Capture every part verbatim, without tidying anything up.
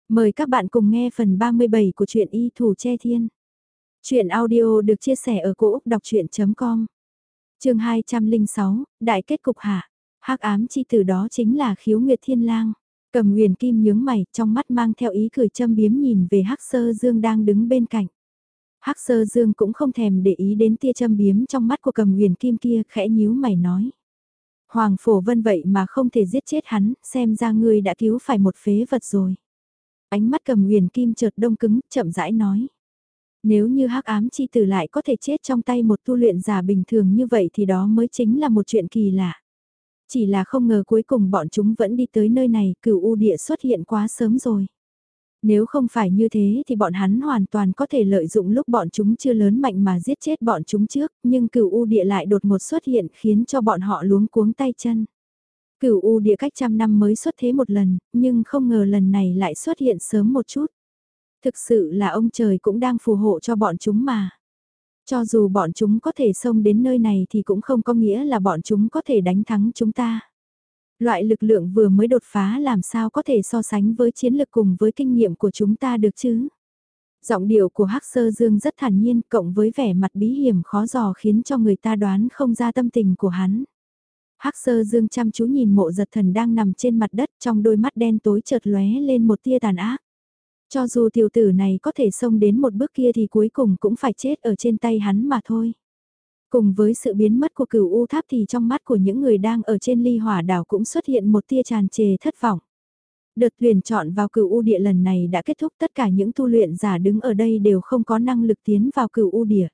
Mời các bạn cùng nghe phần ba mươi bảy của truyện Y Thủ Che Thiên. Chuyện audio được chia sẻ ở cỗ đọc chuyện com. Chương hai trăm lẻ sáu, Đại kết cục hạ. Hắc ám chi tử đó chính là Khiếu Nguyệt Thiên Lang. Cầm Huyền Kim nhướng mày, trong mắt mang theo ý cười châm biếm nhìn về Hắc Sơ Dương đang đứng bên cạnh. Hắc Sơ Dương cũng không thèm để ý đến tia châm biếm trong mắt của Cầm Huyền Kim kia, khẽ nhíu mày nói: Hoàng Phổ Vân vậy mà không thể giết chết hắn, xem ra ngươi đã cứu phải một phế vật rồi. Ánh mắt Cầm Huyền Kim chợt đông cứng, chậm rãi nói: Nếu như hắc ám chi tử lại có thể chết trong tay một tu luyện giả bình thường như vậy thì đó mới chính là một chuyện kỳ lạ. Chỉ là không ngờ cuối cùng bọn chúng vẫn đi tới nơi này, Cửu U Địa xuất hiện quá sớm rồi. Nếu không phải như thế thì bọn hắn hoàn toàn có thể lợi dụng lúc bọn chúng chưa lớn mạnh mà giết chết bọn chúng trước, nhưng Cửu U Địa lại đột ngột xuất hiện khiến cho bọn họ luống cuống tay chân. Cửu U Địa cách trăm năm mới xuất thế một lần, nhưng không ngờ lần này lại xuất hiện sớm một chút. Thực sự là ông trời cũng đang phù hộ cho bọn chúng mà. Cho dù bọn chúng có thể xông đến nơi này thì cũng không có nghĩa là bọn chúng có thể đánh thắng chúng ta. Loại lực lượng vừa mới đột phá làm sao có thể so sánh với chiến lực cùng với kinh nghiệm của chúng ta được chứ. Giọng điệu của Hắc Sơ Dương rất thản nhiên, cộng với vẻ mặt bí hiểm khó dò khiến cho người ta đoán không ra tâm tình của hắn. Hắc Sơ Dương chăm chú nhìn Mộ Giật Thần đang nằm trên mặt đất, trong đôi mắt đen tối chợt lóe lên một tia tàn ác. Cho dù tiểu tử này có thể xông đến một bước kia thì cuối cùng cũng phải chết ở trên tay hắn mà thôi. Cùng với sự biến mất của Cửu U Tháp thì trong mắt của những người đang ở trên Ly Hỏa đảo cũng xuất hiện một tia tràn trề thất vọng. Đợt tuyển chọn vào Cửu U Địa lần này đã kết thúc, tất cả những tu luyện giả đứng ở đây đều không có năng lực tiến vào Cửu U Địa.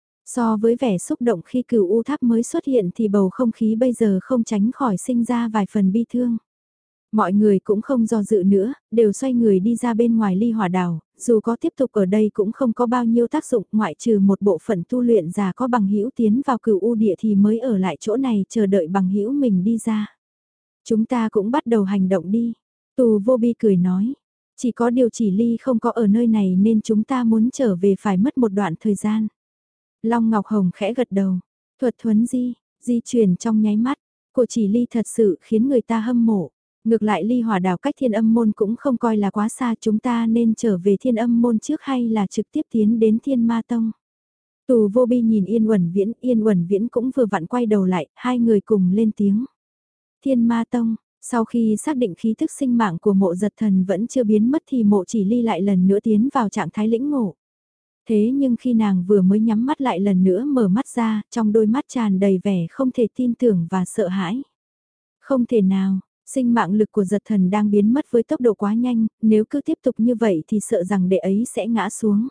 So với vẻ xúc động khi Cửu U Tháp mới xuất hiện thì bầu không khí bây giờ không tránh khỏi sinh ra vài phần bi thương. Mọi người cũng không do dự nữa, đều xoay người đi ra bên ngoài Ly Hỏa đảo, dù có tiếp tục ở đây cũng không có bao nhiêu tác dụng, ngoại trừ một bộ phận tu luyện già có bằng hữu tiến vào Cửu U Địa thì mới ở lại chỗ này chờ đợi bằng hữu mình đi ra. Chúng ta cũng bắt đầu hành động đi. Tù Vô Bi cười nói, chỉ có điều chỉ Ly không có ở nơi này nên chúng ta muốn trở về phải mất một đoạn thời gian. Long Ngọc Hồng khẽ gật đầu, thuật thuấn di, di chuyển trong nháy mắt, của chỉ Ly thật sự khiến người ta hâm mộ. Ngược lại Ly Hỏa đảo cách Thiên Âm môn cũng không coi là quá xa, chúng ta nên trở về Thiên Âm môn trước hay là trực tiếp tiến đến Thiên Ma Tông. Tù Vô Bi nhìn Yên Uẩn Viễn, Yên Uẩn Viễn cũng vừa vặn quay đầu lại, hai người cùng lên tiếng. Thiên Ma Tông, sau khi xác định khí thức sinh mạng của Mộ Giật Thần vẫn chưa biến mất thì Mộ Chỉ Ly lại lần nữa tiến vào trạng thái lĩnh ngộ. Thế nhưng khi nàng vừa mới nhắm mắt lại lần nữa mở mắt ra, trong đôi mắt tràn đầy vẻ không thể tin tưởng và sợ hãi. Không thể nào. Sinh mạng lực của Giật Thần đang biến mất với tốc độ quá nhanh, nếu cứ tiếp tục như vậy thì sợ rằng đệ ấy sẽ ngã xuống.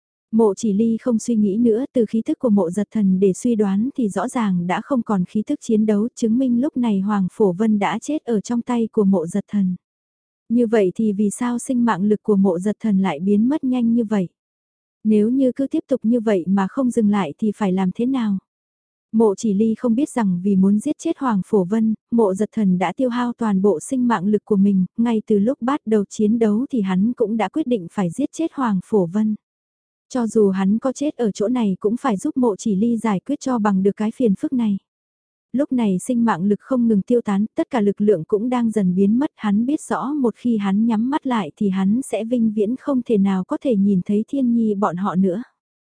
Mộ Chỉ Ly không suy nghĩ nữa, từ khí thức của Mộ Giật Thần để suy đoán thì rõ ràng đã không còn khí thức chiến đấu, chứng minh lúc này Hoàng Phổ Vân đã chết ở trong tay của Mộ Giật Thần. Như vậy thì vì sao sinh mạng lực của Mộ Giật Thần lại biến mất nhanh như vậy? Nếu như cứ tiếp tục như vậy mà không dừng lại thì phải làm thế nào? Mộ Chỉ Ly không biết rằng vì muốn giết chết Hoàng Phổ Vân, Mộ Giật Thần đã tiêu hao toàn bộ sinh mạng lực của mình, ngay từ lúc bắt đầu chiến đấu thì hắn cũng đã quyết định phải giết chết Hoàng Phổ Vân. Cho dù hắn có chết ở chỗ này cũng phải giúp Mộ Chỉ Ly giải quyết cho bằng được cái phiền phức này. Lúc này sinh mạng lực không ngừng tiêu tán, tất cả lực lượng cũng đang dần biến mất, hắn biết rõ một khi hắn nhắm mắt lại thì hắn sẽ vinh viễn không thể nào có thể nhìn thấy Thiên Nhi bọn họ nữa.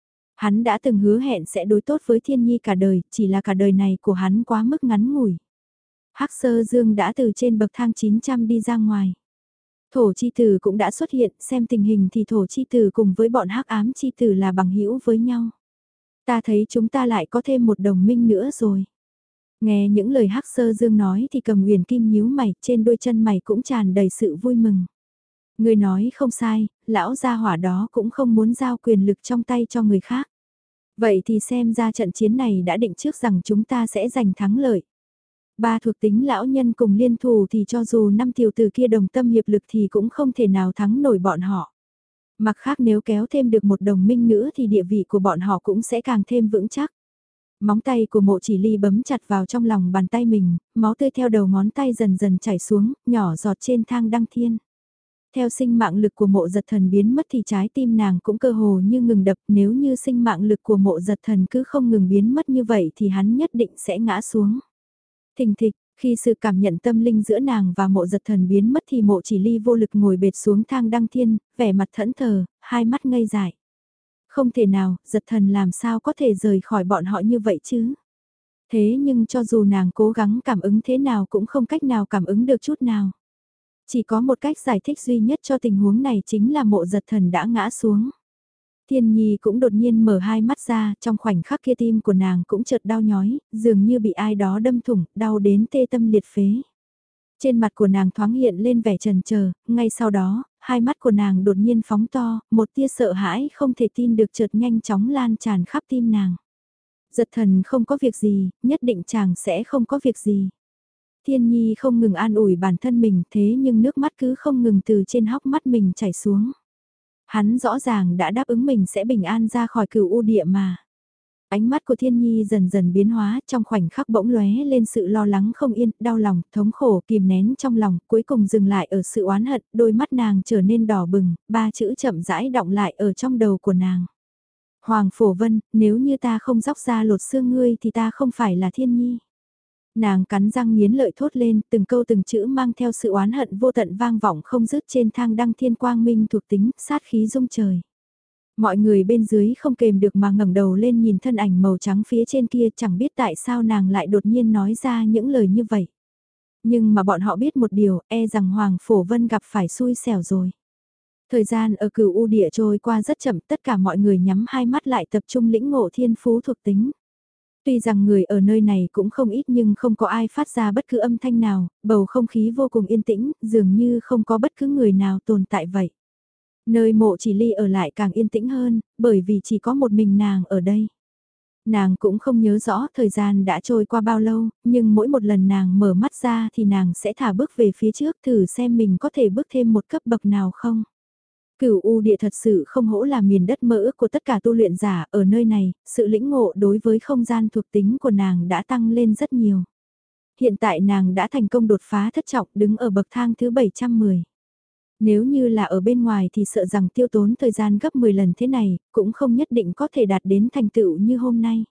Hắn đã từng hứa hẹn sẽ đối tốt với Thiên Nhi cả đời, chỉ là cả đời này của hắn quá mức ngắn ngủi. Hắc Sơ Dương đã từ trên bậc thang chín trăm đi ra ngoài. Thổ chi tử cũng đã xuất hiện, xem tình hình thì thổ chi tử cùng với bọn hắc ám chi tử là bằng hữu với nhau. Ta thấy chúng ta lại có thêm một đồng minh nữa rồi. Nghe những lời Hắc Sơ Dương nói thì Cầm Huyền Kim nhíu mày, trên đôi chân mày cũng tràn đầy sự vui mừng. Người nói không sai, lão gia hỏa đó cũng không muốn giao quyền lực trong tay cho người khác. Vậy thì xem ra trận chiến này đã định trước rằng chúng ta sẽ giành thắng lợi. Ba thuộc tính lão nhân cùng liên thủ thì cho dù năm tiểu tử kia đồng tâm hiệp lực thì cũng không thể nào thắng nổi bọn họ. Mặt khác nếu kéo thêm được một đồng minh nữa thì địa vị của bọn họ cũng sẽ càng thêm vững chắc. Móng tay của Mộ Chỉ Ly bấm chặt vào trong lòng bàn tay mình, máu tươi theo đầu ngón tay dần dần chảy xuống, nhỏ giọt trên thang đăng thiên. Theo sinh mạng lực của Mộ Giật Thần biến mất thì trái tim nàng cũng cơ hồ như ngừng đập, nếu như sinh mạng lực của Mộ Giật Thần cứ không ngừng biến mất như vậy thì hắn nhất định sẽ ngã xuống. Thình thịch, Khi sự cảm nhận tâm linh giữa nàng và mộ giật thần biến mất thì mộ chỉ ly vô lực ngồi bệt xuống thang đăng thiên, vẻ mặt thẫn thờ, hai mắt ngây dại. Không thể nào, giật thần làm sao có thể rời khỏi bọn họ như vậy chứ? Thế nhưng cho dù nàng cố gắng cảm ứng thế nào cũng không cách nào cảm ứng được chút nào. Chỉ có một cách giải thích duy nhất cho tình huống này chính là mộ giật thần đã ngã xuống. Thiên Nhi cũng đột nhiên mở hai mắt ra, trong khoảnh khắc kia tim của nàng cũng chợt đau nhói, dường như bị ai đó đâm thủng, đau đến tê tâm liệt phế. Trên mặt của nàng thoáng hiện lên vẻ trần chờ, ngay sau đó, hai mắt của nàng đột nhiên phóng to, một tia sợ hãi không thể tin được chợt nhanh chóng lan tràn khắp tim nàng. Giật thần không có việc gì, nhất định chàng sẽ không có việc gì. Thiên Nhi không ngừng an ủi bản thân mình thế nhưng nước mắt cứ không ngừng từ trên hốc mắt mình chảy xuống. Hắn rõ ràng đã đáp ứng mình sẽ bình an ra khỏi cửu u địa mà. Ánh mắt của Thiên Nhi dần dần biến hóa, trong khoảnh khắc bỗng lóe lên sự lo lắng không yên, đau lòng, thống khổ, kìm nén trong lòng, cuối cùng dừng lại ở sự oán hận, đôi mắt nàng trở nên đỏ bừng, ba chữ chậm rãi đọng lại ở trong đầu của nàng. Hoàng Phổ Vân, nếu như ta không dóc ra lột xương ngươi thì ta không phải là Thiên Nhi. Nàng cắn răng nghiến lợi thốt lên, từng câu từng chữ mang theo sự oán hận vô tận vang vọng không dứt trên thang đăng thiên quang minh thuộc tính, sát khí rung trời. Mọi người bên dưới không kềm được mà ngẩng đầu lên nhìn thân ảnh màu trắng phía trên kia, chẳng biết tại sao nàng lại đột nhiên nói ra những lời như vậy. Nhưng mà bọn họ biết một điều, e rằng Hoàng Phổ Vân gặp phải xui xẻo rồi. Thời gian ở cửu u địa trôi qua rất chậm, tất cả mọi người nhắm hai mắt lại tập trung lĩnh ngộ thiên phú thuộc tính. Tuy rằng người ở nơi này cũng không ít nhưng không có ai phát ra bất cứ âm thanh nào, bầu không khí vô cùng yên tĩnh, dường như không có bất cứ người nào tồn tại vậy. Nơi mộ chỉ ly ở lại càng yên tĩnh hơn, bởi vì chỉ có một mình nàng ở đây. Nàng cũng không nhớ rõ thời gian đã trôi qua bao lâu, nhưng mỗi một lần nàng mở mắt ra thì nàng sẽ thả bước về phía trước thử xem mình có thể bước thêm một cấp bậc nào không. Cửu U địa thật sự không hổ là miền đất mơ ước của tất cả tu luyện giả ở nơi này, sự lĩnh ngộ đối với không gian thuộc tính của nàng đã tăng lên rất nhiều. Hiện tại nàng đã thành công đột phá thất trọng đứng ở bậc thang thứ bảy trăm mười. Nếu như là ở bên ngoài thì sợ rằng tiêu tốn thời gian gấp mười lần thế này, cũng không nhất định có thể đạt đến thành tựu như hôm nay.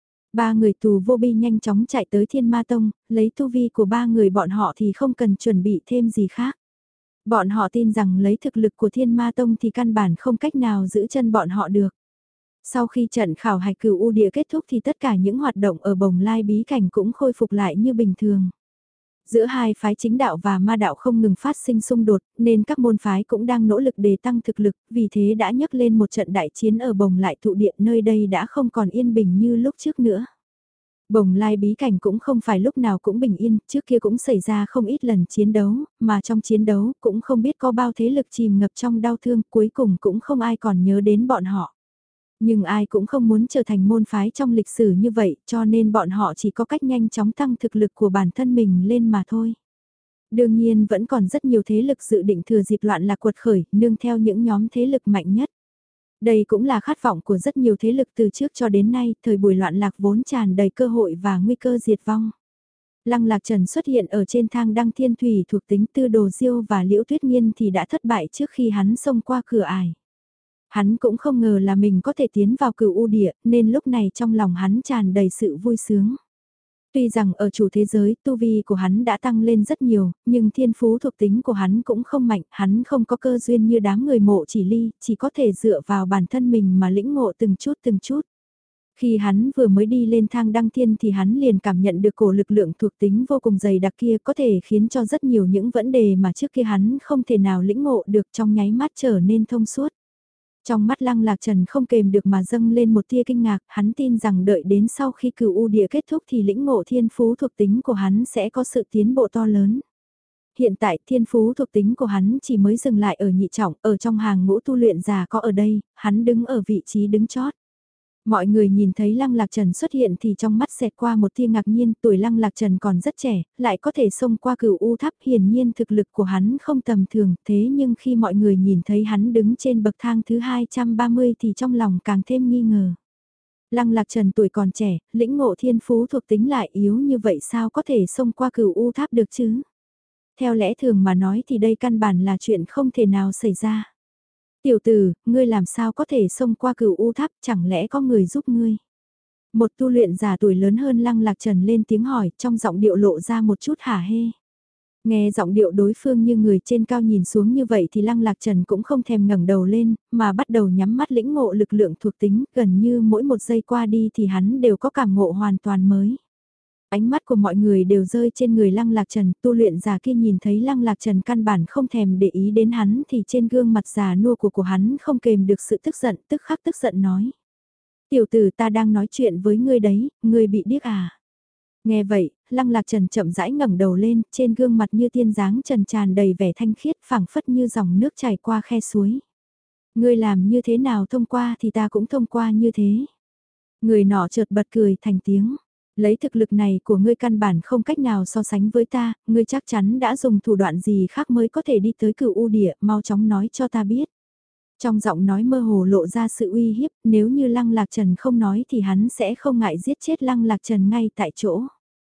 Ba người tù vô bi nhanh chóng chạy tới Thiên Ma Tông, lấy tu vi của ba người bọn họ thì không cần chuẩn bị thêm gì khác. Bọn họ tin rằng lấy thực lực của Thiên Ma Tông thì căn bản không cách nào giữ chân bọn họ được. Sau khi trận khảo hạch cửu u địa kết thúc thì tất cả những hoạt động ở Bồng Lai bí cảnh cũng khôi phục lại như bình thường. Giữa hai phái chính đạo và ma đạo không ngừng phát sinh xung đột, nên các môn phái cũng đang nỗ lực để tăng thực lực, vì thế đã nhấc lên một trận đại chiến ở Bồng Lại Thụ Địa, nơi đây đã không còn yên bình như lúc trước nữa. Bồng Lai bí cảnh cũng không phải lúc nào cũng bình yên, trước kia cũng xảy ra không ít lần chiến đấu, mà trong chiến đấu cũng không biết có bao thế lực chìm ngập trong đau thương, cuối cùng cũng không ai còn nhớ đến bọn họ. Nhưng ai cũng không muốn trở thành môn phái trong lịch sử như vậy, cho nên bọn họ chỉ có cách nhanh chóng tăng thực lực của bản thân mình lên mà thôi. Đương nhiên vẫn còn rất nhiều thế lực dự định thừa dịp loạn lạc quật khởi, nương theo những nhóm thế lực mạnh nhất. Đây cũng là khát vọng của rất nhiều thế lực từ trước cho đến nay, thời buổi loạn lạc vốn tràn đầy cơ hội và nguy cơ diệt vong. Lăng Lạc Trần xuất hiện ở trên thang đăng thiên thủy thuộc tính Tư Đồ Diêu và Liễu Tuyết Nghiên thì đã thất bại trước khi hắn xông qua cửa ải. Hắn cũng không ngờ là mình có thể tiến vào cửu u địa, nên lúc này trong lòng hắn tràn đầy sự vui sướng. Tuy rằng ở chủ thế giới, tu vi của hắn đã tăng lên rất nhiều, nhưng thiên phú thuộc tính của hắn cũng không mạnh, hắn không có cơ duyên như đám người mộ chỉ ly, chỉ có thể dựa vào bản thân mình mà lĩnh ngộ từng chút từng chút. Khi hắn vừa mới đi lên thang đăng thiên thì hắn liền cảm nhận được cổ lực lượng thuộc tính vô cùng dày đặc kia có thể khiến cho rất nhiều những vấn đề mà trước kia hắn không thể nào lĩnh ngộ được trong nháy mắt trở nên thông suốt. Trong mắt Lăng Lạc Trần không kềm được mà dâng lên một tia kinh ngạc, hắn tin rằng đợi đến sau khi cửu u địa kết thúc thì lĩnh ngộ thiên phú thuộc tính của hắn sẽ có sự tiến bộ to lớn. Hiện tại thiên phú thuộc tính của hắn chỉ mới dừng lại ở nhị trọng, ở trong hàng ngũ tu luyện giả có ở đây, hắn đứng ở vị trí đứng chót. Mọi người nhìn thấy Lăng Lạc Trần xuất hiện thì trong mắt xẹt qua một tia ngạc nhiên, tuổi Lăng Lạc Trần còn rất trẻ, lại có thể xông qua cửu u tháp, hiển nhiên thực lực của hắn không tầm thường, thế nhưng khi mọi người nhìn thấy hắn đứng trên bậc thang thứ hai trăm ba mươi thì trong lòng càng thêm nghi ngờ. Lăng Lạc Trần tuổi còn trẻ, lĩnh ngộ thiên phú thuộc tính lại yếu như vậy sao có thể xông qua cửu u tháp được chứ? Theo lẽ thường mà nói thì đây căn bản là chuyện không thể nào xảy ra. Tiểu tử, ngươi làm sao có thể xông qua cửu u tháp, chẳng lẽ có người giúp ngươi? Một tu luyện giả tuổi lớn hơn Lăng Lạc Trần lên tiếng hỏi, trong giọng điệu lộ ra một chút hả hê. Nghe giọng điệu đối phương như người trên cao nhìn xuống như vậy thì Lăng Lạc Trần cũng không thèm ngẩng đầu lên, mà bắt đầu nhắm mắt lĩnh ngộ lực lượng thuộc tính, gần như mỗi một giây qua đi thì hắn đều có cảm ngộ hoàn toàn mới. Ánh mắt của mọi người đều rơi trên người Lăng Lạc Trần, tu luyện giả kia nhìn thấy Lăng Lạc Trần căn bản không thèm để ý đến hắn thì trên gương mặt già nua của của hắn không kềm được sự tức giận, tức khắc tức giận nói. Tiểu tử ta đang nói chuyện với ngươi đấy, ngươi bị điếc à? Nghe vậy, Lăng Lạc Trần chậm rãi ngẩng đầu lên, trên gương mặt như tiên dáng trần tràn đầy vẻ thanh khiết phảng phất như dòng nước chảy qua khe suối. Ngươi làm như thế nào thông qua thì ta cũng thông qua như thế. Người nọ chợt bật cười thành tiếng. Lấy thực lực này của ngươi căn bản không cách nào so sánh với ta, ngươi chắc chắn đã dùng thủ đoạn gì khác mới có thể đi tới cửu u địa, mau chóng nói cho ta biết. Trong giọng nói mơ hồ lộ ra sự uy hiếp, nếu như Lăng Lạc Trần không nói thì hắn sẽ không ngại giết chết Lăng Lạc Trần ngay tại chỗ.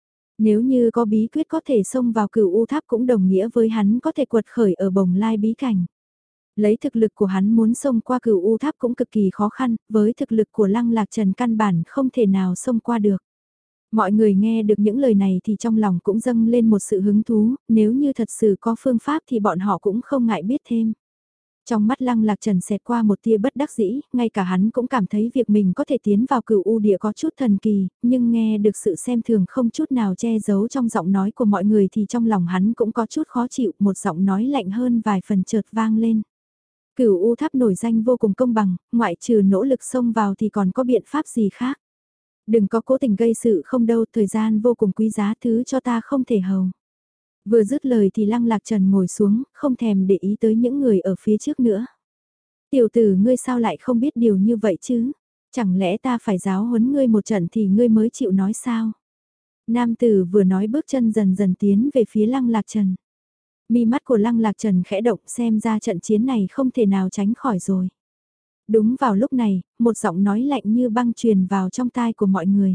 Nếu như có bí quyết có thể xông vào cửu u tháp cũng đồng nghĩa với hắn có thể quật khởi ở bồng lai bí cảnh. Lấy thực lực của hắn muốn xông qua cửu u tháp cũng cực kỳ khó khăn, với thực lực của Lăng Lạc Trần căn bản không thể nào xông qua được. Mọi người nghe được những lời này thì trong lòng cũng dâng lên một sự hứng thú, nếu như thật sự có phương pháp thì bọn họ cũng không ngại biết thêm. Trong mắt Lăng Lạc Trần xẹt qua một tia bất đắc dĩ, ngay cả hắn cũng cảm thấy việc mình có thể tiến vào cửu u địa có chút thần kỳ, nhưng nghe được sự xem thường không chút nào che giấu trong giọng nói của mọi người thì trong lòng hắn cũng có chút khó chịu, một giọng nói lạnh hơn vài phần chợt vang lên. Cửu u tháp nổi danh vô cùng công bằng, ngoại trừ nỗ lực xông vào thì còn có biện pháp gì khác. Đừng có cố tình gây sự không đâu, thời gian vô cùng quý giá, thứ cho ta không thể hầu. Vừa dứt lời thì Lăng Lạc Trần ngồi xuống, không thèm để ý tới những người ở phía trước nữa. Tiểu tử ngươi sao lại không biết điều như vậy chứ? Chẳng lẽ ta phải giáo huấn ngươi một trận thì ngươi mới chịu nói sao? Nam tử vừa nói bước chân dần dần tiến về phía Lăng Lạc Trần. Mi mắt của Lăng Lạc Trần khẽ động, xem ra trận chiến này không thể nào tránh khỏi rồi. Đúng vào lúc này, một giọng nói lạnh như băng truyền vào trong tai của mọi người.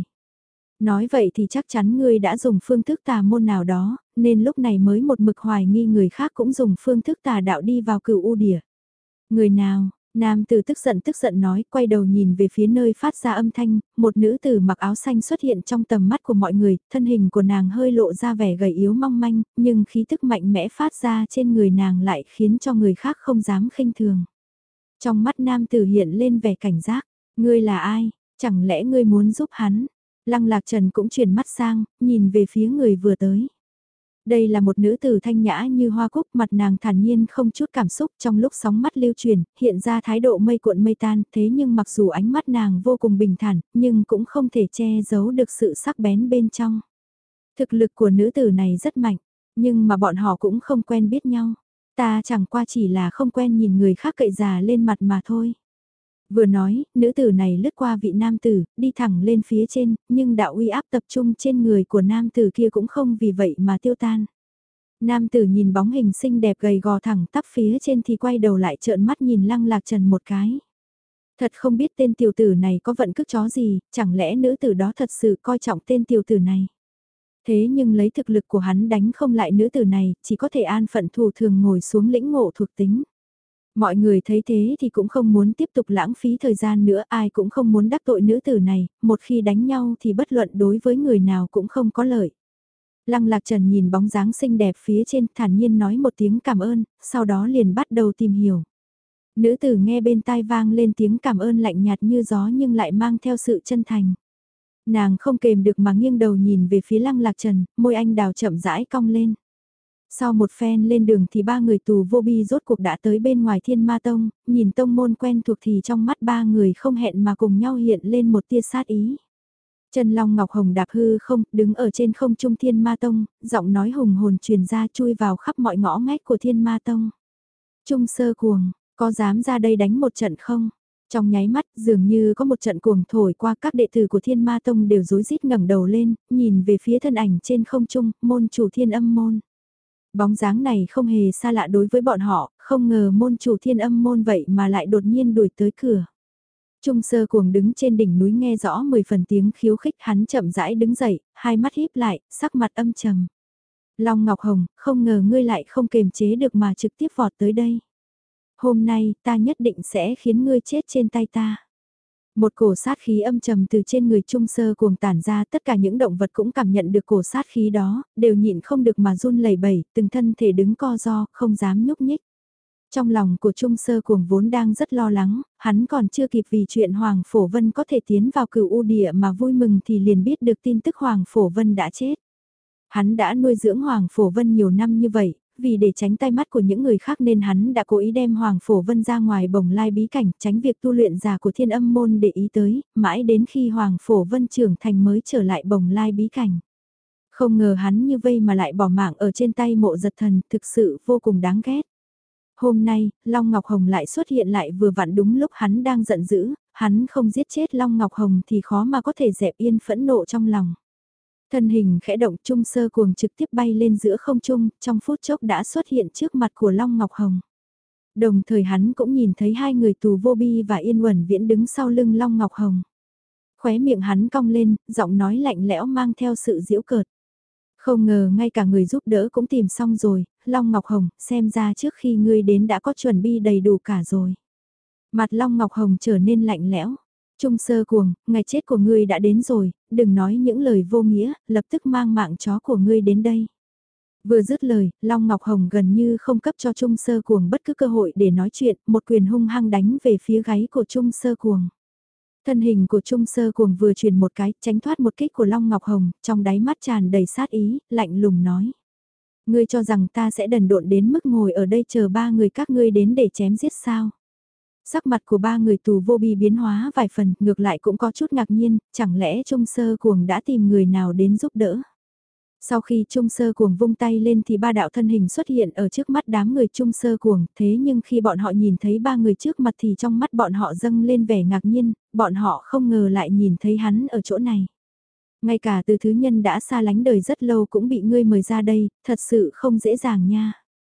Nói vậy thì chắc chắn ngươi đã dùng phương thức tà môn nào đó, nên lúc này mới một mực hoài nghi người khác cũng dùng phương thức tà đạo đi vào cửu u địa. Người nào? Nam tử tức giận tức giận nói, quay đầu nhìn về phía nơi phát ra âm thanh, một nữ tử mặc áo xanh xuất hiện trong tầm mắt của mọi người, thân hình của nàng hơi lộ ra vẻ gầy yếu mong manh, nhưng khí tức mạnh mẽ phát ra trên người nàng lại khiến cho người khác không dám khinh thường. Trong mắt nam tử hiện lên vẻ cảnh giác, ngươi là ai, chẳng lẽ ngươi muốn giúp hắn? Lăng Lạc Trần cũng chuyển mắt sang, nhìn về phía người vừa tới. Đây là một nữ tử thanh nhã như hoa cúc, mặt nàng thản nhiên không chút cảm xúc, trong lúc sóng mắt lưu truyền, hiện ra thái độ mây cuộn mây tan, thế nhưng mặc dù ánh mắt nàng vô cùng bình thản, nhưng cũng không thể che giấu được sự sắc bén bên trong. Thực lực của nữ tử này rất mạnh, nhưng mà bọn họ cũng không quen biết nhau. Ta chẳng qua chỉ là không quen nhìn người khác cậy già lên mặt mà thôi. Vừa nói, nữ tử này lướt qua vị nam tử, đi thẳng lên phía trên, nhưng đạo uy áp tập trung trên người của nam tử kia cũng không vì vậy mà tiêu tan. Nam tử nhìn bóng hình xinh đẹp gầy gò thẳng tắp phía trên thì quay đầu lại trợn mắt nhìn Lăng Lạc Trần một cái. Thật không biết tên tiểu tử này có vận cước chó gì, chẳng lẽ nữ tử đó thật sự coi trọng tên tiểu tử này. Thế nhưng lấy thực lực của hắn đánh không lại nữ tử này, chỉ có thể an phận thủ thường ngồi xuống lĩnh ngộ thuộc tính. Mọi người thấy thế thì cũng không muốn tiếp tục lãng phí thời gian nữa, ai cũng không muốn đắc tội nữ tử này, một khi đánh nhau thì bất luận đối với người nào cũng không có lợi. Lăng Lạc Trần nhìn bóng dáng xinh đẹp phía trên, thản nhiên nói một tiếng cảm ơn, sau đó liền bắt đầu tìm hiểu. Nữ tử nghe bên tai vang lên tiếng cảm ơn lạnh nhạt như gió nhưng lại mang theo sự chân thành. Nàng không kềm được mà nghiêng đầu nhìn về phía Lăng Lạc Trần, môi anh đào chậm rãi cong lên. Sau một phen lên đường thì ba người tù vô bi rốt cuộc đã tới bên ngoài Thiên Ma Tông, nhìn tông môn quen thuộc thì trong mắt ba người không hẹn mà cùng nhau hiện lên một tia sát ý. Trần Long Ngọc Hồng đạp hư không, đứng ở trên không trung Thiên Ma Tông, giọng nói hùng hồn truyền ra chui vào khắp mọi ngõ ngách của Thiên Ma Tông. Trung sơ cuồng, có dám ra đây đánh một trận không? Trong nháy mắt dường như có một trận cuồng thổi qua, các đệ tử của Thiên Ma Tông đều rối rít ngẩng đầu lên, nhìn về phía thân ảnh trên không trung, môn chủ Thiên Âm môn. Bóng dáng này không hề xa lạ đối với bọn họ, không ngờ môn chủ Thiên Âm môn vậy mà lại đột nhiên đuổi tới cửa. Trung sơ cuồng đứng trên đỉnh núi nghe rõ mười phần tiếng khiêu khích, hắn chậm rãi đứng dậy, hai mắt híp lại, sắc mặt âm trầm. Long Ngọc Hồng, không ngờ ngươi lại không kềm chế được mà trực tiếp vọt tới đây. Hôm nay ta nhất định sẽ khiến ngươi chết trên tay ta. Một cổ sát khí âm trầm từ trên người Trung Sơ Cuồng tản ra, tất cả những động vật cũng cảm nhận được cổ sát khí đó, đều nhịn không được mà run lẩy bẩy, từng thân thể đứng co ro, không dám nhúc nhích. Trong lòng của Trung Sơ Cuồng vốn đang rất lo lắng, hắn còn chưa kịp vì chuyện Hoàng Phổ Vân có thể tiến vào cửu u địa mà vui mừng thì liền biết được tin tức Hoàng Phổ Vân đã chết. Hắn đã nuôi dưỡng Hoàng Phổ Vân nhiều năm như vậy, vì để tránh tai mắt của những người khác nên hắn đã cố ý đem Hoàng Phổ Vân ra ngoài bồng lai bí cảnh, tránh việc tu luyện giả của thiên âm môn để ý tới, mãi đến khi Hoàng Phổ Vân trưởng thành mới trở lại bồng lai bí cảnh. Không ngờ hắn như vây mà lại bỏ mạng ở trên tay mộ giật thần, thực sự vô cùng đáng ghét. Hôm nay, Long Ngọc Hồng lại xuất hiện lại vừa vặn đúng lúc hắn đang giận dữ, hắn không giết chết Long Ngọc Hồng thì khó mà có thể dẹp yên phẫn nộ trong lòng. Thân hình khẽ động, Trung Sơ Cuồng trực tiếp bay lên giữa không trung, trong phút chốc đã xuất hiện trước mặt của Long Ngọc Hồng. Đồng thời hắn cũng nhìn thấy hai người tù Vô Bi và Yên Uẩn Viễn đứng sau lưng Long Ngọc Hồng. Khóe miệng hắn cong lên, giọng nói lạnh lẽo mang theo sự giễu cợt. Không ngờ ngay cả người giúp đỡ cũng tìm xong rồi, Long Ngọc Hồng, xem ra trước khi ngươi đến đã có chuẩn bị đầy đủ cả rồi. Mặt Long Ngọc Hồng trở nên lạnh lẽo. Trung Sơ Cuồng, ngày chết của ngươi đã đến rồi, đừng nói những lời vô nghĩa, lập tức mang mạng chó của ngươi đến đây. Vừa dứt lời, Long Ngọc Hồng gần như không cấp cho Trung Sơ Cuồng bất cứ cơ hội để nói chuyện, một quyền hung hăng đánh về phía gáy của Trung Sơ Cuồng. Thân hình của Trung Sơ Cuồng vừa chuyển một cái, tránh thoát một kích của Long Ngọc Hồng, trong đáy mắt tràn đầy sát ý, lạnh lùng nói. Ngươi cho rằng ta sẽ đần độn đến mức ngồi ở đây chờ ba người các ngươi đến để chém giết sao? Sắc mặt của ba người tù Vô Bi biến hóa vài phần, ngược lại cũng có chút ngạc nhiên, chẳng lẽ Trung Sơ Cuồng đã tìm người nào đến giúp đỡ? Sau khi Trung Sơ Cuồng vung tay lên thì ba đạo thân hình xuất hiện ở trước mắt đám người Trung Sơ Cuồng, thế nhưng khi bọn họ nhìn thấy ba người trước mặt thì trong mắt bọn họ dâng lên vẻ ngạc nhiên, bọn họ không ngờ lại nhìn thấy hắn ở chỗ này. Ngay cả từ thứ nhân đã xa lánh đời rất lâu cũng bị ngươi mời ra đây, thật sự không dễ dàng nha.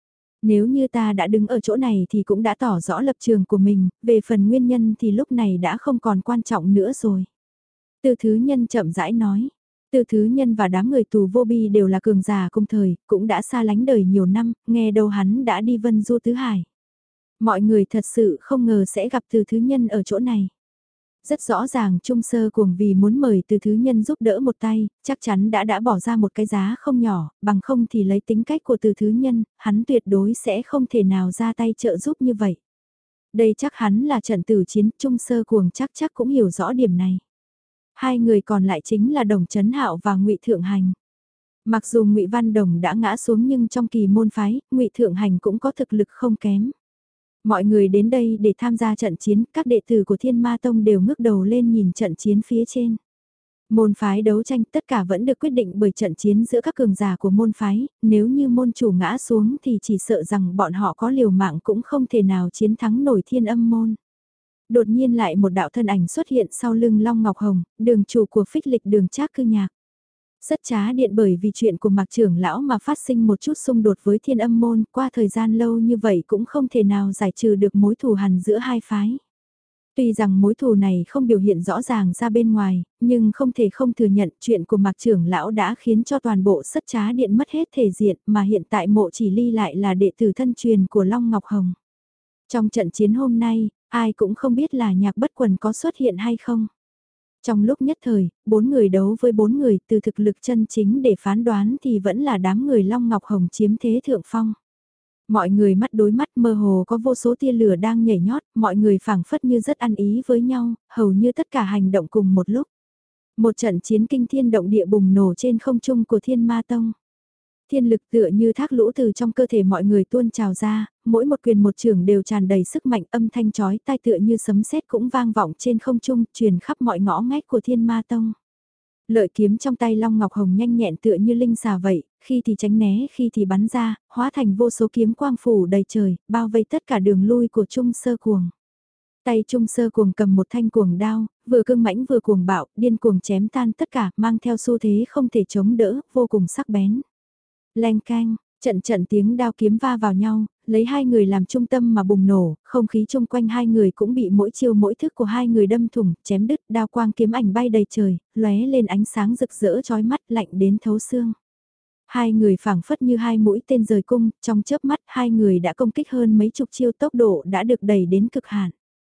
Nếu như ta đã đứng ở chỗ này thì cũng đã tỏ rõ lập trường của mình, về phần nguyên nhân thì lúc này đã không còn quan trọng nữa rồi. Từ thứ nhân chậm rãi nói. Từ thứ nhân và đám người tù Vô Bi đều là cường giả cùng thời, cũng đã xa lánh đời nhiều năm, nghe đâu hắn đã đi vân du tứ hải. Mọi người thật sự không ngờ sẽ gặp từ thứ nhân ở chỗ này. Rất rõ ràng Trung Sơ Cuồng vì muốn mời từ thứ nhân giúp đỡ một tay, chắc chắn đã đã bỏ ra một cái giá không nhỏ, bằng không thì lấy tính cách của từ thứ nhân, hắn tuyệt đối sẽ không thể nào ra tay trợ giúp như vậy. Đây chắc hắn là trận tử chiến, Trung Sơ Cuồng chắc chắc cũng hiểu rõ điểm này. Hai người còn lại chính là Đồng Chấn Hạo và Ngụy Thượng Hành. Mặc dù Ngụy Văn Đồng đã ngã xuống nhưng trong kỳ môn phái, Ngụy Thượng Hành cũng có thực lực không kém. Mọi người đến đây để tham gia trận chiến, các đệ tử của Thiên Ma Tông đều ngước đầu lên nhìn trận chiến phía trên. Môn phái đấu tranh tất cả vẫn được quyết định bởi trận chiến giữa các cường giả của môn phái, nếu như môn chủ ngã xuống thì chỉ sợ rằng bọn họ có liều mạng cũng không thể nào chiến thắng nổi Thiên Âm môn. Đột nhiên lại một đạo thân ảnh xuất hiện sau lưng Long Ngọc Hồng, đường chủ của phích lịch đường Trác Cư Nhạc. Rất trá điện bởi vì chuyện của Mạc trưởng lão mà phát sinh một chút xung đột với Thiên Âm môn, qua thời gian lâu như vậy cũng không thể nào giải trừ được mối thù hằn giữa hai phái. Tuy rằng mối thù này không biểu hiện rõ ràng ra bên ngoài, nhưng không thể không thừa nhận chuyện của Mạc trưởng lão đã khiến cho toàn bộ sất trá điện mất hết thể diện mà hiện tại Mộ Chỉ Ly lại là đệ tử thân truyền của Long Ngọc Hồng. Trong trận chiến hôm nay, ai cũng không biết là Nhạc Bất Quần có xuất hiện hay không. Trong lúc nhất thời, bốn người đấu với bốn người từ thực lực chân chính để phán đoán thì vẫn là đám người Long Ngọc Hồng chiếm thế thượng phong. Mọi người mắt đối mắt mơ hồ có vô số tia lửa đang nhảy nhót, mọi người phảng phất như rất ăn ý với nhau, hầu như tất cả hành động cùng một lúc. Một trận chiến kinh thiên động địa bùng nổ trên không trung của Thiên Ma Tông. Thiên lực tựa như thác lũ từ trong cơ thể mọi người tuôn trào ra, mỗi một quyền một trường đều tràn đầy sức mạnh, âm thanh chói tai tựa như sấm sét cũng vang vọng trên không trung, truyền khắp mọi ngõ ngách của Thiên Ma Tông. Lợi kiếm trong tay Long Ngọc Hồng nhanh nhẹn tựa như linh xà vậy, khi thì tránh né, khi thì bắn ra, hóa thành vô số kiếm quang phủ đầy trời, bao vây tất cả đường lui của Trung Sơ Cuồng. Tay Trung Sơ Cuồng cầm một thanh cuồng đao, vừa cương mãnh vừa cuồng bạo, điên cuồng chém tan tất cả, mang theo xu thế không thể chống đỡ, vô cùng sắc bén. Leng cang, trận trận tiếng đao kiếm va vào nhau, lấy hai người làm trung tâm mà bùng nổ, không khí chung quanh hai người cũng bị mỗi chiêu mỗi thức của hai người đâm thủng, chém đứt, đao quang kiếm ảnh bay đầy trời, lóe lên ánh sáng rực rỡ chói mắt lạnh đến thấu xương. Hai người phảng phất như hai mũi tên rời cung, trong chớp mắt hai người đã công kích hơn mấy chục chiêu, tốc độ đã được đẩy đến cực hạn.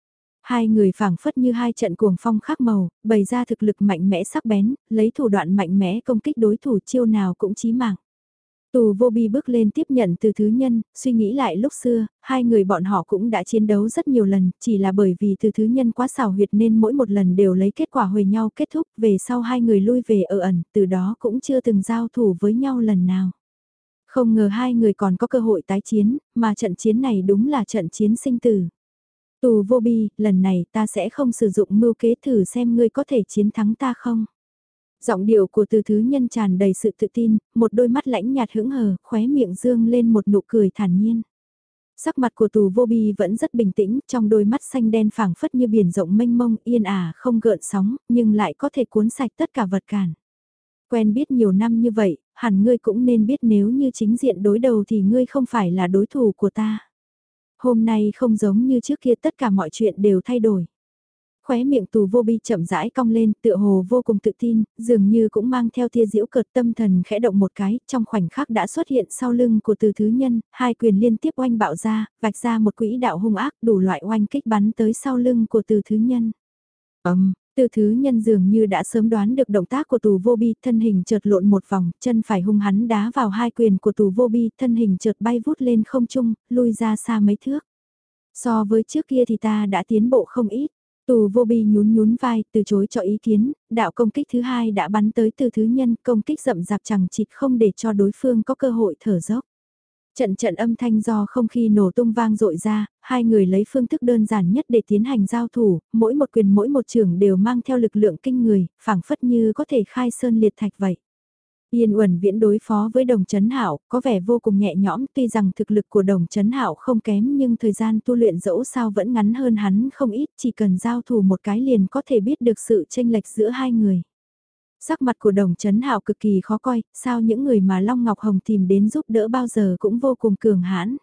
Hai người phảng phất như hai trận cuồng phong khác màu, bày ra thực lực mạnh mẽ sắc bén, lấy thủ đoạn mạnh mẽ công kích đối thủ chiêu nào cũng chí mạng. Tù vô bi bước lên tiếp nhận từ thứ nhân, suy nghĩ lại lúc xưa, hai người bọn họ cũng đã chiến đấu rất nhiều lần, chỉ là bởi vì từ thứ nhân quá xảo huyệt nên mỗi một lần đều lấy kết quả huề nhau kết thúc, về sau hai người lui về ở ẩn, từ đó cũng chưa từng giao thủ với nhau lần nào. Không ngờ hai người còn có cơ hội tái chiến, mà trận chiến này đúng là trận chiến sinh tử. Tù vô bi, lần này ta sẽ không sử dụng mưu kế thử xem ngươi có thể chiến thắng ta không. Giọng điệu của từ thứ nhân tràn đầy sự tự tin, một đôi mắt lãnh nhạt hững hờ, khóe miệng dương lên một nụ cười thản nhiên. Sắc mặt của tù vô bi vẫn rất bình tĩnh, trong đôi mắt xanh đen phảng phất như biển rộng mênh mông, yên ả không gợn sóng, nhưng lại có thể cuốn sạch tất cả vật cản. Quen biết nhiều năm như vậy, hẳn ngươi cũng nên biết nếu như chính diện đối đầu thì ngươi không phải là đối thủ của ta. Hôm nay không giống như trước kia, tất cả mọi chuyện đều thay đổi. Khóe miệng tù vô bi chậm rãi cong lên, tựa hồ vô cùng tự tin, dường như cũng mang theo tia diễu cợt, tâm thần khẽ động một cái, trong khoảnh khắc đã xuất hiện sau lưng của từ thứ nhân, hai quyền liên tiếp oanh bạo ra, vạch ra một quỹ đạo hung ác, đủ loại oanh kích bắn tới sau lưng của từ thứ nhân. Ầm, từ thứ nhân dường như đã sớm đoán được động tác của tù vô bi, thân hình chợt lộn một vòng, chân phải hung hắn đá vào hai quyền của tù vô bi, thân hình chợt bay vút lên không trung, lui ra xa mấy thước. So với trước kia thì ta đã tiến bộ không ít. Tù vô bi nhún nhún vai, từ chối cho ý kiến, đạo công kích thứ hai đã bắn tới từ thứ nhân, công kích rậm rạp chẳng chịt không để cho đối phương có cơ hội thở dốc. Trận trận âm thanh do không khí nổ tung vang dội ra, hai người lấy phương thức đơn giản nhất để tiến hành giao thủ, mỗi một quyền mỗi một trường đều mang theo lực lượng kinh người, phảng phất như có thể khai sơn liệt thạch vậy. Yên Uẩn Viễn đối phó với Đồng Chấn Hạo có vẻ vô cùng nhẹ nhõm, tuy rằng thực lực của Đồng Chấn Hạo không kém nhưng thời gian tu luyện dẫu sao vẫn ngắn hơn hắn không ít, chỉ cần giao thủ một cái liền có thể biết được sự chênh lệch giữa hai người. Sắc mặt của Đồng Chấn Hạo cực kỳ khó coi, sao những người mà Long Ngọc Hồng tìm đến giúp đỡ bao giờ cũng vô cùng cường hãn.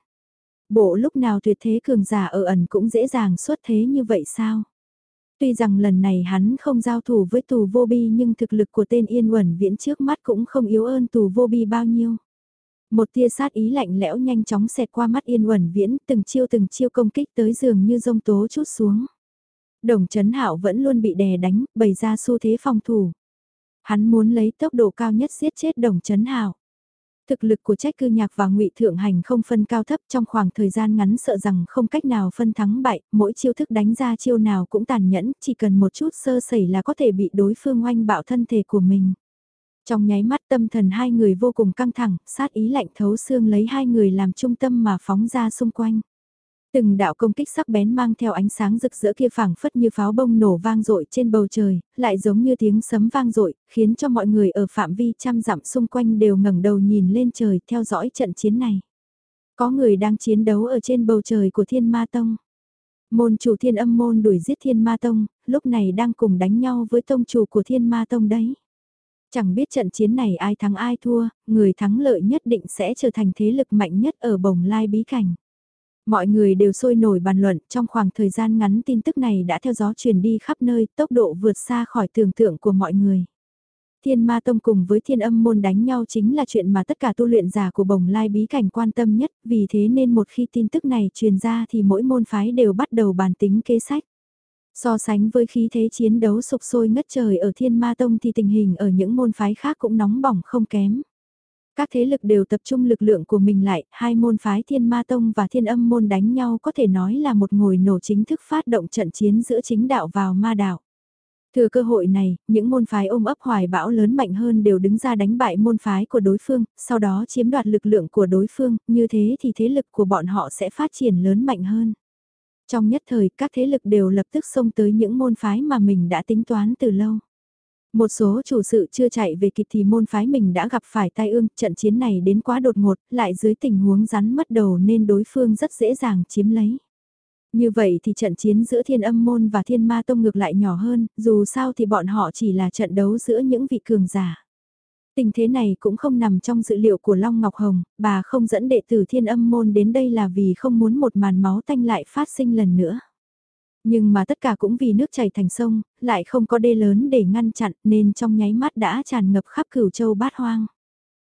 Bộ lúc nào tuyệt thế cường giả ở ẩn cũng dễ dàng xuất thế như vậy sao? Tuy rằng lần này hắn không giao thủ với tù vô bi nhưng thực lực của tên Yên Uẩn Viễn trước mắt cũng không yếu ơn tù vô bi bao nhiêu. Một tia sát ý lạnh lẽo nhanh chóng xẹt qua mắt Yên Uẩn Viễn, từng chiêu từng chiêu công kích tới giường như rông tố chút xuống. Đồng Chấn Hạo vẫn luôn bị đè đánh, bày ra xu thế phòng thủ. Hắn muốn lấy tốc độ cao nhất giết chết Đồng Chấn Hạo. Thực lực của Trách Cư Nhạc và Ngụy Thượng Hành không phân cao thấp, trong khoảng thời gian ngắn sợ rằng không cách nào phân thắng bại, mỗi chiêu thức đánh ra chiêu nào cũng tàn nhẫn, chỉ cần một chút sơ sẩy là có thể bị đối phương oanh bạo thân thể của mình. Trong nháy mắt tâm thần hai người vô cùng căng thẳng, sát ý lạnh thấu xương lấy hai người làm trung tâm mà phóng ra xung quanh. Từng đạo công kích sắc bén mang theo ánh sáng rực rỡ kia phảng phất như pháo bông nổ vang dội trên bầu trời, lại giống như tiếng sấm vang dội, khiến cho mọi người ở phạm vi trăm dặm xung quanh đều ngẩng đầu nhìn lên trời theo dõi trận chiến này. Có người đang chiến đấu ở trên bầu trời của Thiên Ma Tông. Môn chủ Thiên Âm môn đuổi giết Thiên Ma Tông, lúc này đang cùng đánh nhau với tông chủ của Thiên Ma Tông đấy. Chẳng biết trận chiến này ai thắng ai thua, người thắng lợi nhất định sẽ trở thành thế lực mạnh nhất ở Bồng Lai bí cảnh. Mọi người đều sôi nổi bàn luận, trong khoảng thời gian ngắn tin tức này đã theo gió truyền đi khắp nơi, tốc độ vượt xa khỏi tưởng tượng của mọi người. Thiên Ma Tông cùng với Thiên Âm môn đánh nhau chính là chuyện mà tất cả tu luyện giả của Bồng Lai bí cảnh quan tâm nhất, vì thế nên một khi tin tức này truyền ra thì mỗi môn phái đều bắt đầu bàn tính kế sách. So sánh với khí thế chiến đấu sục sôi ngất trời ở Thiên Ma Tông thì tình hình ở những môn phái khác cũng nóng bỏng không kém. Các thế lực đều tập trung lực lượng của mình lại, hai môn phái Thiên Ma Tông và Thiên Âm môn đánh nhau có thể nói là một ngồi nổ chính thức phát động trận chiến giữa chính đạo vào ma đạo. Thừa cơ hội này, những môn phái ôm ấp hoài bão lớn mạnh hơn đều đứng ra đánh bại môn phái của đối phương, sau đó chiếm đoạt lực lượng của đối phương, như thế thì thế lực của bọn họ sẽ phát triển lớn mạnh hơn. Trong nhất thời, các thế lực đều lập tức xông tới những môn phái mà mình đã tính toán từ lâu. Một số chủ sự chưa chạy về kịp thì môn phái mình đã gặp phải tai ương, trận chiến này đến quá đột ngột, lại dưới tình huống rắn mất đầu nên đối phương rất dễ dàng chiếm lấy. Như vậy thì trận chiến giữa Thiên Âm môn và Thiên Ma Tông ngược lại nhỏ hơn, dù sao thì bọn họ chỉ là trận đấu giữa những vị cường giả. Tình thế này cũng không nằm trong dự liệu của Long Ngọc Hồng, bà không dẫn đệ tử Thiên Âm môn đến đây là vì không muốn một màn máu tanh lại phát sinh lần nữa. Nhưng mà tất cả cũng vì nước chảy thành sông, lại không có đê lớn để ngăn chặn nên trong nháy mắt đã tràn ngập khắp Cửu Châu Bát Hoang.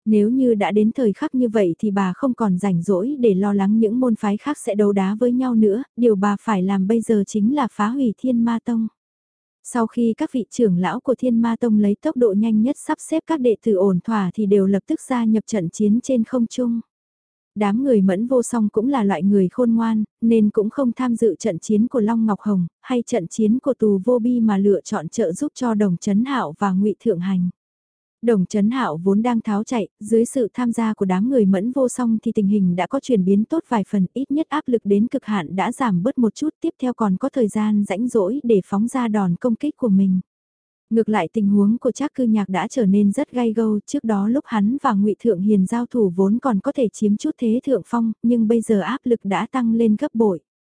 Nếu như đã đến thời khắc như vậy thì bà không còn rảnh rỗi để lo lắng những môn phái khác sẽ đấu đá với nhau nữa, điều bà phải làm bây giờ chính là phá hủy Thiên Ma Tông. Sau khi các vị trưởng lão của Thiên Ma Tông lấy tốc độ nhanh nhất sắp xếp các đệ tử ổn thỏa thì đều lập tức gia nhập trận chiến trên không trung. Đám người Mẫn Vô Song cũng là loại người khôn ngoan, nên cũng không tham dự trận chiến của Long Ngọc Hồng, hay trận chiến của Tù Vô Bi mà lựa chọn trợ giúp cho Đồng Chấn Hạo và Ngụy Thượng Hành. Đồng Chấn Hạo vốn đang tháo chạy, dưới sự tham gia của đám người Mẫn Vô Song thì tình hình đã có chuyển biến tốt vài phần, ít nhất áp lực đến cực hạn đã giảm bớt một chút, tiếp theo còn có thời gian rãnh rỗi để phóng ra đòn công kích của mình. Ngược lại tình huống của Trác Cư Nhạc đã trở nên rất gay go, trước đó lúc hắn và Ngụy Thượng Hiền giao thủ vốn còn có thể chiếm chút thế thượng phong, nhưng bây giờ áp lực đã tăng lên gấp bội.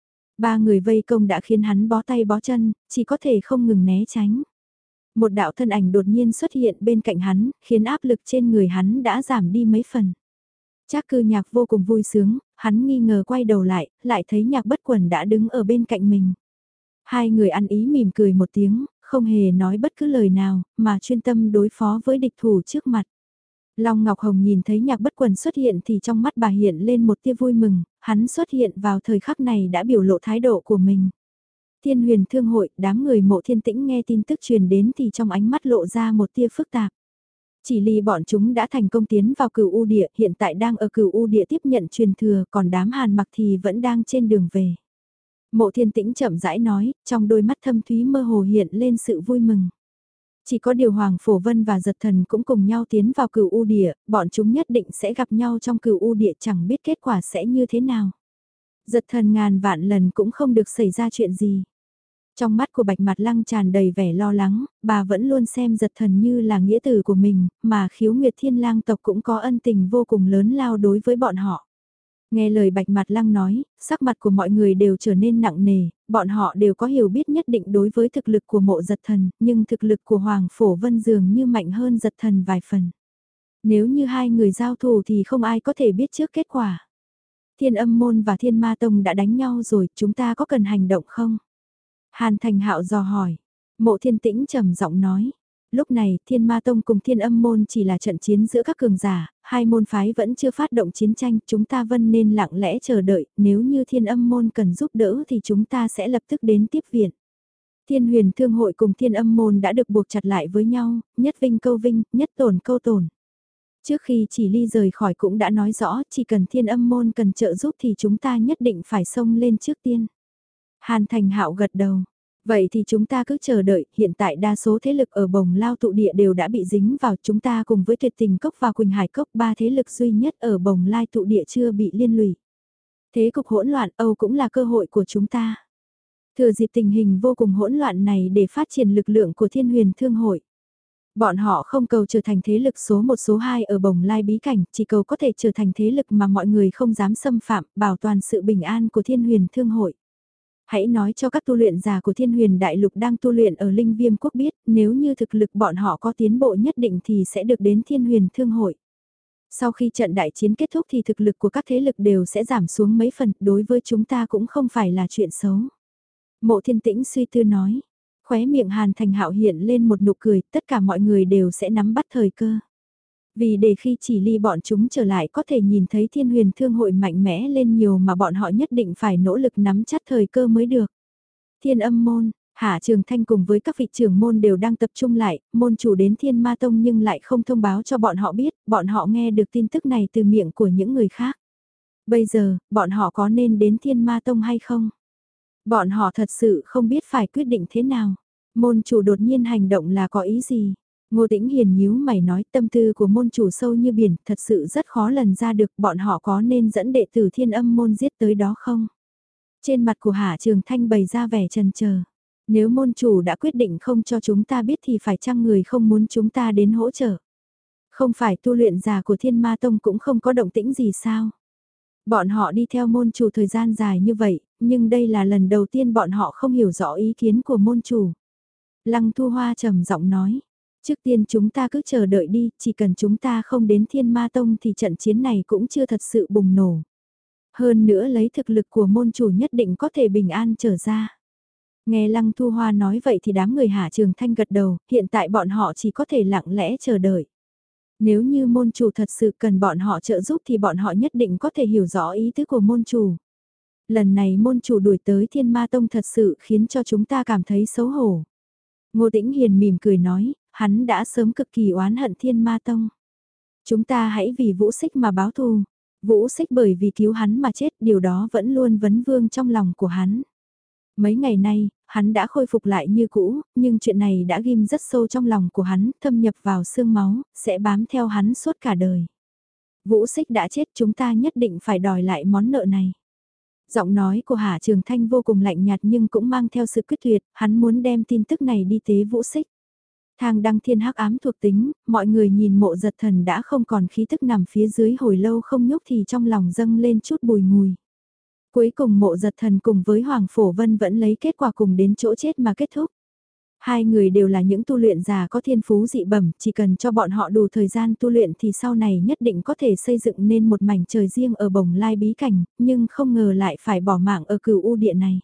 Ba người vây công đã khiến hắn bó tay bó chân, chỉ có thể không ngừng né tránh. Một đạo thân ảnh đột nhiên xuất hiện bên cạnh hắn, khiến áp lực trên người hắn đã giảm đi mấy phần. Trác Cư Nhạc vô cùng vui sướng, hắn nghi ngờ quay đầu lại, lại thấy Nhạc Bất Quần đã đứng ở bên cạnh mình. Hai người ăn ý mỉm cười một tiếng, không hề nói bất cứ lời nào, mà chuyên tâm đối phó với địch thủ trước mặt. Long Ngọc Hồng nhìn thấy Nhạc Bất Quần xuất hiện thì trong mắt bà hiện lên một tia vui mừng, hắn xuất hiện vào thời khắc này đã biểu lộ thái độ của mình. Thiên Huyền Thương hội, đám người Mộ Thiên Tĩnh nghe tin tức truyền đến thì trong ánh mắt lộ ra một tia phức tạp. Chỉ Ly bọn chúng đã thành công tiến vào Cửu U Địa, hiện tại đang ở Cửu U Địa tiếp nhận truyền thừa, còn đám Hàn Mặc thì vẫn đang trên đường về. Mộ Thiên Tĩnh chậm rãi nói, trong đôi mắt thâm thúy mơ hồ hiện lên sự vui mừng. Chỉ có điều Hoàng Phổ Vân và Giật Thần cũng cùng nhau tiến vào Cửu U Địa, bọn chúng nhất định sẽ gặp nhau trong Cửu U Địa, chẳng biết kết quả sẽ như thế nào. Giật Thần ngàn vạn lần cũng không được xảy ra chuyện gì. Trong mắt của Bạch Mặt Lăng tràn đầy vẻ lo lắng, bà vẫn luôn xem Giật Thần như là nghĩa tử của mình, mà Khiếu Nguyệt Thiên Lang tộc cũng có ân tình vô cùng lớn lao đối với bọn họ. Nghe lời Bạch Mặt Lăng nói, sắc mặt của mọi người đều trở nên nặng nề, bọn họ đều có hiểu biết nhất định đối với thực lực của Mộ Giật Thần, nhưng thực lực của Hoàng Phổ Vân dường như mạnh hơn Giật Thần vài phần. Nếu như hai người giao thủ thì không ai có thể biết trước kết quả. Thiên Âm Môn và Thiên Ma Tông đã đánh nhau rồi, chúng ta có cần hành động không? Hàn Thành Hạo dò hỏi. Mộ Thiên Tĩnh trầm giọng nói. Lúc này, Thiên Ma Tông cùng Thiên Âm Môn chỉ là trận chiến giữa các cường giả, hai môn phái vẫn chưa phát động chiến tranh, chúng ta vẫn nên lặng lẽ chờ đợi, nếu như Thiên Âm Môn cần giúp đỡ thì chúng ta sẽ lập tức đến tiếp viện. Thiên Huyền Thương hội cùng Thiên Âm Môn đã được buộc chặt lại với nhau, nhất vinh câu vinh, nhất tổn câu tổn. Trước khi Chỉ Ly rời khỏi cũng đã nói rõ, chỉ cần Thiên Âm Môn cần trợ giúp thì chúng ta nhất định phải xông lên trước tiên. Hàn Thành Hạo gật đầu. Vậy thì chúng ta cứ chờ đợi, hiện tại đa số thế lực ở Bồng Lao tụ địa đều đã bị dính vào, chúng ta cùng với Tuyệt Tình Cốc và Quỳnh Hải Cốc, ba thế lực duy nhất ở Bồng Lai tụ địa chưa bị liên lụy. Thế cục hỗn loạn Âu cũng là cơ hội của chúng ta. Thừa dịp tình hình vô cùng hỗn loạn này để phát triển lực lượng của Thiên Huyền Thương hội. Bọn họ không cầu trở thành thế lực số một số hai ở Bồng Lai bí cảnh, chỉ cầu có thể trở thành thế lực mà mọi người không dám xâm phạm, bảo toàn sự bình an của Thiên Huyền Thương hội. Hãy nói cho các tu luyện giả của Thiên Huyền Đại Lục đang tu luyện ở Linh Viêm Quốc biết, nếu như thực lực bọn họ có tiến bộ nhất định thì sẽ được đến Thiên Huyền Thương hội. Sau khi trận đại chiến kết thúc thì thực lực của các thế lực đều sẽ giảm xuống mấy phần, đối với chúng ta cũng không phải là chuyện xấu. Mộ Thiên Tĩnh suy tư nói, khóe miệng Hàn Thành Hạo hiện lên một nụ cười, tất cả mọi người đều sẽ nắm bắt thời cơ. Vì để khi Chỉ Ly bọn chúng trở lại có thể nhìn thấy Thiên Huyền Thương hội mạnh mẽ lên nhiều mà bọn họ nhất định phải nỗ lực nắm chắc thời cơ mới được. Thiên Âm Môn, Hạ Trường Thanh cùng với các vị trưởng môn đều đang tập trung lại, môn chủ đến Thiên Ma Tông nhưng lại không thông báo cho bọn họ biết, bọn họ nghe được tin tức này từ miệng của những người khác. Bây giờ, bọn họ có nên đến Thiên Ma Tông hay không? Bọn họ thật sự không biết phải quyết định thế nào. Môn chủ đột nhiên hành động là có ý gì? Ngô Tĩnh Hiền nhíu mày nói tâm tư của môn chủ sâu như biển, thật sự rất khó lần ra được bọn họ có nên dẫn đệ tử Thiên Âm Môn giết tới đó không? Trên mặt của Hạ Trường Thanh bày ra vẻ chần chờ. Nếu môn chủ đã quyết định không cho chúng ta biết thì phải chăng người không muốn chúng ta đến hỗ trợ? Không phải tu luyện giả của Thiên Ma Tông cũng không có động tĩnh gì sao? Bọn họ đi theo môn chủ thời gian dài như vậy, nhưng đây là lần đầu tiên bọn họ không hiểu rõ ý kiến của môn chủ. Lăng Thu Hoa trầm giọng nói. Trước tiên chúng ta cứ chờ đợi đi, chỉ cần chúng ta không đến Thiên Ma Tông thì trận chiến này cũng chưa thật sự bùng nổ. Hơn nữa lấy thực lực của môn chủ nhất định có thể bình an trở ra. Nghe Lăng Thu Hoa nói vậy thì đám người Hạ Trường Thanh gật đầu, hiện tại bọn họ chỉ có thể lặng lẽ chờ đợi. Nếu như môn chủ thật sự cần bọn họ trợ giúp thì bọn họ nhất định có thể hiểu rõ ý tứ của môn chủ. Lần này môn chủ đuổi tới Thiên Ma Tông thật sự khiến cho chúng ta cảm thấy xấu hổ. Ngô Tĩnh Hiền mỉm cười nói, hắn đã sớm cực kỳ oán hận Thiên Ma Tông. Chúng ta hãy vì Vũ Xích mà báo thù. Vũ Xích bởi vì cứu hắn mà chết, điều đó vẫn luôn vấn vương trong lòng của hắn. Mấy ngày nay, hắn đã khôi phục lại như cũ, nhưng chuyện này đã ghim rất sâu trong lòng của hắn, thâm nhập vào xương máu, sẽ bám theo hắn suốt cả đời. Vũ Xích đã chết, chúng ta nhất định phải đòi lại món nợ này. Giọng nói của Hạ Trường Thanh vô cùng lạnh nhạt nhưng cũng mang theo sự quyết tuyệt, hắn muốn đem tin tức này đi tế Vũ Xích. Thang đăng thiên hắc ám thuộc tính, mọi người nhìn Mộ Giật Thần đã không còn khí tức nằm phía dưới hồi lâu không nhúc thì trong lòng dâng lên chút bùi ngùi. Cuối cùng Mộ Giật Thần cùng với Hoàng Phổ Vân vẫn lấy kết quả cùng đến chỗ chết mà kết thúc. Hai người đều là những tu luyện giả có thiên phú dị bẩm, chỉ cần cho bọn họ đủ thời gian tu luyện thì sau này nhất định có thể xây dựng nên một mảnh trời riêng ở Bồng Lai bí cảnh, nhưng không ngờ lại phải bỏ mạng ở Cửu U Địa này.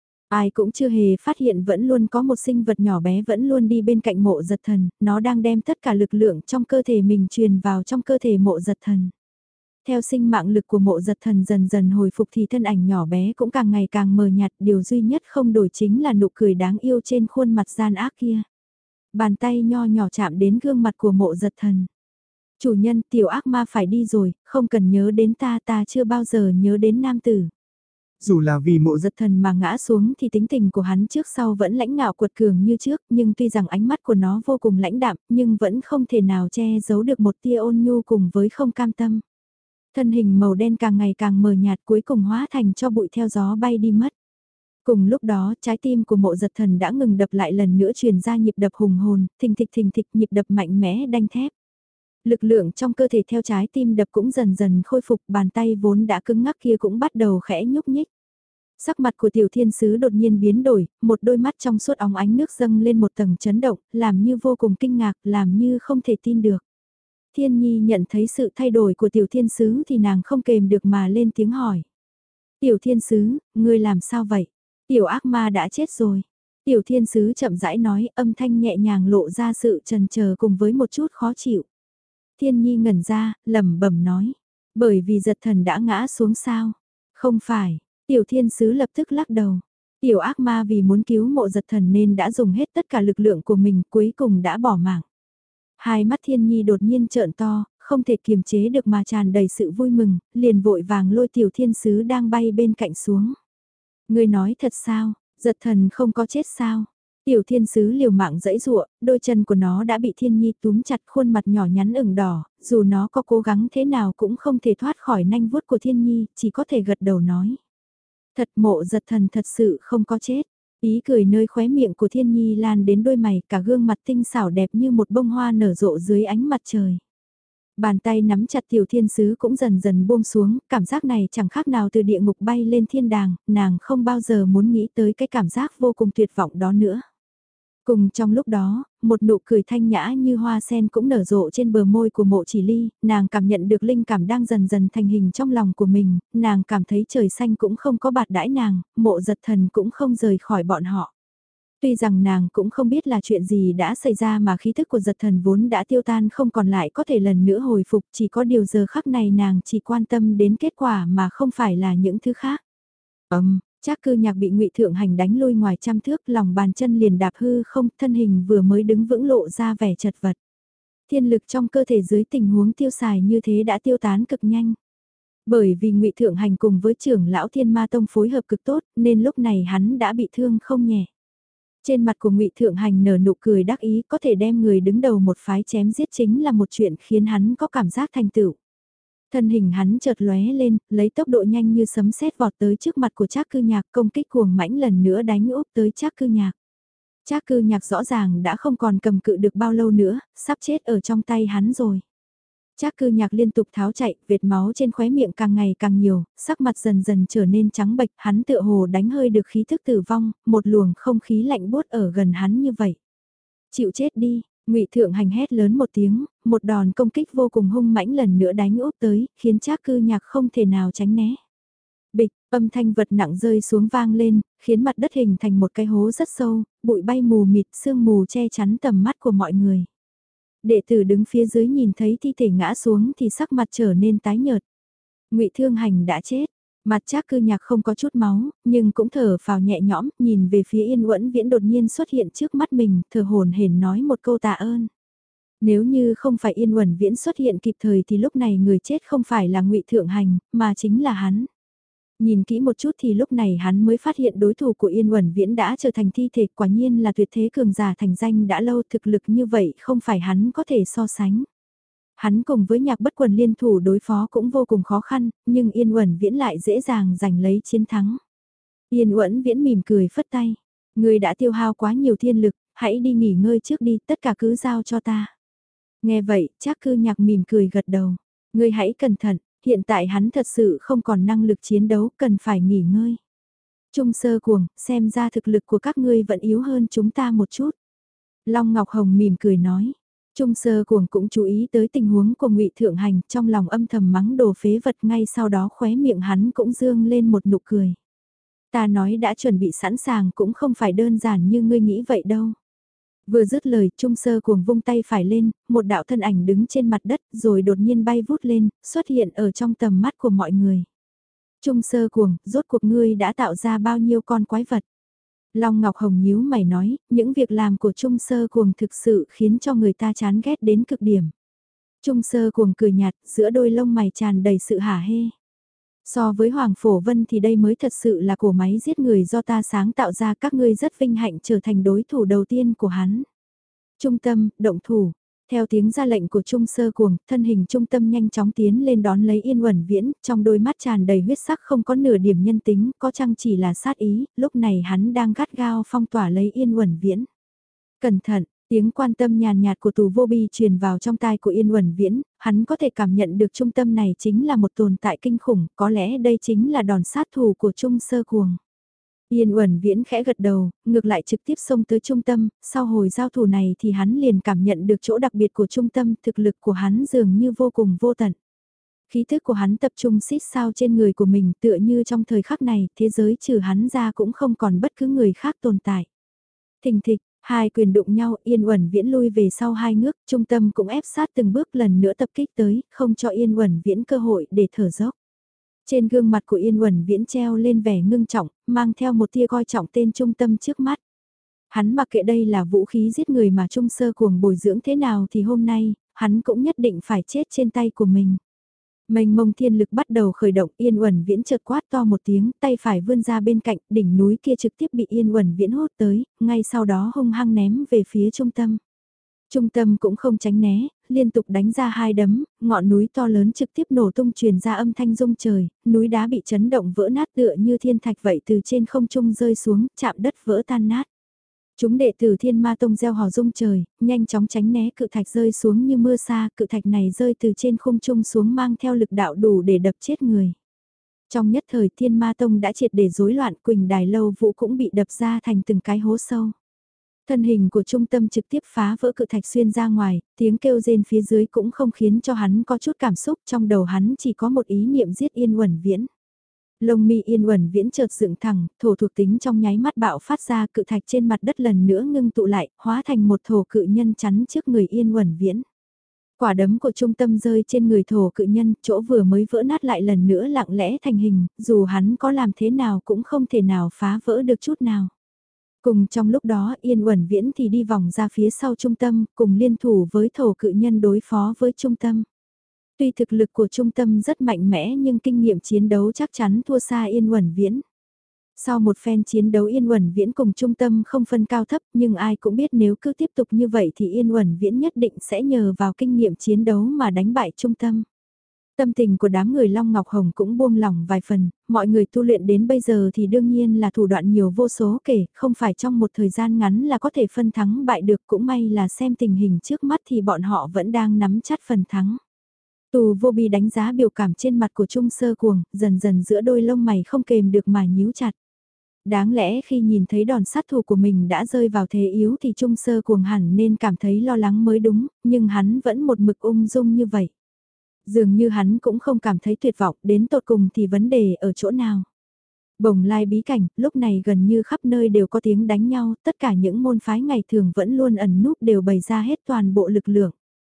Ai cũng chưa hề phát hiện vẫn luôn có một sinh vật nhỏ bé vẫn luôn đi bên cạnh Mộ Giật Thần, nó đang đem tất cả lực lượng trong cơ thể mình truyền vào trong cơ thể Mộ Giật Thần. Theo sinh mạng lực của Mộ Giật Thần dần dần hồi phục thì thân ảnh nhỏ bé cũng càng ngày càng mờ nhạt, điều duy nhất không đổi chính là nụ cười đáng yêu trên khuôn mặt gian ác kia. Bàn tay nho nhỏ chạm đến gương mặt của Mộ Giật Thần. Chủ nhân, tiểu ác ma phải đi rồi, không cần nhớ đến ta, ta chưa bao giờ nhớ đến nam tử. Dù là vì Mộ Giật Thần mà ngã xuống thì tính tình của hắn trước sau vẫn lãnh ngạo cuột cường như trước, nhưng tuy rằng ánh mắt của nó vô cùng lãnh đạm, nhưng vẫn không thể nào che giấu được một tia ôn nhu cùng với không cam tâm. Thân hình màu đen càng ngày càng mờ nhạt cuối cùng hóa thành cho bụi theo gió bay đi mất. Cùng lúc đó, trái tim của Mộ Giật Thần đã ngừng đập lại lần nữa truyền ra nhịp đập hùng hồn, thình thịch thình thịch nhịp đập mạnh mẽ đanh thép. Lực lượng trong cơ thể theo trái tim đập cũng dần dần khôi phục, bàn tay vốn đã cứng ngắc kia cũng bắt đầu khẽ nhúc nhích. Sắc mặt của tiểu thiên sứ đột nhiên biến đổi, một đôi mắt trong suốt óng ánh nước dâng lên một tầng chấn động, làm như vô cùng kinh ngạc, làm như không thể tin được. Thiên Nhi nhận thấy sự thay đổi của tiểu thiên sứ thì nàng không kềm được mà lên tiếng hỏi. Tiểu thiên sứ, ngươi làm sao vậy? Tiểu ác ma đã chết rồi. Tiểu thiên sứ chậm rãi nói, âm thanh nhẹ nhàng lộ ra sự trần chờ cùng với một chút khó chịu. Thiên Nhi ngẩn ra, lẩm bẩm nói. Bởi vì Giật Thần đã ngã xuống sao? Không phải, tiểu thiên sứ lập tức lắc đầu. Tiểu ác ma vì muốn cứu Mộ Giật Thần nên đã dùng hết tất cả lực lượng của mình, cuối cùng đã bỏ mạng. Hai mắt Thiên Nhi đột nhiên trợn to, không thể kiềm chế được mà tràn đầy sự vui mừng, liền vội vàng lôi tiểu thiên sứ đang bay bên cạnh xuống. Ngươi nói thật sao, Giật Thần không có chết sao? Tiểu thiên sứ liều mạng dẫy dụa, đôi chân của nó đã bị Thiên Nhi túm chặt, khuôn mặt nhỏ nhắn ửng đỏ, dù nó có cố gắng thế nào cũng không thể thoát khỏi nanh vuốt của Thiên Nhi, chỉ có thể gật đầu nói. Thật, Mộ Giật Thần thật sự không có chết. Ý cười nơi khóe miệng của Thiên Nhi lan đến đôi mày, cả gương mặt tinh xảo đẹp như một bông hoa nở rộ dưới ánh mặt trời. Bàn tay nắm chặt tiểu thiên sứ cũng dần dần buông xuống, cảm giác này chẳng khác nào từ địa ngục bay lên thiên đàng, nàng không bao giờ muốn nghĩ tới cái cảm giác vô cùng tuyệt vọng đó nữa. Cùng trong lúc đó, một nụ cười thanh nhã như hoa sen cũng nở rộ trên bờ môi của Mộ Chỉ Ly, nàng cảm nhận được linh cảm đang dần dần thành hình trong lòng của mình, nàng cảm thấy trời xanh cũng không có bạt đãi nàng, Mộ Giật Thần cũng không rời khỏi bọn họ. Tuy rằng nàng cũng không biết là chuyện gì đã xảy ra mà khí thức của Giật Thần vốn đã tiêu tan không còn lại có thể lần nữa hồi phục, chỉ có điều giờ khắc này nàng chỉ quan tâm đến kết quả mà không phải là những thứ khác. Ấm, um, Trác Cư Nhạc bị Ngụy Thượng Hành đánh lôi ngoài trăm thước, lòng bàn chân liền đạp hư không, thân hình vừa mới đứng vững lộ ra vẻ chật vật. Thiên lực trong cơ thể dưới tình huống tiêu xài như thế đã tiêu tán cực nhanh. Bởi vì Ngụy Thượng Hành cùng với trưởng lão Thiên Ma Tông phối hợp cực tốt, nên lúc này hắn đã bị thương không nhẹ. Trên mặt của Ngụy Thượng Hành nở nụ cười đắc ý, có thể đem người đứng đầu một phái chém giết chính là một chuyện khiến hắn có cảm giác thành tựu. Thân hình hắn chợt lóe lên, lấy tốc độ nhanh như sấm sét vọt tới trước mặt của Trác Cư Nhạc, công kích cuồng mãnh lần nữa đánh úp tới Trác Cư Nhạc. Trác Cư Nhạc rõ ràng đã không còn cầm cự được bao lâu nữa, sắp chết ở trong tay hắn rồi. Trác Cư Nhạc liên tục tháo chạy, vệt máu trên khóe miệng càng ngày càng nhiều, sắc mặt dần dần trở nên trắng bệch, hắn tựa hồ đánh hơi được khí thức tử vong, một luồng không khí lạnh buốt ở gần hắn như vậy. Chịu chết đi, Ngụy Thượng Hành hét lớn một tiếng, một đòn công kích vô cùng hung mãnh lần nữa đánh úp tới, khiến Trác Cư Nhạc không thể nào tránh né. Bịch, âm thanh vật nặng rơi xuống vang lên, khiến mặt đất hình thành một cái hố rất sâu, bụi bay mù mịt, sương mù che chắn tầm mắt của mọi người. Đệ tử đứng phía dưới nhìn thấy thi thể ngã xuống thì sắc mặt trở nên tái nhợt. Ngụy Thương Hành đã chết. Mặt Trác Cư Nhạc không có chút máu, nhưng cũng thở phào nhẹ nhõm, nhìn về phía Yên Uẩn Viễn đột nhiên xuất hiện trước mắt mình, thở hổn hển nói một câu tạ ơn. Nếu như không phải Yên Uẩn Viễn xuất hiện kịp thời thì lúc này người chết không phải là Ngụy Thượng Hành, mà chính là hắn. Nhìn kỹ một chút thì lúc này hắn mới phát hiện đối thủ của Yên Uẩn Viễn đã trở thành thi thể, quả nhiên là tuyệt thế cường giả thành danh đã lâu, thực lực như vậy không phải hắn có thể so sánh. Hắn cùng với Nhạc Bất Quần liên thủ đối phó cũng vô cùng khó khăn, nhưng Yên Uẩn Viễn lại dễ dàng giành lấy chiến thắng. Yên Uẩn Viễn mỉm cười phất tay, người đã tiêu hao quá nhiều thiên lực, hãy đi nghỉ ngơi trước đi, tất cả cứ giao cho ta. Nghe vậy, Trác Cư Nhạc mỉm cười gật đầu, người hãy cẩn thận, hiện tại hắn thật sự không còn năng lực chiến đấu, cần phải nghỉ ngơi. Trung Sơ Cuồng, xem ra thực lực của các ngươi vẫn yếu hơn chúng ta một chút. Long Ngọc Hồng mỉm cười nói. Trung Sơ Cuồng cũng chú ý tới tình huống của Ngụy Thượng Hành, trong lòng âm thầm mắng đồ phế vật, ngay sau đó khóe miệng hắn cũng dương lên một nụ cười. Ta nói đã chuẩn bị sẵn sàng cũng không phải đơn giản như ngươi nghĩ vậy đâu. Vừa dứt lời, Trung Sơ Cuồng vung tay phải lên, một đạo thân ảnh đứng trên mặt đất rồi đột nhiên bay vút lên, xuất hiện ở trong tầm mắt của mọi người. Trung Sơ Cuồng, rốt cuộc ngươi đã tạo ra bao nhiêu con quái vật? Long Ngọc Hồng nhíu mày nói, những việc làm của Trung Sơ Cuồng thực sự khiến cho người ta chán ghét đến cực điểm. Trung Sơ Cuồng cười nhạt, giữa đôi lông mày tràn đầy sự hả hê. So với Hoàng Phổ Vân thì đây mới thật sự là cổ máy giết người do ta sáng tạo ra, các ngươi rất vinh hạnh trở thành đối thủ đầu tiên của hắn. Trung tâm, động thủ. Theo tiếng ra lệnh của Trung Sơ Cuồng, thân hình Trung tâm nhanh chóng tiến lên đón lấy Yên Uẩn Viễn, trong đôi mắt tràn đầy huyết sắc không có nửa điểm nhân tính, có chăng chỉ là sát ý, lúc này hắn đang gắt gao phong tỏa lấy Yên Uẩn Viễn. Cẩn thận, tiếng quan tâm nhàn nhạt của Tù Vô Bi truyền vào trong tai của Yên Uẩn Viễn, hắn có thể cảm nhận được trung tâm này chính là một tồn tại kinh khủng, có lẽ đây chính là đòn sát thủ của Trung Sơ Cuồng. Yên Uẩn Viễn khẽ gật đầu, ngược lại trực tiếp xông tới trung tâm, sau hồi giao thủ này thì hắn liền cảm nhận được chỗ đặc biệt của trung tâm, thực lực của hắn dường như vô cùng vô tận. Khí thức của hắn tập trung xít sao trên người của mình, tựa như trong thời khắc này, thế giới trừ hắn ra cũng không còn bất cứ người khác tồn tại. Thình thịch, hai quyền đụng nhau, Yên Uẩn Viễn lui về sau hai ngước, trung tâm cũng ép sát từng bước lần nữa tập kích tới, không cho Yên Uẩn Viễn cơ hội để thở dốc. Trên gương mặt của Yên Uẩn Viễn treo lên vẻ ngưng trọng, mang theo một tia coi trọng tên trung tâm trước mắt. Hắn mặc kệ đây là vũ khí giết người mà Trung Sơ Cuồng bồi dưỡng thế nào thì hôm nay, hắn cũng nhất định phải chết trên tay của mình. Mênh mông thiên lực bắt đầu khởi động, Yên Uẩn Viễn chợt quát to một tiếng, tay phải vươn ra bên cạnh, đỉnh núi kia trực tiếp bị Yên Uẩn Viễn hốt tới, ngay sau đó hung hăng ném về phía trung tâm. Trung tâm cũng không tránh né, liên tục đánh ra hai đấm, ngọn núi to lớn trực tiếp nổ tung truyền ra âm thanh rung trời, núi đá bị chấn động vỡ nát tựa như thiên thạch vậy từ trên không trung rơi xuống, chạm đất vỡ tan nát. Chúng đệ tử Thiên Ma Tông gieo hò rung trời, nhanh chóng tránh né cự thạch rơi xuống như mưa sa, cự thạch này rơi từ trên không trung xuống mang theo lực đạo đủ để đập chết người. Trong nhất thời Thiên Ma Tông đã triệt để rối loạn, Quỳnh Đài Lâu Vũ cũng bị đập ra thành từng cái hố sâu. Thân hình của trung tâm trực tiếp phá vỡ cự thạch xuyên ra ngoài, tiếng kêu rên phía dưới cũng không khiến cho hắn có chút cảm xúc, trong đầu hắn chỉ có một ý niệm giết Yên Uẩn Viễn. Lông mi Yên Uẩn Viễn chợt dựng thẳng, thổ thuộc tính trong nháy mắt bạo phát ra, cự thạch trên mặt đất lần nữa ngưng tụ lại, hóa thành một thổ cự nhân chắn trước người Yên Uẩn Viễn. Quả đấm của trung tâm rơi trên người thổ cự nhân, chỗ vừa mới vỡ nát lại lần nữa lặng lẽ thành hình, dù hắn có làm thế nào cũng không thể nào phá vỡ được chút nào. Cùng trong lúc đó Yên Uẩn Viễn thì đi vòng ra phía sau trung tâm, cùng liên thủ với thổ cự nhân đối phó với trung tâm. Tuy thực lực của trung tâm rất mạnh mẽ nhưng kinh nghiệm chiến đấu chắc chắn thua xa Yên Uẩn Viễn. Sau một phen chiến đấu Yên Uẩn Viễn cùng trung tâm không phân cao thấp, nhưng ai cũng biết nếu cứ tiếp tục như vậy thì Yên Uẩn Viễn nhất định sẽ nhờ vào kinh nghiệm chiến đấu mà đánh bại trung tâm. Tâm tình của đám người Long Ngọc Hồng cũng buông lỏng vài phần, mọi người tu luyện đến bây giờ thì đương nhiên là thủ đoạn nhiều vô số kể, không phải trong một thời gian ngắn là có thể phân thắng bại được, cũng may là xem tình hình trước mắt thì bọn họ vẫn đang nắm chắc phần thắng. Tù Vô Bi đánh giá biểu cảm trên mặt của Trung Sơ Cuồng, dần dần giữa đôi lông mày không kềm được mà nhíu chặt. Đáng lẽ khi nhìn thấy đòn sát thủ của mình đã rơi vào thế yếu thì Trung Sơ Cuồng hẳn nên cảm thấy lo lắng mới đúng, nhưng hắn vẫn một mực ung dung như vậy. Dường như hắn cũng không cảm thấy tuyệt vọng, đến tột cùng thì vấn đề ở chỗ nào. Bồng Lai bí cảnh, lúc này gần như khắp nơi đều có tiếng đánh nhau, tất cả những môn phái ngày thường vẫn luôn ẩn núp đều bày ra hết toàn bộ lực lượng.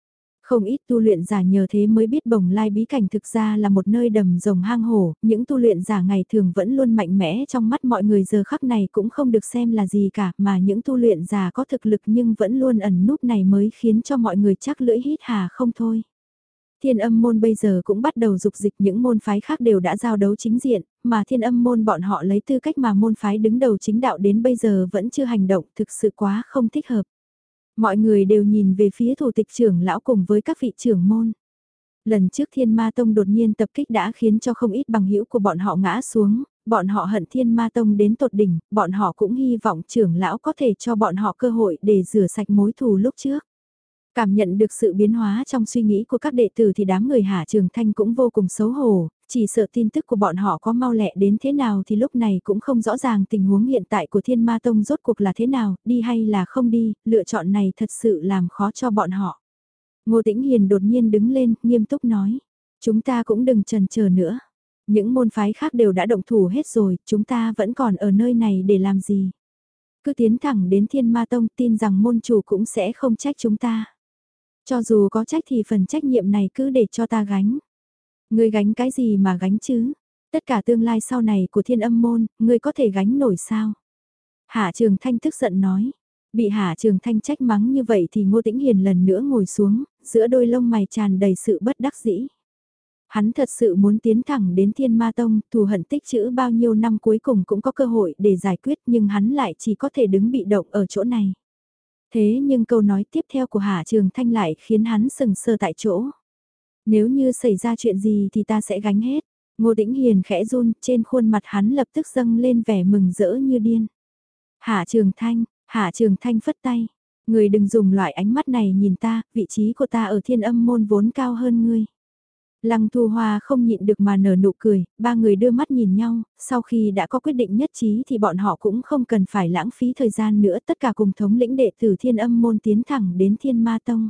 Không ít tu luyện giả nhờ thế mới biết Bồng Lai bí cảnh thực ra là một nơi đầm rồng hang hổ, những tu luyện giả ngày thường vẫn luôn mạnh mẽ trong mắt mọi người giờ khắc này cũng không được xem là gì cả, mà những tu luyện giả có thực lực nhưng vẫn luôn ẩn núp này mới khiến cho mọi người chắc lưỡi hít hà không thôi. Thiên âm môn bây giờ cũng bắt đầu dục dịch, những môn phái khác đều đã giao đấu chính diện, mà thiên âm môn bọn họ lấy tư cách mà môn phái đứng đầu chính đạo đến bây giờ vẫn chưa hành động, thực sự quá không thích hợp. Mọi người đều nhìn về phía thủ tịch trưởng lão cùng với các vị trưởng môn. Lần trước Thiên Ma Tông đột nhiên tập kích đã khiến cho không ít bằng hữu của bọn họ ngã xuống, bọn họ hận Thiên Ma Tông đến tột đỉnh, bọn họ cũng hy vọng trưởng lão có thể cho bọn họ cơ hội để rửa sạch mối thù lúc trước. Cảm nhận được sự biến hóa trong suy nghĩ của các đệ tử thì đám người Hạ Trường Thanh cũng vô cùng xấu hổ, chỉ sợ tin tức của bọn họ có mau lẹ đến thế nào thì lúc này cũng không rõ ràng tình huống hiện tại của Thiên Ma Tông rốt cuộc là thế nào, đi hay là không đi, lựa chọn này thật sự làm khó cho bọn họ. Ngô Tĩnh Hiền đột nhiên đứng lên, nghiêm túc nói, chúng ta cũng đừng chần chờ nữa. Những môn phái khác đều đã động thủ hết rồi, chúng ta vẫn còn ở nơi này để làm gì? Cứ tiến thẳng đến Thiên Ma Tông, tin rằng môn chủ cũng sẽ không trách chúng ta. Cho dù có trách thì phần trách nhiệm này cứ để cho ta gánh. Ngươi gánh cái gì mà gánh chứ? Tất cả tương lai sau này của Thiên Âm môn, ngươi có thể gánh nổi sao? Hạ Trường Thanh tức giận nói. Bị Hạ Trường Thanh trách mắng như vậy thì Ngô Tĩnh Hiền lần nữa ngồi xuống, giữa đôi lông mày tràn đầy sự bất đắc dĩ. Hắn thật sự muốn tiến thẳng đến Thiên Ma Tông, thù hận tích trữ bao nhiêu năm cuối cùng cũng có cơ hội để giải quyết, nhưng hắn lại chỉ có thể đứng bị động ở chỗ này. Thế nhưng câu nói tiếp theo của Hạ Trường Thanh lại khiến hắn sừng sờ tại chỗ. Nếu như xảy ra chuyện gì thì ta sẽ gánh hết. Ngô Tĩnh Hiền khẽ run, trên khuôn mặt hắn lập tức dâng lên vẻ mừng rỡ như điên. Hạ Trường Thanh, Hạ Trường Thanh phất tay. Người đừng dùng loại ánh mắt này nhìn ta, vị trí của ta ở Thiên Âm môn vốn cao hơn ngươi. Lăng Thu Hoa không nhịn được mà nở nụ cười, ba người đưa mắt nhìn nhau, sau khi đã có quyết định nhất trí thì bọn họ cũng không cần phải lãng phí thời gian nữa, tất cả cùng thống lĩnh đệ tử Thiên Âm môn tiến thẳng đến Thiên Ma Tông.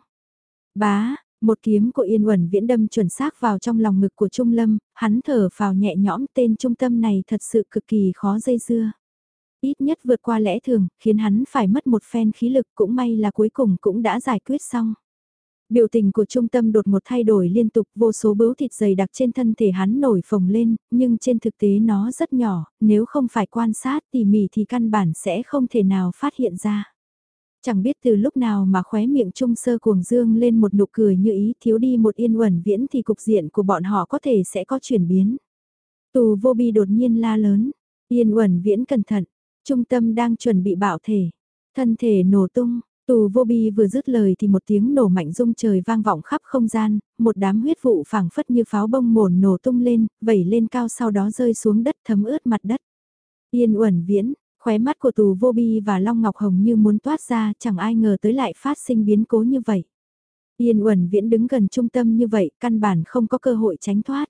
Bá, một kiếm của Yên Uẩn Viễn đâm chuẩn xác vào trong lòng ngực của Trung Lâm, hắn thở phào nhẹ nhõm, tên trung tâm này thật sự cực kỳ khó dây dưa. Ít nhất vượt qua lẽ thường, khiến hắn phải mất một phen khí lực, cũng may là cuối cùng cũng đã giải quyết xong. Biểu tình của trung tâm đột một thay đổi liên tục, vô số bướu thịt dày đặc trên thân thể hắn nổi phồng lên, nhưng trên thực tế nó rất nhỏ, nếu không phải quan sát tỉ mỉ thì căn bản sẽ không thể nào phát hiện ra. Chẳng biết từ lúc nào mà khóe miệng Trung Sơ cuồng dương lên một nụ cười như ý, thiếu đi một Yên Uẩn Viễn thì cục diện của bọn họ có thể sẽ có chuyển biến. Tù Vô Bi đột nhiên la lớn, Yên Uẩn Viễn cẩn thận, trung tâm đang chuẩn bị bạo thể, thân thể nổ tung. Tù Vô Bi vừa dứt lời thì một tiếng nổ mạnh rung trời vang vọng khắp không gian, một đám huyết vụ phảng phất như pháo bông mồn nổ tung lên, vẩy lên cao sau đó rơi xuống đất thấm ướt mặt đất. Yên Uẩn Viễn, khóe mắt của Tù Vô Bi và Long Ngọc Hồng như muốn toát ra, chẳng ai ngờ tới lại phát sinh biến cố như vậy. Yên Uẩn Viễn đứng gần trung tâm như vậy, căn bản không có cơ hội tránh thoát.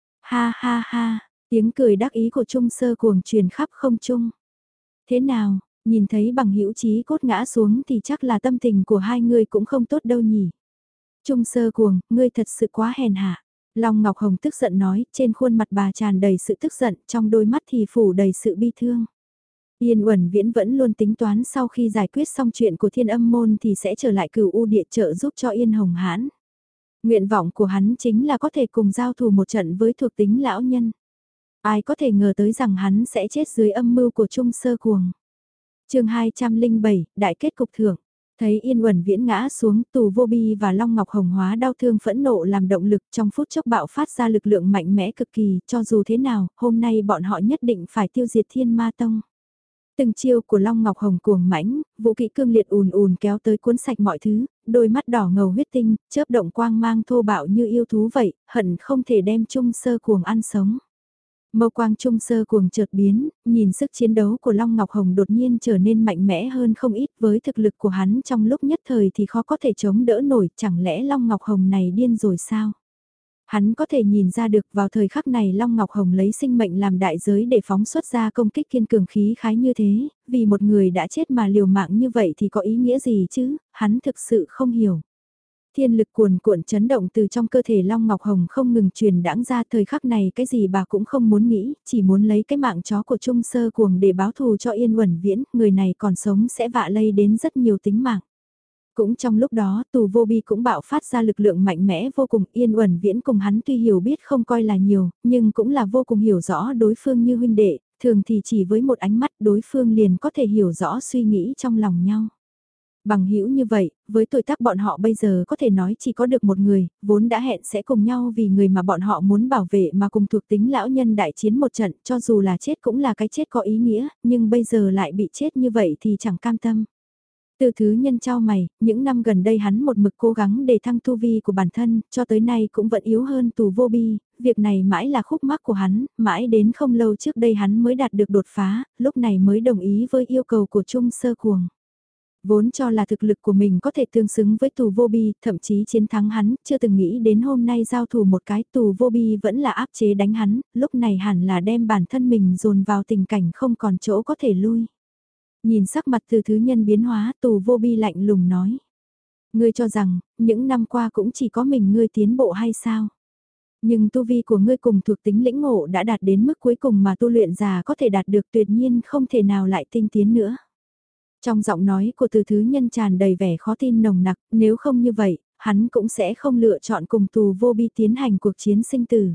Ha ha ha, tiếng cười đắc ý của Trung Sơ cuồng truyền khắp không trung. Thế nào? Nhìn thấy bằng hữu chí cốt ngã xuống thì chắc là tâm tình của hai người cũng không tốt đâu nhỉ. Trung Sơ cuồng, ngươi thật sự quá hèn hạ. Long Ngọc Hồng tức giận nói, trên khuôn mặt bà tràn đầy sự tức giận, trong đôi mắt thì phủ đầy sự bi thương. Yên Uẩn Viễn vẫn luôn tính toán sau khi giải quyết xong chuyện của Thiên Âm môn thì sẽ trở lại Cửu U Địa trợ giúp cho Yên Hồng Hãn. Nguyện vọng của hắn chính là có thể cùng giao thủ một trận với thuộc tính lão nhân. Ai có thể ngờ tới rằng hắn sẽ chết dưới âm mưu của Trung Sơ cuồng. Chương hai trăm lẻ bảy, đại kết cục thưởng. Thấy Yên Uẩn Viễn ngã xuống, Tù Vô Bi và Long Ngọc Hồng hóa đau thương phẫn nộ làm động lực, trong phút chốc bạo phát ra lực lượng mạnh mẽ cực kỳ, cho dù thế nào, hôm nay bọn họ nhất định phải tiêu diệt Thiên Ma Tông. Từng chiêu của Long Ngọc Hồng cuồng mãnh, vũ kỹ cương liệt ùn ùn kéo tới cuốn sạch mọi thứ, đôi mắt đỏ ngầu huyết tinh, chớp động quang mang thô bạo như yêu thú vậy, hận không thể đem Trung Sơ cuồng ăn sống. Mâu quang Trung Sơ cuồng chợt biến, nhìn sức chiến đấu của Long Ngọc Hồng đột nhiên trở nên mạnh mẽ hơn không ít, với thực lực của hắn trong lúc nhất thời thì khó có thể chống đỡ nổi, chẳng lẽ Long Ngọc Hồng này điên rồi sao? Hắn có thể nhìn ra được vào thời khắc này Long Ngọc Hồng lấy sinh mệnh làm đại giới để phóng xuất ra công kích kiên cường khí khái như thế, vì một người đã chết mà liều mạng như vậy thì có ý nghĩa gì chứ, hắn thực sự không hiểu. Thiên lực cuồn cuộn chấn động từ trong cơ thể Long Ngọc Hồng không ngừng truyền đãng ra, thời khắc này cái gì bà cũng không muốn nghĩ, chỉ muốn lấy cái mạng chó của Trung Sơ cuồng để báo thù cho Yên Uẩn Viễn, người này còn sống sẽ vạ lây đến rất nhiều tính mạng. Cũng trong lúc đó, tù vô bi cũng bạo phát ra lực lượng mạnh mẽ vô cùng. Yên Uẩn Viễn cùng hắn tuy hiểu biết không coi là nhiều, nhưng cũng là vô cùng hiểu rõ đối phương như huynh đệ, thường thì chỉ với một ánh mắt đối phương liền có thể hiểu rõ suy nghĩ trong lòng nhau. Bằng hữu như vậy, với tuổi tác bọn họ bây giờ có thể nói chỉ có được một người, vốn đã hẹn sẽ cùng nhau vì người mà bọn họ muốn bảo vệ mà cùng thuộc tính lão nhân đại chiến một trận, cho dù là chết cũng là cái chết có ý nghĩa, nhưng bây giờ lại bị chết như vậy thì chẳng cam tâm. Từ thứ nhân trao mày, những năm gần đây hắn một mực cố gắng để thăng tu vi của bản thân, cho tới nay cũng vẫn yếu hơn tù vô bi, việc này mãi là khúc mắc của hắn, mãi đến không lâu trước đây hắn mới đạt được đột phá, lúc này mới đồng ý với yêu cầu của Trung Sơ Cuồng. Vốn cho là thực lực của mình có thể tương xứng với tù vô bi, thậm chí chiến thắng hắn, chưa từng nghĩ đến hôm nay giao thủ một cái tù vô bi vẫn là áp chế đánh hắn, lúc này hẳn là đem bản thân mình dồn vào tình cảnh không còn chỗ có thể lui. Nhìn sắc mặt từ thứ nhân biến hóa, tù vô bi lạnh lùng nói. Ngươi cho rằng, những năm qua cũng chỉ có mình ngươi tiến bộ hay sao? Nhưng tu vi của ngươi cùng thuộc tính lĩnh ngộ đã đạt đến mức cuối cùng mà tu luyện già có thể đạt được, tuyệt nhiên không thể nào lại tinh tiến nữa. Trong giọng nói của từ thứ nhân tràn đầy vẻ khó tin nồng nặc, nếu không như vậy, hắn cũng sẽ không lựa chọn cùng tù vô bi tiến hành cuộc chiến sinh tử.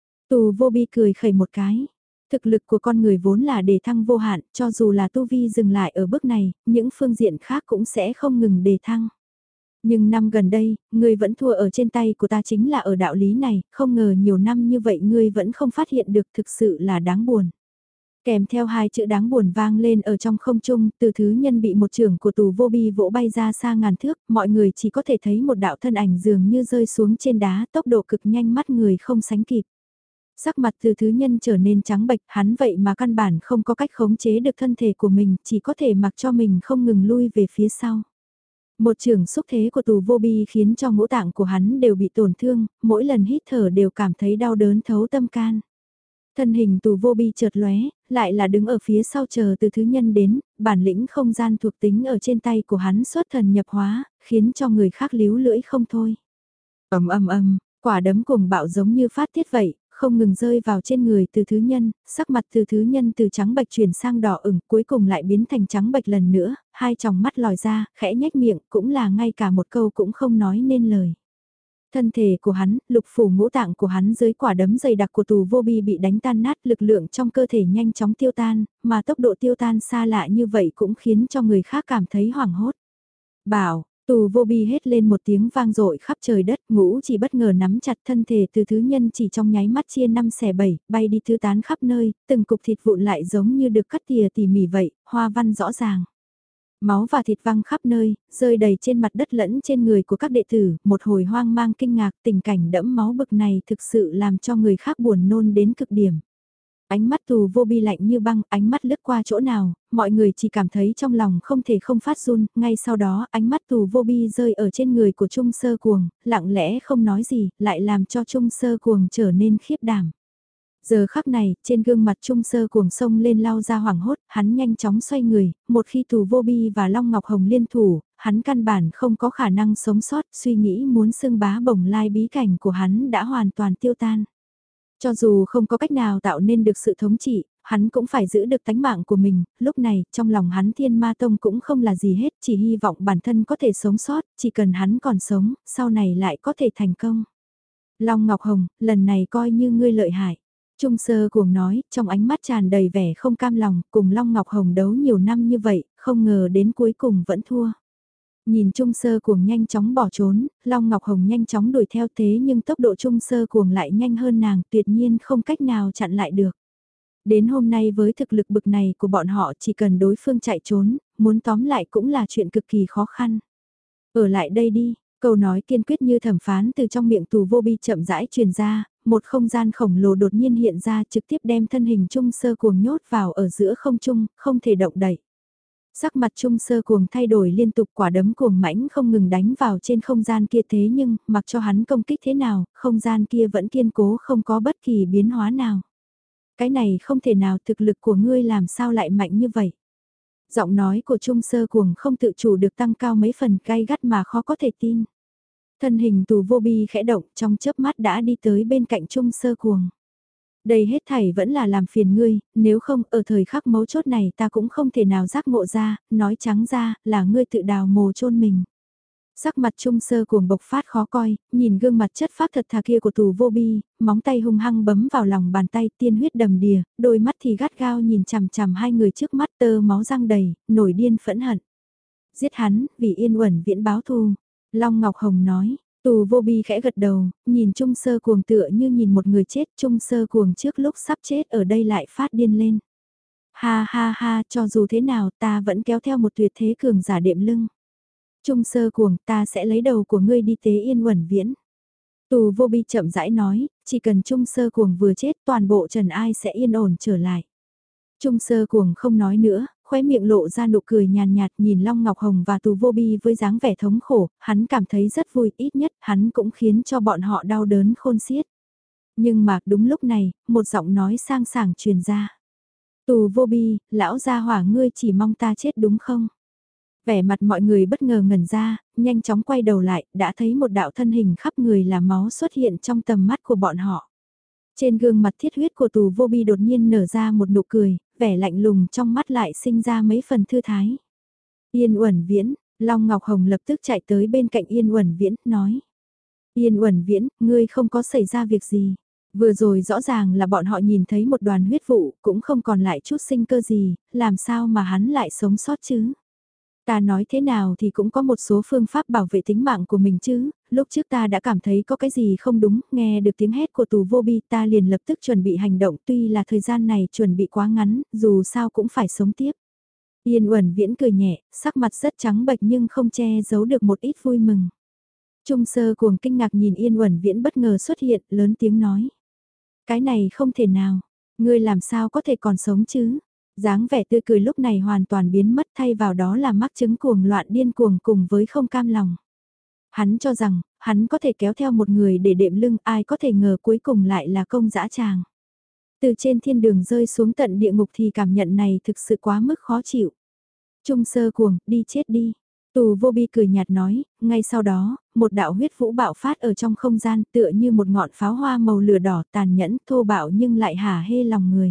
Tù vô bi cười khẩy một cái. Thực lực của con người vốn là đề thăng vô hạn, cho dù là tu vi dừng lại ở bước này, những phương diện khác cũng sẽ không ngừng đề thăng. Nhưng năm gần đây, ngươi vẫn thua ở trên tay của ta chính là ở đạo lý này, không ngờ nhiều năm như vậy ngươi vẫn không phát hiện được, thực sự là đáng buồn. Kèm theo hai chữ đáng buồn vang lên ở trong không trung, từ thứ nhân bị một trưởng của tù vô bi vỗ bay ra xa ngàn thước, mọi người chỉ có thể thấy một đạo thân ảnh dường như rơi xuống trên đá, tốc độ cực nhanh mắt người không sánh kịp. Sắc mặt từ thứ nhân trở nên trắng bệch, hắn vậy mà căn bản không có cách khống chế được thân thể của mình, chỉ có thể mặc cho mình không ngừng lui về phía sau. Một trường xúc thế của tù vô bi khiến cho ngũ tạng của hắn đều bị tổn thương, mỗi lần hít thở đều cảm thấy đau đớn thấu tâm can. Thân hình tù vô bi chợt lóe, lại là đứng ở phía sau chờ từ thứ nhân đến, bản lĩnh không gian thuộc tính ở trên tay của hắn xuất thần nhập hóa, khiến cho người khác líu lưỡi không thôi. Ầm ầm ầm, quả đấm cuồng bạo giống như phát tiết vậy, không ngừng rơi vào trên người từ thứ nhân, sắc mặt từ thứ nhân từ trắng bệch chuyển sang đỏ ửng, cuối cùng lại biến thành trắng bệch lần nữa, hai tròng mắt lòi ra, khẽ nhếch miệng, cũng là ngay cả một câu cũng không nói nên lời. Thân thể của hắn, lục phủ ngũ tạng của hắn dưới quả đấm dày đặc của tù vô bi bị đánh tan nát, lực lượng trong cơ thể nhanh chóng tiêu tan, mà tốc độ tiêu tan xa lạ như vậy cũng khiến cho người khác cảm thấy hoảng hốt. Bảo, tù vô bi hết lên một tiếng vang dội khắp trời đất, ngũ chỉ bất ngờ nắm chặt thân thể từ thứ nhân chỉ trong nháy mắt chia năm xẻ bảy, bay đi tứ tán khắp nơi, từng cục thịt vụn lại giống như được cắt tỉa tỉ mỉ vậy, hoa văn rõ ràng. Máu và thịt văng khắp nơi, rơi đầy trên mặt đất lẫn trên người của các đệ tử, một hồi hoang mang kinh ngạc, tình cảnh đẫm máu bực này thực sự làm cho người khác buồn nôn đến cực điểm. Ánh mắt tù vô bi lạnh như băng, ánh mắt lướt qua chỗ nào, mọi người chỉ cảm thấy trong lòng không thể không phát run, ngay sau đó ánh mắt tù vô bi rơi ở trên người của Trung Sơ Cuồng, lặng lẽ không nói gì, lại làm cho Trung Sơ Cuồng trở nên khiếp đảm. Giờ khắc này, trên gương mặt Trung Sơ Cuồng sông lên lao ra hoảng hốt, hắn nhanh chóng xoay người, một khi tù vô bi và Long Ngọc Hồng liên thủ, hắn căn bản không có khả năng sống sót, suy nghĩ muốn xưng bá bổng lai bí cảnh của hắn đã hoàn toàn tiêu tan. Cho dù không có cách nào tạo nên được sự thống trị, hắn cũng phải giữ được tánh mạng của mình, lúc này, trong lòng hắn Thiên Ma Tông cũng không là gì hết, chỉ hy vọng bản thân có thể sống sót, chỉ cần hắn còn sống, sau này lại có thể thành công. Long Ngọc Hồng, lần này coi như ngươi lợi hại. Trung Sơ Cuồng nói, trong ánh mắt tràn đầy vẻ không cam lòng, cùng Long Ngọc Hồng đấu nhiều năm như vậy, không ngờ đến cuối cùng vẫn thua. Nhìn Trung Sơ Cuồng nhanh chóng bỏ trốn, Long Ngọc Hồng nhanh chóng đuổi theo thế nhưng tốc độ Trung Sơ Cuồng lại nhanh hơn nàng, tuyệt nhiên không cách nào chặn lại được. Đến hôm nay với thực lực bực này của bọn họ chỉ cần đối phương chạy trốn, muốn tóm lại cũng là chuyện cực kỳ khó khăn. Ở lại đây đi, câu nói kiên quyết như thẩm phán từ trong miệng tù vô bi chậm rãi truyền ra, một không gian khổng lồ đột nhiên hiện ra trực tiếp đem thân hình Trung Sơ Cuồng nhốt vào ở giữa không trung, không thể động đậy. Sắc mặt Trung Sơ Cuồng thay đổi liên tục, quả đấm cuồng mãnh không ngừng đánh vào trên không gian kia, thế nhưng, mặc cho hắn công kích thế nào, không gian kia vẫn kiên cố không có bất kỳ biến hóa nào. Cái này không thể nào, thực lực của ngươi làm sao lại mạnh như vậy. Giọng nói của Trung Sơ Cuồng không tự chủ được tăng cao mấy phần, gay gắt mà khó có thể tin. Thân hình tù vô bi khẽ động, trong chớp mắt đã đi tới bên cạnh Trung Sơ Cuồng. Đây hết thảy vẫn là làm phiền ngươi, nếu không ở thời khắc mấu chốt này ta cũng không thể nào giác ngộ ra, nói trắng ra là ngươi tự đào mồ chôn mình. Sắc mặt Trung Sơ Cuồng bộc phát khó coi, nhìn gương mặt chất phác thật thà kia của Tù Vô Bi, móng tay hung hăng bấm vào lòng bàn tay, tiên huyết đầm đìa, đôi mắt thì gắt gao nhìn chằm chằm hai người trước mắt, tơ máu răng đầy, nổi điên phẫn hận. Giết hắn, vì Yên Uẩn Viễn báo thù. Long Ngọc Hồng nói, Tù Vô Bi khẽ gật đầu, nhìn Trung Sơ Cuồng tựa như nhìn một người chết. Trung Sơ Cuồng trước lúc sắp chết ở đây lại phát điên lên. Ha ha ha, cho dù thế nào ta vẫn kéo theo một tuyệt thế cường giả đệm lưng. Trung Sơ Cuồng, ta sẽ lấy đầu của ngươi đi tế Yên Uẩn Viễn. Tù Vô Bi chậm rãi nói, chỉ cần Trung Sơ Cuồng vừa chết toàn bộ Trần Ai sẽ yên ổn trở lại. Trung Sơ Cuồng không nói nữa, khóe miệng lộ ra nụ cười nhàn nhạt, nhìn Long Ngọc Hồng và Tù Vô Bi với dáng vẻ thống khổ, hắn cảm thấy rất vui, ít nhất hắn cũng khiến cho bọn họ đau đớn khôn xiết. Nhưng mà đúng lúc này, một giọng nói sang sảng truyền ra. Tù Vô Bi, lão gia hỏa ngươi chỉ mong ta chết đúng không? Vẻ mặt mọi người bất ngờ ngẩn ra, nhanh chóng quay đầu lại, đã thấy một đạo thân hình khắp người là máu xuất hiện trong tầm mắt của bọn họ. Trên gương mặt thiết huyết của Tù Vô Bi đột nhiên nở ra một nụ cười, vẻ lạnh lùng trong mắt lại sinh ra mấy phần thư thái. Yên Uẩn Viễn, Long Ngọc Hồng lập tức chạy tới bên cạnh Yên Uẩn Viễn, nói. Yên Uẩn Viễn, ngươi không có xảy ra việc gì. Vừa rồi rõ ràng là bọn họ nhìn thấy một đoàn huyết vụ, cũng không còn lại chút sinh cơ gì, làm sao mà hắn lại sống sót chứ? Ta nói thế nào thì cũng có một số phương pháp bảo vệ tính mạng của mình chứ, lúc trước ta đã cảm thấy có cái gì không đúng, nghe được tiếng hét của Tù Vô Bi ta liền lập tức chuẩn bị hành động, tuy là thời gian này chuẩn bị quá ngắn, dù sao cũng phải sống tiếp. Yên Uẩn Viễn cười nhẹ, sắc mặt rất trắng bệch nhưng không che giấu được một ít vui mừng. Trung Sơ Cuồng kinh ngạc nhìn Yên Uẩn Viễn bất ngờ xuất hiện, lớn tiếng nói. Cái này không thể nào, ngươi làm sao có thể còn sống chứ? Dáng vẻ tươi cười lúc này hoàn toàn biến mất, thay vào đó là mắc chứng cuồng loạn điên cuồng cùng với không cam lòng. Hắn cho rằng, hắn có thể kéo theo một người để đệm lưng, ai có thể ngờ cuối cùng lại là công dã tràng. Từ trên thiên đường rơi xuống tận địa ngục thì cảm nhận này thực sự quá mức khó chịu. Trung Sơ Cuồng, đi chết đi. Tù Vô Bi cười nhạt nói, ngay sau đó, một đạo huyết vũ bạo phát ở trong không gian tựa như một ngọn pháo hoa màu lửa đỏ tàn nhẫn thô bạo nhưng lại hả hê lòng người.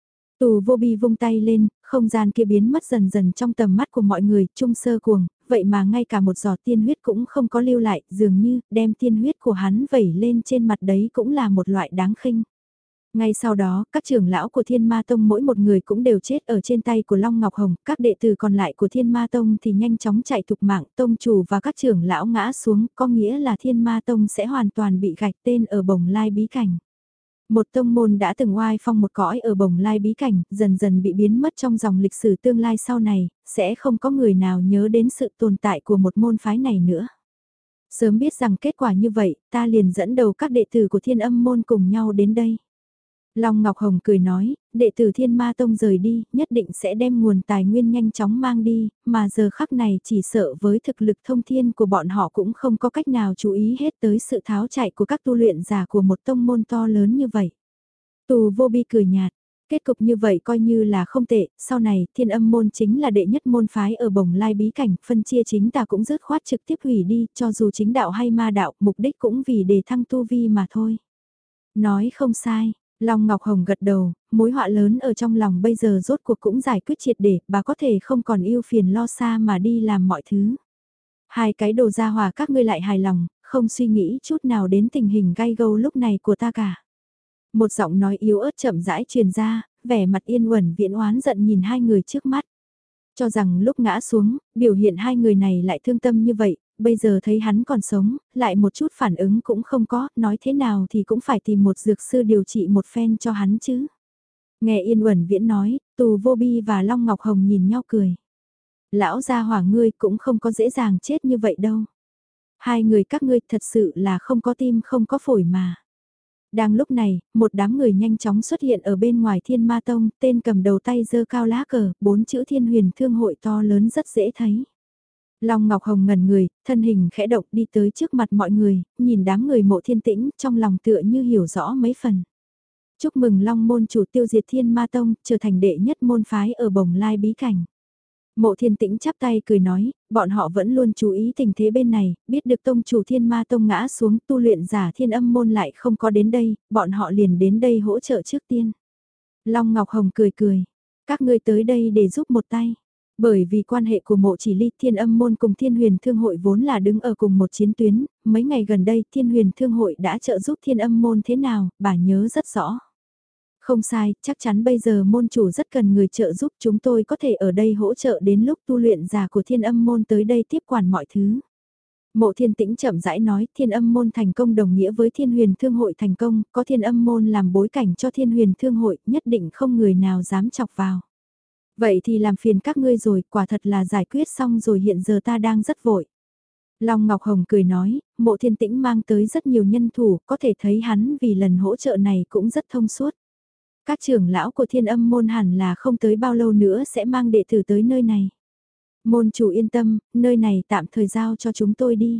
Tù Vô Bi vung tay lên, không gian kia biến mất dần dần trong tầm mắt của mọi người, Trung Sơ Cuồng, vậy mà ngay cả một giọt tiên huyết cũng không có lưu lại, dường như đem tiên huyết của hắn vẩy lên trên mặt đấy cũng là một loại đáng khinh. Ngay sau đó, các trưởng lão của Thiên Ma Tông mỗi một người cũng đều chết ở trên tay của Long Ngọc Hồng, các đệ tử còn lại của Thiên Ma Tông thì nhanh chóng chạy thục mạng, tông chủ và các trưởng lão ngã xuống, có nghĩa là Thiên Ma Tông sẽ hoàn toàn bị gạch tên ở Bồng Lai bí cảnh. Một tông môn đã từng oai phong một cõi ở Bồng Lai bí cảnh, dần dần bị biến mất trong dòng lịch sử tương lai sau này, sẽ không có người nào nhớ đến sự tồn tại của một môn phái này nữa. Sớm biết rằng kết quả như vậy, ta liền dẫn đầu các đệ tử của Thiên Âm môn cùng nhau đến đây. Long Ngọc Hồng cười nói, đệ tử Thiên Ma Tông rời đi, nhất định sẽ đem nguồn tài nguyên nhanh chóng mang đi, mà giờ khắc này chỉ sợ với thực lực thông thiên của bọn họ cũng không có cách nào chú ý hết tới sự tháo chạy của các tu luyện giả của một tông môn to lớn như vậy. Tù Vô Bi cười nhạt, kết cục như vậy coi như là không tệ, sau này Thiên Âm môn chính là đệ nhất môn phái ở Bồng Lai bí cảnh, phân chia chính ta cũng dứt khoát trực tiếp hủy đi, cho dù chính đạo hay ma đạo, mục đích cũng vì để thăng tu vi mà thôi. Nói không sai. Long Ngọc Hồng gật đầu, mối họa lớn ở trong lòng bây giờ rốt cuộc cũng giải quyết triệt để, bà có thể không còn yêu phiền lo xa mà đi làm mọi thứ. Hai cái đồ gia hòa các ngươi lại hài lòng, không suy nghĩ chút nào đến tình hình gay gâu lúc này của ta cả. Một giọng nói yếu ớt chậm rãi truyền ra, vẻ mặt Yên Uẩn Viễn oán giận nhìn hai người trước mắt. Cho rằng lúc ngã xuống, biểu hiện hai người này lại thương tâm như vậy, bây giờ thấy hắn còn sống, lại một chút phản ứng cũng không có, nói thế nào thì cũng phải tìm một dược sư điều trị một phen cho hắn chứ. Nghe Yên Uẩn Viễn nói, Tù Vô Bi và Long Ngọc Hồng nhìn nhau cười. Lão gia hỏa ngươi cũng không có dễ dàng chết như vậy đâu. Hai người các ngươi thật sự là không có tim không có phổi mà. Đang lúc này, một đám người nhanh chóng xuất hiện ở bên ngoài Thiên Ma Tông, tên cầm đầu tay giơ cao lá cờ, bốn chữ Thiên Huyền Thương hội to lớn rất dễ thấy. Long Ngọc Hồng ngẩn người, thân hình khẽ động đi tới trước mặt mọi người, nhìn đám người Mộ Thiên Tĩnh, trong lòng tựa như hiểu rõ mấy phần. Chúc mừng Long môn chủ tiêu diệt Thiên Ma Tông, trở thành đệ nhất môn phái ở Bồng Lai bí cảnh. Mộ Thiên Tĩnh chắp tay cười nói, bọn họ vẫn luôn chú ý tình thế bên này, biết được tông chủ Thiên Ma Tông ngã xuống, tu luyện giả Thiên Âm môn lại không có đến đây, bọn họ liền đến đây hỗ trợ trước tiên. Long Ngọc Hồng cười cười, các ngươi tới đây để giúp một tay. Bởi vì quan hệ của mộ chỉ ly, Thiên Âm Môn cùng Thiên Huyền Thương Hội vốn là đứng ở cùng một chiến tuyến, mấy ngày gần đây Thiên Huyền Thương Hội đã trợ giúp Thiên Âm Môn thế nào, bà nhớ rất rõ. Không sai, chắc chắn bây giờ môn chủ rất cần người trợ giúp, chúng tôi có thể ở đây hỗ trợ đến lúc tu luyện giả của Thiên Âm Môn tới đây tiếp quản mọi thứ. Mộ Thiên Tĩnh chậm rãi nói, Thiên Âm Môn thành công đồng nghĩa với Thiên Huyền Thương Hội thành công, có Thiên Âm Môn làm bối cảnh cho Thiên Huyền Thương Hội, nhất định không người nào dám chọc vào. Vậy thì làm phiền các ngươi rồi, quả thật là giải quyết xong rồi, hiện giờ ta đang rất vội. Long Ngọc Hồng cười nói, Mộ Thiên Tĩnh mang tới rất nhiều nhân thủ, có thể thấy hắn vì lần hỗ trợ này cũng rất thông suốt. Các trưởng lão của Thiên Âm Môn hẳn là không tới bao lâu nữa sẽ mang đệ tử tới nơi này. Môn chủ yên tâm, nơi này tạm thời giao cho chúng tôi đi.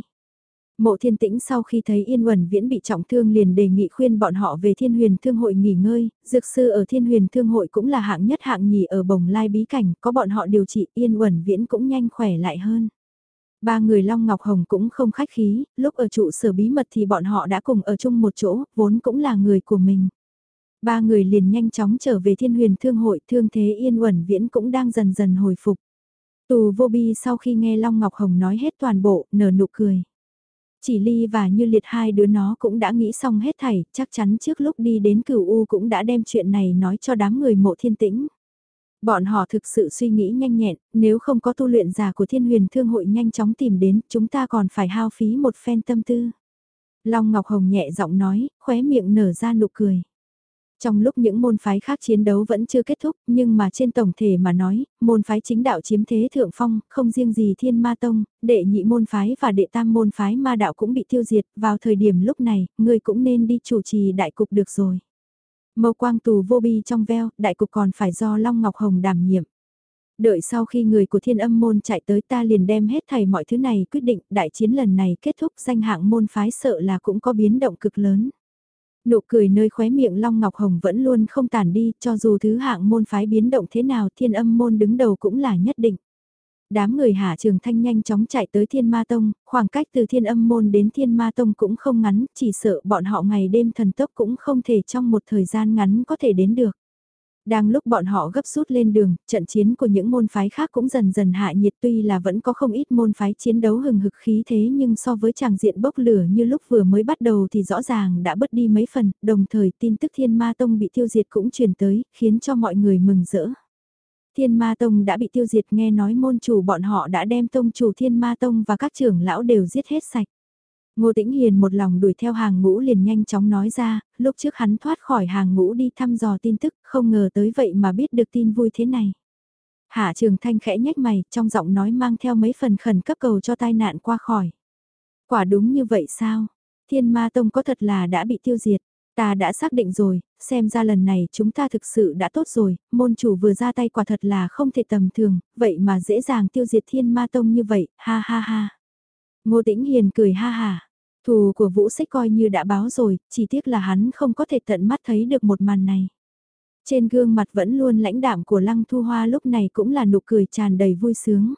Mộ Thiên Tĩnh sau khi thấy Yên Uẩn Viễn bị trọng thương liền đề nghị khuyên bọn họ về Thiên Huyền Thương Hội nghỉ ngơi, dược sư ở Thiên Huyền Thương Hội cũng là hạng nhất hạng nhì ở Bồng Lai bí cảnh, có bọn họ điều trị Yên Uẩn Viễn cũng nhanh khỏe lại hơn. Ba người Long Ngọc Hồng cũng không khách khí, lúc ở trụ sở bí mật thì bọn họ đã cùng ở chung một chỗ, vốn cũng là người của mình. Ba người liền nhanh chóng trở về Thiên Huyền Thương Hội, thương thế Yên Uẩn Viễn cũng đang dần dần hồi phục. Tù Vô Bi sau khi nghe Long Ngọc Hồng nói hết toàn bộ, nở nụ cười. Chỉ Ly và Như Liệt hai đứa nó cũng đã nghĩ xong hết thảy, chắc chắn trước lúc đi đến Cửu U cũng đã đem chuyện này nói cho đám người Mộ Thiên Tĩnh. Bọn họ thực sự suy nghĩ nhanh nhẹn, nếu không có tu luyện giả của Thiên Huyền Thương Hội nhanh chóng tìm đến, chúng ta còn phải hao phí một phen tâm tư. Long Ngọc Hồng nhẹ giọng nói, khóe miệng nở ra nụ cười. Trong lúc những môn phái khác chiến đấu vẫn chưa kết thúc, nhưng mà trên tổng thể mà nói, môn phái chính đạo chiếm thế thượng phong, không riêng gì Thiên Ma Tông, đệ nhị môn phái và đệ tam môn phái ma đạo cũng bị tiêu diệt, vào thời điểm lúc này, người cũng nên đi chủ trì đại cục được rồi. Mâu quang Tù Vô Bi trong veo, đại cục còn phải do Long Ngọc Hồng đảm nhiệm. Đợi sau khi người của Thiên Âm Môn chạy tới ta liền đem hết thảy mọi thứ này quyết định, đại chiến lần này kết thúc, danh hạng môn phái sợ là cũng có biến động cực lớn. Nụ cười nơi khóe miệng Long Ngọc Hồng vẫn luôn không tản đi, cho dù thứ hạng môn phái biến động thế nào Thiên Âm Môn đứng đầu cũng là nhất định. Đám người Hạ Trường Thanh nhanh chóng chạy tới Thiên Ma Tông, khoảng cách từ Thiên Âm Môn đến Thiên Ma Tông cũng không ngắn, chỉ sợ bọn họ ngày đêm thần tốc cũng không thể trong một thời gian ngắn có thể đến được. Đang lúc bọn họ gấp rút lên đường, trận chiến của những môn phái khác cũng dần dần hạ nhiệt, tuy là vẫn có không ít môn phái chiến đấu hừng hực khí thế nhưng so với tràng diện bốc lửa như lúc vừa mới bắt đầu thì rõ ràng đã bớt đi mấy phần, đồng thời tin tức Thiên Ma Tông bị tiêu diệt cũng truyền tới, khiến cho mọi người mừng rỡ. Thiên Ma Tông đã bị tiêu diệt, nghe nói môn chủ bọn họ đã đem tông chủ Thiên Ma Tông và các trưởng lão đều giết hết sạch. Ngô Tĩnh Hiền một lòng đuổi theo hàng ngũ liền nhanh chóng nói ra, lúc trước hắn thoát khỏi hàng ngũ đi thăm dò tin tức, không ngờ tới vậy mà biết được tin vui thế này. Hạ Trường Thanh khẽ nhếch mày, trong giọng nói mang theo mấy phần khẩn cấp cầu cho tai nạn qua khỏi. Quả đúng như vậy sao? Thiên Ma Tông có thật là đã bị tiêu diệt? Ta đã xác định rồi, xem ra lần này chúng ta thực sự đã tốt rồi, môn chủ vừa ra tay quả thật là không thể tầm thường, vậy mà dễ dàng tiêu diệt Thiên Ma Tông như vậy, ha ha ha. Ngô Tĩnh Hiền cười ha ha. Thù của Vũ Xích coi như đã báo rồi, chỉ tiếc là hắn không có thể tận mắt thấy được một màn này. Trên gương mặt vẫn luôn lãnh đạm của Lăng Thu Hoa lúc này cũng là nụ cười tràn đầy vui sướng.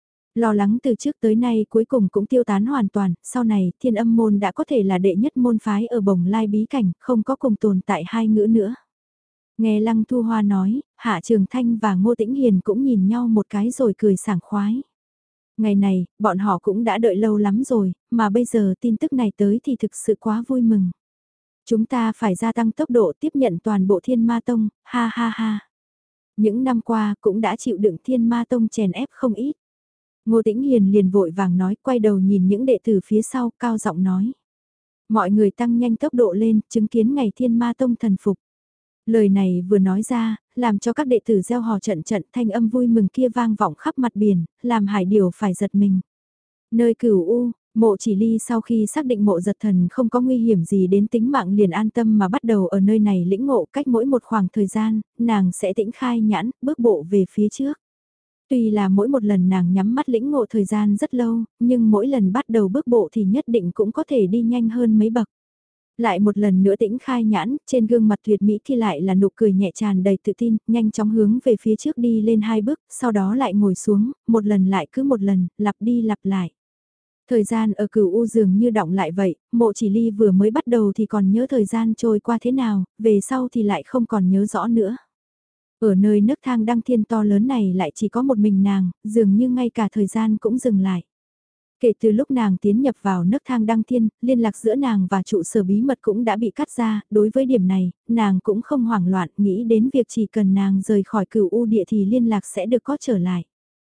Lo lắng từ trước tới nay cuối cùng cũng tiêu tán hoàn toàn, sau này Thiên Âm Môn đã có thể là đệ nhất môn phái ở Bồng Lai bí cảnh, không có cùng tồn tại hai ngữ nữa. Nghe Lăng Thu Hoa nói, Hạ Trường Thanh và Ngô Tĩnh Hiền cũng nhìn nhau một cái rồi cười sảng khoái. Ngày này, bọn họ cũng đã đợi lâu lắm rồi, mà bây giờ tin tức này tới thì thực sự quá vui mừng. Chúng ta phải gia tăng tốc độ tiếp nhận toàn bộ Thiên Ma Tông, ha ha ha. Những năm qua cũng đã chịu đựng Thiên Ma Tông chèn ép không ít. Ngô Tĩnh Hiền liền vội vàng nói, quay đầu nhìn những đệ tử phía sau, cao giọng nói. Mọi người tăng nhanh tốc độ lên, chứng kiến ngày Thiên Ma Tông thần phục. Lời này vừa nói ra, làm cho các đệ tử gieo hò trận trận, thanh âm vui mừng kia vang vọng khắp mặt biển, làm Hải Điểu phải giật mình. Nơi Cửu U, Mộ Chỉ Ly sau khi xác định Mộ Giật Thần không có nguy hiểm gì đến tính mạng liền an tâm mà bắt đầu ở nơi này lĩnh ngộ, cách mỗi một khoảng thời gian, nàng sẽ tĩnh khai nhãn, bước bộ về phía trước. Tuy là mỗi một lần nàng nhắm mắt lĩnh ngộ thời gian rất lâu, nhưng mỗi lần bắt đầu bước bộ thì nhất định cũng có thể đi nhanh hơn mấy bậc. Lại một lần nữa tĩnh khai nhãn, trên gương mặt tuyệt mỹ kia lại là nụ cười nhẹ tràn đầy tự tin, nhanh chóng hướng về phía trước đi lên hai bước, sau đó lại ngồi xuống, một lần lại cứ một lần, lặp đi lặp lại. Thời gian ở Cửu U dường như đọng lại vậy, Mộ Chỉ Ly vừa mới bắt đầu thì còn nhớ thời gian trôi qua thế nào, về sau thì lại không còn nhớ rõ nữa. Ở nơi nấc thang đăng thiên to lớn này lại chỉ có một mình nàng, dường như ngay cả thời gian cũng dừng lại. Kể từ lúc nàng tiến nhập vào nấc thang đăng thiên, liên lạc giữa nàng và trụ sở bí mật cũng đã bị cắt ra, đối với điểm này, nàng cũng không hoảng loạn, nghĩ đến việc chỉ cần nàng rời khỏi cửu u địa thì liên lạc sẽ được có trở lại.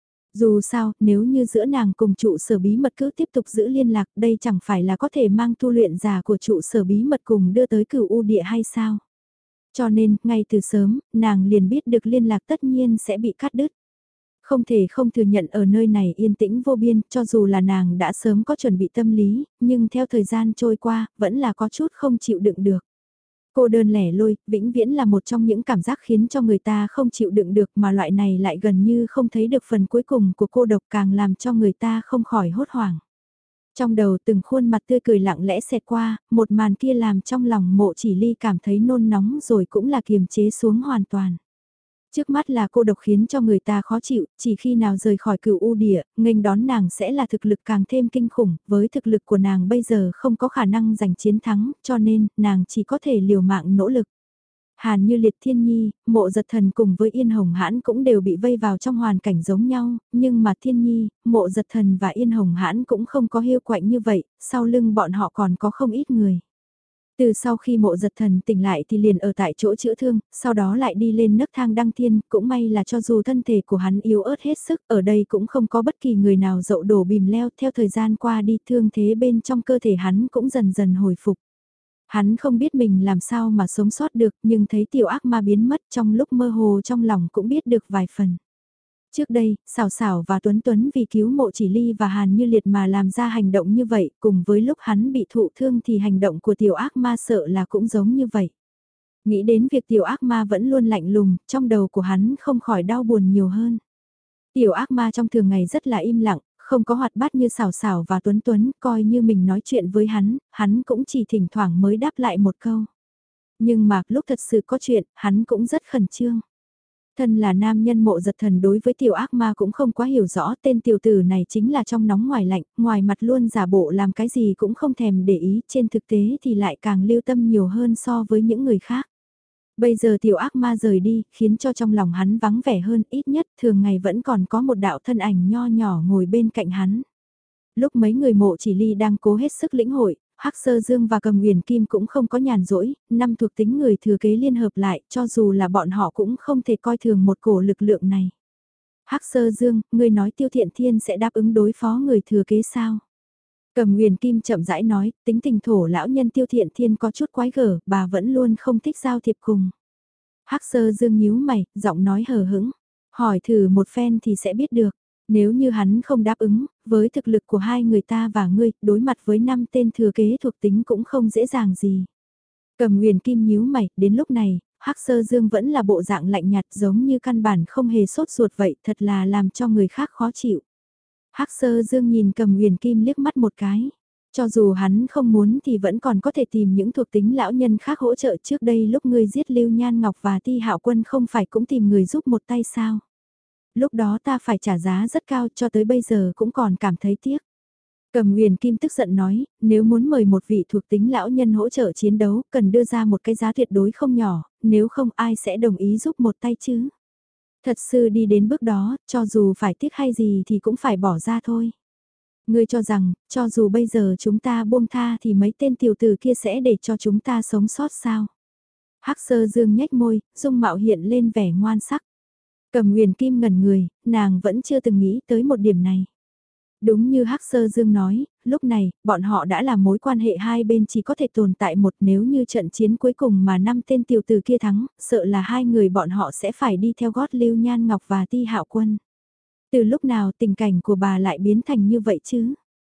Dù sao, nếu như giữa nàng cùng trụ sở bí mật cứ tiếp tục giữ liên lạc, đây chẳng phải là có thể mang tu luyện giả của trụ sở bí mật cùng đưa tới cửu u địa hay sao? Cho nên, ngay từ sớm, nàng liền biết được liên lạc tất nhiên sẽ bị cắt đứt. Không thể không thừa nhận ở nơi này yên tĩnh vô biên, cho dù là nàng đã sớm có chuẩn bị tâm lý, nhưng theo thời gian trôi qua, vẫn là có chút không chịu đựng được. Cô đơn lẻ loi, vĩnh viễn là một trong những cảm giác khiến cho người ta không chịu đựng được mà loại này lại gần như không thấy được phần cuối cùng của cô độc càng làm cho người ta không khỏi hốt hoảng. Trong đầu từng khuôn mặt tươi cười lặng lẽ xẹt qua, một màn kia làm trong lòng Mộ Chỉ Ly cảm thấy nôn nóng rồi cũng là kiềm chế xuống hoàn toàn. Trước mắt là cô độc khiến cho người ta khó chịu, chỉ khi nào rời khỏi cửu u địa, nghênh đón nàng sẽ là thực lực càng thêm kinh khủng, với thực lực của nàng bây giờ không có khả năng giành chiến thắng, cho nên, nàng chỉ có thể liều mạng nỗ lực. Hàn Như Liệt Thiên Nhi, Mộ Giật Thần cùng với Yên Hồng Hãn cũng đều bị vây vào trong hoàn cảnh giống nhau, nhưng mà Thiên Nhi, Mộ Giật Thần và Yên Hồng Hãn cũng không có hiu quạnh như vậy, sau lưng bọn họ còn có không ít người. Từ sau khi Mộ Giật Thần tỉnh lại thì liền ở tại chỗ chữa thương, sau đó lại đi lên nấc thang đăng thiên, cũng may là cho dù thân thể của hắn yếu ớt hết sức, ở đây cũng không có bất kỳ người nào dậu đổ bìm leo, theo thời gian qua đi thương thế bên trong cơ thể hắn cũng dần dần hồi phục. Hắn không biết mình làm sao mà sống sót được, nhưng thấy tiểu ác ma biến mất trong lúc mơ hồ trong lòng cũng biết được vài phần. Trước đây, Sảo Sảo và Tuấn Tuấn vì cứu Mộ Chỉ Ly và Hàn Như Liệt mà làm ra hành động như vậy, cùng với lúc hắn bị thụ thương thì hành động của tiểu ác ma sợ là cũng giống như vậy. Nghĩ đến việc tiểu ác ma vẫn luôn lạnh lùng, trong đầu của hắn không khỏi đau buồn nhiều hơn. Tiểu ác ma trong thường ngày rất là im lặng, không có hoạt bát như Sảo Sảo và Tuấn Tuấn, coi như mình nói chuyện với hắn, hắn cũng chỉ thỉnh thoảng mới đáp lại một câu. Nhưng mà lúc thật sự có chuyện, hắn cũng rất khẩn trương. Thân là nam nhân Mộ Giật Thần đối với tiểu ác ma cũng không quá hiểu rõ, tên tiểu tử này chính là trong nóng ngoài lạnh, ngoài mặt luôn giả bộ làm cái gì cũng không thèm để ý, trên thực tế thì lại càng lưu tâm nhiều hơn so với những người khác. Bây giờ tiểu ác ma rời đi, khiến cho trong lòng hắn vắng vẻ hơn, ít nhất thường ngày vẫn còn có một đạo thân ảnh nho nhỏ ngồi bên cạnh hắn. Lúc mấy người Mộ Chỉ Ly đang cố hết sức lĩnh hội, Hắc Sơ Dương và Cầm Huyền Kim cũng không có nhàn rỗi, năm thuộc tính người thừa kế liên hợp lại, cho dù là bọn họ cũng không thể coi thường một cổ lực lượng này. Hắc Sơ Dương, ngươi nói Tiêu Thiện Thiên sẽ đáp ứng đối phó người thừa kế sao? Cầm Huyền Kim chậm rãi nói, tính tình thổ lão nhân Tiêu Thiện Thiên có chút quái gở, bà vẫn luôn không thích giao thiệp cùng. Hắc Sơ Dương nhíu mày, giọng nói hờ hững, hỏi thử một phen thì sẽ biết được. Nếu như hắn không đáp ứng, với thực lực của hai người ta và ngươi, đối mặt với năm tên thừa kế thuộc tính cũng không dễ dàng gì. Cầm Huyền Kim nhíu mày, đến lúc này, Hắc Sơ Dương vẫn là bộ dạng lạnh nhạt giống như căn bản không hề sốt ruột vậy, thật là làm cho người khác khó chịu. Hắc Sơ Dương nhìn Cầm Huyền Kim liếc mắt một cái. Cho dù hắn không muốn thì vẫn còn có thể tìm những thuộc tính lão nhân khác hỗ trợ, trước đây lúc ngươi giết Lưu Nhan Ngọc và Ti Hạo Quân không phải cũng tìm người giúp một tay sao? Lúc đó ta phải trả giá rất cao, cho tới bây giờ cũng còn cảm thấy tiếc. Cầm Huyền Kim tức giận nói, nếu muốn mời một vị thuộc tính lão nhân hỗ trợ chiến đấu, cần đưa ra một cái giá tuyệt đối không nhỏ, nếu không ai sẽ đồng ý giúp một tay chứ. Thật sự đi đến bước đó, cho dù phải tiếc hay gì thì cũng phải bỏ ra thôi. Ngươi cho rằng, cho dù bây giờ chúng ta buông tha thì mấy tên tiểu tử kia sẽ để cho chúng ta sống sót sao? Hắc Sơ Dương nhếch môi, dung mạo hiện lên vẻ ngoan sắc. Cầm Huyền Kim ngẩn người, nàng vẫn chưa từng nghĩ tới một điểm này. Đúng như Hắc Sơ Dương nói, lúc này, bọn họ đã là mối quan hệ hai bên chỉ có thể tồn tại một, nếu như trận chiến cuối cùng mà năm tên tiểu tử kia thắng, sợ là hai người bọn họ sẽ phải đi theo gót Lưu Nhan Ngọc và Ti Hạo Quân. Từ lúc nào tình cảnh của bà lại biến thành như vậy chứ?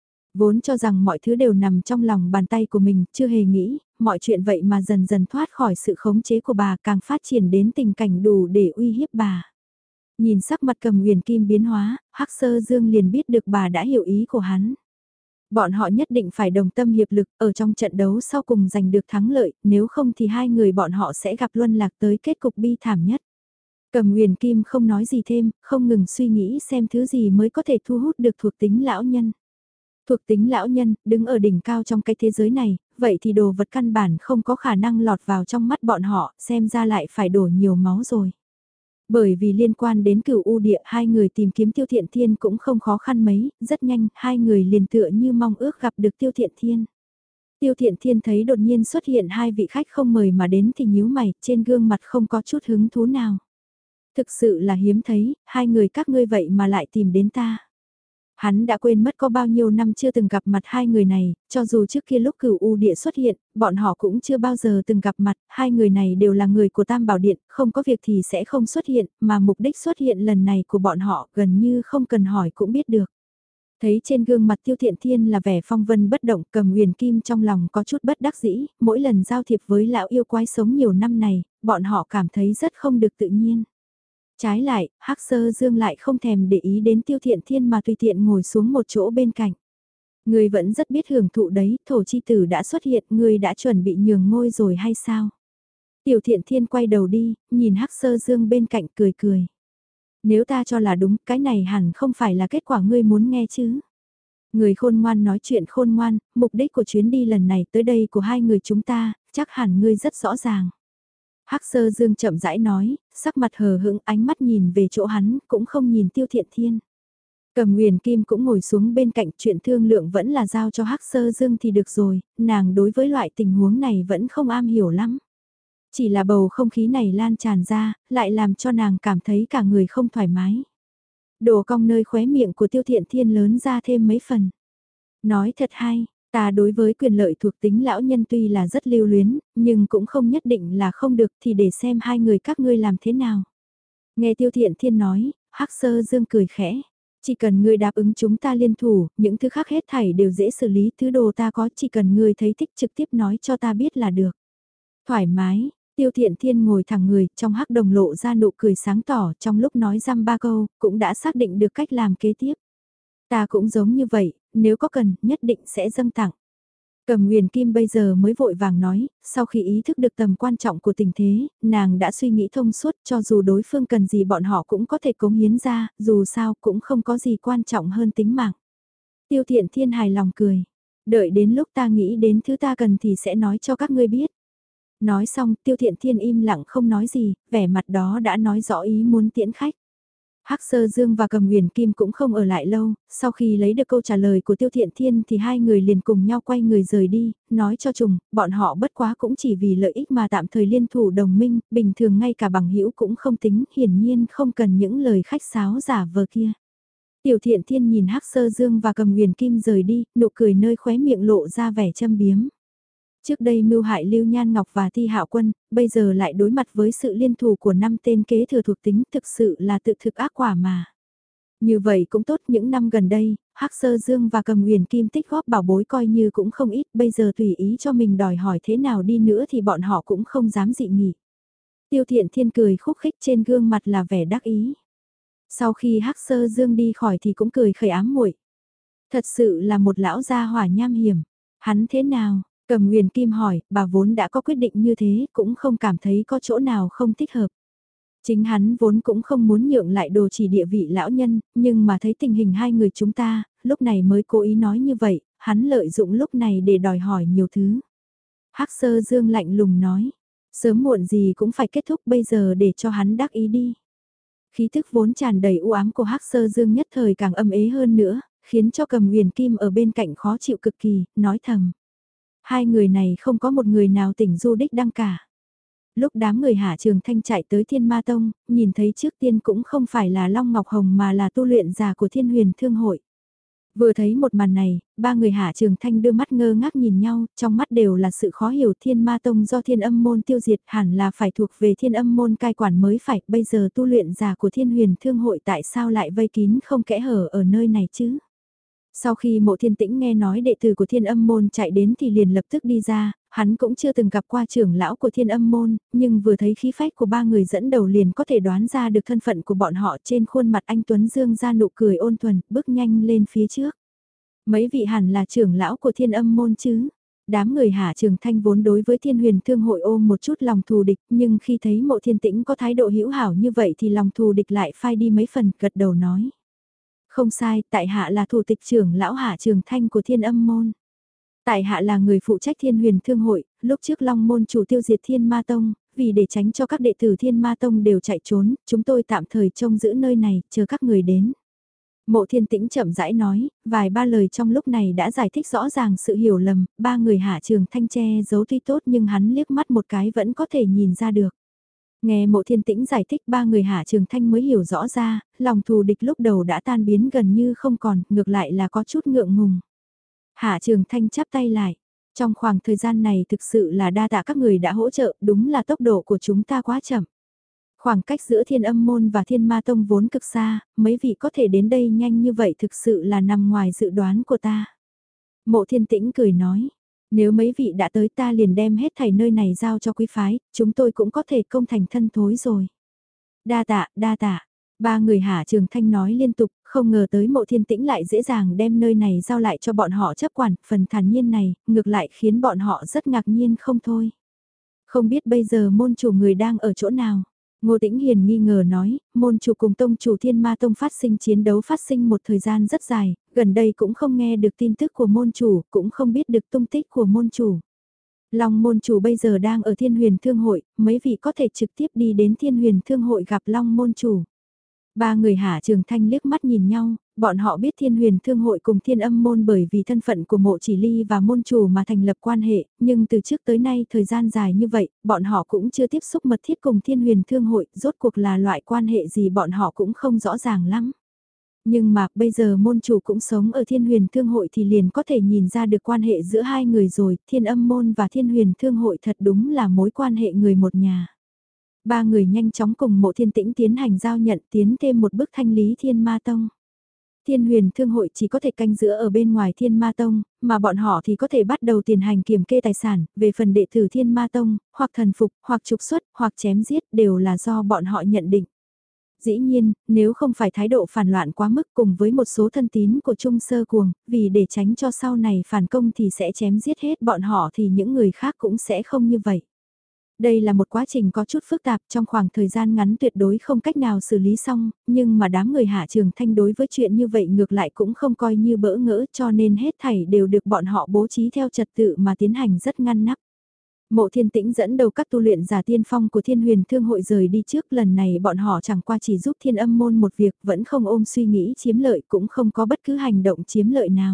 Vốn cho rằng mọi thứ đều nằm trong lòng bàn tay của mình, chưa hề nghĩ, mọi chuyện vậy mà dần dần thoát khỏi sự khống chế của bà, càng phát triển đến tình cảnh đủ để uy hiếp bà. Nhìn sắc mặt Cầm Huyền Kim biến hóa, Hắc Sơ Dương liền biết được bà đã hiểu ý của hắn. Bọn họ nhất định phải đồng tâm hiệp lực ở trong trận đấu sau cùng giành được thắng lợi, nếu không thì hai người bọn họ sẽ gặp luân lạc tới kết cục bi thảm nhất. Cầm Huyền Kim không nói gì thêm, không ngừng suy nghĩ xem thứ gì mới có thể thu hút được thuộc tính lão nhân. Thuộc tính lão nhân, đứng ở đỉnh cao trong cái thế giới này, vậy thì đồ vật căn bản không có khả năng lọt vào trong mắt bọn họ, xem ra lại phải đổ nhiều máu rồi. Bởi vì liên quan đến Cửu U địa, hai người tìm kiếm Tiêu Thiện Thiên cũng không khó khăn mấy, rất nhanh, hai người liền tựa như mong ước gặp được Tiêu Thiện Thiên. Tiêu Thiện Thiên thấy đột nhiên xuất hiện hai vị khách không mời mà đến thì nhíu mày, trên gương mặt không có chút hứng thú nào. Thực sự là hiếm thấy, hai người các ngươi vậy mà lại tìm đến ta. Hắn đã quên mất có bao nhiêu năm chưa từng gặp mặt hai người này, cho dù trước kia lúc Cửu U địa xuất hiện, bọn họ cũng chưa bao giờ từng gặp mặt, hai người này đều là người của Tam Bảo Điện, không có việc thì sẽ không xuất hiện, mà mục đích xuất hiện lần này của bọn họ gần như không cần hỏi cũng biết được. Thấy trên gương mặt Tiêu Thiện Thiên là vẻ phong vân bất động, Cầm Huyền Kim trong lòng có chút bất đắc dĩ, mỗi lần giao thiệp với lão yêu quái sống nhiều năm này, bọn họ cảm thấy rất không được tự nhiên. Trái lại, Hắc Sơ Dương lại không thèm để ý đến Tiêu Thiện Thiên mà tùy tiện ngồi xuống một chỗ bên cạnh. Người vẫn rất biết hưởng thụ đấy, thổ chi tử đã xuất hiện, người đã chuẩn bị nhường ngôi rồi hay sao? Tiểu Thiện Thiên quay đầu đi, nhìn Hắc Sơ Dương bên cạnh cười cười. Nếu ta cho là đúng, cái này hẳn không phải là kết quả ngươi muốn nghe chứ. Người khôn ngoan nói chuyện khôn ngoan, mục đích của chuyến đi lần này tới đây của hai người chúng ta, chắc hẳn ngươi rất rõ ràng. Hắc Sơ Dương chậm rãi nói, sắc mặt hờ hững, ánh mắt nhìn về chỗ hắn, cũng không nhìn Tiêu Thiện Thiên. Cầm Huyền Kim cũng ngồi xuống bên cạnh, chuyện thương lượng vẫn là giao cho Hắc Sơ Dương thì được rồi, nàng đối với loại tình huống này vẫn không am hiểu lắm. Chỉ là bầu không khí này lan tràn ra, lại làm cho nàng cảm thấy cả người không thoải mái. Đồ cong nơi khóe miệng của Tiêu Thiện Thiên lớn ra thêm mấy phần. Nói thật hay, ta đối với quyền lợi thuộc tính lão nhân tuy là rất lưu luyến, nhưng cũng không nhất định là không được thì để xem hai người các ngươi làm thế nào. Nghe Tiêu Thiện Thiên nói, Hắc Sơ Dương cười khẽ. Chỉ cần ngươi đáp ứng chúng ta liên thủ, những thứ khác hết thảy đều dễ xử lý, thứ đồ ta có chỉ cần ngươi thấy thích trực tiếp nói cho ta biết là được. Thoải mái, Tiêu Thiện Thiên ngồi thẳng người, trong hắc đồng lộ ra nụ cười sáng tỏ, trong lúc nói răm ba câu, cũng đã xác định được cách làm kế tiếp. Ta cũng giống như vậy, nếu có cần, nhất định sẽ dâng tặng. Cầm Huyền Kim bây giờ mới vội vàng nói, sau khi ý thức được tầm quan trọng của tình thế, nàng đã suy nghĩ thông suốt cho dù đối phương cần gì bọn họ cũng có thể cống hiến ra, dù sao cũng không có gì quan trọng hơn tính mạng. Tiêu Thiện Thiên hài lòng cười, đợi đến lúc ta nghĩ đến thứ ta cần thì sẽ nói cho các ngươi biết. Nói xong, Tiêu Thiện Thiên im lặng không nói gì, vẻ mặt đó đã nói rõ ý muốn tiễn khách. Hắc Sơ Dương và Cầm Huyền Kim cũng không ở lại lâu, sau khi lấy được câu trả lời của Tiêu Thiện Thiên thì hai người liền cùng nhau quay người rời đi, nói cho trùng, bọn họ bất quá cũng chỉ vì lợi ích mà tạm thời liên thủ đồng minh, bình thường ngay cả bằng hữu cũng không tính, hiển nhiên không cần những lời khách sáo giả vờ kia. Tiểu Thiện Thiên nhìn Hắc Sơ Dương và Cầm Huyền Kim rời đi, nụ cười nơi khóe miệng lộ ra vẻ châm biếm. Trước đây mưu hại Lưu Nhan Ngọc và Thi Hạo Quân, bây giờ lại đối mặt với sự liên thủ của năm tên kế thừa thuộc tính thực sự là tự thực ác quả mà. Như vậy cũng tốt, những năm gần đây, Hắc Sơ Dương và Cầm Huyền Kim tích góp bảo bối coi như cũng không ít, bây giờ tùy ý cho mình đòi hỏi thế nào đi nữa thì bọn họ cũng không dám dị nghị. Tiêu Thiện Thiên cười khúc khích, trên gương mặt là vẻ đắc ý. Sau khi Hắc Sơ Dương đi khỏi thì cũng cười khởi ám muội. Thật sự là một lão gia hỏa nham hiểm. Hắn thế nào? Cầm Huyền Kim hỏi, bà vốn đã có quyết định như thế, cũng không cảm thấy có chỗ nào không thích hợp. Chính hắn vốn cũng không muốn nhượng lại đồ chỉ địa vị lão nhân, nhưng mà thấy tình hình hai người chúng ta, lúc này mới cố ý nói như vậy, hắn lợi dụng lúc này để đòi hỏi nhiều thứ. Hắc Sơ Dương lạnh lùng nói, sớm muộn gì cũng phải kết thúc, bây giờ để cho hắn đắc ý đi. Khí thức vốn tràn đầy u ám của Hắc Sơ Dương nhất thời càng âm ế hơn nữa, khiến cho Cầm Huyền Kim ở bên cạnh khó chịu cực kỳ, nói thầm. Hai người này không có một người nào tỉnh du đích đăng cả. Lúc đám người Hạ Trường Thanh chạy tới Thiên Ma Tông, nhìn thấy trước tiên cũng không phải là Long Ngọc Hồng mà là tu luyện giả của Thiên Huyền Thương Hội. Vừa thấy một màn này, ba người Hạ Trường Thanh đưa mắt ngơ ngác nhìn nhau, trong mắt đều là sự khó hiểu. Thiên Ma Tông do Thiên Âm Môn tiêu diệt hẳn là phải thuộc về Thiên Âm Môn cai quản mới phải, bây giờ tu luyện giả của Thiên Huyền Thương Hội tại sao lại vây kín không kẽ hở ở nơi này chứ? Sau khi Mộ Thiên Tĩnh nghe nói đệ tử của Thiên Âm Môn chạy đến thì liền lập tức đi ra, hắn cũng chưa từng gặp qua trưởng lão của Thiên Âm Môn, nhưng vừa thấy khí phách của ba người dẫn đầu liền có thể đoán ra được thân phận của bọn họ. Trên khuôn mặt anh Tuấn Dương ra nụ cười ôn thuần, bước nhanh lên phía trước. Mấy vị hẳn là trưởng lão của Thiên Âm Môn chứ? Đám người Hạ Trường Thanh vốn đối với Thiên Huyền Thương Hội ôm một chút lòng thù địch, nhưng khi thấy Mộ Thiên Tĩnh có thái độ hữu hảo như vậy thì lòng thù địch lại phai đi mấy phần, gật đầu nói. Không sai, tại hạ là thủ tịch trưởng lão Hạ Trường Thanh của Thiên Âm Môn. Tại hạ là người phụ trách Thiên Huyền Thương Hội, lúc trước Long Môn chủ tiêu diệt Thiên Ma Tông, vì để tránh cho các đệ tử Thiên Ma Tông đều chạy trốn, chúng tôi tạm thời trông giữ nơi này, chờ các người đến. Mộ Thiên Tĩnh chậm rãi nói, vài ba lời trong lúc này đã giải thích rõ ràng sự hiểu lầm, ba người Hạ Trường Thanh che giấu tuy tốt nhưng hắn liếc mắt một cái vẫn có thể nhìn ra được. Nghe Mộ Thiên Tĩnh giải thích ba người Hạ Trường Thanh mới hiểu rõ ra, lòng thù địch lúc đầu đã tan biến gần như không còn, ngược lại là có chút ngượng ngùng. Hạ Trường Thanh chắp tay lại. Trong khoảng thời gian này thực sự là đa tạ các người đã hỗ trợ, đúng là tốc độ của chúng ta quá chậm. Khoảng cách giữa Thiên Âm Môn và Thiên Ma Tông vốn cực xa, mấy vị có thể đến đây nhanh như vậy thực sự là nằm ngoài dự đoán của ta. Mộ Thiên Tĩnh cười nói, nếu mấy vị đã tới ta liền đem hết thảy nơi này giao cho quý phái, chúng tôi cũng có thể công thành thân thối rồi. Đa tạ, đa tạ. Ba người Hạ Trường Thanh nói liên tục, không ngờ tới Mộ Thiên Tĩnh lại dễ dàng đem nơi này giao lại cho bọn họ chấp quản, phần thản nhiên này, ngược lại khiến bọn họ rất ngạc nhiên không thôi. Không biết bây giờ môn chủ người đang ở chỗ nào? Ngô Tĩnh Hiền nghi ngờ nói, môn chủ cùng tông chủ Thiên Ma Tông phát sinh chiến đấu phát sinh một thời gian rất dài, gần đây cũng không nghe được tin tức của môn chủ, cũng không biết được tung tích của môn chủ. Long môn chủ bây giờ đang ở Thiên Huyền Thương Hội, mấy vị có thể trực tiếp đi đến Thiên Huyền Thương Hội gặp Long môn chủ. Ba người Hạ Trường Thanh liếc mắt nhìn nhau, bọn họ biết Thiên Huyền Thương Hội cùng Thiên Âm Môn bởi vì thân phận của Mộ Chỉ Ly và môn chủ mà thành lập quan hệ, nhưng từ trước tới nay thời gian dài như vậy, bọn họ cũng chưa tiếp xúc mật thiết cùng Thiên Huyền Thương Hội, rốt cuộc là loại quan hệ gì bọn họ cũng không rõ ràng lắm. Nhưng mà bây giờ môn chủ cũng sống ở Thiên Huyền Thương Hội thì liền có thể nhìn ra được quan hệ giữa hai người rồi, Thiên Âm Môn và Thiên Huyền Thương Hội thật đúng là mối quan hệ người một nhà. Ba người nhanh chóng cùng Mộ Thiên Tĩnh tiến hành giao nhận tiến thêm một bước thanh lý Thiên Ma Tông. Thiên Huyền Thương Hội chỉ có thể canh giữ ở bên ngoài Thiên Ma Tông, mà bọn họ thì có thể bắt đầu tiến hành kiểm kê tài sản, về phần đệ tử Thiên Ma Tông, hoặc thần phục, hoặc trục xuất, hoặc chém giết đều là do bọn họ nhận định. Dĩ nhiên, nếu không phải thái độ phản loạn quá mức cùng với một số thân tín của Trung Sơ Cuồng, vì để tránh cho sau này phản công thì sẽ chém giết hết bọn họ thì những người khác cũng sẽ không như vậy. Đây là một quá trình có chút phức tạp trong khoảng thời gian ngắn tuyệt đối không cách nào xử lý xong, nhưng mà đám người Hạ Trường Thanh đối với chuyện như vậy ngược lại cũng không coi như bỡ ngỡ cho nên hết thảy đều được bọn họ bố trí theo trật tự mà tiến hành rất ngăn nắp. Mộ Thiên Tĩnh dẫn đầu các tu luyện giả tiên phong của Thiên Huyền Thương Hội rời đi trước, lần này bọn họ chẳng qua chỉ giúp Thiên Âm Môn một việc, vẫn không ôm suy nghĩ chiếm lợi cũng không có bất cứ hành động chiếm lợi nào.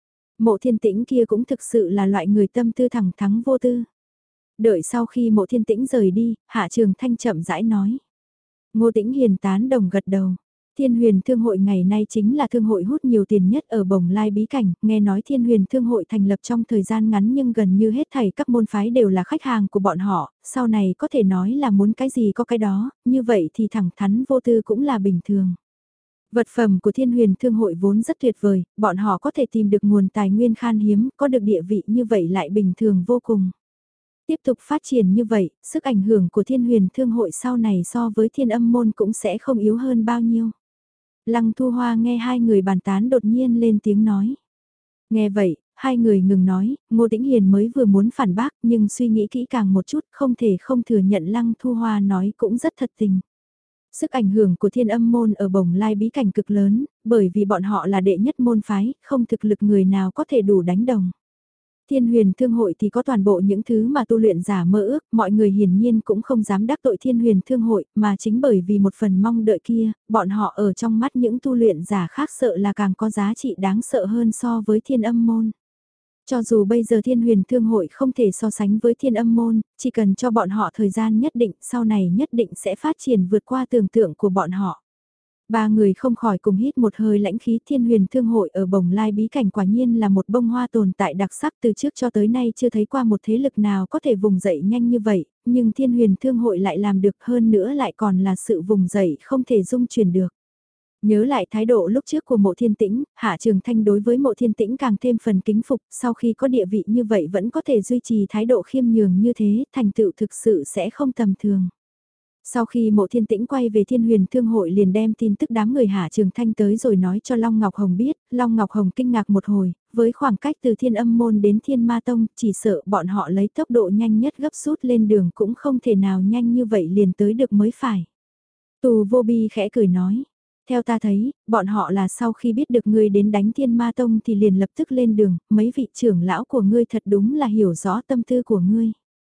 Mộ Thiên Tĩnh kia cũng thực sự là loại người tâm tư thẳng thắn vô tư. Đợi sau khi Mộ Thiên Tĩnh rời đi, Hạ Trường Thanh chậm rãi nói. Ngô Tĩnh Hiền tán đồng gật đầu. Thiên Huyền Thương Hội ngày nay chính là thương hội hút nhiều tiền nhất ở Bồng Lai Bí Cảnh, nghe nói Thiên Huyền Thương Hội thành lập trong thời gian ngắn nhưng gần như hết thảy các môn phái đều là khách hàng của bọn họ, sau này có thể nói là muốn cái gì có cái đó, như vậy thì thẳng thắn vô tư cũng là bình thường. Vật phẩm của Thiên Huyền Thương Hội vốn rất tuyệt vời, bọn họ có thể tìm được nguồn tài nguyên khan hiếm, có được địa vị như vậy lại bình thường vô cùng. Tiếp tục phát triển như vậy, sức ảnh hưởng của Thiên Huyền Thương Hội sau này so với Thiên Âm Môn cũng sẽ không yếu hơn bao nhiêu. Lăng Thu Hoa nghe hai người bàn tán đột nhiên lên tiếng nói. Nghe vậy, hai người ngừng nói, Ngô Tĩnh Hiền mới vừa muốn phản bác nhưng suy nghĩ kỹ càng một chút không thể không thừa nhận Lăng Thu Hoa nói cũng rất thật tình. Sức ảnh hưởng của Thiên Âm Môn ở Bồng Lai Bí Cảnh cực lớn, bởi vì bọn họ là đệ nhất môn phái, không thực lực người nào có thể đủ đánh đồng. Thiên Huyền Thương Hội thì có toàn bộ những thứ mà tu luyện giả mơ ước, mọi người hiển nhiên cũng không dám đắc tội Thiên Huyền Thương Hội, mà chính bởi vì một phần mong đợi kia, bọn họ ở trong mắt những tu luyện giả khác sợ là càng có giá trị đáng sợ hơn so với Thiên Âm Môn. Cho dù bây giờ Thiên Huyền Thương Hội không thể so sánh với Thiên Âm Môn, chỉ cần cho bọn họ thời gian nhất định, sau này nhất định sẽ phát triển vượt qua tưởng tượng của bọn họ. Ba người không khỏi cùng hít một hơi lãnh khí. Thiên Huyền Thương Hội ở Bồng Lai Bí Cảnh quả nhiên là một bông hoa tồn tại đặc sắc, từ trước cho tới nay chưa thấy qua một thế lực nào có thể vùng dậy nhanh như vậy, nhưng Thiên Huyền Thương Hội lại làm được, hơn nữa lại còn là sự vùng dậy không thể dung chuyển được. Nhớ lại thái độ lúc trước của Mộ Thiên Tĩnh, Hạ Trường Thanh đối với Mộ Thiên Tĩnh càng thêm phần kính phục, sau khi có địa vị như vậy vẫn có thể duy trì thái độ khiêm nhường như thế, thành tựu thực sự sẽ không tầm thường. Sau khi Mộ Thiên Tĩnh quay về Thiên Huyền Thương Hội liền đem tin tức đám người Hạ Trường Thanh tới rồi nói cho Long Ngọc Hồng biết, Long Ngọc Hồng kinh ngạc một hồi, với khoảng cách từ Thiên Âm Môn đến Thiên Ma Tông, chỉ sợ bọn họ lấy tốc độ nhanh nhất gấp rút lên đường cũng không thể nào nhanh như vậy liền tới được mới phải. Tù Vô Bi khẽ cười nói, theo ta thấy, bọn họ là sau khi biết được ngươi đến đánh Thiên Ma Tông thì liền lập tức lên đường, mấy vị trưởng lão của ngươi thật đúng là hiểu rõ tâm tư của ngươi.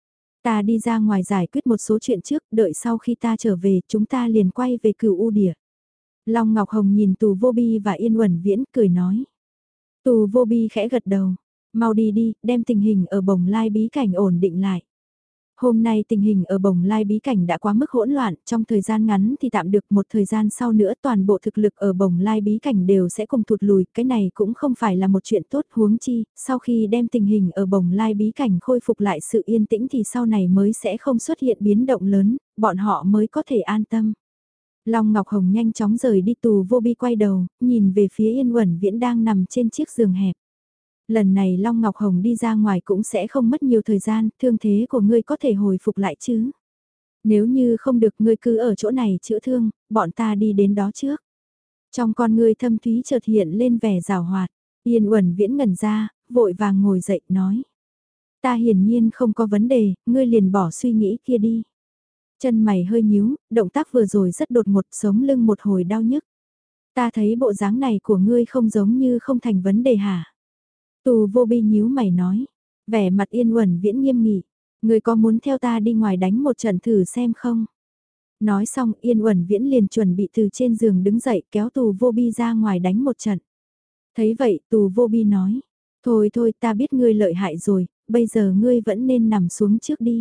Ta đi ra ngoài giải quyết một số chuyện trước, đợi sau khi ta trở về, chúng ta liền quay về Cửu U Địa. Long Ngọc Hồng nhìn Tù Vô Bi và Yên Uẩn Viễn cười nói. Tù Vô Bi khẽ gật đầu, mau đi đi, đem tình hình ở Bồng Lai bí cảnh ổn định lại. Hôm nay tình hình ở Bồng Lai bí cảnh đã quá mức hỗn loạn, trong thời gian ngắn thì tạm được, một thời gian sau nữa toàn bộ thực lực ở Bồng Lai bí cảnh đều sẽ cùng thụt lùi, cái này cũng không phải là một chuyện tốt, huống chi, sau khi đem tình hình ở Bồng Lai bí cảnh khôi phục lại sự yên tĩnh thì sau này mới sẽ không xuất hiện biến động lớn, bọn họ mới có thể an tâm. Long Ngọc Hồng nhanh chóng rời đi. Tù Vô Bi quay đầu, nhìn về phía Yên Uẩn Viễn đang nằm trên chiếc giường hẹp. Lần này Long Ngọc Hồng đi ra ngoài cũng sẽ không mất nhiều thời gian, thương thế của ngươi có thể hồi phục lại chứ. Nếu như không được ngươi cứ ở chỗ này chữa thương, bọn ta đi đến đó trước. Trong con ngươi thâm thúy chợt hiện lên vẻ rào hoạt, Yên Uẩn Viễn ngẩn ra, vội vàng ngồi dậy nói. Ta hiển nhiên không có vấn đề, ngươi liền bỏ suy nghĩ kia đi. Chân mày hơi nhíu, động tác vừa rồi rất đột ngột, sống lưng một hồi đau nhức. Ta thấy bộ dáng này của ngươi không giống như không thành vấn đề hả? Tù Vô Bi nhíu mày nói, vẻ mặt Yên Uẩn Viễn nghiêm nghị, ngươi có muốn theo ta đi ngoài đánh một trận thử xem không? Nói xong Yên Uẩn Viễn liền chuẩn bị từ trên giường đứng dậy kéo Tù Vô Bi ra ngoài đánh một trận. Thấy vậy Tù Vô Bi nói, thôi thôi ta biết ngươi lợi hại rồi, bây giờ ngươi vẫn nên nằm xuống trước đi.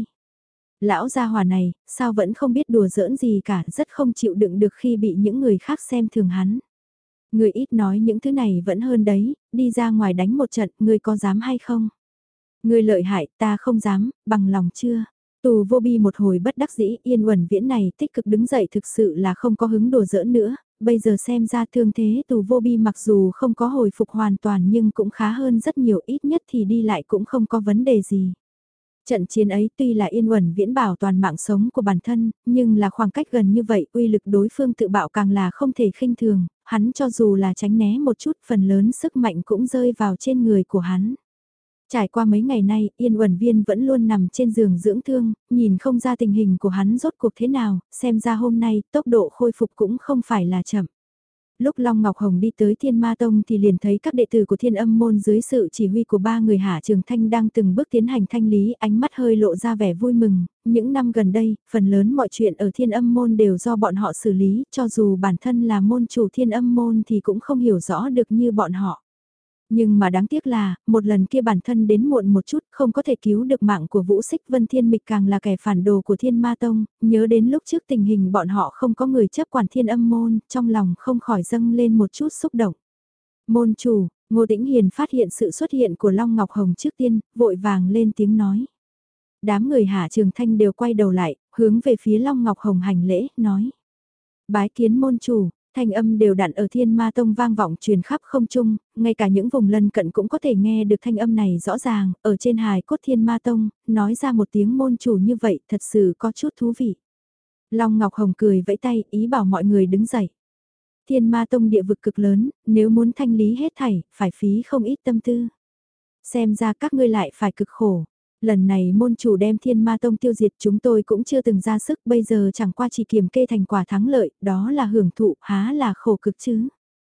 Lão gia hỏa này, sao vẫn không biết đùa giỡn gì cả, rất không chịu đựng được khi bị những người khác xem thường hắn. Người ít nói những thứ này vẫn hơn đấy, đi ra ngoài đánh một trận, người có dám hay không? Người lợi hại, ta không dám, bằng lòng chưa? Tù Vô Bi một hồi bất đắc dĩ, Yên Uẩn Viễn này tích cực đứng dậy thực sự là không có hứng đùa giỡn nữa, bây giờ xem ra thương thế Tù Vô Bi mặc dù không có hồi phục hoàn toàn nhưng cũng khá hơn rất nhiều, ít nhất thì đi lại cũng không có vấn đề gì. Trận chiến ấy tuy là Yên Uẩn Viễn bảo toàn mạng sống của bản thân, nhưng là khoảng cách gần như vậy, uy lực đối phương tự bạo càng là không thể khinh thường, hắn cho dù là tránh né một chút, phần lớn sức mạnh cũng rơi vào trên người của hắn. Trải qua mấy ngày nay, Yên Uẩn Viên vẫn luôn nằm trên giường dưỡng thương, nhìn không ra tình hình của hắn rốt cuộc thế nào, xem ra hôm nay tốc độ khôi phục cũng không phải là chậm. Lúc Long Ngọc Hồng đi tới Thiên Ma Tông thì liền thấy các đệ tử của Thiên Âm Môn dưới sự chỉ huy của ba người Hạ Trường Thanh đang từng bước tiến hành thanh lý, ánh mắt hơi lộ ra vẻ vui mừng, những năm gần đây, phần lớn mọi chuyện ở Thiên Âm Môn đều do bọn họ xử lý, cho dù bản thân là môn chủ Thiên Âm Môn thì cũng không hiểu rõ được như bọn họ. Nhưng mà đáng tiếc là, một lần kia bản thân đến muộn một chút, không có thể cứu được mạng của Vũ Xích Vân Thiên Mịch, càng là kẻ phản đồ của Thiên Ma Tông, nhớ đến lúc trước tình hình bọn họ không có người chấp quản Thiên Âm Môn, trong lòng không khỏi dâng lên một chút xúc động. Môn chủ, Ngô Tĩnh Hiền phát hiện sự xuất hiện của Long Ngọc Hồng trước tiên, vội vàng lên tiếng nói. Đám người Hạ Trường Thanh đều quay đầu lại, hướng về phía Long Ngọc Hồng hành lễ, nói. Bái kiến môn chủ. Thanh âm đều đặn ở Thiên Ma Tông vang vọng truyền khắp không trung, ngay cả những vùng lân cận cũng có thể nghe được thanh âm này rõ ràng, ở trên hài cốt Thiên Ma Tông, nói ra một tiếng môn chủ như vậy thật sự có chút thú vị. Long Ngọc Hồng cười vẫy tay, ý bảo mọi người đứng dậy. Thiên Ma Tông địa vực cực lớn, nếu muốn thanh lý hết thảy, phải phí không ít tâm tư. Xem ra các ngươi lại phải cực khổ. Lần này môn chủ đem Thiên Ma Tông tiêu diệt chúng tôi cũng chưa từng ra sức, bây giờ chẳng qua chỉ kiểm kê thành quả thắng lợi, đó là hưởng thụ, há là khổ cực chứ.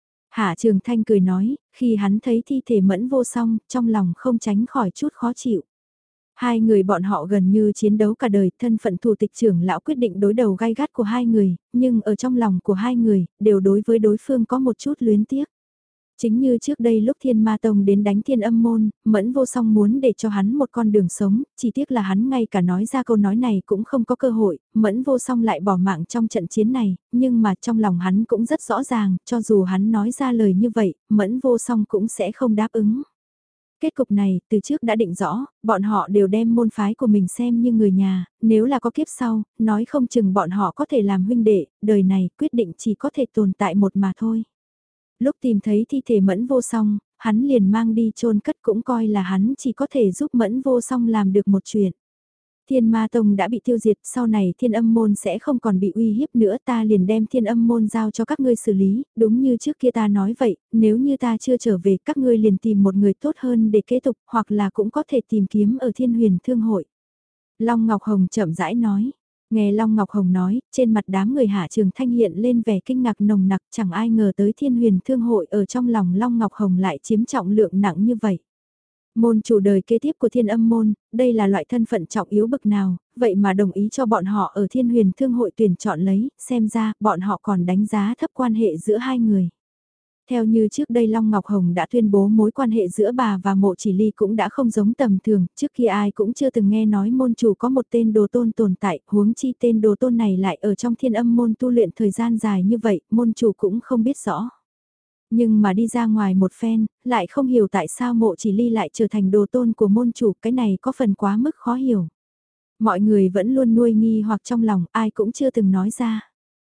Hạ Trường Thanh cười nói, khi hắn thấy thi thể Mẫn Vô Song, trong lòng không tránh khỏi chút khó chịu. Hai người bọn họ gần như chiến đấu cả đời, thân phận thủ tịch trưởng lão quyết định đối đầu gay gắt của hai người, nhưng ở trong lòng của hai người, đều đối với đối phương có một chút luyến tiếc. Chính như trước đây lúc Thiên Ma Tông đến đánh Thiên Âm Môn, Mẫn Vô Song muốn để cho hắn một con đường sống, chỉ tiếc là hắn ngay cả nói ra câu nói này cũng không có cơ hội, Mẫn Vô Song lại bỏ mạng trong trận chiến này, nhưng mà trong lòng hắn cũng rất rõ ràng, cho dù hắn nói ra lời như vậy, Mẫn Vô Song cũng sẽ không đáp ứng. Kết cục này, từ trước đã định rõ, bọn họ đều đem môn phái của mình xem như người nhà, nếu là có kiếp sau, nói không chừng bọn họ có thể làm huynh đệ, đời này quyết định chỉ có thể tồn tại một mà thôi. Lúc tìm thấy thi thể Mẫn Vô Song, hắn liền mang đi chôn cất, cũng coi là hắn chỉ có thể giúp Mẫn Vô Song làm được một chuyện. Thiên Ma Tông đã bị tiêu diệt, sau này Thiên Âm Môn sẽ không còn bị uy hiếp nữa, ta liền đem Thiên Âm Môn giao cho các ngươi xử lý, đúng như trước kia ta nói vậy, nếu như ta chưa trở về các ngươi liền tìm một người tốt hơn để kế tục, hoặc là cũng có thể tìm kiếm ở Thiên Huyền Thương Hội. Long Ngọc Hồng chậm rãi nói. Nghe Long Ngọc Hồng nói, trên mặt đám người Hạ Trường Thanh hiện lên vẻ kinh ngạc nồng nặc, chẳng ai ngờ tới Thiên Huyền Thương Hội ở trong lòng Long Ngọc Hồng lại chiếm trọng lượng nặng như vậy. Môn chủ đời kế tiếp của thiên âm môn, đây là loại thân phận trọng yếu bậc nào, vậy mà đồng ý cho bọn họ ở thiên huyền thương hội tuyển chọn lấy, xem ra bọn họ còn đánh giá thấp quan hệ giữa hai người. Theo như trước đây Long Ngọc Hồng đã tuyên bố mối quan hệ giữa bà và Mộ Chỉ Ly cũng đã không giống tầm thường, trước kia ai cũng chưa từng nghe nói môn chủ có một tên đồ tôn tồn tại, huống chi tên đồ tôn này lại ở trong thiên âm môn tu luyện thời gian dài như vậy, môn chủ cũng không biết rõ. Nhưng mà đi ra ngoài một phen, lại không hiểu tại sao Mộ Chỉ Ly lại trở thành đồ tôn của môn chủ, cái này có phần quá mức khó hiểu. Mọi người vẫn luôn nuôi nghi hoặc trong lòng, ai cũng chưa từng nói ra.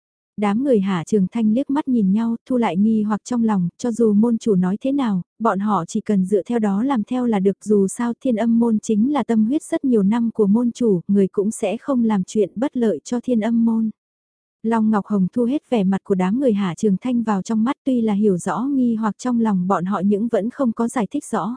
Đám người Hạ Trường Thanh liếc mắt nhìn nhau, thu lại nghi hoặc trong lòng, cho dù môn chủ nói thế nào, bọn họ chỉ cần dựa theo đó làm theo là được, dù sao thiên âm môn chính là tâm huyết rất nhiều năm của môn chủ, người cũng sẽ không làm chuyện bất lợi cho thiên âm môn. Long Ngọc Hồng thu hết vẻ mặt của đám người Hạ Trường Thanh vào trong mắt, tuy là hiểu rõ nghi hoặc trong lòng bọn họ nhưng vẫn không có giải thích rõ.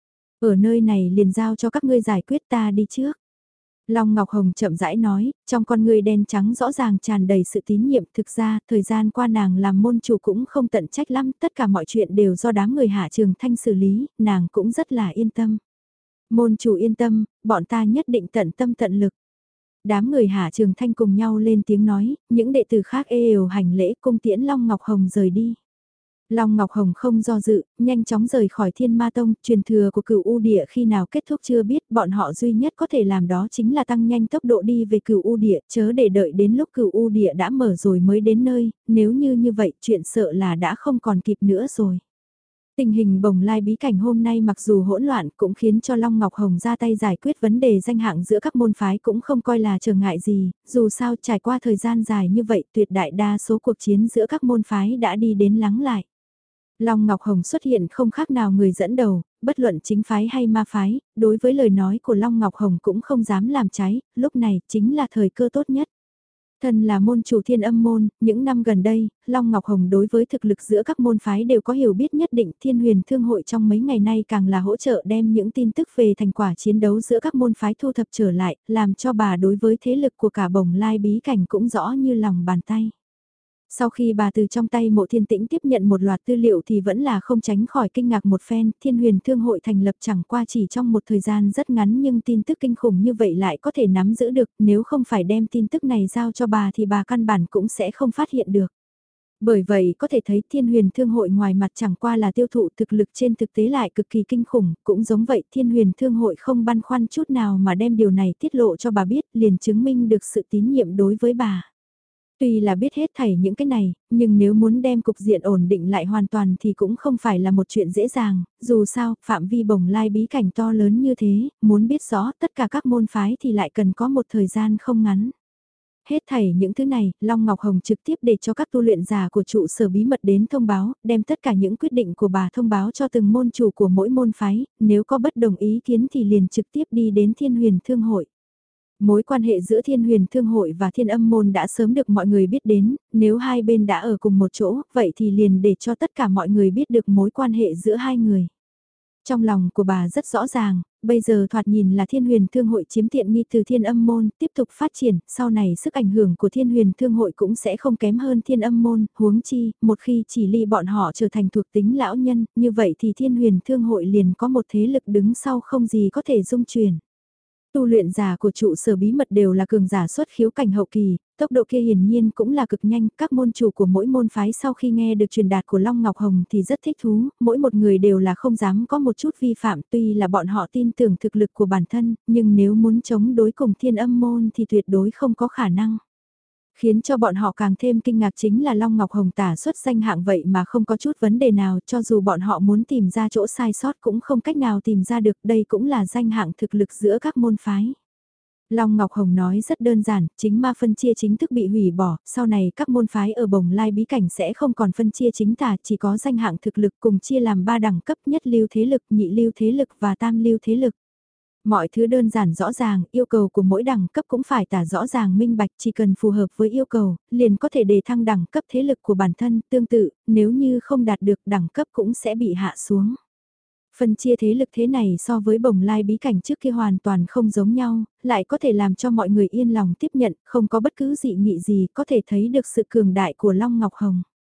Ở nơi này liền giao cho các ngươi giải quyết, ta đi trước. Long Ngọc Hồng chậm rãi nói, trong con người đen trắng rõ ràng tràn đầy sự tín nhiệm. Thực ra, thời gian qua nàng làm môn chủ cũng không tận trách lắm, tất cả mọi chuyện đều do đám người Hạ Trường Thanh xử lý, nàng cũng rất là yên tâm. Môn chủ yên tâm, bọn ta nhất định tận tâm tận lực. Đám người Hạ Trường Thanh cùng nhau lên tiếng nói, những đệ tử khác ê ều hành lễ cung tiễn Long Ngọc Hồng rời đi. Long Ngọc Hồng không do dự, nhanh chóng rời khỏi Thiên Ma Tông, truyền thừa của Cửu U Địa khi nào kết thúc chưa biết, bọn họ duy nhất có thể làm đó chính là tăng nhanh tốc độ đi về Cửu U Địa, chớ để đợi đến lúc Cửu U Địa đã mở rồi mới đến nơi, nếu như như vậy chuyện sợ là đã không còn kịp nữa rồi. Tình hình bồng lai bí cảnh hôm nay mặc dù hỗn loạn cũng khiến cho Long Ngọc Hồng ra tay giải quyết vấn đề danh hạng giữa các môn phái cũng không coi là trở ngại gì, dù sao trải qua thời gian dài như vậy tuyệt đại đa số cuộc chiến giữa các môn phái đã đi đến lắng lại. Long Ngọc Hồng xuất hiện không khác nào người dẫn đầu, bất luận chính phái hay ma phái, đối với lời nói của Long Ngọc Hồng cũng không dám làm trái, lúc này chính là thời cơ tốt nhất. Thân là môn chủ thiên âm môn, những năm gần đây, Long Ngọc Hồng đối với thực lực giữa các môn phái đều có hiểu biết nhất định. Thiên huyền thương hội trong mấy ngày nay càng là hỗ trợ đem những tin tức về thành quả chiến đấu giữa các môn phái thu thập trở lại, làm cho bà đối với thế lực của cả bồng lai bí cảnh cũng rõ như lòng bàn tay. Sau khi bà từ trong tay Mộ Thiên Tĩnh tiếp nhận một loạt tư liệu thì vẫn là không tránh khỏi kinh ngạc một phen, Thiên huyền thương hội thành lập chẳng qua chỉ trong một thời gian rất ngắn nhưng tin tức kinh khủng như vậy lại có thể nắm giữ được, nếu không phải đem tin tức này giao cho bà thì bà căn bản cũng sẽ không phát hiện được. Bởi vậy có thể thấy Thiên huyền thương hội ngoài mặt chẳng qua là tiêu thụ thực lực trên thực tế lại cực kỳ kinh khủng, cũng giống vậy Thiên huyền thương hội không băn khoăn chút nào mà đem điều này tiết lộ cho bà biết, liền chứng minh được sự tín nhiệm đối với bà. Tuy là biết hết thảy những cái này, nhưng nếu muốn đem cục diện ổn định lại hoàn toàn thì cũng không phải là một chuyện dễ dàng, dù sao, phạm vi bồng lai bí cảnh to lớn như thế, muốn biết rõ tất cả các môn phái thì lại cần có một thời gian không ngắn. Hết thảy những thứ này, Long Ngọc Hồng trực tiếp để cho các tu luyện giả của trụ sở bí mật đến thông báo, đem tất cả những quyết định của bà thông báo cho từng môn chủ của mỗi môn phái, nếu có bất đồng ý kiến thì liền trực tiếp đi đến Thiên huyền thương hội. Mối quan hệ giữa Thiên huyền thương hội và Thiên âm môn đã sớm được mọi người biết đến, nếu hai bên đã ở cùng một chỗ, vậy thì liền để cho tất cả mọi người biết được mối quan hệ giữa hai người. Trong lòng của bà rất rõ ràng, bây giờ thoạt nhìn là Thiên huyền thương hội chiếm tiện nghi từ Thiên âm môn, tiếp tục phát triển, sau này sức ảnh hưởng của Thiên huyền thương hội cũng sẽ không kém hơn Thiên âm môn, huống chi, một khi chỉ ly bọn họ trở thành thuộc tính lão nhân, như vậy thì Thiên huyền thương hội liền có một thế lực đứng sau không gì có thể dung chuyển. Tu luyện giả của trụ sở bí mật đều là cường giả xuất khiếu cảnh hậu kỳ, tốc độ kia hiển nhiên cũng là cực nhanh, các môn chủ của mỗi môn phái sau khi nghe được truyền đạt của Long Ngọc Hồng thì rất thích thú, mỗi một người đều là không dám có một chút vi phạm tuy là bọn họ tin tưởng thực lực của bản thân, nhưng nếu muốn chống đối cùng Thiên âm môn thì tuyệt đối không có khả năng. Khiến cho bọn họ càng thêm kinh ngạc chính là Long Ngọc Hồng tả xuất danh hạng vậy mà không có chút vấn đề nào, cho dù bọn họ muốn tìm ra chỗ sai sót cũng không cách nào tìm ra được, đây cũng là danh hạng thực lực giữa các môn phái. Long Ngọc Hồng nói rất đơn giản, chính ma phân chia chính thức bị hủy bỏ, sau này các môn phái ở bồng lai bí cảnh sẽ không còn phân chia chính tà, chỉ có danh hạng thực lực cùng chia làm ba đẳng cấp, nhất lưu thế lực, nhị lưu thế lực và tam lưu thế lực. Mọi thứ đơn giản rõ ràng, yêu cầu của mỗi đẳng cấp cũng phải tả rõ ràng minh bạch, chỉ cần phù hợp với yêu cầu, liền có thể đề thăng đẳng cấp thế lực của bản thân, tương tự, nếu như không đạt được đẳng cấp cũng sẽ bị hạ xuống. Phân chia thế lực thế này so với bồng lai bí cảnh trước kia hoàn toàn không giống nhau, lại có thể làm cho mọi người yên lòng tiếp nhận, không có bất cứ dị nghị gì, có thể thấy được sự cường đại của Long Ngọc Hồng.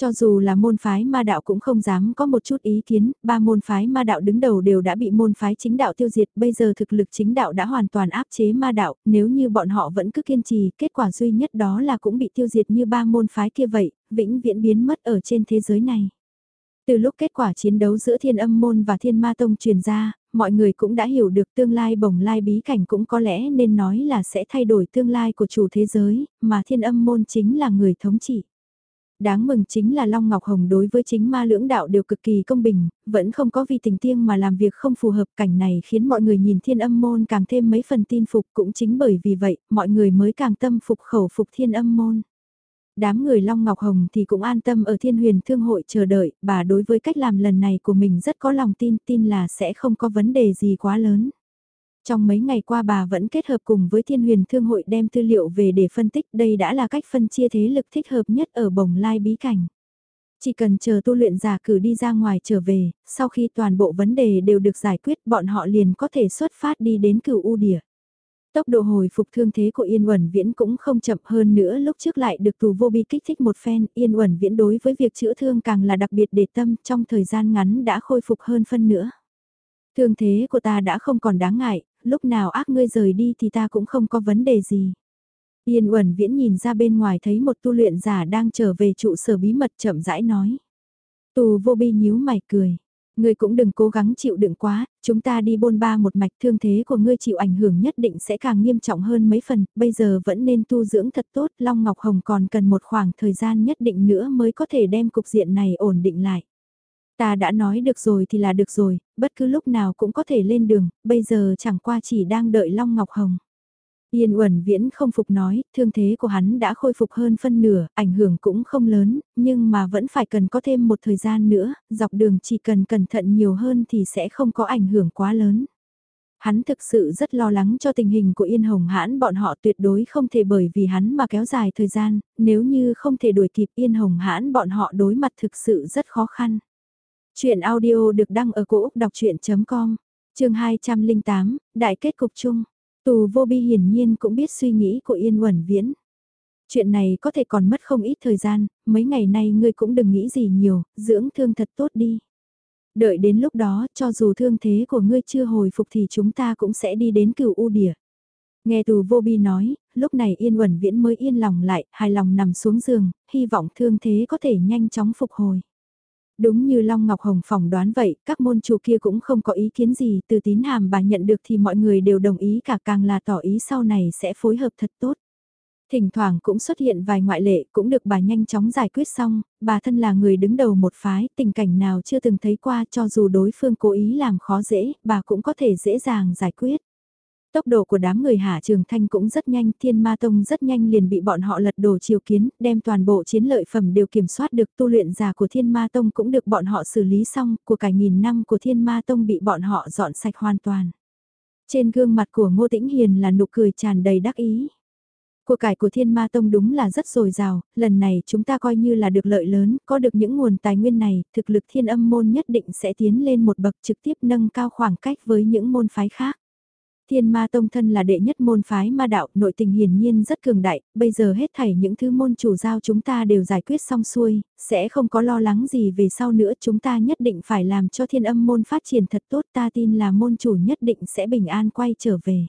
Cho dù là môn phái ma đạo cũng không dám có một chút ý kiến, ba môn phái ma đạo đứng đầu đều đã bị môn phái chính đạo tiêu diệt, bây giờ thực lực chính đạo đã hoàn toàn áp chế ma đạo, nếu như bọn họ vẫn cứ kiên trì, kết quả duy nhất đó là cũng bị tiêu diệt như ba môn phái kia vậy, vĩnh viễn biến mất ở trên thế giới này. Từ lúc kết quả chiến đấu giữa Thiên Âm Môn và Thiên Ma Tông truyền ra, mọi người cũng đã hiểu được tương lai bồng lai bí cảnh cũng có lẽ nên nói là sẽ thay đổi tương lai của chủ thế giới, mà Thiên Âm Môn chính là người thống trị. Đáng mừng chính là Long Ngọc Hồng đối với chính ma lưỡng đạo đều cực kỳ công bình, vẫn không có vì tình tiêng mà làm việc không phù hợp, cảnh này khiến mọi người nhìn Thiên Âm Môn càng thêm mấy phần tin phục, cũng chính bởi vì vậy, mọi người mới càng tâm phục khẩu phục Thiên Âm Môn. Đám người Long Ngọc Hồng thì cũng an tâm ở Thiên Huyền Thương hội chờ đợi, bà đối với cách làm lần này của mình rất có lòng tin, tin là sẽ không có vấn đề gì quá lớn. Trong mấy ngày qua bà vẫn kết hợp cùng với Thiên Huyền Thương hội đem tư liệu về để phân tích, đây đã là cách phân chia thế lực thích hợp nhất ở bồng lai bí cảnh. Chỉ cần chờ tu luyện giả cử đi ra ngoài trở về, sau khi toàn bộ vấn đề đều được giải quyết bọn họ liền có thể xuất phát đi đến Cửu U Địa. Tốc độ hồi phục thương thế của Yên Uẩn Viễn cũng không chậm hơn nữa, lúc trước lại được Tù Vô Bi kích thích một phen, Yên Uẩn Viễn đối với việc chữa thương càng là đặc biệt để tâm, trong thời gian ngắn đã khôi phục hơn phân nữa. Thương thế của ta đã không còn đáng ngại, lúc nào ác ngươi rời đi thì ta cũng không có vấn đề gì. Yên Uẩn Viễn nhìn ra bên ngoài thấy một tu luyện giả đang trở về trụ sở bí mật chậm rãi nói. Tù Vô Bi nhíu mày cười. Ngươi cũng đừng cố gắng chịu đựng quá, chúng ta đi bôn ba một mạch, thương thế của ngươi chịu ảnh hưởng nhất định sẽ càng nghiêm trọng hơn mấy phần, bây giờ vẫn nên tu dưỡng thật tốt, Long Ngọc Hồng còn cần một khoảng thời gian nhất định nữa mới có thể đem cục diện này ổn định lại. Ta đã nói được rồi thì là được rồi, bất cứ lúc nào cũng có thể lên đường, bây giờ chẳng qua chỉ đang đợi Long Ngọc Hồng. Yên Uẩn Viễn không phục nói, thương thế của hắn đã khôi phục hơn phân nửa, ảnh hưởng cũng không lớn, nhưng mà vẫn phải cần có thêm một thời gian nữa, dọc đường chỉ cần cẩn thận nhiều hơn thì sẽ không có ảnh hưởng quá lớn. Hắn thực sự rất lo lắng cho tình hình của Yên Hồng Hãn, bọn họ tuyệt đối không thể bởi vì hắn mà kéo dài thời gian, nếu như không thể đuổi kịp Yên Hồng Hãn bọn họ đối mặt thực sự rất khó khăn. Chuyện audio được đăng ở cổ Úc đọc chuyện.com, chương hai trăm lẻ tám, Đại kết cục chung. Tù Vô Bi hiển nhiên cũng biết suy nghĩ của Yên Uẩn Viễn. Chuyện này có thể còn mất không ít thời gian, mấy ngày nay ngươi cũng đừng nghĩ gì nhiều, dưỡng thương thật tốt đi. Đợi đến lúc đó, cho dù thương thế của ngươi chưa hồi phục thì chúng ta cũng sẽ đi đến Cửu U Địa. Nghe Tù Vô Bi nói, lúc này Yên Uẩn Viễn mới yên lòng lại, hài lòng nằm xuống giường, hy vọng thương thế có thể nhanh chóng phục hồi. Đúng như Long Ngọc Hồng phỏng đoán vậy, các môn chủ kia cũng không có ý kiến gì, từ tín hàm bà nhận được thì mọi người đều đồng ý, cả càng là tỏ ý sau này sẽ phối hợp thật tốt. Thỉnh thoảng cũng xuất hiện vài ngoại lệ, cũng được bà nhanh chóng giải quyết xong, bà thân là người đứng đầu một phái, tình cảnh nào chưa từng thấy qua, cho dù đối phương cố ý làm khó dễ, bà cũng có thể dễ dàng giải quyết. Tốc độ của đám người Hạ Trường Thanh cũng rất nhanh, Thiên Ma Tông rất nhanh liền bị bọn họ lật đổ chiều kiến, đem toàn bộ chiến lợi phẩm đều kiểm soát được, tu luyện giả của Thiên Ma Tông cũng được bọn họ xử lý xong, của cải nghìn năm của Thiên Ma Tông bị bọn họ dọn sạch hoàn toàn. Trên gương mặt của Ngô Tĩnh Hiền là nụ cười tràn đầy đắc ý. Của cải của Thiên Ma Tông đúng là rất dồi dào, lần này chúng ta coi như là được lợi lớn, có được những nguồn tài nguyên này, thực lực Thiên Âm môn nhất định sẽ tiến lên một bậc, trực tiếp nâng cao khoảng cách với những môn phái khác. Thiên Ma Tông thân là đệ nhất môn phái ma đạo, nội tình hiển nhiên rất cường đại, bây giờ hết thảy những thứ môn chủ giao chúng ta đều giải quyết xong xuôi, sẽ không có lo lắng gì về sau nữa, chúng ta nhất định phải làm cho Thiên Âm môn phát triển thật tốt, ta tin là môn chủ nhất định sẽ bình an quay trở về.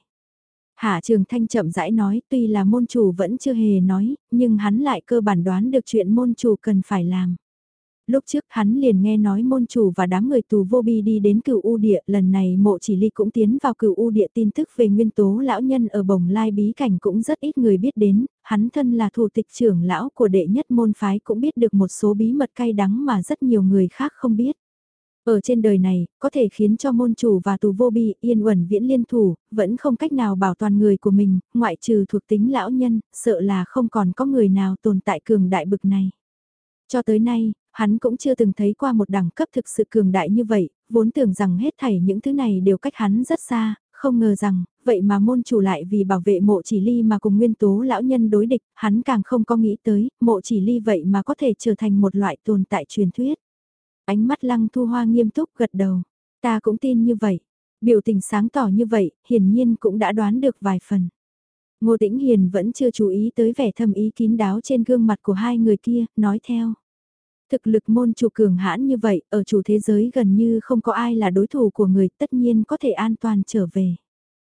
Hạ Trường Thanh chậm rãi nói, tuy là môn chủ vẫn chưa hề nói, nhưng hắn lại cơ bản đoán được chuyện môn chủ cần phải làm. Lúc trước hắn liền nghe nói môn chủ và đám người Tù Vô Bi đi đến Cửu U Địa, lần này Mộ Chỉ Ly cũng tiến vào Cửu U Địa, tin tức về nguyên tố lão nhân ở bồng lai bí cảnh cũng rất ít người biết đến, hắn thân là thủ tịch trưởng lão của đệ nhất môn phái cũng biết được một số bí mật cay đắng mà rất nhiều người khác không biết. Ở trên đời này, có thể khiến cho môn chủ và Tù Vô Bi, Yên Uẩn Viễn liên thủ, vẫn không cách nào bảo toàn người của mình, ngoại trừ thuộc tính lão nhân, sợ là không còn có người nào tồn tại cường đại bực này. Cho tới nay, hắn cũng chưa từng thấy qua một đẳng cấp thực sự cường đại như vậy, vốn tưởng rằng hết thảy những thứ này đều cách hắn rất xa, không ngờ rằng, vậy mà môn chủ lại vì bảo vệ Mộ Chỉ Ly mà cùng nguyên tố lão nhân đối địch, hắn càng không có nghĩ tới, Mộ Chỉ Ly vậy mà có thể trở thành một loại tồn tại truyền thuyết. Ánh mắt Lăng Thu Hoa nghiêm túc gật đầu, ta cũng tin như vậy, biểu tình sáng tỏ như vậy, hiển nhiên cũng đã đoán được vài phần. Ngô Tĩnh Hiền vẫn chưa chú ý tới vẻ thâm ý kín đáo trên gương mặt của hai người kia, nói theo. Thực lực môn chủ cường hãn như vậy, ở chủ thế giới gần như không có ai là đối thủ của người, tất nhiên có thể an toàn trở về.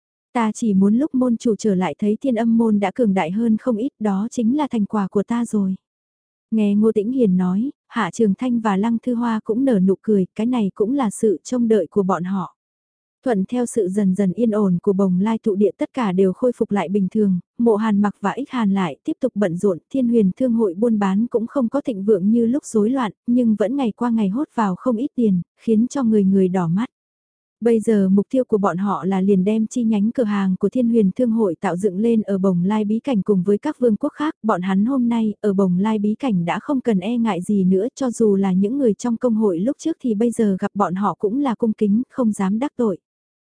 Ta chỉ muốn lúc môn chủ trở lại thấy thiên âm môn đã cường đại hơn không ít, đó chính là thành quả của ta rồi. Nghe Ngô Tĩnh Hiền nói, Hạ Trường Thanh và Lăng Thư Hoa cũng nở nụ cười, cái này cũng là sự trông đợi của bọn họ. Thuận theo sự dần dần yên ổn của bồng lai tụ địa tất cả đều khôi phục lại bình thường, Mộ Hàn Mặc và Ích Hàn lại tiếp tục bận rộn, Thiên Huyền thương hội buôn bán cũng không có thịnh vượng như lúc rối loạn, nhưng vẫn ngày qua ngày hốt vào không ít tiền, khiến cho người người đỏ mắt. Bây giờ mục tiêu của bọn họ là liền đem chi nhánh cửa hàng của Thiên Huyền Thương hội tạo dựng lên ở Bồng Lai Bí Cảnh cùng với các vương quốc khác, bọn hắn hôm nay ở Bồng Lai Bí Cảnh đã không cần e ngại gì nữa, cho dù là những người trong công hội lúc trước thì bây giờ gặp bọn họ cũng là cung kính, không dám đắc tội.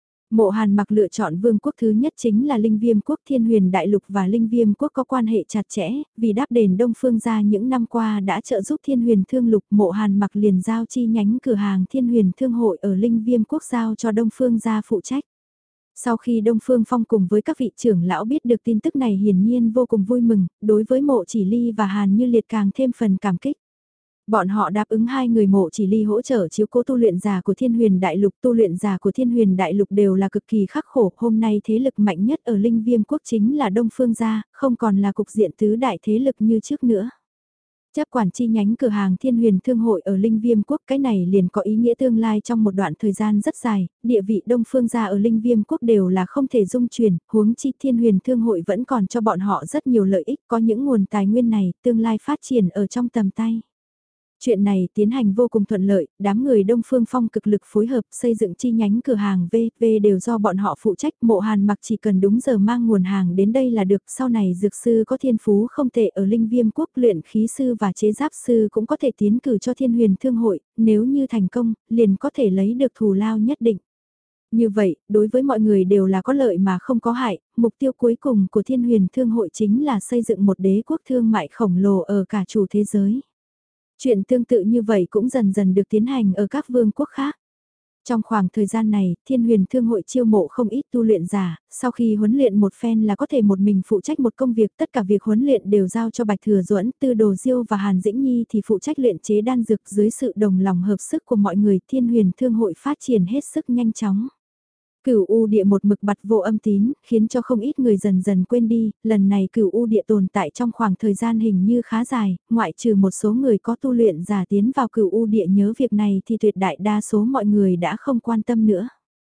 Mộ Hàn Mặc lựa chọn vương quốc thứ nhất chính là Linh Viêm quốc. Thiên Huyền Đại Lục và Linh Viêm quốc có quan hệ chặt chẽ, vì đáp đền Đông Phương gia những năm qua đã trợ giúp Thiên Huyền Thương Lục. Mộ Hàn Mặc liền giao chi nhánh cửa hàng Thiên Huyền Thương hội ở Linh Viêm quốc giao cho Đông Phương gia phụ trách. Sau khi Đông Phương Phong cùng với các vị trưởng lão biết được tin tức này hiển nhiên vô cùng vui mừng, đối với Mộ Chỉ Ly và Hàn Như Liệt càng thêm phần cảm kích. Bọn họ đáp ứng hai người Mộ Chỉ Ly hỗ trợ chiếu cố tu luyện giả của Thiên Huyền Đại Lục. Tu luyện giả của Thiên Huyền Đại Lục đều là cực kỳ khắc khổ, hôm nay thế lực mạnh nhất ở Linh Viêm quốc chính là Đông Phương gia, không còn là cục diện tứ đại thế lực như trước nữa. Chấp quản chi nhánh cửa hàng Thiên Huyền Thương hội ở Linh Viêm quốc, cái này liền có ý nghĩa tương lai trong một đoạn thời gian rất dài, địa vị Đông Phương gia ở Linh Viêm quốc đều là không thể dung chuyển, huống chi Thiên Huyền Thương hội vẫn còn cho bọn họ rất nhiều lợi ích, có những nguồn tài nguyên này tương lai phát triển ở trong tầm tay. Chuyện này tiến hành vô cùng thuận lợi, đám người Đông Phương Phong cực lực phối hợp xây dựng chi nhánh cửa hàng V, V đều do bọn họ phụ trách. Mộ Hàn Mặc chỉ cần đúng giờ mang nguồn hàng đến đây là được, sau này dược sư có thiên phú không tệ ở Linh Viêm quốc, luyện khí sư và chế giáp sư cũng có thể tiến cử cho Thiên Huyền Thương hội, nếu như thành công, liền có thể lấy được thù lao nhất định. Như vậy, đối với mọi người đều là có lợi mà không có hại, mục tiêu cuối cùng của Thiên Huyền Thương hội chính là xây dựng một đế quốc thương mại khổng lồ ở cả chủ thế giới. Chuyện tương tự như vậy cũng dần dần được tiến hành ở các vương quốc khác. Trong khoảng thời gian này, Thiên Huyền Thương hội chiêu mộ không ít tu luyện giả, sau khi huấn luyện một phen là có thể một mình phụ trách một công việc, tất cả việc huấn luyện đều giao cho Bạch Thừa Duẫn, Tư Đồ Diêu và Hàn Dĩnh Nhi thì phụ trách luyện chế đan dược. Dưới sự đồng lòng hợp sức của mọi người, Thiên Huyền Thương hội phát triển hết sức nhanh chóng. Cửu U địa một mực bặt vô âm tín, khiến cho không ít người dần dần quên đi, lần này Cửu U địa tồn tại trong khoảng thời gian hình như khá dài, ngoại trừ một số người có tu luyện giả tiến vào Cửu U địa nhớ việc này thì tuyệt đại đa số mọi người đã không quan tâm nữa.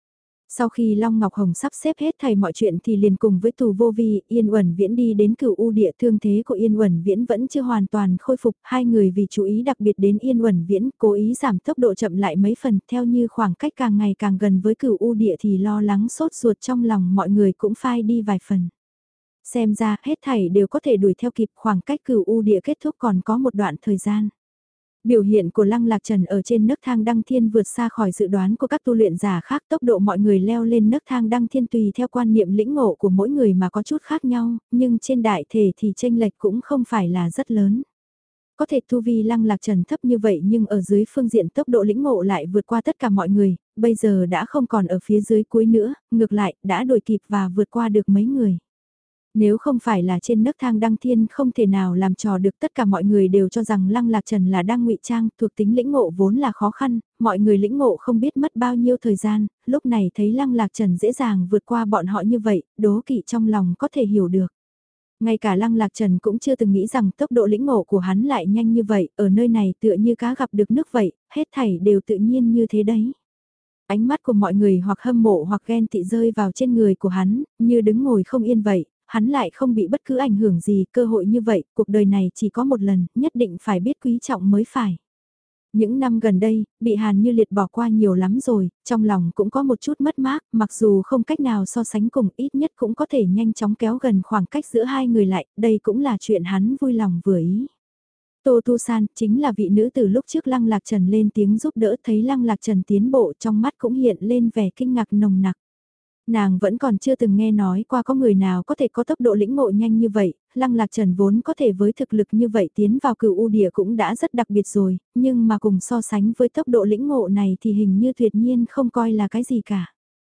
Sau khi Long Ngọc Hồng sắp xếp hết thầy mọi chuyện thì liền cùng với Tù Vô Vi, Yên Uẩn Viễn đi đến Cửu U địa. Thương thế của Yên Uẩn Viễn vẫn chưa hoàn toàn khôi phục, hai người vì chú ý đặc biệt đến Yên Uẩn Viễn, cố ý giảm tốc độ chậm lại mấy phần, theo như khoảng cách càng ngày càng gần với Cửu U địa thì lo lắng sốt ruột trong lòng mọi người cũng phai đi vài phần. Xem ra, hết thảy đều có thể đuổi theo kịp, khoảng cách Cửu U địa kết thúc còn có một đoạn thời gian. Biểu hiện của Lăng Lạc Trần ở trên nấc thang đăng thiên vượt xa khỏi dự đoán của các tu luyện giả khác, tốc độ mọi người leo lên nấc thang đăng thiên tùy theo quan niệm lĩnh ngộ của mỗi người mà có chút khác nhau, nhưng trên đại thể thì chênh lệch cũng không phải là rất lớn. Có thể tu vi Lăng Lạc Trần thấp như vậy nhưng ở dưới phương diện tốc độ lĩnh ngộ lại vượt qua tất cả mọi người, bây giờ đã không còn ở phía dưới cuối nữa, ngược lại đã đuổi kịp và vượt qua được mấy người. Nếu không phải là trên nấc thang đăng thiên không thể nào làm trò được, tất cả mọi người đều cho rằng Lăng Lạc Trần là đang ngụy trang, thuộc tính lĩnh ngộ vốn là khó khăn, mọi người lĩnh ngộ không biết mất bao nhiêu thời gian, lúc này thấy Lăng Lạc Trần dễ dàng vượt qua bọn họ như vậy, đố kỵ trong lòng có thể hiểu được. Ngay cả Lăng Lạc Trần cũng chưa từng nghĩ rằng tốc độ lĩnh ngộ của hắn lại nhanh như vậy, ở nơi này tựa như cá gặp được nước vậy, hết thảy đều tự nhiên như thế đấy. Ánh mắt của mọi người hoặc hâm mộ hoặc ghen tị rơi vào trên người của hắn, như đứng ngồi không yên vậy. Hắn lại không bị bất cứ ảnh hưởng gì, cơ hội như vậy, cuộc đời này chỉ có một lần, nhất định phải biết quý trọng mới phải. Những năm gần đây, bị Hàn Như Liệt bỏ qua nhiều lắm rồi, trong lòng cũng có một chút mất mát, mặc dù không cách nào so sánh cùng, ít nhất cũng có thể nhanh chóng kéo gần khoảng cách giữa hai người lại, đây cũng là chuyện hắn vui lòng vừa ý. Tô Tu San chính là vị nữ từ lúc trước Lăng Lạc Trần lên tiếng giúp đỡ, thấy Lăng Lạc Trần tiến bộ trong mắt cũng hiện lên vẻ kinh ngạc nồng nặc. Nàng vẫn còn chưa từng nghe nói qua có người nào có thể có tốc độ lĩnh ngộ nhanh như vậy, Lăng Lạc Trần vốn có thể với thực lực như vậy tiến vào Cửu U địa cũng đã rất đặc biệt rồi, nhưng mà cùng so sánh với tốc độ lĩnh ngộ này thì hình như tuyệt nhiên không coi là cái gì cả.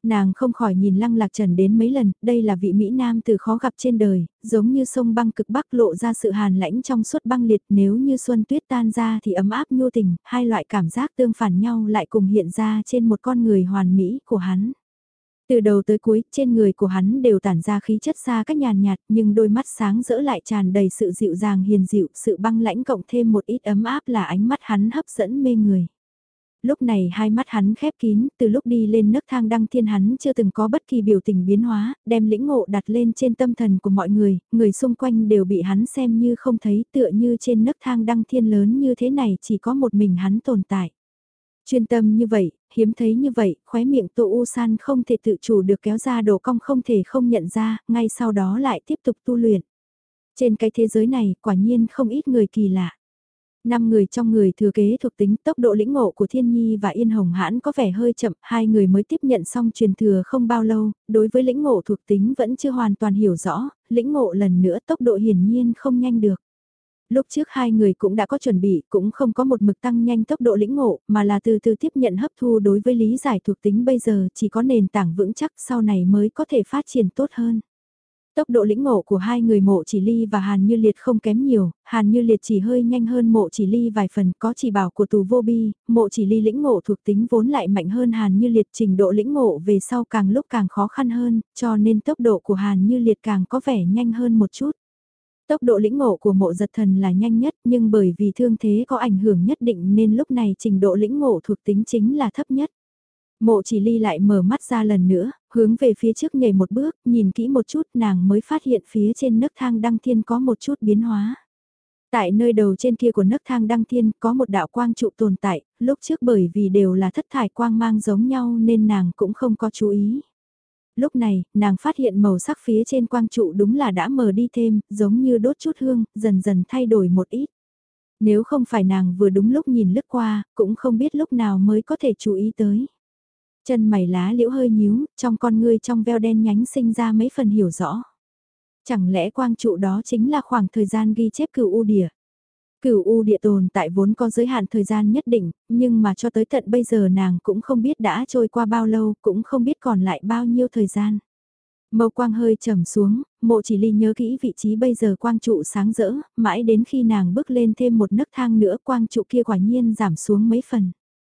Nàng không khỏi nhìn Lăng Lạc Trần đến mấy lần, đây là vị Mỹ Nam từ khó gặp trên đời, giống như sông băng cực bắc lộ ra sự hàn lãnh trong suốt băng liệt, nếu như xuân tuyết tan ra thì ấm áp nhu tình, hai loại cảm giác tương phản nhau lại cùng hiện ra trên một con người hoàn mỹ của hắn. Từ đầu tới cuối, trên người của hắn đều tản ra khí chất xa cách nhàn nhạt, nhưng đôi mắt sáng rỡ lại tràn đầy sự dịu dàng hiền dịu, sự băng lãnh cộng thêm một ít ấm áp là ánh mắt hắn hấp dẫn mê người. Lúc này hai mắt hắn khép kín, từ lúc đi lên nấc thang đăng thiên hắn chưa từng có bất kỳ biểu tình biến hóa, đem lĩnh ngộ đặt lên trên tâm thần của mọi người, người xung quanh đều bị hắn xem như không thấy, tựa như trên nấc thang đăng thiên lớn như thế này chỉ có một mình hắn tồn tại. Chuyên tâm như vậy, hiếm thấy như vậy, khóe miệng Tô U San không thể tự chủ được kéo ra độ cong không thể không nhận ra, ngay sau đó lại tiếp tục tu luyện. Trên cái thế giới này, quả nhiên không ít người kỳ lạ. Năm người trong người thừa kế thuộc tính tốc độ lĩnh ngộ của Thiên Nhi và Yên Hồng Hãn có vẻ hơi chậm, hai người mới tiếp nhận xong truyền thừa không bao lâu, đối với lĩnh ngộ thuộc tính vẫn chưa hoàn toàn hiểu rõ, lĩnh ngộ lần nữa tốc độ hiển nhiên không nhanh được. Lúc trước hai người cũng đã có chuẩn bị, cũng không có một mực tăng nhanh tốc độ lĩnh ngộ, mà là từ từ tiếp nhận hấp thu đối với lý giải thuộc tính bây giờ chỉ có nền tảng vững chắc sau này mới có thể phát triển tốt hơn. Tốc độ lĩnh ngộ của hai người Mộ Chỉ Ly và Hàn Như Liệt không kém nhiều, Hàn Như Liệt chỉ hơi nhanh hơn Mộ Chỉ Ly vài phần, có chỉ bảo của Tù Vô Bi, Mộ Chỉ Ly lĩnh ngộ thuộc tính vốn lại mạnh hơn Hàn Như Liệt, trình độ lĩnh ngộ về sau càng lúc càng khó khăn hơn, cho nên tốc độ của Hàn Như Liệt càng có vẻ nhanh hơn một chút. Tốc độ lĩnh ngộ của Mộ Giật Thần là nhanh nhất, nhưng bởi vì thương thế có ảnh hưởng nhất định nên lúc này trình độ lĩnh ngộ thuộc tính chính là thấp nhất. Mộ Chỉ Ly lại mở mắt ra lần nữa, hướng về phía trước nhảy một bước, nhìn kỹ một chút nàng mới phát hiện phía trên nấc thang đăng thiên có một chút biến hóa. Tại nơi đầu trên kia của nấc thang đăng thiên có một đạo quang trụ tồn tại, lúc trước bởi vì đều là thất thải quang mang giống nhau nên nàng cũng không có chú ý. Lúc này, nàng phát hiện màu sắc phía trên quang trụ đúng là đã mờ đi thêm, giống như đốt chút hương, dần dần thay đổi một ít. Nếu không phải nàng vừa đúng lúc nhìn lướt qua, cũng không biết lúc nào mới có thể chú ý tới. Chân mày lá liễu hơi nhíu, trong con ngươi trong veo đen nhánh sinh ra mấy phần hiểu rõ. Chẳng lẽ quang trụ đó chính là khoảng thời gian ghi chép cửu u địa? Cửu u địa tồn tại vốn có giới hạn thời gian nhất định, nhưng mà cho tới tận bây giờ nàng cũng không biết đã trôi qua bao lâu, cũng không biết còn lại bao nhiêu thời gian. Mâu quang hơi trầm xuống, Mộ Chỉ Ly nhớ kỹ vị trí bây giờ quang trụ sáng rỡ, mãi đến khi nàng bước lên thêm một nấc thang nữa quang trụ kia quả nhiên giảm xuống mấy phần.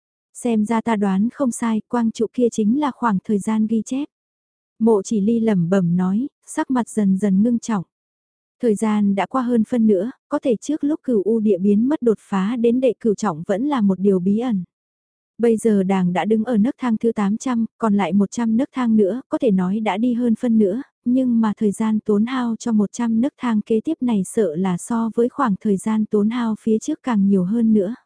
Xem ra ta đoán không sai, quang trụ kia chính là khoảng thời gian ghi chép. Mộ Chỉ Ly lẩm bẩm nói, sắc mặt dần dần ngưng trọng. Thời gian đã qua hơn phân nữa, có thể trước lúc cửu u địa biến mất đột phá đến đệ cửu trọng vẫn là một điều bí ẩn. Bây giờ đàng đã đứng ở nấc thang thứ tám trăm, còn lại một trăm nấc thang nữa, có thể nói đã đi hơn phân nữa, nhưng mà thời gian tốn hao cho một trăm nấc thang kế tiếp này sợ là so với khoảng thời gian tốn hao phía trước càng nhiều hơn nữa.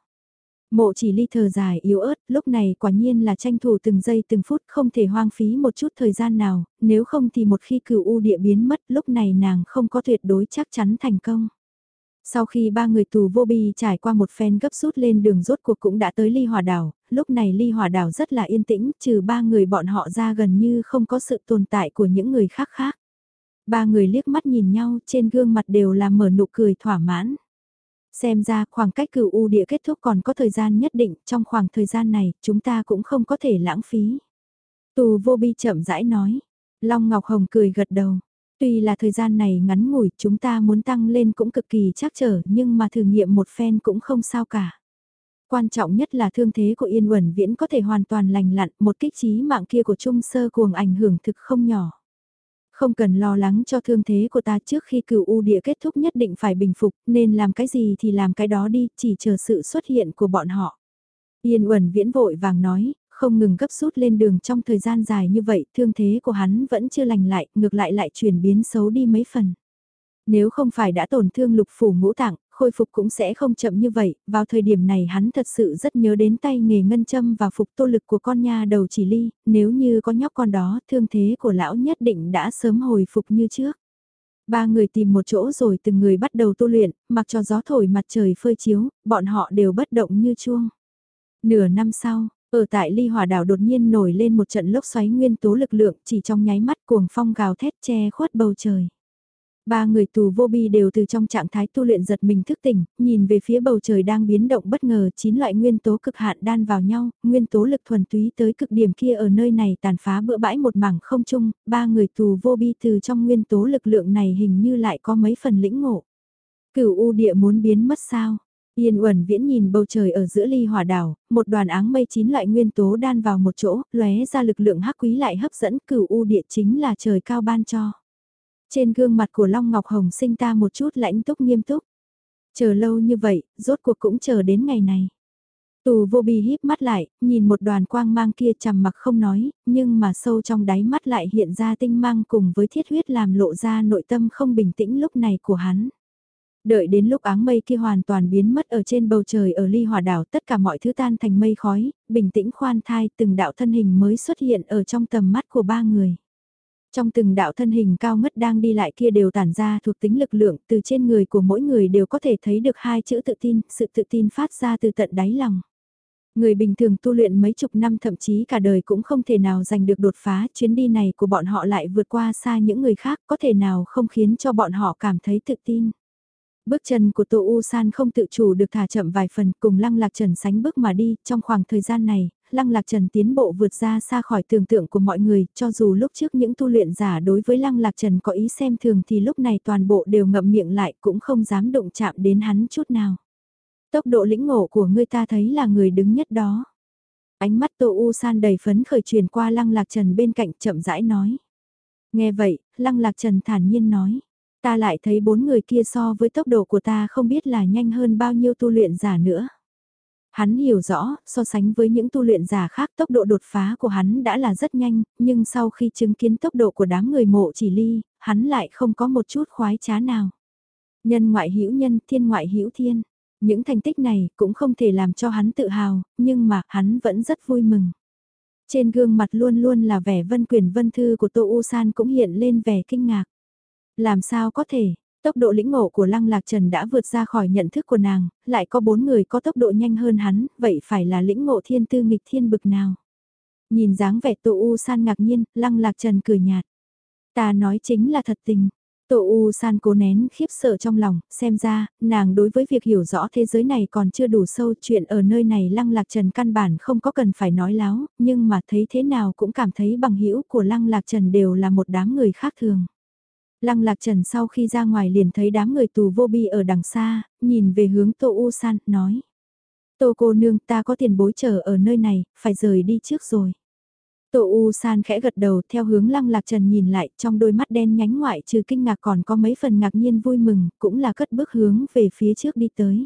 Mộ Chỉ Ly thở dài yếu ớt, lúc này quả nhiên là tranh thủ từng giây từng phút không thể hoang phí một chút thời gian nào, nếu không thì một khi cửu u địa biến mất lúc này nàng không có tuyệt đối chắc chắn thành công. Sau khi ba người Tù Vô Bi trải qua một phen gấp rút lên đường rốt cuộc cũng đã tới Ly Hỏa Đảo, lúc này Ly Hỏa Đảo rất là yên tĩnh, trừ ba người bọn họ ra gần như không có sự tồn tại của những người khác khác. Ba người liếc mắt nhìn nhau trên gương mặt đều là mở nụ cười thỏa mãn. Xem ra khoảng cách cửu u địa kết thúc còn có thời gian nhất định, trong khoảng thời gian này chúng ta cũng không có thể lãng phí. Tù Vô Bi chậm rãi nói, Long Ngọc Hồng cười gật đầu. Tuy là thời gian này ngắn ngủi chúng ta muốn tăng lên cũng cực kỳ trắc trở nhưng mà thử nghiệm một phen cũng không sao cả. Quan trọng nhất là thương thế của Yên Uẩn Viễn có thể hoàn toàn lành lặn, một kích chí mạng kia của Trung Sơ Cuồng ảnh hưởng thực không nhỏ. Không cần lo lắng cho thương thế của ta trước khi cửu u địa kết thúc nhất định phải bình phục, nên làm cái gì thì làm cái đó đi, chỉ chờ sự xuất hiện của bọn họ. Yên Uẩn Viễn vội vàng nói, không ngừng gấp rút lên đường trong thời gian dài như vậy, thương thế của hắn vẫn chưa lành lại, ngược lại lại chuyển biến xấu đi mấy phần. Nếu không phải đã tổn thương lục phủ ngũ tạng, khôi phục cũng sẽ không chậm như vậy, vào thời điểm này hắn thật sự rất nhớ đến tay nghề ngân châm và phục tô lực của con nha đầu Chỉ Ly, nếu như có nhóc con đó, thương thế của lão nhất định đã sớm hồi phục như trước. Ba người tìm một chỗ rồi từng người bắt đầu tu luyện, mặc cho gió thổi mặt trời phơi chiếu, bọn họ đều bất động như chuông. Nửa năm sau, ở tại Ly Hỏa Đảo đột nhiên nổi lên một trận lốc xoáy nguyên tố lực lượng chỉ trong nháy mắt cuồng phong gào thét che khuất bầu trời. Ba người tù vô bi đều từ trong trạng thái tu luyện giật mình thức tỉnh, nhìn về phía bầu trời đang biến động bất ngờ, chín loại nguyên tố cực hạn đan vào nhau, nguyên tố lực thuần túy tới cực điểm kia ở nơi này tàn phá bừa bãi một mảng không chung, ba người tù vô bi từ trong nguyên tố lực lượng này hình như lại có mấy phần lĩnh ngộ. Cửu U địa muốn biến mất sao? Yên Uẩn Viễn nhìn bầu trời ở giữa ly hỏa đảo, một đoàn áng mây chín loại nguyên tố đan vào một chỗ, lóe ra lực lượng hắc quý lại hấp dẫn, Cửu U địa chính là trời cao ban cho. Trên gương mặt của Long Ngọc Hồng sinh ta một chút lãnh túc nghiêm túc. Chờ lâu như vậy, rốt cuộc cũng chờ đến ngày này. Tù vô bi híp mắt lại, nhìn một đoàn quang mang kia trầm mặc không nói, nhưng mà sâu trong đáy mắt lại hiện ra tinh mang cùng với thiết huyết làm lộ ra nội tâm không bình tĩnh lúc này của hắn. Đợi đến lúc áng mây kia hoàn toàn biến mất ở trên bầu trời ở ly hỏa đảo, tất cả mọi thứ tan thành mây khói, bình tĩnh khoan thai, từng đạo thân hình mới xuất hiện ở trong tầm mắt của ba người. Trong từng đạo thân hình cao ngất đang đi lại kia đều tản ra thuộc tính lực lượng, từ trên người của mỗi người đều có thể thấy được hai chữ tự tin, sự tự tin phát ra từ tận đáy lòng. Người bình thường tu luyện mấy chục năm thậm chí cả đời cũng không thể nào giành được đột phá, chuyến đi này của bọn họ lại vượt qua xa những người khác, có thể nào không khiến cho bọn họ cảm thấy tự tin. Bước chân của Tô U San không tự chủ được thả chậm vài phần, cùng Lăng Lạc Trần sánh bước mà đi, trong khoảng thời gian này, Lăng Lạc Trần tiến bộ vượt ra xa khỏi tưởng tượng của mọi người, cho dù lúc trước những tu luyện giả đối với Lăng Lạc Trần có ý xem thường thì lúc này toàn bộ đều ngậm miệng lại cũng không dám động chạm đến hắn chút nào. Tốc độ lĩnh ngộ của ngươi ta thấy là người đứng nhất đó. Ánh mắt Tô U San đầy phấn khởi truyền qua Lăng Lạc Trần bên cạnh chậm rãi nói. Nghe vậy, Lăng Lạc Trần thản nhiên nói. Ta lại thấy bốn người kia so với tốc độ của ta không biết là nhanh hơn bao nhiêu tu luyện giả nữa. Hắn hiểu rõ, so sánh với những tu luyện giả khác tốc độ đột phá của hắn đã là rất nhanh, nhưng sau khi chứng kiến tốc độ của đám người mộ chỉ ly, hắn lại không có một chút khoái trá nào. Nhân ngoại hữu nhân, thiên ngoại hữu thiên. Những thành tích này cũng không thể làm cho hắn tự hào, nhưng mà hắn vẫn rất vui mừng. Trên gương mặt luôn luôn là vẻ vân quyền vân thư của Tô U San cũng hiện lên vẻ kinh ngạc. Làm sao có thể, tốc độ lĩnh ngộ của Lăng Lạc Trần đã vượt ra khỏi nhận thức của nàng, lại có bốn người có tốc độ nhanh hơn hắn, vậy phải là lĩnh ngộ thiên tư nghịch thiên bực nào. Nhìn dáng vẻ Tô U San ngạc nhiên, Lăng Lạc Trần cười nhạt. Ta nói chính là thật tình. Tô U San cố nén khiếp sợ trong lòng, xem ra, nàng đối với việc hiểu rõ thế giới này còn chưa đủ sâu, chuyện ở nơi này Lăng Lạc Trần căn bản không có cần phải nói láo, nhưng mà thấy thế nào cũng cảm thấy bằng hữu của Lăng Lạc Trần đều là một đám người khác thường. Lăng Lạc Trần sau khi ra ngoài liền thấy đám người tù vô bi ở đằng xa, nhìn về hướng Tô U San, nói. Tô cô nương ta có tiền bối chờ ở nơi này, phải rời đi trước rồi. Tô U San khẽ gật đầu theo hướng Lăng Lạc Trần nhìn lại, trong đôi mắt đen nhánh ngoại trừ kinh ngạc còn có mấy phần ngạc nhiên vui mừng, cũng là cất bước hướng về phía trước đi tới.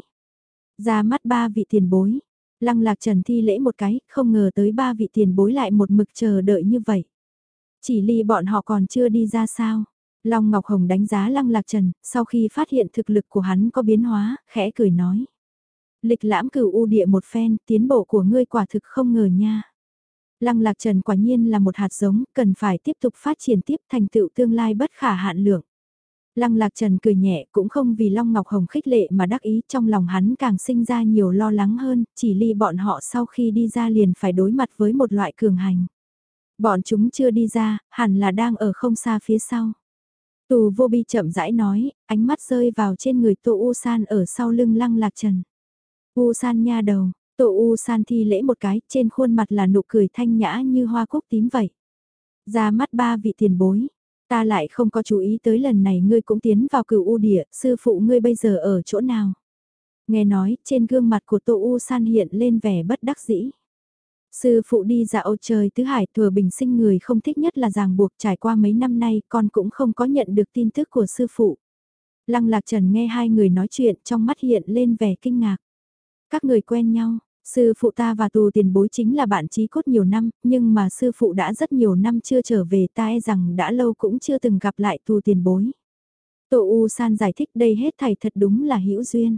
Ra mắt ba vị tiền bối, Lăng Lạc Trần thi lễ một cái, không ngờ tới ba vị tiền bối lại một mực chờ đợi như vậy. Chỉ ly bọn họ còn chưa đi ra sao? Long Ngọc Hồng đánh giá Lăng Lạc Trần, sau khi phát hiện thực lực của hắn có biến hóa, khẽ cười nói. Lịch lãm Cửu U địa một phen, tiến bộ của ngươi quả thực không ngờ nha. Lăng Lạc Trần quả nhiên là một hạt giống, cần phải tiếp tục phát triển tiếp thành tựu tương lai bất khả hạn lượng. Lăng Lạc Trần cười nhẹ cũng không vì Long Ngọc Hồng khích lệ mà đắc ý, trong lòng hắn càng sinh ra nhiều lo lắng hơn, chỉ ly bọn họ sau khi đi ra liền phải đối mặt với một loại cường hành. Bọn chúng chưa đi ra, hẳn là đang ở không xa phía sau. Tù vô bi chậm rãi nói, ánh mắt rơi vào trên người Tô U San ở sau lưng Lăng Lạc Trần. U San nha đầu, Tô U San thi lễ một cái, trên khuôn mặt là nụ cười thanh nhã như hoa cúc tím vậy. Ra mắt ba vị tiền bối, ta lại không có chú ý tới lần này ngươi cũng tiến vào Cửu U địa, sư phụ ngươi bây giờ ở chỗ nào? Nghe nói, trên gương mặt của Tô U San hiện lên vẻ bất đắc dĩ. Sư phụ đi dạo trời tứ hải, thừa bình sinh người không thích nhất là ràng buộc, trải qua mấy năm nay con cũng không có nhận được tin tức của sư phụ. Lăng Lạc Trần nghe hai người nói chuyện trong mắt hiện lên vẻ kinh ngạc. Các người quen nhau, sư phụ ta và tù tiền bối chính là bạn chí cốt nhiều năm, nhưng mà sư phụ đã rất nhiều năm chưa trở về, ta e rằng đã lâu cũng chưa từng gặp lại tù tiền bối. Tô U San giải thích đây hết thảy thật đúng là hữu duyên.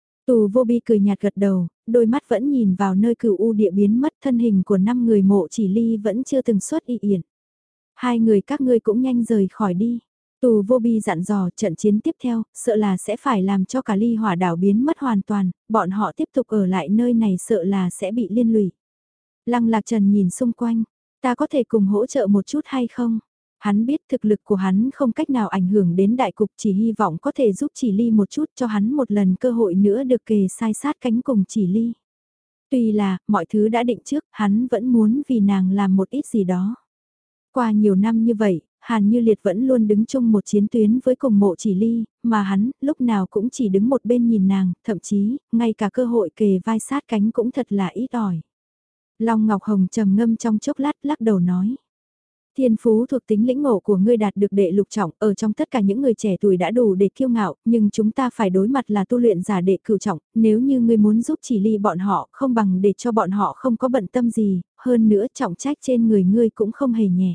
Tù vô bi cười nhạt gật đầu, đôi mắt vẫn nhìn vào nơi Cửu U địa biến mất, thân hình của năm người mộ chỉ ly vẫn chưa từng xuất y yển. Hai người các ngươi cũng nhanh rời khỏi đi. Tù vô bi dặn dò trận chiến tiếp theo, sợ là sẽ phải làm cho cả ly hỏa đảo biến mất hoàn toàn, bọn họ tiếp tục ở lại nơi này sợ là sẽ bị liên lụy. Lăng Lạc Trần nhìn xung quanh, ta có thể cùng hỗ trợ một chút hay không? Hắn biết thực lực của hắn không cách nào ảnh hưởng đến đại cục, chỉ hy vọng có thể giúp Chỉ Ly một chút, cho hắn một lần cơ hội nữa được kề sai sát cánh cùng Chỉ Ly. Tuy là, mọi thứ đã định trước, hắn vẫn muốn vì nàng làm một ít gì đó. Qua nhiều năm như vậy, Hàn Như Liệt vẫn luôn đứng chung một chiến tuyến với cùng Mộ Chỉ Ly, mà hắn, lúc nào cũng chỉ đứng một bên nhìn nàng, thậm chí, ngay cả cơ hội kề vai sát cánh cũng thật là ít ỏi. Long Ngọc Hồng trầm ngâm trong chốc lát, lắc đầu nói. Thiên phú thuộc tính lĩnh ngộ của ngươi đạt được đệ lục trọng, ở trong tất cả những người trẻ tuổi đã đủ để kiêu ngạo, nhưng chúng ta phải đối mặt là tu luyện giả đệ cửu trọng, nếu như ngươi muốn giúp Chỉ Ly bọn họ, không bằng để cho bọn họ không có bận tâm gì, hơn nữa trọng trách trên người ngươi cũng không hề nhẹ.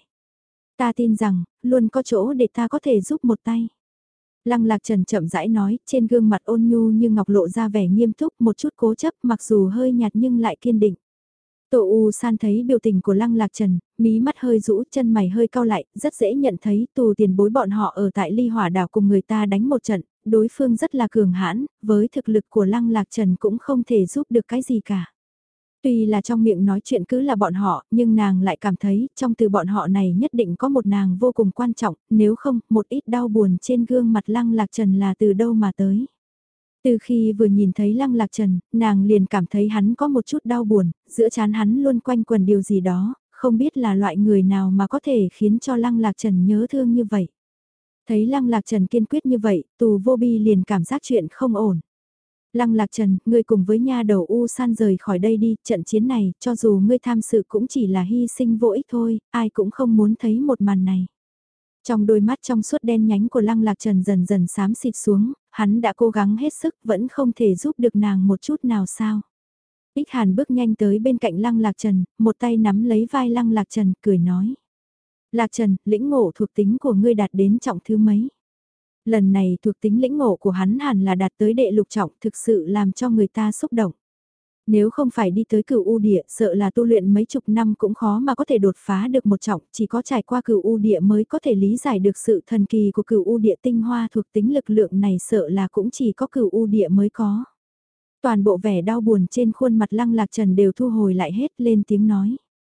Ta tin rằng, luôn có chỗ để ta có thể giúp một tay. Lăng Lạc Trần chậm rãi nói, trên gương mặt ôn nhu như ngọc lộ ra vẻ nghiêm túc, một chút cố chấp, mặc dù hơi nhạt nhưng lại kiên định. Tô U San thấy biểu tình của Lăng Lạc Trần, mí mắt hơi rũ, chân mày hơi cau lại, rất dễ nhận thấy tù tiền bối bọn họ ở tại Ly Hỏa đảo cùng người ta đánh một trận, đối phương rất là cường hãn, với thực lực của Lăng Lạc Trần cũng không thể giúp được cái gì cả. Tuy là trong miệng nói chuyện cứ là bọn họ, nhưng nàng lại cảm thấy trong từ bọn họ này nhất định có một nàng vô cùng quan trọng, nếu không, một ít đau buồn trên gương mặt Lăng Lạc Trần là từ đâu mà tới. Từ khi vừa nhìn thấy Lăng Lạc Trần, nàng liền cảm thấy hắn có một chút đau buồn, giữa chán hắn luôn quanh quần điều gì đó, không biết là loại người nào mà có thể khiến cho Lăng Lạc Trần nhớ thương như vậy. Thấy Lăng Lạc Trần kiên quyết như vậy, Tù Vô Bi liền cảm giác chuyện không ổn. Lăng Lạc Trần, ngươi cùng với nha đầu U San rời khỏi đây đi, trận chiến này, cho dù ngươi tham sự cũng chỉ là hy sinh vô ích thôi, ai cũng không muốn thấy một màn này. Trong đôi mắt trong suốt đen nhánh của Lăng Lạc Trần dần dần xám xịt xuống, hắn đã cố gắng hết sức vẫn không thể giúp được nàng một chút nào sao. Ích Hàn bước nhanh tới bên cạnh Lăng Lạc Trần, một tay nắm lấy vai Lăng Lạc Trần, cười nói. Lạc Trần, lĩnh ngộ thuộc tính của ngươi đạt đến trọng thứ mấy? Lần này thuộc tính lĩnh ngộ của hắn hẳn là đạt tới đệ lục trọng, thực sự làm cho người ta xúc động. Nếu không phải đi tới cửu u địa, sợ là tu luyện mấy chục năm cũng khó mà có thể đột phá được một trọng, chỉ có trải qua cửu u địa mới có thể lý giải được sự thần kỳ của cửu u địa tinh hoa thuộc tính lực lượng này, sợ là cũng chỉ có cửu u địa mới có. Toàn bộ vẻ đau buồn trên khuôn mặt Lăng Lạc Trần đều thu hồi lại hết, lên tiếng nói.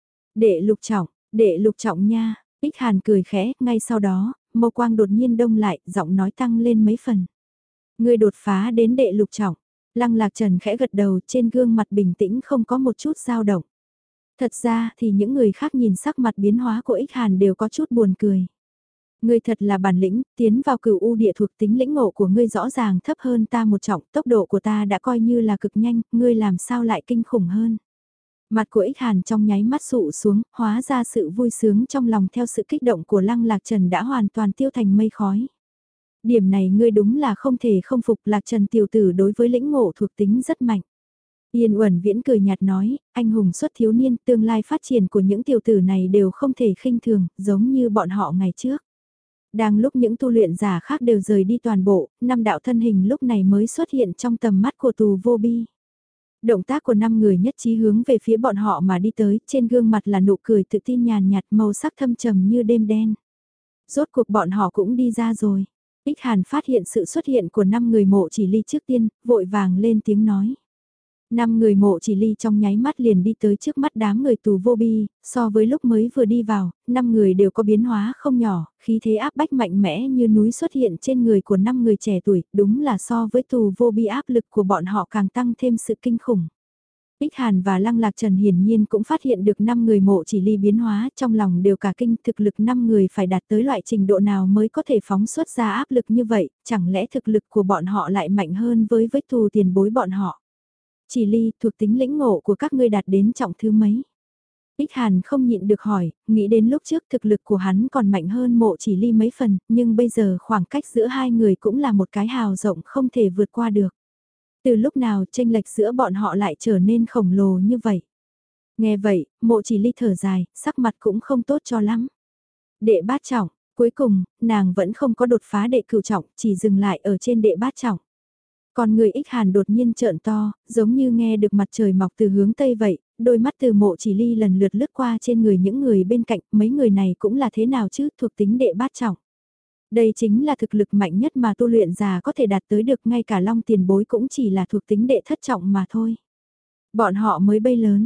Đệ lục trọng, đệ lục trọng nha, Ích Hàn cười khẽ, ngay sau đó, mâu quang đột nhiên đông lại, giọng nói tăng lên mấy phần. Người đột phá đến đệ lục trọng. Lăng Lạc Trần khẽ gật đầu, trên gương mặt bình tĩnh không có một chút dao động. Thật ra thì những người khác nhìn sắc mặt biến hóa của Ích Hàn đều có chút buồn cười. Ngươi thật là bản lĩnh, tiến vào cửu u địa thuộc tính lĩnh ngộ của ngươi rõ ràng thấp hơn ta một trọng, tốc độ của ta đã coi như là cực nhanh, ngươi làm sao lại kinh khủng hơn. Mặt của Ích Hàn trong nháy mắt sụ xuống, hóa ra sự vui sướng trong lòng theo sự kích động của Lăng Lạc Trần đã hoàn toàn tiêu thành mây khói. Điểm này ngươi đúng là không thể không phục, Lạc Trần tiểu tử đối với lĩnh ngộ thuộc tính rất mạnh. Yên Uẩn Viễn cười nhạt nói, anh hùng xuất thiếu niên, tương lai phát triển của những tiểu tử này đều không thể khinh thường, giống như bọn họ ngày trước. Đang lúc những tu luyện giả khác đều rời đi toàn bộ, năm đạo thân hình lúc này mới xuất hiện trong tầm mắt của Tù Vô Bi. Động tác của năm người nhất trí hướng về phía bọn họ mà đi tới, trên gương mặt là nụ cười tự tin nhàn nhạt, màu sắc thâm trầm như đêm đen. Rốt cuộc bọn họ cũng đi ra rồi. Ích Hàn phát hiện sự xuất hiện của năm người Mộ Chỉ Ly trước tiên, vội vàng lên tiếng nói. Năm người Mộ Chỉ Ly trong nháy mắt liền đi tới trước mắt đám người Tù Vô Bi, so với lúc mới vừa đi vào, năm người đều có biến hóa không nhỏ, khí thế áp bách mạnh mẽ như núi xuất hiện trên người của năm người trẻ tuổi, đúng là so với Tù Vô Bi áp lực của bọn họ càng tăng thêm sự kinh khủng. Ích Hàn và Lăng Lạc Trần hiển nhiên cũng phát hiện được năm người Mộ Chỉ Ly biến hóa, trong lòng đều cả kinh, thực lực năm người phải đạt tới loại trình độ nào mới có thể phóng xuất ra áp lực như vậy, chẳng lẽ thực lực của bọn họ lại mạnh hơn với với Tù tiền bối bọn họ. Chỉ Ly, thuộc tính lĩnh ngộ của các ngươi đạt đến trọng thứ mấy? Ích Hàn không nhịn được hỏi, nghĩ đến lúc trước thực lực của hắn còn mạnh hơn Mộ Chỉ Ly mấy phần, nhưng bây giờ khoảng cách giữa hai người cũng là một cái hào rộng không thể vượt qua được. Từ lúc nào chênh lệch giữa bọn họ lại trở nên khổng lồ như vậy? Nghe vậy, Mộ Chỉ Ly thở dài, sắc mặt cũng không tốt cho lắm. Đệ bát trọng, cuối cùng, nàng vẫn không có đột phá đệ cửu trọng, chỉ dừng lại ở trên đệ bát trọng. Còn người Ích Hàn đột nhiên trợn to, giống như nghe được mặt trời mọc từ hướng Tây vậy, đôi mắt từ Mộ Chỉ Ly lần lượt lướt qua trên người những người bên cạnh, mấy người này cũng là thế nào chứ, thuộc tính đệ bát trọng. Đây chính là thực lực mạnh nhất mà tu luyện già có thể đạt tới được, ngay cả Long tiền bối cũng chỉ là thuộc tính đệ thất trọng mà thôi. Bọn họ mới bay lớn,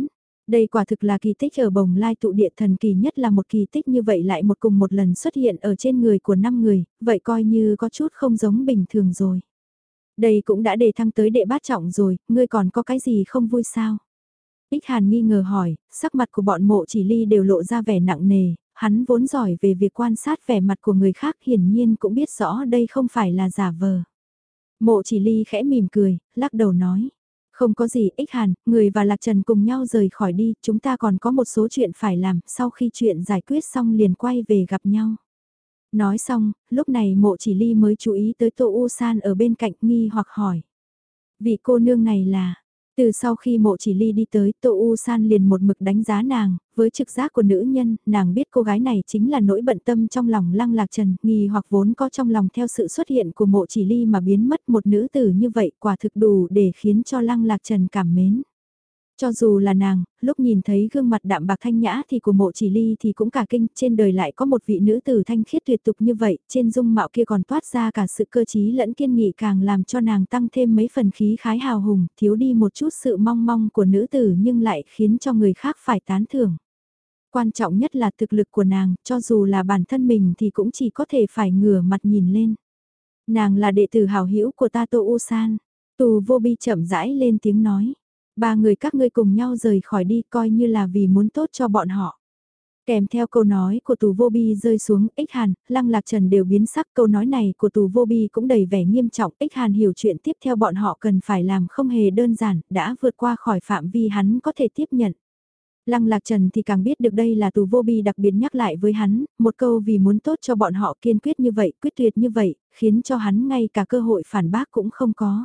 Đây quả thực là kỳ tích ở bồng lai tụ địa, thần kỳ nhất là một kỳ tích như vậy lại một cùng một lần xuất hiện ở trên người của năm người, vậy coi như có chút không giống bình thường rồi. Đây cũng đã đề thăng tới đệ bát trọng rồi, ngươi còn có cái gì không vui sao? Ích Hàn nghi ngờ hỏi, sắc mặt của bọn Mộ Chỉ Ly đều lộ ra vẻ nặng nề, hắn vốn giỏi về việc quan sát vẻ mặt của người khác, hiển nhiên cũng biết rõ đây không phải là giả vờ. Mộ Chỉ Ly khẽ mỉm cười, lắc đầu nói. Không có gì, Ích Hàn, người và Lạc Trần cùng nhau rời khỏi đi, chúng ta còn có một số chuyện phải làm, sau khi chuyện giải quyết xong liền quay về gặp nhau. Nói xong, lúc này Mộ Chỉ Ly mới chú ý tới Tô U San ở bên cạnh, nghi hoặc hỏi. Vị cô nương này là... Từ sau khi Mộ Chỉ Ly đi tới, Tô U San liền một mực đánh giá nàng, với trực giác của nữ nhân, nàng biết cô gái này chính là nỗi bận tâm trong lòng Lăng Lạc Trần, nghi hoặc vốn có trong lòng theo sự xuất hiện của Mộ Chỉ Ly mà biến mất, một nữ tử như vậy quả thực đủ để khiến cho Lăng Lạc Trần cảm mến. Cho dù là nàng, lúc nhìn thấy gương mặt đạm bạc thanh nhã thì của Mộ Chỉ Ly thì cũng cả kinh, trên đời lại có một vị nữ tử thanh khiết tuyệt tục như vậy, trên dung mạo kia còn toát ra cả sự cơ trí lẫn kiên nghị, càng làm cho nàng tăng thêm mấy phần khí khái hào hùng, thiếu đi một chút sự mong mong của nữ tử nhưng lại khiến cho người khác phải tán thưởng. Quan trọng nhất là thực lực của nàng, cho dù là bản thân mình thì cũng chỉ có thể phải ngửa mặt nhìn lên. Nàng là đệ tử hảo hữu của ta Tô U San. Tù Vô Bi chậm rãi lên tiếng nói. Ba người các ngươi cùng nhau rời khỏi đi, coi như là vì muốn tốt cho bọn họ. Kèm theo câu nói của Tù Vô Bi rơi xuống, Ích Hàn, Lăng Lạc Trần đều biến sắc, câu nói này của Tù Vô Bi cũng đầy vẻ nghiêm trọng, Ích Hàn hiểu chuyện tiếp theo bọn họ cần phải làm không hề đơn giản, đã vượt qua khỏi phạm vi hắn có thể tiếp nhận. Lăng Lạc Trần thì càng biết được đây là Tù Vô Bi đặc biệt nhắc lại với hắn, một câu vì muốn tốt cho bọn họ kiên quyết như vậy, quyết tuyệt như vậy, khiến cho hắn ngay cả cơ hội phản bác cũng không có.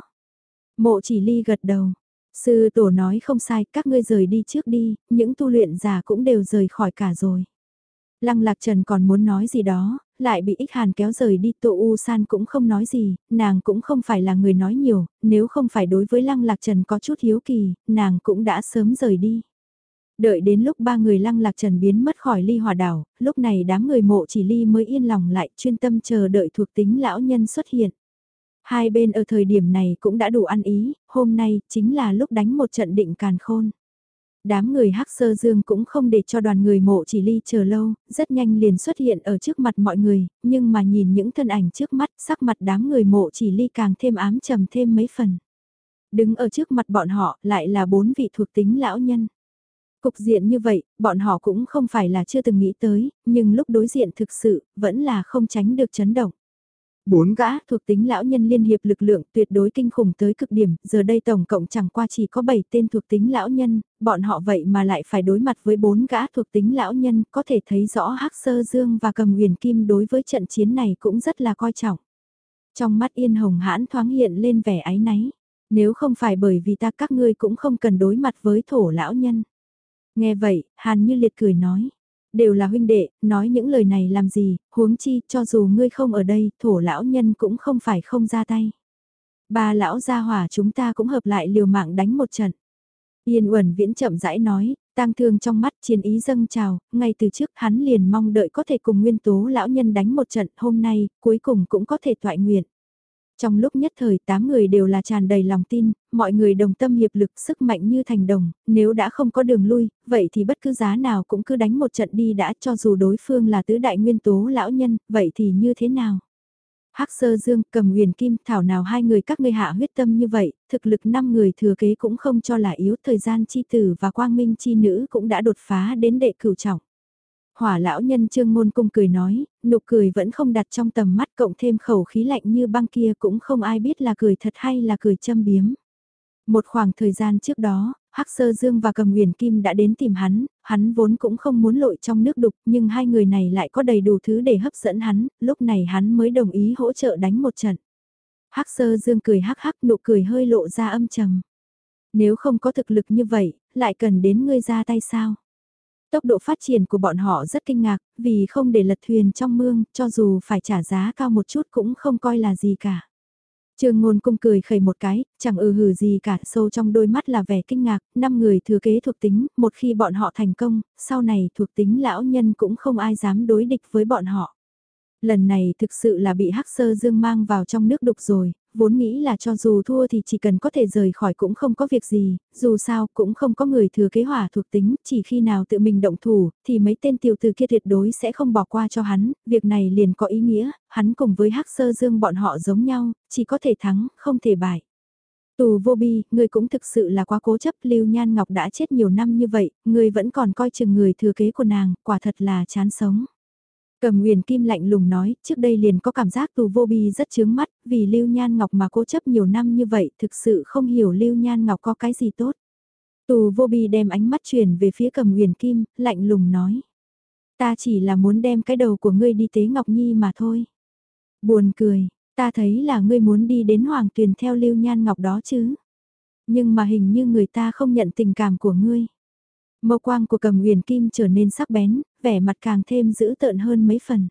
Mộ Chỉ Ly gật đầu. Sư tổ nói không sai, các ngươi rời đi trước đi, những tu luyện giả cũng đều rời khỏi cả rồi. Lăng Lạc Trần còn muốn nói gì đó, lại bị Ích Hàn kéo rời đi, Tô U San cũng không nói gì, nàng cũng không phải là người nói nhiều, nếu không phải đối với Lăng Lạc Trần có chút hiếu kỳ, nàng cũng đã sớm rời đi. Đợi đến lúc ba người Lăng Lạc Trần biến mất khỏi Ly Hỏa Đảo, lúc này đám người Mộ Chỉ Ly mới yên lòng lại, chuyên tâm chờ đợi thuộc tính lão nhân xuất hiện. Hai bên ở thời điểm này cũng đã đủ ăn ý, hôm nay chính là lúc đánh một trận định càn khôn. Đám người Hắc Sơ Dương cũng không để cho đoàn người Mộ Chỉ Ly chờ lâu, rất nhanh liền xuất hiện ở trước mặt mọi người, nhưng mà nhìn những thân ảnh trước mắt, sắc mặt đám người Mộ Chỉ Ly càng thêm ám trầm thêm mấy phần. Đứng ở trước mặt bọn họ lại là bốn vị thuộc tính lão nhân. Cục diện như vậy, bọn họ cũng không phải là chưa từng nghĩ tới, nhưng lúc đối diện thực sự, vẫn là không tránh được chấn động. Bốn gã thuộc tính lão nhân liên hiệp lực lượng tuyệt đối kinh khủng tới cực điểm, giờ đây tổng cộng chẳng qua chỉ có bảy tên thuộc tính lão nhân, bọn họ vậy mà lại phải đối mặt với bốn gã thuộc tính lão nhân, có thể thấy rõ Hắc Sơ Dương và Cầm Huyền Kim đối với trận chiến này cũng rất là coi trọng. Trong mắt Yên Hồng Hãn thoáng hiện lên vẻ áy náy, nếu không phải bởi vì ta các ngươi cũng không cần đối mặt với thổ lão nhân. Nghe vậy, Hàn Như Liệt cười nói. Đều là huynh đệ, nói những lời này làm gì, huống chi, cho dù ngươi không ở đây, thổ lão nhân cũng không phải không ra tay. Ba lão gia hỏa chúng ta cũng hợp lại liều mạng đánh một trận. Yên Uẩn Viễn chậm rãi nói, tang thương trong mắt chiến ý dâng trào, ngay từ trước hắn liền mong đợi có thể cùng nguyên tố lão nhân đánh một trận, hôm nay, cuối cùng cũng có thể toại nguyện. Trong lúc nhất thời tám người đều là tràn đầy lòng tin, mọi người đồng tâm hiệp lực sức mạnh như thành đồng, nếu đã không có đường lui, vậy thì bất cứ giá nào cũng cứ đánh một trận đi đã, cho dù đối phương là tứ đại nguyên tố lão nhân, vậy thì như thế nào? Hắc Sơ Dương, Cầm Huyền Kim, thảo nào hai người các ngươi hạ huyết tâm như vậy, thực lực năm người thừa kế cũng không cho là yếu, thời gian chi tử và quang minh chi nữ cũng đã đột phá đến đệ cửu trọng. Hỏa lão nhân Trương Ngôn Cung cười nói, nụ cười vẫn không đặt trong tầm mắt, cộng thêm khẩu khí lạnh như băng kia cũng không ai biết là cười thật hay là cười châm biếm. Một khoảng thời gian trước đó, Hắc Sơ Dương và Cầm Huyền Kim đã đến tìm hắn, hắn vốn cũng không muốn lội trong nước đục, nhưng hai người này lại có đầy đủ thứ để hấp dẫn hắn, lúc này hắn mới đồng ý hỗ trợ đánh một trận. Hắc Sơ Dương cười hắc hắc, nụ cười hơi lộ ra âm trầm. Nếu không có thực lực như vậy, lại cần đến ngươi ra tay sao? Tốc độ phát triển của bọn họ rất kinh ngạc, vì không để lật thuyền trong mương, cho dù phải trả giá cao một chút cũng không coi là gì cả. Trương Ngôn Cung cười khẩy một cái, chẳng ừ hừ gì cả, sâu trong đôi mắt là vẻ kinh ngạc, năm người thừa kế thuộc tính, một khi bọn họ thành công, sau này thuộc tính lão nhân cũng không ai dám đối địch với bọn họ. Lần này thực sự là bị Hắc Sơ Dương mang vào trong nước đục rồi, vốn nghĩ là cho dù thua thì chỉ cần có thể rời khỏi cũng không có việc gì, dù sao cũng không có người thừa kế hỏa thuộc tính, chỉ khi nào tự mình động thủ, thì mấy tên tiểu tử kia tuyệt đối sẽ không bỏ qua cho hắn, việc này liền có ý nghĩa, hắn cùng với Hắc Sơ Dương bọn họ giống nhau, chỉ có thể thắng, không thể bại. Tù Vô Bi, ngươi cũng thực sự là quá cố chấp, Lưu Nhan Ngọc đã chết nhiều năm như vậy, ngươi vẫn còn coi chừng người thừa kế của nàng, quả thật là chán sống. Cầm Nguyền Kim lạnh lùng nói, trước đây liền có cảm giác Tù Vô Bi rất chướng mắt, vì Lưu Nhan Ngọc mà cố chấp nhiều năm như vậy, thực sự không hiểu Lưu Nhan Ngọc có cái gì tốt. Tù Vô Bi đem ánh mắt chuyển về phía Cầm Nguyền Kim, lạnh lùng nói. Ta chỉ là muốn đem cái đầu của ngươi đi tế Ngọc Nhi mà thôi. Buồn cười, ta thấy là ngươi muốn đi đến Hoàng Tuyền theo Lưu Nhan Ngọc đó chứ. Nhưng mà hình như người ta không nhận tình cảm của ngươi. Mâu quang của Cầm Nguyền Kim trở nên sắc bén, vẻ mặt càng thêm dữ tợn hơn mấy phần.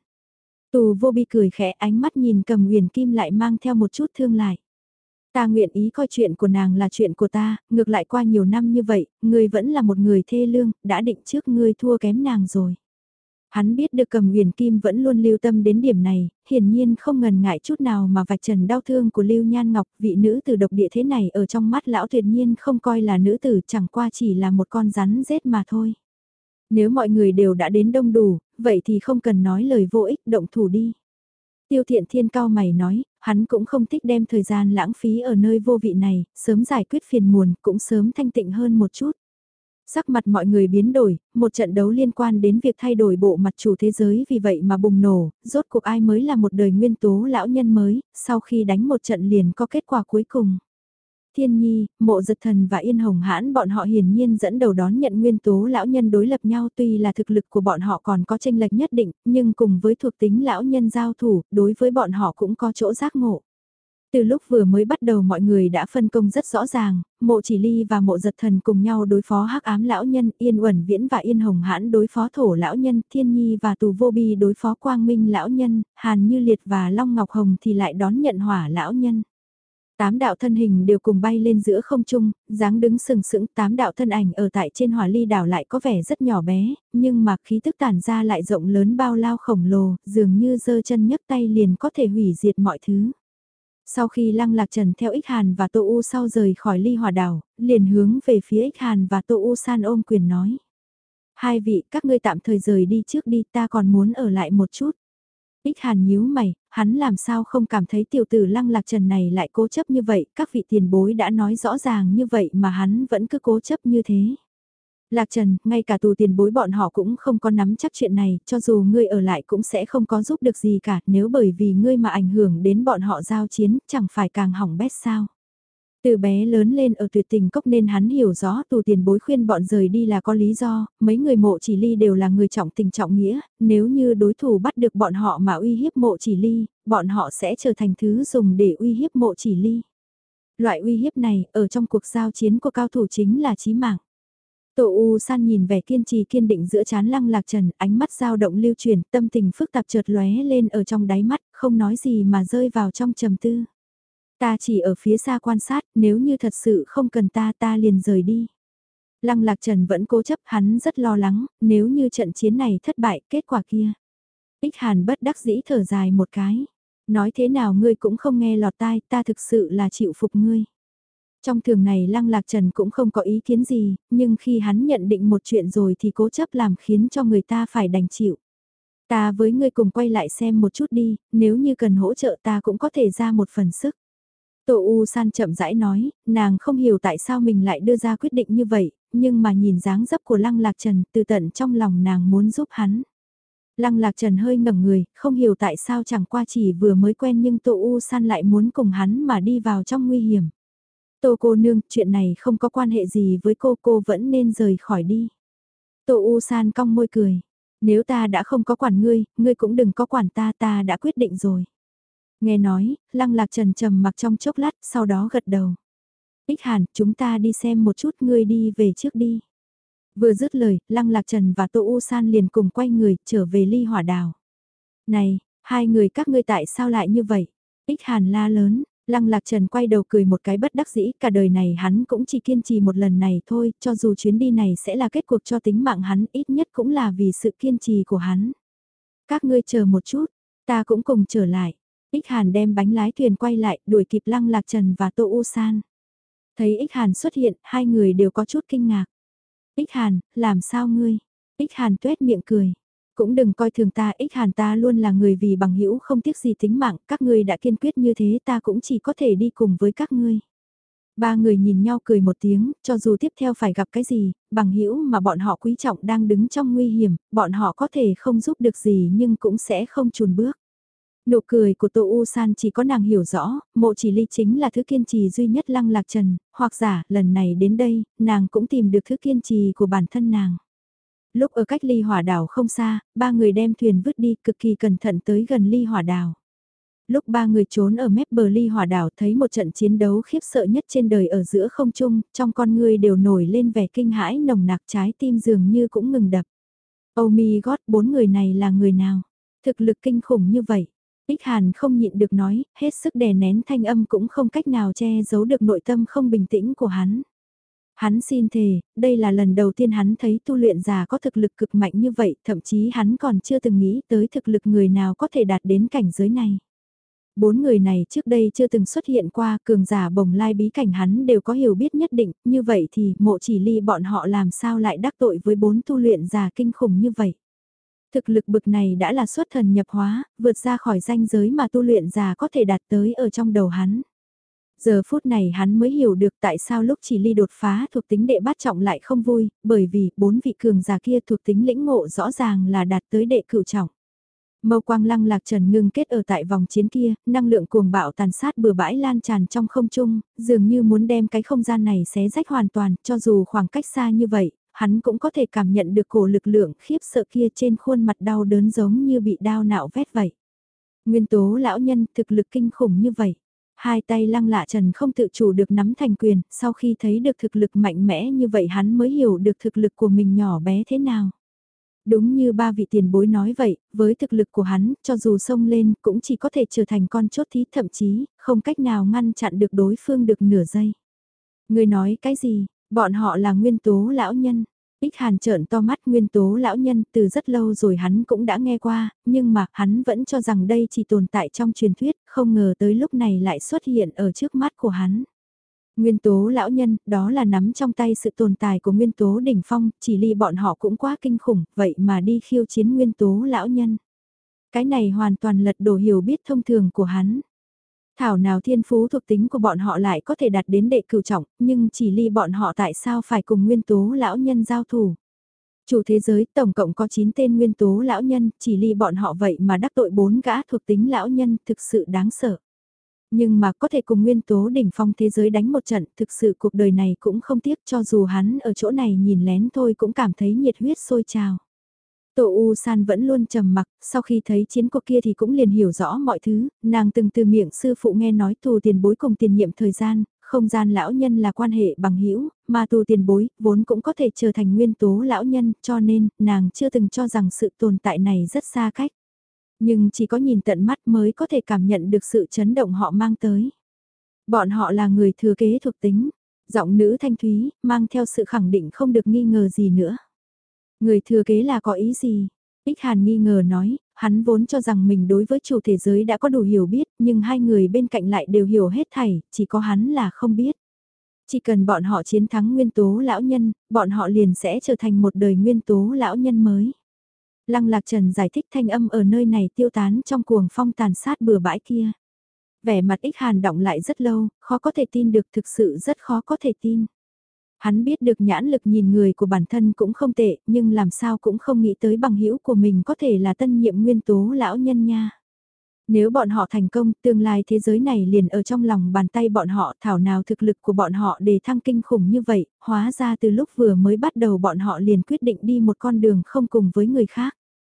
Tù Vô Bi cười khẽ, ánh mắt nhìn Cầm Nguyền Kim lại mang theo một chút thương lại. Ta nguyện ý coi chuyện của nàng là chuyện của ta, ngược lại qua nhiều năm như vậy, ngươi vẫn là một người thê lương, đã định trước ngươi thua kém nàng rồi. Hắn biết được Cầm Nguyền Kim vẫn luôn lưu tâm đến điểm này, hiển nhiên không ngần ngại chút nào mà vạch trần đau thương của Lưu Nhan Ngọc, vị nữ tử độc địa thế này ở trong mắt lão tuyệt nhiên không coi là nữ tử, chẳng qua chỉ là một con rắn rết mà thôi. Nếu mọi người đều đã đến đông đủ, vậy thì không cần nói lời vô ích, động thủ đi. Tiêu Thiện Thiên cao mày nói, hắn cũng không thích đem thời gian lãng phí ở nơi vô vị này, sớm giải quyết phiền muộn, cũng sớm thanh tịnh hơn một chút. Sắc mặt mọi người biến đổi, một trận đấu liên quan đến việc thay đổi bộ mặt chủ thế giới vì vậy mà bùng nổ, rốt cuộc ai mới là một đời nguyên tố lão nhân mới, sau khi đánh một trận liền có kết quả cuối cùng. Thiên Nhi, Mộ Dật Thần và Yên Hồng Hãn bọn họ hiển nhiên dẫn đầu đón nhận nguyên tố lão nhân đối lập nhau, tuy là thực lực của bọn họ còn có chênh lệch nhất định, nhưng cùng với thuộc tính lão nhân giao thủ, đối với bọn họ cũng có chỗ giác ngộ. Từ lúc vừa mới bắt đầu mọi người đã phân công rất rõ ràng, Mộ Chỉ Ly và Mộ Dật Thần cùng nhau đối phó Hắc Ám lão nhân, Yên Uẩn Viễn và Yên Hồng Hãn đối phó Thổ lão nhân, Thiên Nhi và Tù Vô Bi đối phó Quang Minh lão nhân, Hàn Như Liệt và Long Ngọc Hồng thì lại đón nhận Hỏa lão nhân. Tám đạo thân hình đều cùng bay lên giữa không trung, dáng đứng sừng sững, tám đạo thân ảnh ở tại trên Hỏa Ly đảo lại có vẻ rất nhỏ bé, nhưng mà khí tức tản ra lại rộng lớn bao lao khổng lồ, dường như giơ chân nhấc tay liền có thể hủy diệt mọi thứ. Sau khi Lăng Lạc Trần theo Ích Hàn và Tô U sau rời khỏi Ly Hỏa đảo, liền hướng về phía Ích Hàn và Tô U San ôm quyền nói: "Hai vị, các ngươi tạm thời rời đi trước đi, ta còn muốn ở lại một chút." Ích Hàn nhíu mày, hắn làm sao không cảm thấy tiểu tử Lăng Lạc Trần này lại cố chấp như vậy, các vị tiền bối đã nói rõ ràng như vậy mà hắn vẫn cứ cố chấp như thế. Lạc Trần, ngay cả tù tiền bối bọn họ cũng không có nắm chắc chuyện này, cho dù ngươi ở lại cũng sẽ không có giúp được gì cả, nếu bởi vì ngươi mà ảnh hưởng đến bọn họ giao chiến, chẳng phải càng hỏng bét sao. Từ bé lớn lên ở tuyệt tình cốc nên hắn hiểu rõ tù tiền bối khuyên bọn rời đi là có lý do, mấy người Mộ Chỉ Ly đều là người trọng tình trọng nghĩa, nếu như đối thủ bắt được bọn họ mà uy hiếp Mộ Chỉ Ly, bọn họ sẽ trở thành thứ dùng để uy hiếp Mộ Chỉ Ly. Loại uy hiếp này ở trong cuộc giao chiến của cao thủ chính là chí mạng. Tô U San nhìn vẻ kiên trì kiên định giữa chán Lăng Lạc Trần, ánh mắt dao động lưu chuyển, tâm tình phức tạp chợt lóe lên ở trong đáy mắt, không nói gì mà rơi vào trong trầm tư. Ta chỉ ở phía xa quan sát, nếu như thật sự không cần ta ta liền rời đi. Lăng Lạc Trần vẫn cố chấp, hắn rất lo lắng, nếu như trận chiến này thất bại, kết quả kia. Ích Hàn bất đắc dĩ thở dài một cái. Nói thế nào ngươi cũng không nghe lọt tai, ta thực sự là chịu phục ngươi. Trong thường này Lăng Lạc Trần cũng không có ý kiến gì, nhưng khi hắn nhận định một chuyện rồi thì cố chấp làm khiến cho người ta phải đành chịu. Ta với ngươi cùng quay lại xem một chút đi, nếu như cần hỗ trợ ta cũng có thể ra một phần sức. Tô U San chậm rãi nói, nàng không hiểu tại sao mình lại đưa ra quyết định như vậy, nhưng mà nhìn dáng dấp của Lăng Lạc Trần từ tận trong lòng nàng muốn giúp hắn. Lăng Lạc Trần hơi ngẩng người, không hiểu tại sao chẳng qua chỉ vừa mới quen nhưng Tô U San lại muốn cùng hắn mà đi vào trong nguy hiểm. Tô cô nương, chuyện này không có quan hệ gì với cô, cô vẫn nên rời khỏi đi. Tô U San cong môi cười, nếu ta đã không có quản ngươi, ngươi cũng đừng có quản ta, ta đã quyết định rồi. Nghe nói, Lăng Lạc Trần trầm mặc trong chốc lát, sau đó gật đầu. Ích Hàn, chúng ta đi xem một chút, ngươi đi về trước đi. Vừa dứt lời, Lăng Lạc Trần và Tô U San liền cùng quay người, trở về Ly Hỏa đảo. Này, hai người các ngươi tại sao lại như vậy? Ích Hàn la lớn, Lăng Lạc Trần quay đầu cười một cái bất đắc dĩ, cả đời này hắn cũng chỉ kiên trì một lần này thôi, cho dù chuyến đi này sẽ là kết cuộc cho tính mạng hắn, ít nhất cũng là vì sự kiên trì của hắn. Các ngươi chờ một chút, ta cũng cùng trở lại. Ích Hàn đem bánh lái thuyền quay lại, đuổi kịp Lăng Lạc Trần và Tô U San. Thấy Ích Hàn xuất hiện, hai người đều có chút kinh ngạc. Ích Hàn, làm sao ngươi? Ích Hàn tuét miệng cười. Cũng đừng coi thường ta, Ích Hàn ta luôn là người vì bằng hữu không tiếc gì tính mạng, các ngươi đã kiên quyết như thế ta cũng chỉ có thể đi cùng với các ngươi. Ba người nhìn nhau cười một tiếng, cho dù tiếp theo phải gặp cái gì, bằng hữu mà bọn họ quý trọng đang đứng trong nguy hiểm, bọn họ có thể không giúp được gì nhưng cũng sẽ không chùn bước. Nụ cười của Tô U San chỉ có nàng hiểu rõ, Mộ Chỉ Ly chính là thứ kiên trì duy nhất Lăng Lạc Trần, hoặc giả lần này đến đây, nàng cũng tìm được thứ kiên trì của bản thân nàng. Lúc ở cách ly hỏa đảo không xa, ba người đem thuyền vứt đi cực kỳ cẩn thận tới gần ly hỏa đảo. Lúc ba người trốn ở mép bờ ly hỏa đảo thấy một trận chiến đấu khiếp sợ nhất trên đời ở giữa không trung, trong con người đều nổi lên vẻ kinh hãi nồng nặc, trái tim dường như cũng ngừng đập. Oh my god, bốn người này là người nào? Thực lực kinh khủng như vậy. Ích Hàn không nhịn được nói, hết sức đè nén thanh âm cũng không cách nào che giấu được nội tâm không bình tĩnh của hắn. Hắn xin thề, đây là lần đầu tiên hắn thấy tu luyện giả có thực lực cực mạnh như vậy, thậm chí hắn còn chưa từng nghĩ tới thực lực người nào có thể đạt đến cảnh giới này. Bốn người này trước đây chưa từng xuất hiện qua, cường giả bồng lai bí cảnh hắn đều có hiểu biết nhất định, như vậy thì Mộ Chỉ Ly bọn họ làm sao lại đắc tội với bốn tu luyện giả kinh khủng như vậy. Thực lực bực này đã là xuất thần nhập hóa, vượt ra khỏi ranh giới mà tu luyện giả có thể đạt tới ở trong đầu hắn. Giờ phút này hắn mới hiểu được tại sao lúc Chỉ Ly đột phá thuộc tính đệ bát trọng lại không vui, bởi vì bốn vị cường giả kia thuộc tính lĩnh ngộ rõ ràng là đạt tới đệ cửu trọng. Mâu quang Lăng Lạc Trần ngưng kết ở tại vòng chiến kia, năng lượng cuồng bạo tàn sát bừa bãi lan tràn trong không trung, dường như muốn đem cái không gian này xé rách hoàn toàn, cho dù khoảng cách xa như vậy, hắn cũng có thể cảm nhận được cổ lực lượng khiếp sợ kia trên khuôn mặt đau đớn giống như bị đao nạo vét vậy. Nguyên tố lão nhân thực lực kinh khủng như vậy. Hai tay Lăng Lạ Trần không tự chủ được nắm thành quyền, sau khi thấy được thực lực mạnh mẽ như vậy hắn mới hiểu được thực lực của mình nhỏ bé thế nào. Đúng như ba vị tiền bối nói vậy, với thực lực của hắn, cho dù xông lên cũng chỉ có thể trở thành con chốt thí, thậm chí không cách nào ngăn chặn được đối phương được nửa giây. Người nói cái gì, bọn họ là nguyên tố lão nhân. Ích Hàn trợn to mắt, nguyên tố lão nhân từ rất lâu rồi hắn cũng đã nghe qua, nhưng mà hắn vẫn cho rằng đây chỉ tồn tại trong truyền thuyết, không ngờ tới lúc này lại xuất hiện ở trước mắt của hắn. Nguyên tố lão nhân, đó là nắm trong tay sự tồn tại của nguyên tố đỉnh phong, Chỉ Ly bọn họ cũng quá kinh khủng, vậy mà đi khiêu chiến nguyên tố lão nhân. Cái này hoàn toàn lật đổ hiểu biết thông thường của hắn. Thảo nào thiên phú thuộc tính của bọn họ lại có thể đạt đến đệ cửu trọng, nhưng Chỉ Ly bọn họ tại sao phải cùng nguyên tố lão nhân giao thủ. Chủ thế giới tổng cộng có chín tên nguyên tố lão nhân, Chỉ Ly bọn họ vậy mà đắc tội bốn gã thuộc tính lão nhân thực sự đáng sợ. Nhưng mà có thể cùng nguyên tố đỉnh phong thế giới đánh một trận, thực sự cuộc đời này cũng không tiếc, cho dù hắn ở chỗ này nhìn lén thôi cũng cảm thấy nhiệt huyết sôi trào. Tô U San vẫn luôn trầm mặc, sau khi thấy chiến cuộc kia thì cũng liền hiểu rõ mọi thứ, nàng từng từ miệng sư phụ nghe nói tù tiền bối cùng tiền nhiệm thời gian, không gian lão nhân là quan hệ bằng hữu, mà tù tiền bối vốn cũng có thể trở thành nguyên tố lão nhân, cho nên nàng chưa từng cho rằng sự tồn tại này rất xa cách. Nhưng chỉ có nhìn tận mắt mới có thể cảm nhận được sự chấn động họ mang tới. Bọn họ là người thừa kế thuộc tính, giọng nữ thanh thúy, mang theo sự khẳng định không được nghi ngờ gì nữa. Người thừa kế là có ý gì? Ích Hàn nghi ngờ nói, hắn vốn cho rằng mình đối với chủ thế giới đã có đủ hiểu biết, nhưng hai người bên cạnh lại đều hiểu hết thảy, chỉ có hắn là không biết. Chỉ cần bọn họ chiến thắng nguyên tố lão nhân, bọn họ liền sẽ trở thành một đời nguyên tố lão nhân mới. Lăng Lạc Trần giải thích, thanh âm ở nơi này tiêu tán trong cuồng phong tàn sát bừa bãi kia. Vẻ mặt Ích Hàn đọng lại rất lâu, khó có thể tin được, thực sự rất khó có thể tin. Hắn biết được nhãn lực nhìn người của bản thân cũng không tệ, nhưng làm sao cũng không nghĩ tới bằng hữu của mình có thể là tân nhiệm nguyên tố lão nhân nha. Nếu bọn họ thành công, tương lai thế giới này liền ở trong lòng bàn tay bọn họ, thảo nào thực lực của bọn họ đề thăng kinh khủng như vậy, hóa ra từ lúc vừa mới bắt đầu bọn họ liền quyết định đi một con đường không cùng với người khác.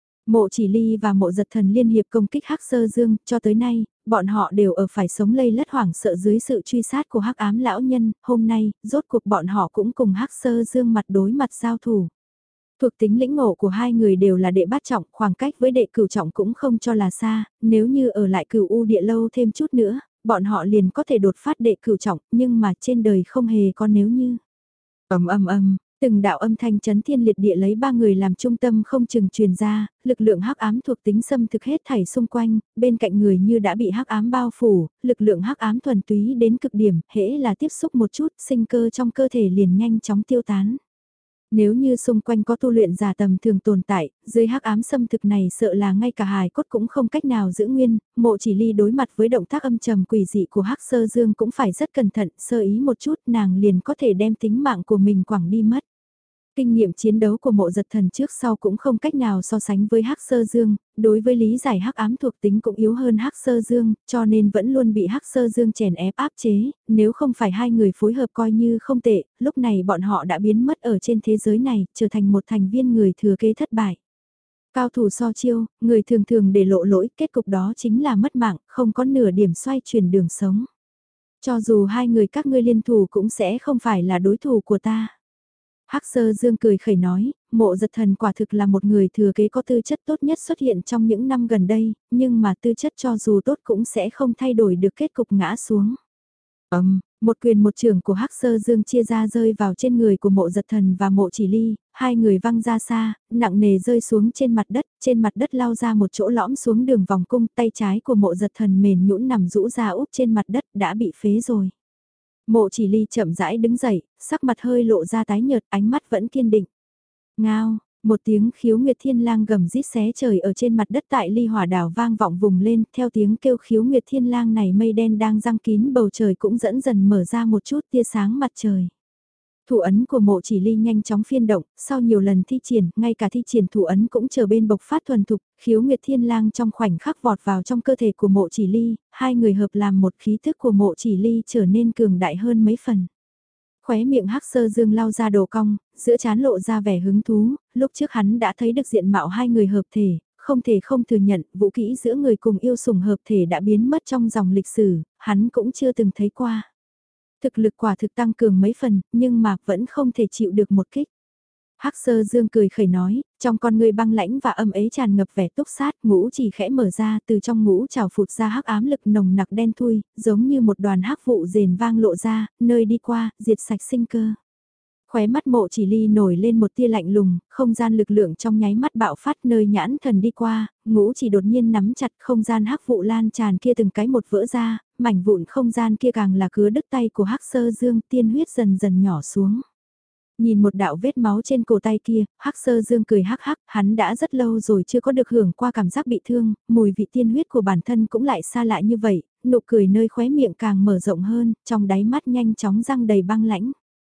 Mộ Chỉ Ly và Mộ Giật Thần liên hiệp công kích Hắc Sơ Dương, cho tới nay, bọn họ đều ở phải sống lây lất hoảng sợ dưới sự truy sát của Hắc Ám lão nhân, hôm nay, rốt cuộc bọn họ cũng cùng Hắc Sơ Dương mặt đối mặt giao thủ. Thuộc tính lĩnh ngộ của hai người đều là đệ bát trọng, khoảng cách với đệ cửu trọng cũng không cho là xa, nếu như ở lại Cửu U địa lâu thêm chút nữa, bọn họ liền có thể đột phát đệ cửu trọng, nhưng mà trên đời không hề có nếu như. Ầm ầm ầm, Từng đạo âm thanh chấn thiên liệt địa lấy ba người làm trung tâm không chừng truyền ra, lực lượng hắc ám thuộc tính xâm thực hết thảy xung quanh, bên cạnh người như đã bị hắc ám bao phủ, lực lượng hắc ám thuần túy đến cực điểm, hễ là tiếp xúc một chút, sinh cơ trong cơ thể liền nhanh chóng tiêu tán. Nếu như xung quanh có tu luyện giả tầm thường tồn tại, dưới hắc ám xâm thực này sợ là ngay cả hài cốt cũng không cách nào giữ nguyên, Mộ Chỉ Ly đối mặt với động tác âm trầm quỷ dị của hắc sơ dương cũng phải rất cẩn thận, sơ ý một chút nàng liền có thể đem tính mạng của mình quẳng đi mất. Kinh nghiệm chiến đấu của Mộ Giật Thần trước sau cũng không cách nào so sánh với hắc sơ dương, đối với lý giải hắc ám thuộc tính cũng yếu hơn hắc sơ dương, cho nên vẫn luôn bị hắc sơ dương chèn ép áp chế, nếu không phải hai người phối hợp coi như không tệ, lúc này bọn họ đã biến mất ở trên thế giới này, trở thành một thành viên người thừa kế thất bại. Cao thủ so chiêu, người thường thường để lộ lỗi, kết cục đó chính là mất mạng, không có nửa điểm xoay chuyển đường sống. Cho dù hai người các ngươi liên thủ cũng sẽ không phải là đối thủ của ta. Hắc Sơ Dương cười khẩy nói, Mộ Giật Thần quả thực là một người thừa kế có tư chất tốt nhất xuất hiện trong những năm gần đây, nhưng mà tư chất cho dù tốt cũng sẽ không thay đổi được kết cục ngã xuống. Ầm, một quyền một trường của Hắc Sơ Dương chia ra rơi vào trên người của Mộ Giật Thần và Mộ Chỉ Ly, hai người văng ra xa, nặng nề rơi xuống trên mặt đất, trên mặt đất lao ra một chỗ lõm xuống đường vòng cung, tay trái của Mộ Giật Thần mềm nhũn nằm rũ ra úp trên mặt đất đã bị phế rồi. Mộ Chỉ Ly chậm rãi đứng dậy, sắc mặt hơi lộ ra tái nhợt, ánh mắt vẫn kiên định. Ngao, một tiếng khiếu nguyệt thiên lang gầm rít xé trời ở trên mặt đất tại Ly Hỏa đảo vang vọng vùng lên, theo tiếng kêu khiếu nguyệt thiên lang này mây đen đang giăng kín bầu trời cũng dẫn dần mở ra một chút tia sáng mặt trời. Thủ ấn của Mộ Chỉ Ly nhanh chóng phiên động, sau nhiều lần thi triển, ngay cả thi triển thủ ấn cũng chờ bên bộc phát thuần thục, khiếu nguyệt thiên lang trong khoảnh khắc vọt vào trong cơ thể của Mộ Chỉ Ly, hai người hợp làm một khí thức của Mộ Chỉ Ly trở nên cường đại hơn mấy phần. Khóe miệng Hắc Sơ Dương lao ra đồ cong, giữa trán lộ ra vẻ hứng thú, lúc trước hắn đã thấy được diện mạo hai người hợp thể, không thể không thừa nhận, vũ kỹ giữa người cùng yêu sủng hợp thể đã biến mất trong dòng lịch sử, hắn cũng chưa từng thấy qua. Thực lực quả thực tăng cường mấy phần, nhưng mà vẫn không thể chịu được một kích. Hắc Sơ Dương cười khẩy nói, trong con người băng lãnh và âm ấy tràn ngập vẻ túc sát, ngũ chỉ khẽ mở ra, từ trong ngũ trào phụt ra hắc ám lực nồng nặc đen thui, giống như một đoàn hắc vụ rền vang lộ ra, nơi đi qua, diệt sạch sinh cơ. Khóe mắt Mộ Chỉ Ly nổi lên một tia lạnh lùng, không gian lực lượng trong nháy mắt bạo phát nơi nhãn thần đi qua, ngũ chỉ đột nhiên nắm chặt không gian hắc vụ lan tràn kia từng cái một vỡ ra, mảnh vụn không gian kia càng là cứa đứt tay của Hắc Sơ Dương, tiên huyết dần dần nhỏ xuống. Nhìn một đạo vết máu trên cổ tay kia, Hắc Sơ Dương cười hắc hắc, hắn đã rất lâu rồi chưa có được hưởng qua cảm giác bị thương, mùi vị tiên huyết của bản thân cũng lại xa lạ như vậy, nụ cười nơi khóe miệng càng mở rộng hơn, trong đáy mắt nhanh chóng răng đầy băng lãnh.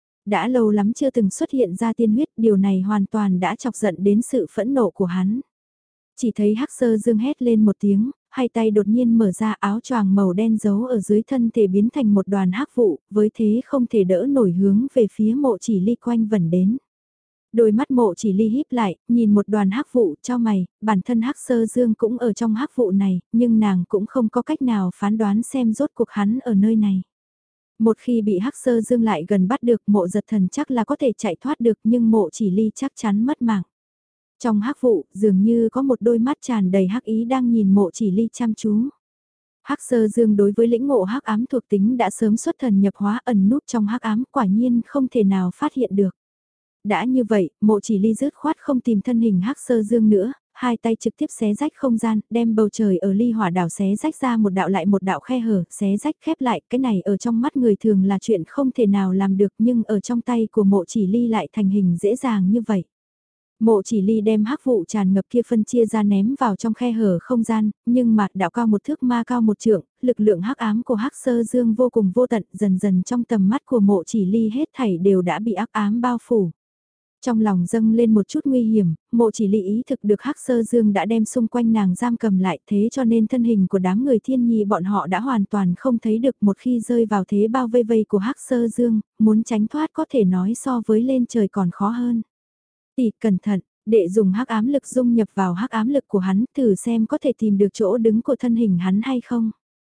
Đã lâu lắm chưa từng xuất hiện ra tiên huyết, điều này hoàn toàn đã chọc giận đến sự phẫn nộ của hắn. Chỉ thấy Hắc Sơ Dương hét lên một tiếng, hai tay đột nhiên mở ra, áo choàng màu đen giấu ở dưới thân thể biến thành một đoàn hắc vụ, với thế không thể đỡ nổi hướng về phía Mộ Chỉ Ly quanh vẩn đến. Đôi mắt Mộ Chỉ Ly híp lại, nhìn một đoàn hắc vụ, cho mày, bản thân Hắc Sơ Dương cũng ở trong hắc vụ này, nhưng nàng cũng không có cách nào phán đoán xem rốt cuộc hắn ở nơi này. Một khi bị Hắc Sơ Dương lại gần bắt được, Mộ Giật Thần chắc là có thể chạy thoát được, nhưng Mộ Chỉ Ly chắc chắn mất mạng. Trong hắc vụ, dường như có một đôi mắt tràn đầy hắc ý đang nhìn Mộ Chỉ Ly chăm chú. Hắc Sơ Dương đối với lĩnh ngộ hắc ám thuộc tính đã sớm xuất thần nhập hóa, ẩn núp trong hắc ám, quả nhiên không thể nào phát hiện được. Đã như vậy, Mộ Chỉ Ly dứt khoát không tìm thân hình Hắc Sơ Dương nữa, hai tay trực tiếp xé rách không gian, đem bầu trời ở Ly Hỏa đảo xé rách ra một đạo lại một đạo khe hở, xé rách khép lại, cái này ở trong mắt người thường là chuyện không thể nào làm được, nhưng ở trong tay của Mộ Chỉ Ly lại thành hình dễ dàng như vậy. Mộ Chỉ Ly đem hắc vụ tràn ngập kia phân chia ra ném vào trong khe hở không gian, nhưng mà đạo cao một thước ma cao một trượng, lực lượng hắc ám của Hắc Sơ Dương vô cùng vô tận, dần dần trong tầm mắt của Mộ Chỉ Ly hết thảy đều đã bị ác ám bao phủ. Trong lòng dâng lên một chút nguy hiểm, Mộ Chỉ Ly ý thực được Hắc Sơ Dương đã đem xung quanh nàng giam cầm lại, thế cho nên thân hình của đám người thiên nhi bọn họ đã hoàn toàn không thấy được, một khi rơi vào thế bao vây vây của Hắc Sơ Dương, muốn tránh thoát có thể nói so với lên trời còn khó hơn. Tỷ cẩn thận, đệ dùng hắc ám lực dung nhập vào hắc ám lực của hắn, thử xem có thể tìm được chỗ đứng của thân hình hắn hay không.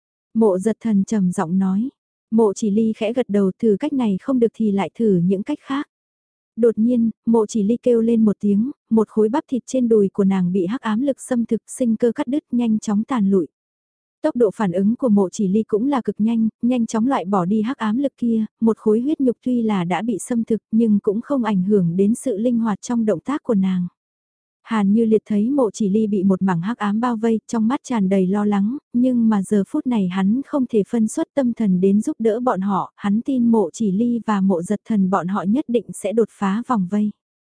Mộ Giật Thần trầm giọng nói. Mộ Chỉ Ly khẽ gật đầu, thử cách này không được thì lại thử những cách khác. Đột nhiên, Mộ Chỉ Ly kêu lên một tiếng, một khối bắp thịt trên đùi của nàng bị hắc ám lực xâm thực, sinh cơ cắt đứt, nhanh chóng tàn lụi. Tốc độ phản ứng của mộ chỉ ly cũng là cực nhanh, nhanh chóng loại bỏ đi hắc ám lực kia, một khối huyết nhục tuy là đã bị xâm thực nhưng cũng không ảnh hưởng đến sự linh hoạt trong động tác của nàng. Hàn Như Liệt thấy mộ chỉ ly bị một mảng hắc ám bao vây, trong mắt tràn đầy lo lắng, nhưng mà giờ phút này hắn không thể phân xuất tâm thần đến giúp đỡ bọn họ, hắn tin mộ chỉ ly và mộ giật thần bọn họ nhất định sẽ đột phá vòng vây.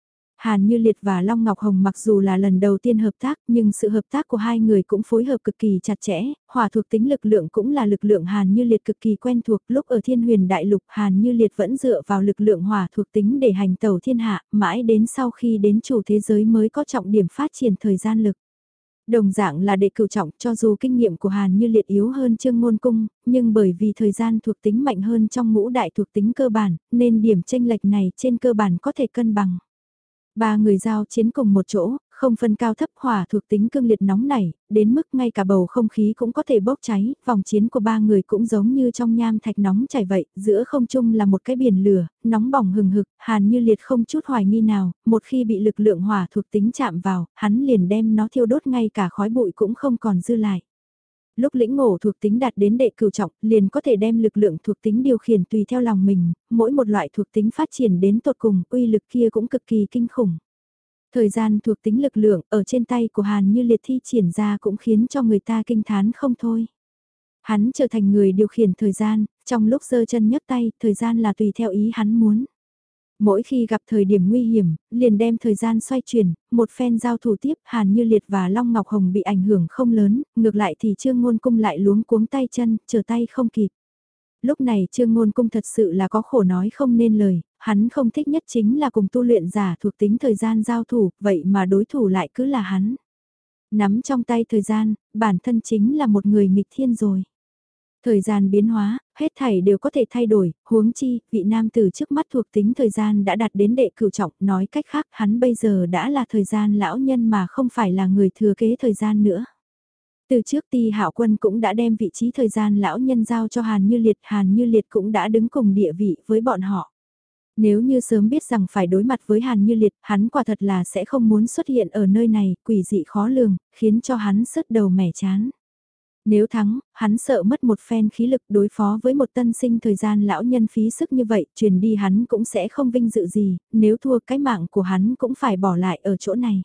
Hàn Như Liệt và Long Ngọc Hồng mặc dù là lần đầu tiên hợp tác nhưng sự hợp tác của hai người cũng phối hợp cực kỳ chặt chẽ, hỏa thuộc tính lực lượng cũng là lực lượng Hàn Như Liệt cực kỳ quen thuộc. Lúc ở Thiên Huyền Đại Lục Hàn Như Liệt vẫn dựa vào lực lượng hỏa thuộc tính để hành tẩu thiên hạ, mãi đến sau khi đến chủ thế giới mới có trọng điểm phát triển thời gian lực. Đồng dạng là đệ cửu trọng, cho dù kinh nghiệm của Hàn Như Liệt yếu hơn Trương Ngôn Cung, nhưng bởi vì thời gian thuộc tính mạnh hơn trong ngũ đại thuộc tính cơ bản, nên điểm chênh lệch này trên cơ bản có thể cân bằng. Ba người giao chiến cùng một chỗ, không phân cao thấp, hỏa thuộc tính cương liệt nóng nảy, đến mức ngay cả bầu không khí cũng có thể bốc cháy, vòng chiến của ba người cũng giống như trong nham thạch nóng chảy vậy, giữa không trung là một cái biển lửa, nóng bỏng hừng hực, Hàn Như Liệt không chút hoài nghi nào, một khi bị lực lượng hỏa thuộc tính chạm vào, hắn liền đem nó thiêu đốt ngay cả khói bụi cũng không còn dư lại. Lúc lĩnh ngộ thuộc tính đạt đến đệ cửu trọng, liền có thể đem lực lượng thuộc tính điều khiển tùy theo lòng mình, mỗi một loại thuộc tính phát triển đến tột cùng, uy lực kia cũng cực kỳ kinh khủng. Thời gian thuộc tính lực lượng ở trên tay của Hàn Như Liệt thi triển ra cũng khiến cho người ta kinh thán không thôi. Hắn trở thành người điều khiển thời gian, trong lúc giơ chân nhấc tay, thời gian là tùy theo ý hắn muốn. Mỗi khi gặp thời điểm nguy hiểm, liền đem thời gian xoay chuyển, một phen giao thủ tiếp, Hàn Như Liệt và Long Ngọc Hồng bị ảnh hưởng không lớn, ngược lại thì Trương Ngôn Cung lại luống cuống tay chân, trở tay không kịp. Lúc này Trương Ngôn Cung thật sự là có khổ nói không nên lời, hắn không thích nhất chính là cùng tu luyện giả thuộc tính thời gian giao thủ, vậy mà đối thủ lại cứ là hắn. Nắm trong tay thời gian, bản thân chính là một người nghịch thiên rồi. Thời gian biến hóa, hết thảy đều có thể thay đổi, huống chi, vị nam tử trước mắt thuộc tính thời gian đã đạt đến đệ cửu trọng, nói cách khác hắn bây giờ đã là thời gian lão nhân mà không phải là người thừa kế thời gian nữa. Từ trước Ti Hạo Quân cũng đã đem vị trí thời gian lão nhân giao cho Hàn Như Liệt, Hàn Như Liệt cũng đã đứng cùng địa vị với bọn họ. Nếu như sớm biết rằng phải đối mặt với Hàn Như Liệt, hắn quả thật là sẽ không muốn xuất hiện ở nơi này, quỷ dị khó lường, khiến cho hắn sứt đầu mẻ chán. Nếu thắng, hắn sợ mất một phen khí lực đối phó với một tân sinh thời gian lão nhân phí sức như vậy, truyền đi hắn cũng sẽ không vinh dự gì, nếu thua cái mạng của hắn cũng phải bỏ lại ở chỗ này.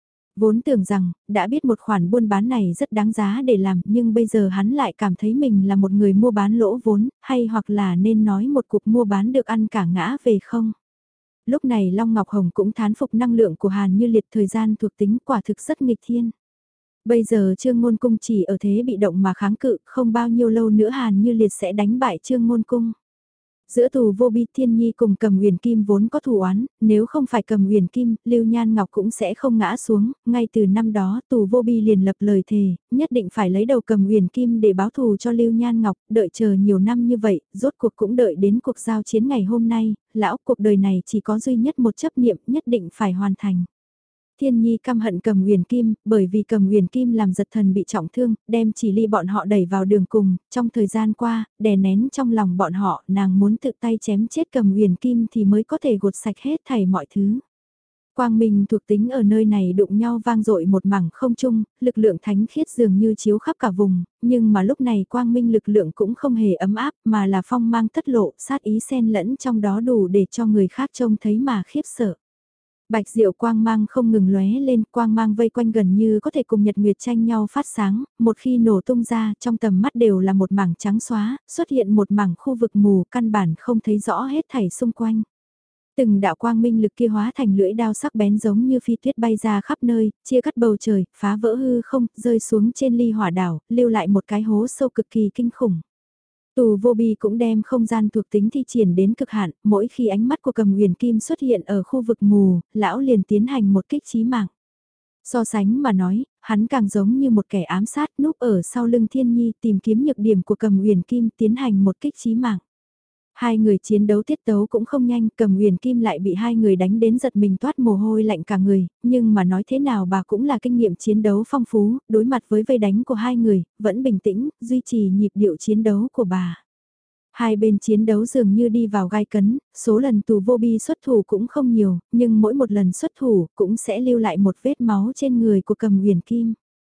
Vốn tưởng rằng, đã biết một khoản buôn bán này rất đáng giá để làm, nhưng bây giờ hắn lại cảm thấy mình là một người mua bán lỗ vốn, hay hoặc là nên nói một cuộc mua bán được ăn cả ngã về không. Lúc này Long Ngọc Hồng cũng thán phục năng lượng của Hàn Như Liệt, thời gian thuộc tính quả thực rất nghịch thiên. Bây giờ Trương Ngôn Cung chỉ ở thế bị động mà kháng cự, không bao nhiêu lâu nữa Hàn Như Liệt sẽ đánh bại Trương Ngôn Cung. Giữa Tù Vô Bi Thiên Nhi cùng Cầm Huyền Kim vốn có thù oán, nếu không phải Cầm Huyền Kim, Lưu Nhan Ngọc cũng sẽ không ngã xuống, ngay từ năm đó Tù Vô Bi liền lập lời thề, nhất định phải lấy đầu Cầm Huyền Kim để báo thù cho Lưu Nhan Ngọc, đợi chờ nhiều năm như vậy, rốt cuộc cũng đợi đến cuộc giao chiến ngày hôm nay, lão cuộc đời này chỉ có duy nhất một chấp niệm, nhất định phải hoàn thành. Thiên Nhi căm hận Cầm Huyền Kim, bởi vì Cầm Huyền Kim làm giật thần bị trọng thương, đem Chỉ Ly bọn họ đẩy vào đường cùng, trong thời gian qua, đè nén trong lòng bọn họ, nàng muốn tự tay chém chết Cầm Huyền Kim thì mới có thể gột sạch hết thảy mọi thứ. Quang minh thuộc tính ở nơi này đụng nhau vang dội một mảng không trung, lực lượng thánh khiết dường như chiếu khắp cả vùng, nhưng mà lúc này quang minh lực lượng cũng không hề ấm áp mà là phong mang tất lộ, sát ý xen lẫn trong đó đủ để cho người khác trông thấy mà khiếp sợ. Bạch diệu quang mang không ngừng lóe lên, quang mang vây quanh gần như có thể cùng nhật nguyệt tranh nhau phát sáng, một khi nổ tung ra trong tầm mắt đều là một mảng trắng xóa, xuất hiện một mảng khu vực mù căn bản không thấy rõ hết thảy xung quanh. Từng đạo quang minh lực kia hóa thành lưỡi đao sắc bén giống như phi tuyết bay ra khắp nơi, chia cắt bầu trời, phá vỡ hư không, rơi xuống trên ly hỏa đảo, lưu lại một cái hố sâu cực kỳ kinh khủng. Tù Vô Bi cũng đem không gian thuộc tính thi triển đến cực hạn, mỗi khi ánh mắt của Cầm Huyền Kim xuất hiện ở khu vực mù, lão liền tiến hành một kích chí mạng. So sánh mà nói, hắn càng giống như một kẻ ám sát núp ở sau lưng Thiên Nhi tìm kiếm nhược điểm của Cầm Huyền Kim tiến hành một kích chí mạng. Hai người chiến đấu tiết tấu cũng không nhanh, Cầm Huyền Kim lại bị hai người đánh đến giật mình toát mồ hôi lạnh cả người, nhưng mà nói thế nào bà cũng là kinh nghiệm chiến đấu phong phú, đối mặt với vây đánh của hai người, vẫn bình tĩnh, duy trì nhịp điệu chiến đấu của bà. Hai bên chiến đấu dường như đi vào gai cấn, số lần Tù Vô Bi xuất thủ cũng không nhiều, nhưng mỗi một lần xuất thủ cũng sẽ lưu lại một vết máu trên người của Cầm Huyền Kim.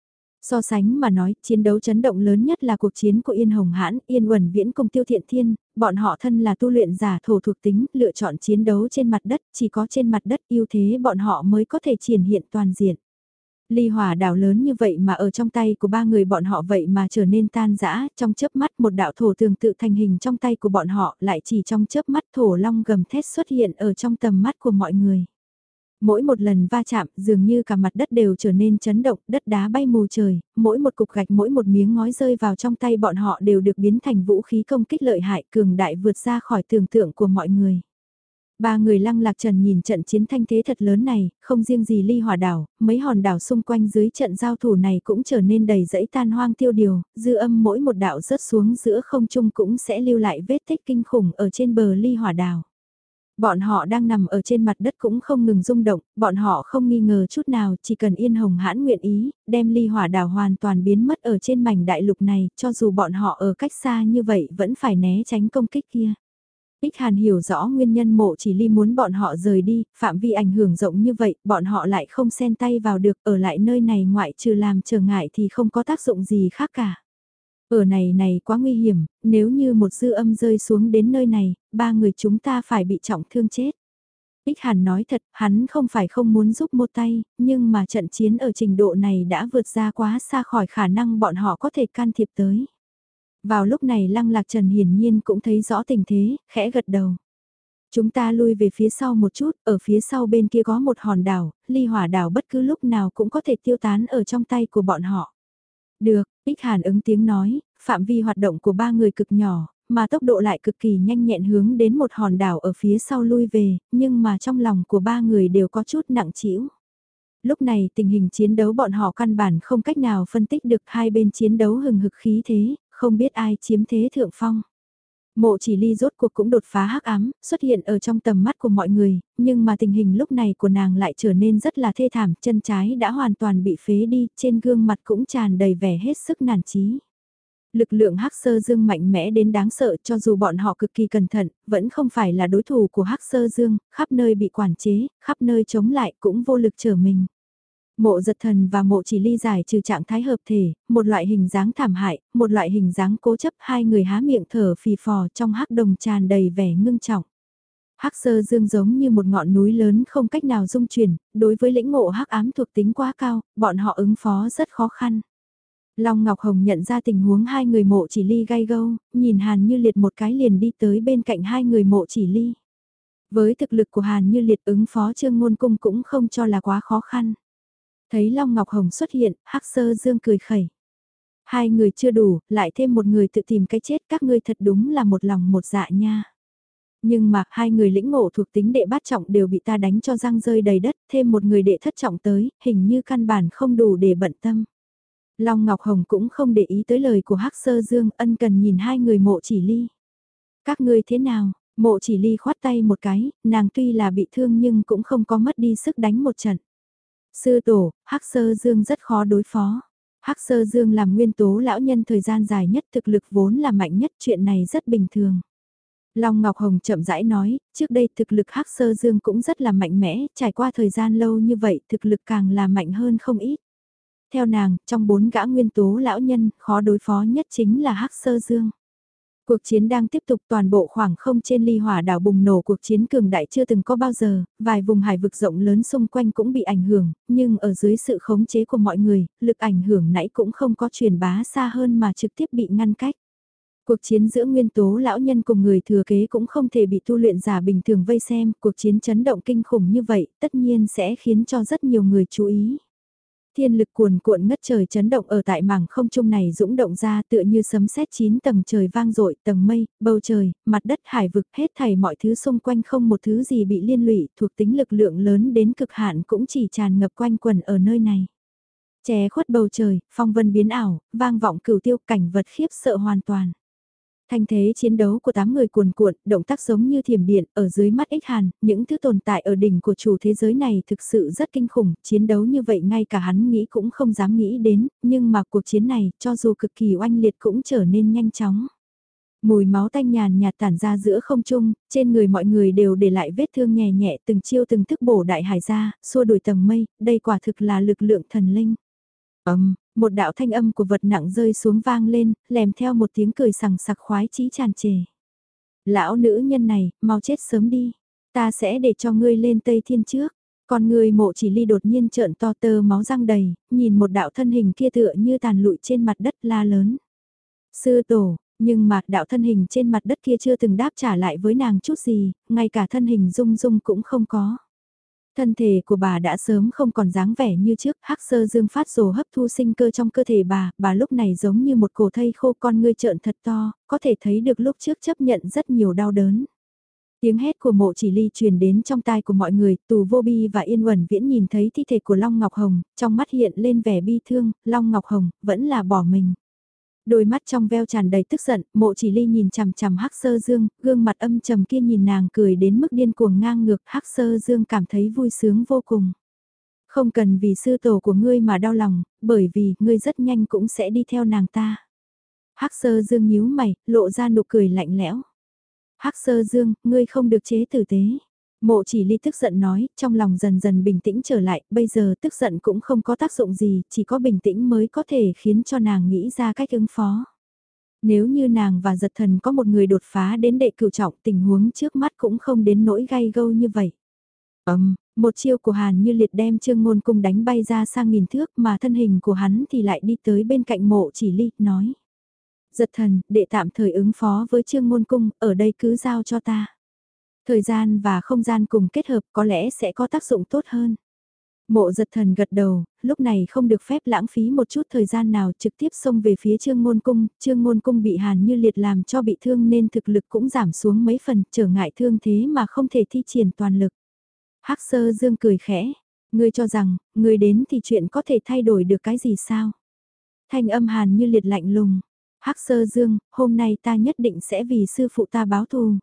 So sánh mà nói, chiến đấu chấn động lớn nhất là cuộc chiến của Yên Hồng Hãn, Yên Uẩn Viễn cùng Tiêu Thiện Thiên, bọn họ thân là tu luyện giả thổ thuộc tính, lựa chọn chiến đấu trên mặt đất, chỉ có trên mặt đất ưu thế bọn họ mới có thể triển hiện toàn diện. Ly hỏa đảo lớn như vậy mà ở trong tay của ba người bọn họ vậy mà trở nên tan rã, trong chớp mắt một đạo thổ tường tự thành hình trong tay của bọn họ, lại chỉ trong chớp mắt thổ long gầm thét xuất hiện ở trong tầm mắt của mọi người. Mỗi một lần va chạm dường như cả mặt đất đều trở nên chấn động, đất đá bay mù trời, mỗi một cục gạch mỗi một miếng ngói rơi vào trong tay bọn họ đều được biến thành vũ khí công kích lợi hại cường đại vượt ra khỏi tưởng tượng của mọi người. Ba người Lăng Lạc Trần nhìn trận chiến thanh thế thật lớn này, không riêng gì Ly Hỏa đảo, mấy hòn đảo xung quanh dưới trận giao thủ này cũng trở nên đầy rẫy tan hoang tiêu điều, dư âm mỗi một đạo rớt xuống giữa không trung cũng sẽ lưu lại vết tích kinh khủng ở trên bờ Ly Hỏa đảo. Bọn họ đang nằm ở trên mặt đất cũng không ngừng rung động, bọn họ không nghi ngờ chút nào, chỉ cần Yên Hồng Hãn nguyện ý, đem Ly Hỏa đảo hoàn toàn biến mất ở trên mảnh đại lục này, cho dù bọn họ ở cách xa như vậy vẫn phải né tránh công kích kia. Ích Hàn hiểu rõ nguyên nhân Mộ Chỉ Ly muốn bọn họ rời đi, phạm vi ảnh hưởng rộng như vậy, bọn họ lại không xen tay vào được, ở lại nơi này ngoại trừ làm trở ngại thì không có tác dụng gì khác cả. Ở này này quá nguy hiểm, nếu như một dư âm rơi xuống đến nơi này, ba người chúng ta phải bị trọng thương chết. Ích Hàn nói thật, hắn không phải không muốn giúp một tay, nhưng mà trận chiến ở trình độ này đã vượt ra quá xa khỏi khả năng bọn họ có thể can thiệp tới. Vào lúc này Lăng Lạc Trần hiển nhiên cũng thấy rõ tình thế, khẽ gật đầu. Chúng ta lui về phía sau một chút, ở phía sau bên kia có một hòn đảo, Ly Hỏa đảo bất cứ lúc nào cũng có thể tiêu tán ở trong tay của bọn họ. Được, Ích Hàn ứng tiếng nói, phạm vi hoạt động của ba người cực nhỏ, mà tốc độ lại cực kỳ nhanh nhẹn hướng đến một hòn đảo ở phía sau lui về, nhưng mà trong lòng của ba người đều có chút nặng trĩu. Lúc này tình hình chiến đấu bọn họ căn bản không cách nào phân tích được hai bên chiến đấu hừng hực khí thế, không biết ai chiếm thế thượng phong. Mộ Chỉ Ly rốt cuộc cũng đột phá hắc ám, xuất hiện ở trong tầm mắt của mọi người, nhưng mà tình hình lúc này của nàng lại trở nên rất là thê thảm, chân trái đã hoàn toàn bị phế đi, trên gương mặt cũng tràn đầy vẻ hết sức nản chí. Lực lượng Hắc Sơ Dương mạnh mẽ đến đáng sợ, cho dù bọn họ cực kỳ cẩn thận, vẫn không phải là đối thủ của Hắc Sơ Dương, khắp nơi bị quản chế, khắp nơi chống lại cũng vô lực trở mình. Mộ Giật Thần và Mộ Chỉ Ly giải trừ trạng thái hợp thể, một loại hình dáng thảm hại, một loại hình dáng cố chấp, hai người há miệng thở phì phò trong hắc đồng tràn đầy vẻ ngưng trọng. Hắc Sơ Dương giống như một ngọn núi lớn không cách nào dung chuyển, đối với lĩnh ngộ hắc ám thuộc tính quá cao, bọn họ ứng phó rất khó khăn. Long Ngọc Hồng nhận ra tình huống hai người Mộ Chỉ Ly gay gâu, nhìn Hàn Như Liệt một cái liền đi tới bên cạnh hai người Mộ Chỉ Ly. Với thực lực của Hàn Như Liệt ứng phó Trương Ngôn Cung cũng không cho là quá khó khăn. Thấy Long Ngọc Hồng xuất hiện, Hắc Sơ Dương cười khẩy. Hai người chưa đủ, lại thêm một người tự tìm cái chết, các ngươi thật đúng là một lòng một dạ nha. Nhưng mà, hai người lĩnh ngộ thuộc tính đệ bát trọng đều bị ta đánh cho răng rơi đầy đất, thêm một người đệ thất trọng tới, hình như căn bản không đủ để bận tâm. Long Ngọc Hồng cũng không để ý tới lời của Hắc Sơ Dương, ân cần nhìn hai người Mộ Chỉ Ly. Các ngươi thế nào? Mộ Chỉ Ly khoát tay một cái, nàng tuy là bị thương nhưng cũng không có mất đi sức đánh một trận. Sư tổ, Hắc Sơ Dương rất khó đối phó. Hắc Sơ Dương làm nguyên tố lão nhân thời gian dài nhất, thực lực vốn là mạnh nhất, chuyện này rất bình thường. Long Ngọc Hồng chậm rãi nói, trước đây thực lực Hắc Sơ Dương cũng rất là mạnh mẽ, trải qua thời gian lâu như vậy thực lực càng là mạnh hơn không ít. Theo nàng, trong bốn gã nguyên tố lão nhân, khó đối phó nhất chính là Hắc Sơ Dương. Cuộc chiến đang tiếp tục, toàn bộ khoảng không trên Ly Hỏa đảo bùng nổ cuộc chiến cường đại chưa từng có bao giờ, vài vùng hải vực rộng lớn xung quanh cũng bị ảnh hưởng, nhưng ở dưới sự khống chế của mọi người, lực ảnh hưởng nãy cũng không có truyền bá xa hơn mà trực tiếp bị ngăn cách. Cuộc chiến giữa nguyên tố lão nhân cùng người thừa kế cũng không thể bị tu luyện giả bình thường vây xem, cuộc chiến chấn động kinh khủng như vậy tất nhiên sẽ khiến cho rất nhiều người chú ý. Thiên lực cuồn cuộn ngất trời chấn động ở tại mảng không trung này dũng động ra tựa như sấm sét chín tầng trời vang dội, tầng mây, bầu trời, mặt đất hải vực, hết thảy mọi thứ xung quanh không một thứ gì bị liên lụy, thuộc tính lực lượng lớn đến cực hạn cũng chỉ tràn ngập quanh quần ở nơi này. Che khuất bầu trời, phong vân biến ảo, vang vọng cửu tiêu, cảnh vật khiếp sợ hoàn toàn. Thanh thế chiến đấu của tám người cuồn cuộn, động tác giống như thiểm điện, ở dưới mắt Ích Hàn, những thứ tồn tại ở đỉnh của chủ thế giới này thực sự rất kinh khủng, chiến đấu như vậy ngay cả hắn nghĩ cũng không dám nghĩ đến, nhưng mà cuộc chiến này, cho dù cực kỳ oanh liệt cũng trở nên nhanh chóng. Mùi máu tanh nhàn nhạt tản ra giữa không trung, trên người mọi người đều để lại vết thương nhẹ nhẹ từng chiêu từng thức bổ đại hải ra, xua đuổi tầng mây, đây quả thực là lực lượng thần linh. Ầm, Một đạo thanh âm của vật nặng rơi xuống vang lên, lèm theo một tiếng cười sằng sặc khoái chí tràn trề. Lão nữ nhân này, mau chết sớm đi. Ta sẽ để cho ngươi lên Tây Thiên trước. Con người Mộ Chỉ Ly đột nhiên trợn to tơ máu răng đầy, nhìn một đạo thân hình kia tựa như tàn lụi trên mặt đất la lớn. Sư tổ, nhưng mà đạo thân hình trên mặt đất kia chưa từng đáp trả lại với nàng chút gì, ngay cả thân hình rung rung cũng không có. Thân thể của bà đã sớm không còn dáng vẻ như trước, hắc sơ dương phát rồ hấp thu sinh cơ trong cơ thể bà, bà lúc này giống như một cổ thây khô, con ngươi trợn thật to, có thể thấy được lúc trước chấp nhận rất nhiều đau đớn. Tiếng hét của Mộ Chỉ Ly truyền đến trong tai của mọi người, Tù Vô Bi và Yên Uẩn Viễn nhìn thấy thi thể của Long Ngọc Hồng, trong mắt hiện lên vẻ bi thương, Long Ngọc Hồng, vẫn là bỏ mình. Đôi mắt trong veo tràn đầy tức giận, Mộ Chỉ Ly nhìn chằm chằm hắc sơ dương, gương mặt âm trầm kia nhìn nàng cười đến mức điên cuồng ngang ngược, hắc sơ dương cảm thấy vui sướng vô cùng. Không cần vì sư tổ của ngươi mà đau lòng, bởi vì ngươi rất nhanh cũng sẽ đi theo nàng ta. Hắc sơ dương nhíu mày, lộ ra nụ cười lạnh lẽo. Hắc sơ dương, ngươi không được chế tử tế. Mộ Chỉ Ly tức giận nói, trong lòng dần dần bình tĩnh trở lại, bây giờ tức giận cũng không có tác dụng gì, chỉ có bình tĩnh mới có thể khiến cho nàng nghĩ ra cách ứng phó. Nếu như nàng và giật thần có một người đột phá đến đệ cửu trọng, tình huống trước mắt cũng không đến nỗi gay gâu như vậy. Ầm, một chiêu của Hàn Như Liệt đem Trương Ngôn Cung đánh bay ra sang nghìn thước, mà thân hình của hắn thì lại đi tới bên cạnh Mộ Chỉ Ly, nói: "Giật thần, đệ tạm thời ứng phó với Trương Ngôn Cung, ở đây cứ giao cho ta. Thời gian và không gian cùng kết hợp có lẽ sẽ có tác dụng tốt hơn." Mộ Giật Thần gật đầu, lúc này không được phép lãng phí một chút thời gian nào, trực tiếp xông về phía Trương Ngôn Cung, Trương Ngôn Cung bị Hàn Như Liệt làm cho bị thương nên thực lực cũng giảm xuống mấy phần, trở ngại thương thế mà không thể thi triển toàn lực. Hắc Sơ Dương cười khẽ, ngươi cho rằng, ngươi đến thì chuyện có thể thay đổi được cái gì sao? Thanh âm Hàn Như Liệt lạnh lùng, Hắc Sơ Dương, hôm nay ta nhất định sẽ vì sư phụ ta báo thù.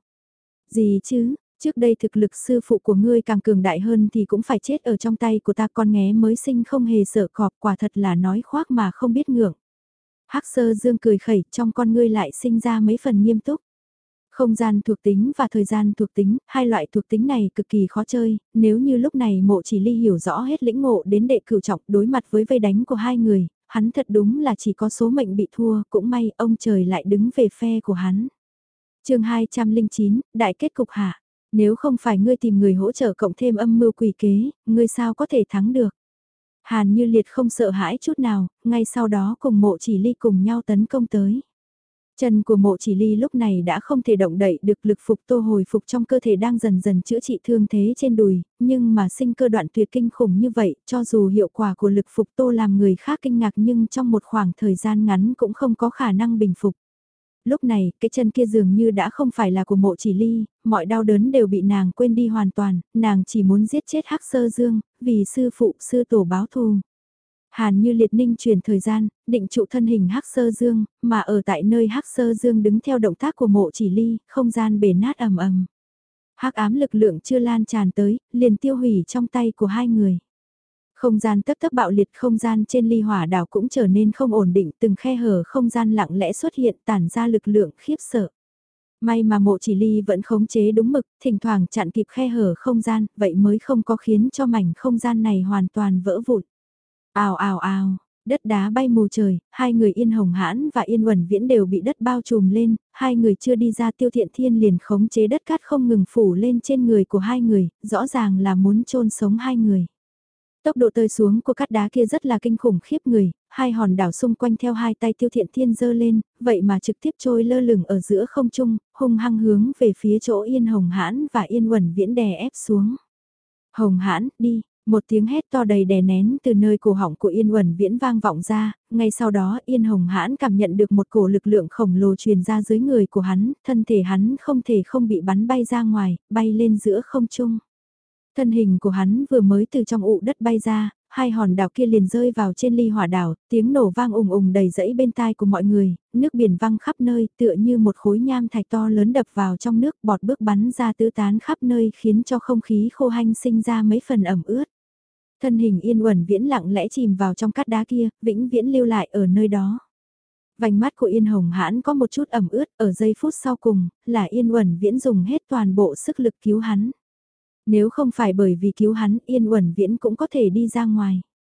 Gì chứ? Trước đây thực lực sư phụ của ngươi càng cường đại hơn thì cũng phải chết ở trong tay của ta, con nghé mới sinh không hề sợ cọp, quả thật là nói khoác mà không biết ngượng. Hắc Sơ Dương cười khẩy, trong con ngươi lại sinh ra mấy phần nghiêm túc. Không gian thuộc tính và thời gian thuộc tính, hai loại thuộc tính này cực kỳ khó chơi, nếu như lúc này Mộ Chỉ Ly hiểu rõ hết lĩnh ngộ đến đệ cửu trọng đối mặt với vây đánh của hai người, hắn thật đúng là chỉ có số mệnh bị thua, cũng may ông trời lại đứng về phe của hắn. Chương hai trăm lẻ chín, đại kết cục hạ. Nếu không phải ngươi tìm người hỗ trợ cộng thêm âm mưu quỷ kế, ngươi sao có thể thắng được? Hàn Như Liệt không sợ hãi chút nào, ngay sau đó cùng Mộ Chỉ Ly cùng nhau tấn công tới. Chân của Mộ Chỉ Ly lúc này đã không thể động đậy được, lực phục tô hồi phục trong cơ thể đang dần dần chữa trị thương thế trên đùi, nhưng mà sinh cơ đoạn tuyệt kinh khủng như vậy, cho dù hiệu quả của lực phục tô làm người khác kinh ngạc nhưng trong một khoảng thời gian ngắn cũng không có khả năng bình phục. Lúc này, cái chân kia dường như đã không phải là của Mộ Chỉ Ly, mọi đau đớn đều bị nàng quên đi hoàn toàn, nàng chỉ muốn giết chết Hắc Sơ Dương, vì sư phụ sư tổ báo thù. Hàn Như Liệt ninh chuyển thời gian, định trụ thân hình Hắc Sơ Dương, mà ở tại nơi Hắc Sơ Dương đứng theo động tác của Mộ Chỉ Ly, không gian bể nát ầm ầm. Hắc ám lực lượng chưa lan tràn tới, liền tiêu hủy trong tay của hai người. Không gian tấp tấp bạo liệt, không gian trên ly hỏa đảo cũng trở nên không ổn định, từng khe hở không gian lặng lẽ xuất hiện tản ra lực lượng khiếp sợ. May mà Mộ Chỉ Ly vẫn khống chế đúng mực, thỉnh thoảng chặn kịp khe hở không gian, vậy mới không có khiến cho mảnh không gian này hoàn toàn vỡ vụn. Ào ào ào, đất đá bay mù trời, hai người Yên Hồng Hãn và Yên Uẩn Viễn đều bị đất bao trùm lên, hai người chưa đi ra Tiêu Thiện Thiên liền khống chế đất cát không ngừng phủ lên trên người của hai người, rõ ràng là muốn chôn sống hai người. Tốc độ tơi xuống của cát đá kia rất là kinh khủng khiếp người, hai hòn đảo xung quanh theo hai tay Tiêu Thiện Thiên giơ lên, vậy mà trực tiếp trôi lơ lửng ở giữa không trung, hung hăng hướng về phía chỗ Yên Hồng Hãn và Yên Uẩn Viễn đè ép xuống. Hồng Hãn, đi! Một tiếng hét to đầy đè nén từ nơi cổ họng của Yên Uẩn Viễn vang vọng ra, ngay sau đó Yên Hồng Hãn cảm nhận được một cổ lực lượng khổng lồ truyền ra dưới người của hắn, thân thể hắn không thể không bị bắn bay ra ngoài, bay lên giữa không trung. Thân hình của hắn vừa mới từ trong ụ đất bay ra, hai hòn đảo kia liền rơi vào trên ly hỏa đảo, tiếng nổ vang ùng ùng đầy dẫy bên tai của mọi người, nước biển văng khắp nơi tựa như một khối nham thạch to lớn đập vào trong nước, bọt bước bắn ra tứ tán khắp nơi khiến cho không khí khô hanh sinh ra mấy phần ẩm ướt. Thân hình Yên Uẩn Viễn lặng lẽ chìm vào trong cát đá kia, vĩnh viễn lưu lại ở nơi đó. Vành mắt của Yên Hồng Hãn có một chút ẩm ướt, ở giây phút sau cùng, là Yên Uẩn Viễn dùng hết toàn bộ sức lực cứu hắn. Nếu không phải bởi vì cứu hắn, Yên Uẩn Viễn cũng có thể đi ra ngoài.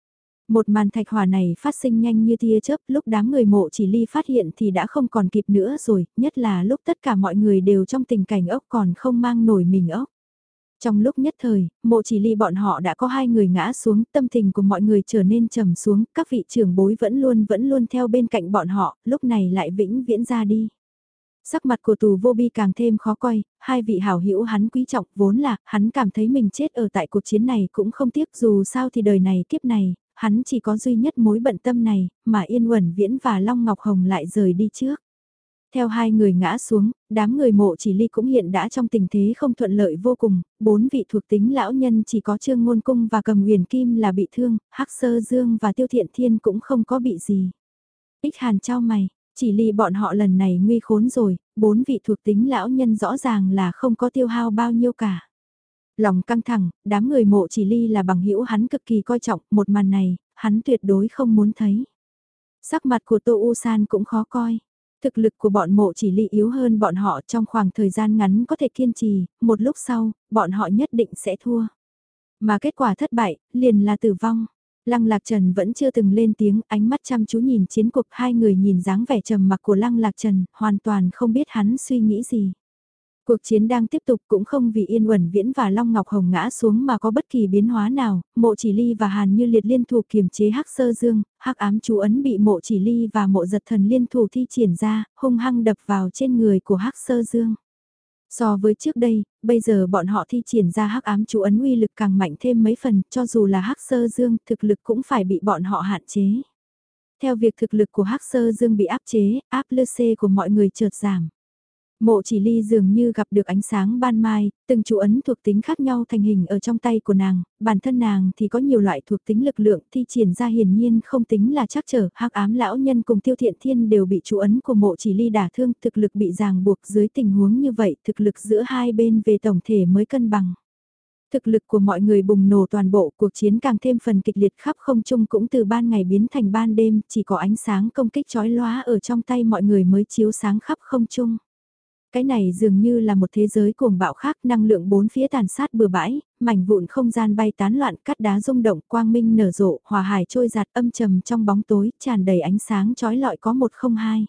Một màn thạch hỏa này phát sinh nhanh như tia chớp, lúc đám người mộ chỉ ly phát hiện thì đã không còn kịp nữa rồi, nhất là lúc tất cả mọi người đều trong tình cảnh ốc còn không mang nổi mình ốc. Trong lúc nhất thời, mộ chỉ ly bọn họ đã có hai người ngã xuống, tâm tình của mọi người trở nên trầm xuống, các vị trưởng bối vẫn luôn vẫn luôn theo bên cạnh bọn họ, lúc này lại vĩnh viễn ra đi. Sắc mặt của tù vô bi càng thêm khó coi, hai vị hảo hữu hắn quý trọng vốn là, hắn cảm thấy mình chết ở tại cuộc chiến này cũng không tiếc dù sao thì đời này kiếp này, hắn chỉ có duy nhất mối bận tâm này, mà Yên Uẩn Viễn và Long Ngọc Hồng lại rời đi trước. Theo hai người ngã xuống, đám người mộ chỉ ly cũng hiện đã trong tình thế không thuận lợi vô cùng, bốn vị thuộc tính lão nhân chỉ có Trương Ngôn Cung và Cầm Huyền Kim là bị thương, Hắc Sơ Dương và Tiêu Thiện Thiên cũng không có bị gì. Ích Hàn trao mày, chỉ ly bọn họ lần này nguy khốn rồi, bốn vị thuộc tính lão nhân rõ ràng là không có tiêu hao bao nhiêu cả. Lòng căng thẳng, đám người mộ chỉ ly là bằng hữu hắn cực kỳ coi trọng, một màn này, hắn tuyệt đối không muốn thấy. Sắc mặt của Tô U San cũng khó coi. Thực lực của bọn mộ chỉ ly yếu hơn bọn họ trong khoảng thời gian ngắn có thể kiên trì, một lúc sau, bọn họ nhất định sẽ thua. Mà kết quả thất bại, liền là tử vong. Lăng Lạc Trần vẫn chưa từng lên tiếng, ánh mắt chăm chú nhìn chiến cuộc, hai người nhìn dáng vẻ trầm mặc của Lăng Lạc Trần, hoàn toàn không biết hắn suy nghĩ gì. Cuộc chiến đang tiếp tục cũng không vì Yên Uẩn Viễn và Long Ngọc Hồng ngã xuống mà có bất kỳ biến hóa nào, Mộ Chỉ Ly và Hàn Như Liệt liên thủ kiềm chế Hắc Sơ Dương, Hắc ám chú ấn bị Mộ Chỉ Ly và Mộ Giật Thần liên thủ thi triển ra, hung hăng đập vào trên người của Hắc Sơ Dương. So với trước đây, bây giờ bọn họ thi triển ra Hắc ám chú ấn uy lực càng mạnh thêm mấy phần, cho dù là Hắc Sơ Dương, thực lực cũng phải bị bọn họ hạn chế. Theo việc thực lực của Hắc Sơ Dương bị áp chế, áp lực C của mọi người chợt giảm. Mộ chỉ ly dường như gặp được ánh sáng ban mai, từng chú ấn thuộc tính khác nhau thành hình ở trong tay của nàng, bản thân nàng thì có nhiều loại thuộc tính lực lượng thi triển ra hiển nhiên không tính là chắc trở, Hắc ám lão nhân cùng Tiêu Thiện Thiên đều bị chú ấn của mộ chỉ ly đả thương, thực lực bị ràng buộc dưới tình huống như vậy, thực lực giữa hai bên về tổng thể mới cân bằng. Thực lực của mọi người bùng nổ toàn bộ, cuộc chiến càng thêm phần kịch liệt khắp không trung cũng từ ban ngày biến thành ban đêm, chỉ có ánh sáng công kích chói lóa ở trong tay mọi người mới chiếu sáng khắp không trung. Cái này dường như là một thế giới cuồng bạo khác, năng lượng bốn phía tàn sát bừa bãi, mảnh vụn không gian bay tán loạn, cát đá rung động, quang minh nở rộ, hòa hải trôi giạt âm trầm trong bóng tối, tràn đầy ánh sáng chói lọi có một không hai.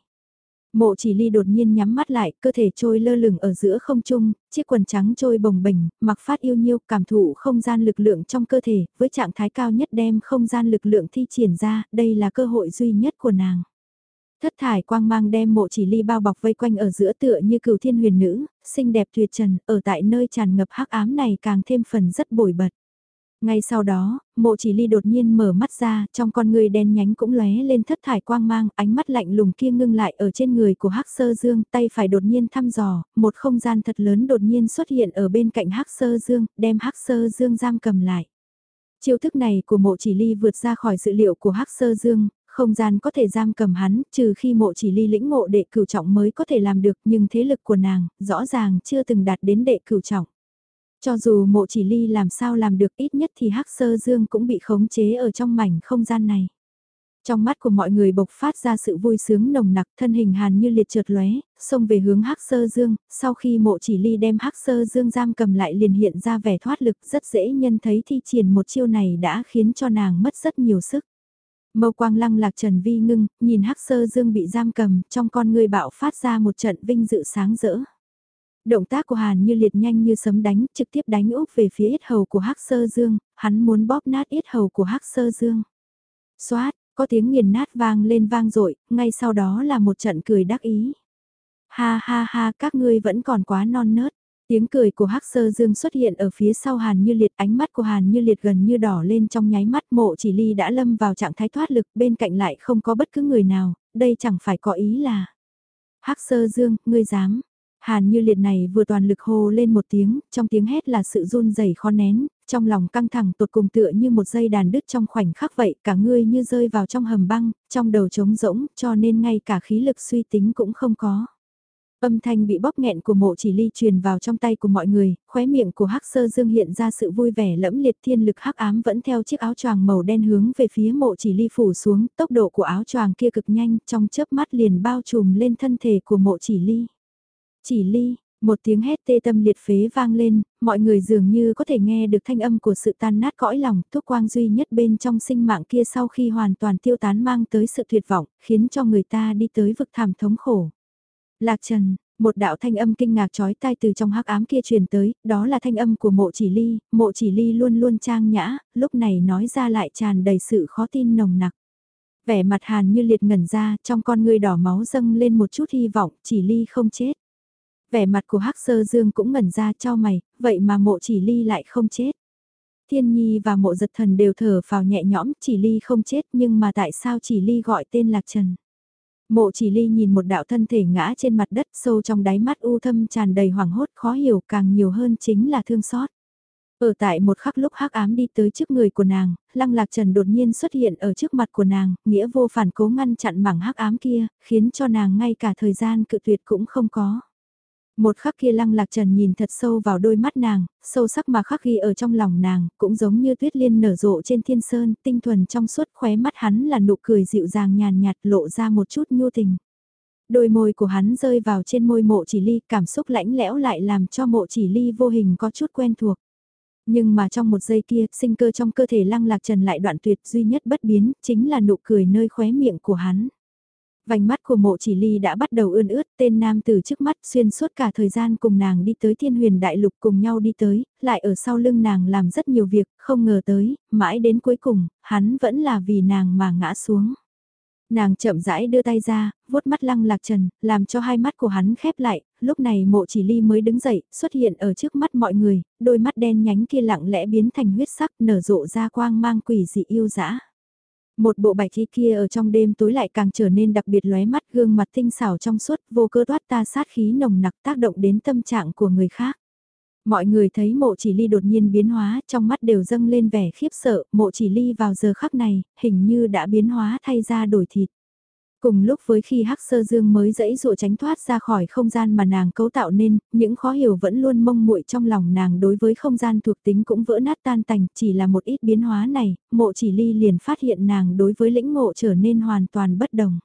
Mộ chỉ ly đột nhiên nhắm mắt lại, cơ thể trôi lơ lửng ở giữa không trung, chiếc quần trắng trôi bồng bềnh, mặc phát yêu nhiêu, cảm thụ không gian lực lượng trong cơ thể, với trạng thái cao nhất đem không gian lực lượng thi triển ra, đây là cơ hội duy nhất của nàng. Thất thải quang mang đem mộ chỉ ly bao bọc vây quanh ở giữa tựa như cửu thiên huyền nữ, xinh đẹp tuyệt trần, ở tại nơi tràn ngập hắc ám này càng thêm phần rất bổi bật. Ngay sau đó, mộ chỉ ly đột nhiên mở mắt ra, trong con người đen nhánh cũng lóe lên thất thải quang mang, ánh mắt lạnh lùng kia ngưng lại ở trên người của Hắc Sơ Dương, tay phải đột nhiên thăm dò, một không gian thật lớn đột nhiên xuất hiện ở bên cạnh Hắc Sơ Dương, đem Hắc Sơ Dương giam cầm lại. Chiêu thức này của mộ chỉ ly vượt ra khỏi dự liệu của Hắc Sơ Dương, không gian có thể giam cầm hắn, trừ khi mộ chỉ ly lĩnh ngộ đệ cửu trọng mới có thể làm được, nhưng thế lực của nàng, rõ ràng chưa từng đạt đến đệ cửu trọng. Cho dù mộ chỉ ly làm sao làm được ít nhất thì Hắc Sơ Dương cũng bị khống chế ở trong mảnh không gian này. Trong mắt của mọi người bộc phát ra sự vui sướng nồng nặc, thân hình Hàn Như Liệt chợt lóe, xông về hướng Hắc Sơ Dương, sau khi mộ chỉ ly đem Hắc Sơ Dương giam cầm lại liền hiện ra vẻ thoát lực, rất dễ nhân thấy thi triển một chiêu này đã khiến cho nàng mất rất nhiều sức. Mâu quang lăng lạc trần vi ngưng, nhìn Hắc Sơ Dương bị giam cầm, trong con người bạo phát ra một trận vinh dự sáng rỡ. Động tác của Hàn Như Liệt nhanh như sấm đánh, trực tiếp đánh úp về phía yết hầu của Hắc Sơ Dương, hắn muốn bóp nát yết hầu của Hắc Sơ Dương. Xoát, có tiếng nghiền nát vang lên vang dội, ngay sau đó là một trận cười đắc ý. Ha ha ha, các ngươi vẫn còn quá non nớt. Tiếng cười của Hắc Sơ Dương xuất hiện ở phía sau Hàn Như Liệt, ánh mắt của Hàn Như Liệt gần như đỏ lên trong nháy mắt, mộ chỉ ly đã lâm vào trạng thái thoát lực, bên cạnh lại không có bất cứ người nào, đây chẳng phải có ý là. Hắc Sơ Dương, ngươi dám. Hàn Như Liệt này vừa toàn lực hô lên một tiếng, trong tiếng hét là sự run rẩy khó nén, trong lòng căng thẳng tột cùng tựa như một dây đàn đứt trong khoảnh khắc vậy, cả ngươi như rơi vào trong hầm băng, trong đầu trống rỗng, cho nên ngay cả khí lực suy tính cũng không có. Âm thanh bị bóp nghẹn của mộ chỉ ly truyền vào trong tay của mọi người, khóe miệng của Hắc Sơ Dương hiện ra sự vui vẻ lẫm liệt, thiên lực hắc ám vẫn theo chiếc áo choàng màu đen hướng về phía mộ chỉ ly phủ xuống, tốc độ của áo choàng kia cực nhanh, trong chớp mắt liền bao trùm lên thân thể của mộ chỉ ly. Chỉ ly, Một tiếng hét tê tâm liệt phế vang lên, mọi người dường như có thể nghe được thanh âm của sự tan nát cõi lòng, thuốc quang duy nhất bên trong sinh mạng kia sau khi hoàn toàn tiêu tán mang tới sự tuyệt vọng, khiến cho người ta đi tới vực thẳm thống khổ. Lạc Trần, một đạo thanh âm kinh ngạc chói tai từ trong hắc ám kia truyền tới, đó là thanh âm của Mộ Chỉ Ly, Mộ Chỉ Ly luôn luôn trang nhã, lúc này nói ra lại tràn đầy sự khó tin nồng nặc. Vẻ mặt Hàn Như Liệt ngẩn ra, trong con ngươi đỏ máu dâng lên một chút hy vọng, Chỉ Ly không chết. Vẻ mặt của Hắc Sơ Dương cũng ngẩn ra cho mày, vậy mà Mộ Chỉ Ly lại không chết. Thiên Nhi và Mộ Giật Thần đều thở phào nhẹ nhõm, Chỉ Ly không chết nhưng mà tại sao Chỉ Ly gọi tên Lạc Trần? Mộ Chỉ Ly nhìn một đạo thân thể ngã trên mặt đất, sâu trong đáy mắt u thâm tràn đầy hoảng hốt, khó hiểu, càng nhiều hơn chính là thương xót. Ở tại một khắc lúc hắc ám đi tới trước người của nàng, Lăng Lạc Trần đột nhiên xuất hiện ở trước mặt của nàng, nghĩa vô phản cố ngăn chặn mảng hắc ám kia, khiến cho nàng ngay cả thời gian cự tuyệt cũng không có. Một khắc kia Lăng Lạc Trần nhìn thật sâu vào đôi mắt nàng, sâu sắc mà khắc ghi ở trong lòng nàng, cũng giống như tuyết liên nở rộ trên thiên sơn, tinh thuần trong suốt, khóe mắt hắn là nụ cười dịu dàng nhàn nhạt lộ ra một chút nhu tình. Đôi môi của hắn rơi vào trên môi Mộ Chỉ Ly, cảm xúc lãnh lẽo lại làm cho Mộ Chỉ Ly vô hình có chút quen thuộc. Nhưng mà trong một giây kia, sinh cơ trong cơ thể Lăng Lạc Trần lại đoạn tuyệt, duy nhất bất biến, chính là nụ cười nơi khóe miệng của hắn. Vành mắt của Mộ Chỉ Ly đã bắt đầu ươn ướt, tên nam tử trước mắt xuyên suốt cả thời gian cùng nàng đi tới Thiên Huyền Đại Lục, cùng nhau đi tới, lại ở sau lưng nàng làm rất nhiều việc, không ngờ tới, mãi đến cuối cùng, hắn vẫn là vì nàng mà ngã xuống. Nàng chậm rãi đưa tay ra, vuốt mắt Lăng Lạc Trần, làm cho hai mắt của hắn khép lại, lúc này Mộ Chỉ Ly mới đứng dậy, xuất hiện ở trước mắt mọi người, đôi mắt đen nhánh kia lặng lẽ biến thành huyết sắc, nở rộ ra quang mang quỷ dị yêu dã. Một bộ bạch y kia ở trong đêm tối lại càng trở nên đặc biệt lóe mắt, gương mặt tinh xảo trong suốt, vô cơ toát ta sát khí nồng nặc tác động đến tâm trạng của người khác. Mọi người thấy Mộ Chỉ Ly đột nhiên biến hóa, trong mắt đều dâng lên vẻ khiếp sợ, Mộ Chỉ Ly vào giờ khắc này, hình như đã biến hóa thay ra đổi thịt. Cùng lúc với khi Hắc Sơ Dương mới dẫy dụa tránh thoát ra khỏi không gian mà nàng cấu tạo nên, những khó hiểu vẫn luôn mông muội trong lòng nàng đối với không gian thuộc tính cũng vỡ nát tan tành, chỉ là một ít biến hóa này, Mộ Chỉ Ly liền phát hiện nàng đối với lĩnh ngộ trở nên hoàn toàn bất đồng.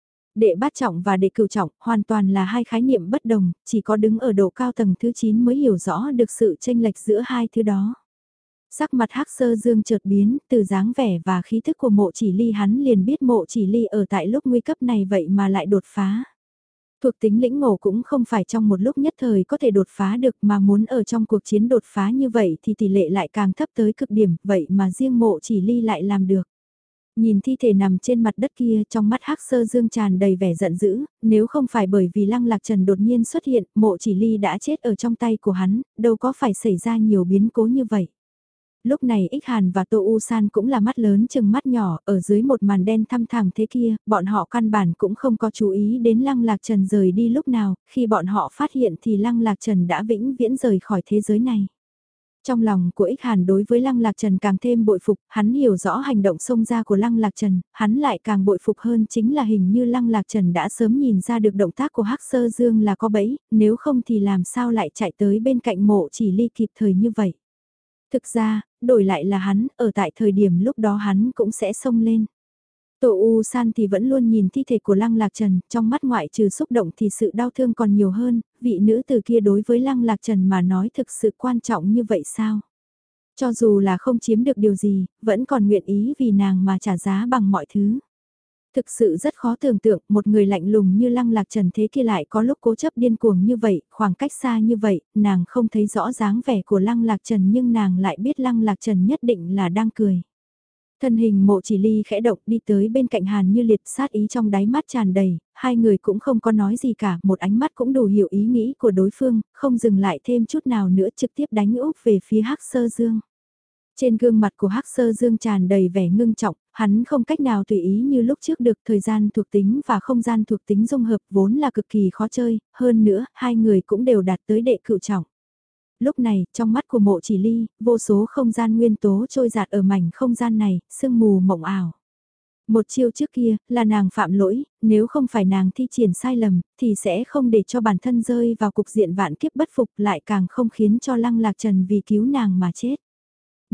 Đệ bát trọng và đệ cửu trọng hoàn toàn là hai khái niệm bất đồng, chỉ có đứng ở độ cao tầng thứ chín mới hiểu rõ được sự chênh lệch giữa hai thứ đó. Sắc mặt Hắc Sơ Dương chợt biến, từ dáng vẻ và khí thức của Mộ Chỉ Ly hắn liền biết Mộ Chỉ Ly ở tại lúc nguy cấp này vậy mà lại đột phá. Thuộc tính lĩnh ngộ cũng không phải trong một lúc nhất thời có thể đột phá được mà muốn ở trong cuộc chiến đột phá như vậy thì tỷ lệ lại càng thấp tới cực điểm, vậy mà riêng Mộ Chỉ Ly lại làm được. Nhìn thi thể nằm trên mặt đất kia trong mắt Hắc Sơ Dương tràn đầy vẻ giận dữ, nếu không phải bởi vì Lăng Lạc Trần đột nhiên xuất hiện, Mộ Chỉ Ly đã chết ở trong tay của hắn, đâu có phải xảy ra nhiều biến cố như vậy. Lúc này Ích Hàn và Tô U San cũng là mắt lớn chừng mắt nhỏ, ở dưới một màn đen thăm thẳm thế kia, bọn họ căn bản cũng không có chú ý đến Lăng Lạc Trần rời đi lúc nào, khi bọn họ phát hiện thì Lăng Lạc Trần đã vĩnh viễn rời khỏi thế giới này. Trong lòng của Ích Hàn đối với Lăng Lạc Trần càng thêm bội phục, hắn hiểu rõ hành động xông ra của Lăng Lạc Trần, hắn lại càng bội phục hơn chính là hình như Lăng Lạc Trần đã sớm nhìn ra được động tác của Hắc Sơ Dương là có bẫy, nếu không thì làm sao lại chạy tới bên cạnh Mộ Chỉ Ly kịp thời như vậy. Thực ra, đổi lại là hắn, ở tại thời điểm lúc đó hắn cũng sẽ xông lên. Tô U San thì vẫn luôn nhìn thi thể của Lăng Lạc Trần, trong mắt ngoại trừ xúc động thì sự đau thương còn nhiều hơn, vị nữ từ kia đối với Lăng Lạc Trần mà nói thực sự quan trọng như vậy sao? Cho dù là không chiếm được điều gì, vẫn còn nguyện ý vì nàng mà trả giá bằng mọi thứ. Thực sự rất khó tưởng tượng một người lạnh lùng như Lăng Lạc Trần thế kia lại có lúc cố chấp điên cuồng như vậy, khoảng cách xa như vậy, nàng không thấy rõ dáng vẻ của Lăng Lạc Trần nhưng nàng lại biết Lăng Lạc Trần nhất định là đang cười. Thân hình Mộ Chỉ Ly khẽ động đi tới bên cạnh Hàn Như Liệt, sát ý trong đáy mắt tràn đầy, hai người cũng không có nói gì cả, một ánh mắt cũng đủ hiểu ý nghĩ của đối phương, không dừng lại thêm chút nào nữa trực tiếp đánh úp về phía Hắc Sơ Dương. Trên gương mặt của Hắc Sơ Dương tràn đầy vẻ ngưng trọng, hắn không cách nào tùy ý như lúc trước được, thời gian thuộc tính và không gian thuộc tính dung hợp vốn là cực kỳ khó chơi, hơn nữa, hai người cũng đều đạt tới đệ cửu trọng. Lúc này, trong mắt của Mộ Chỉ Ly, vô số không gian nguyên tố trôi dạt ở mảnh không gian này, sương mù mộng ảo. Một chiêu trước kia, là nàng phạm lỗi, nếu không phải nàng thi triển sai lầm, thì sẽ không để cho bản thân rơi vào cục diện vạn kiếp bất phục lại càng không khiến cho Lăng Lạc Trần vì cứu nàng mà chết.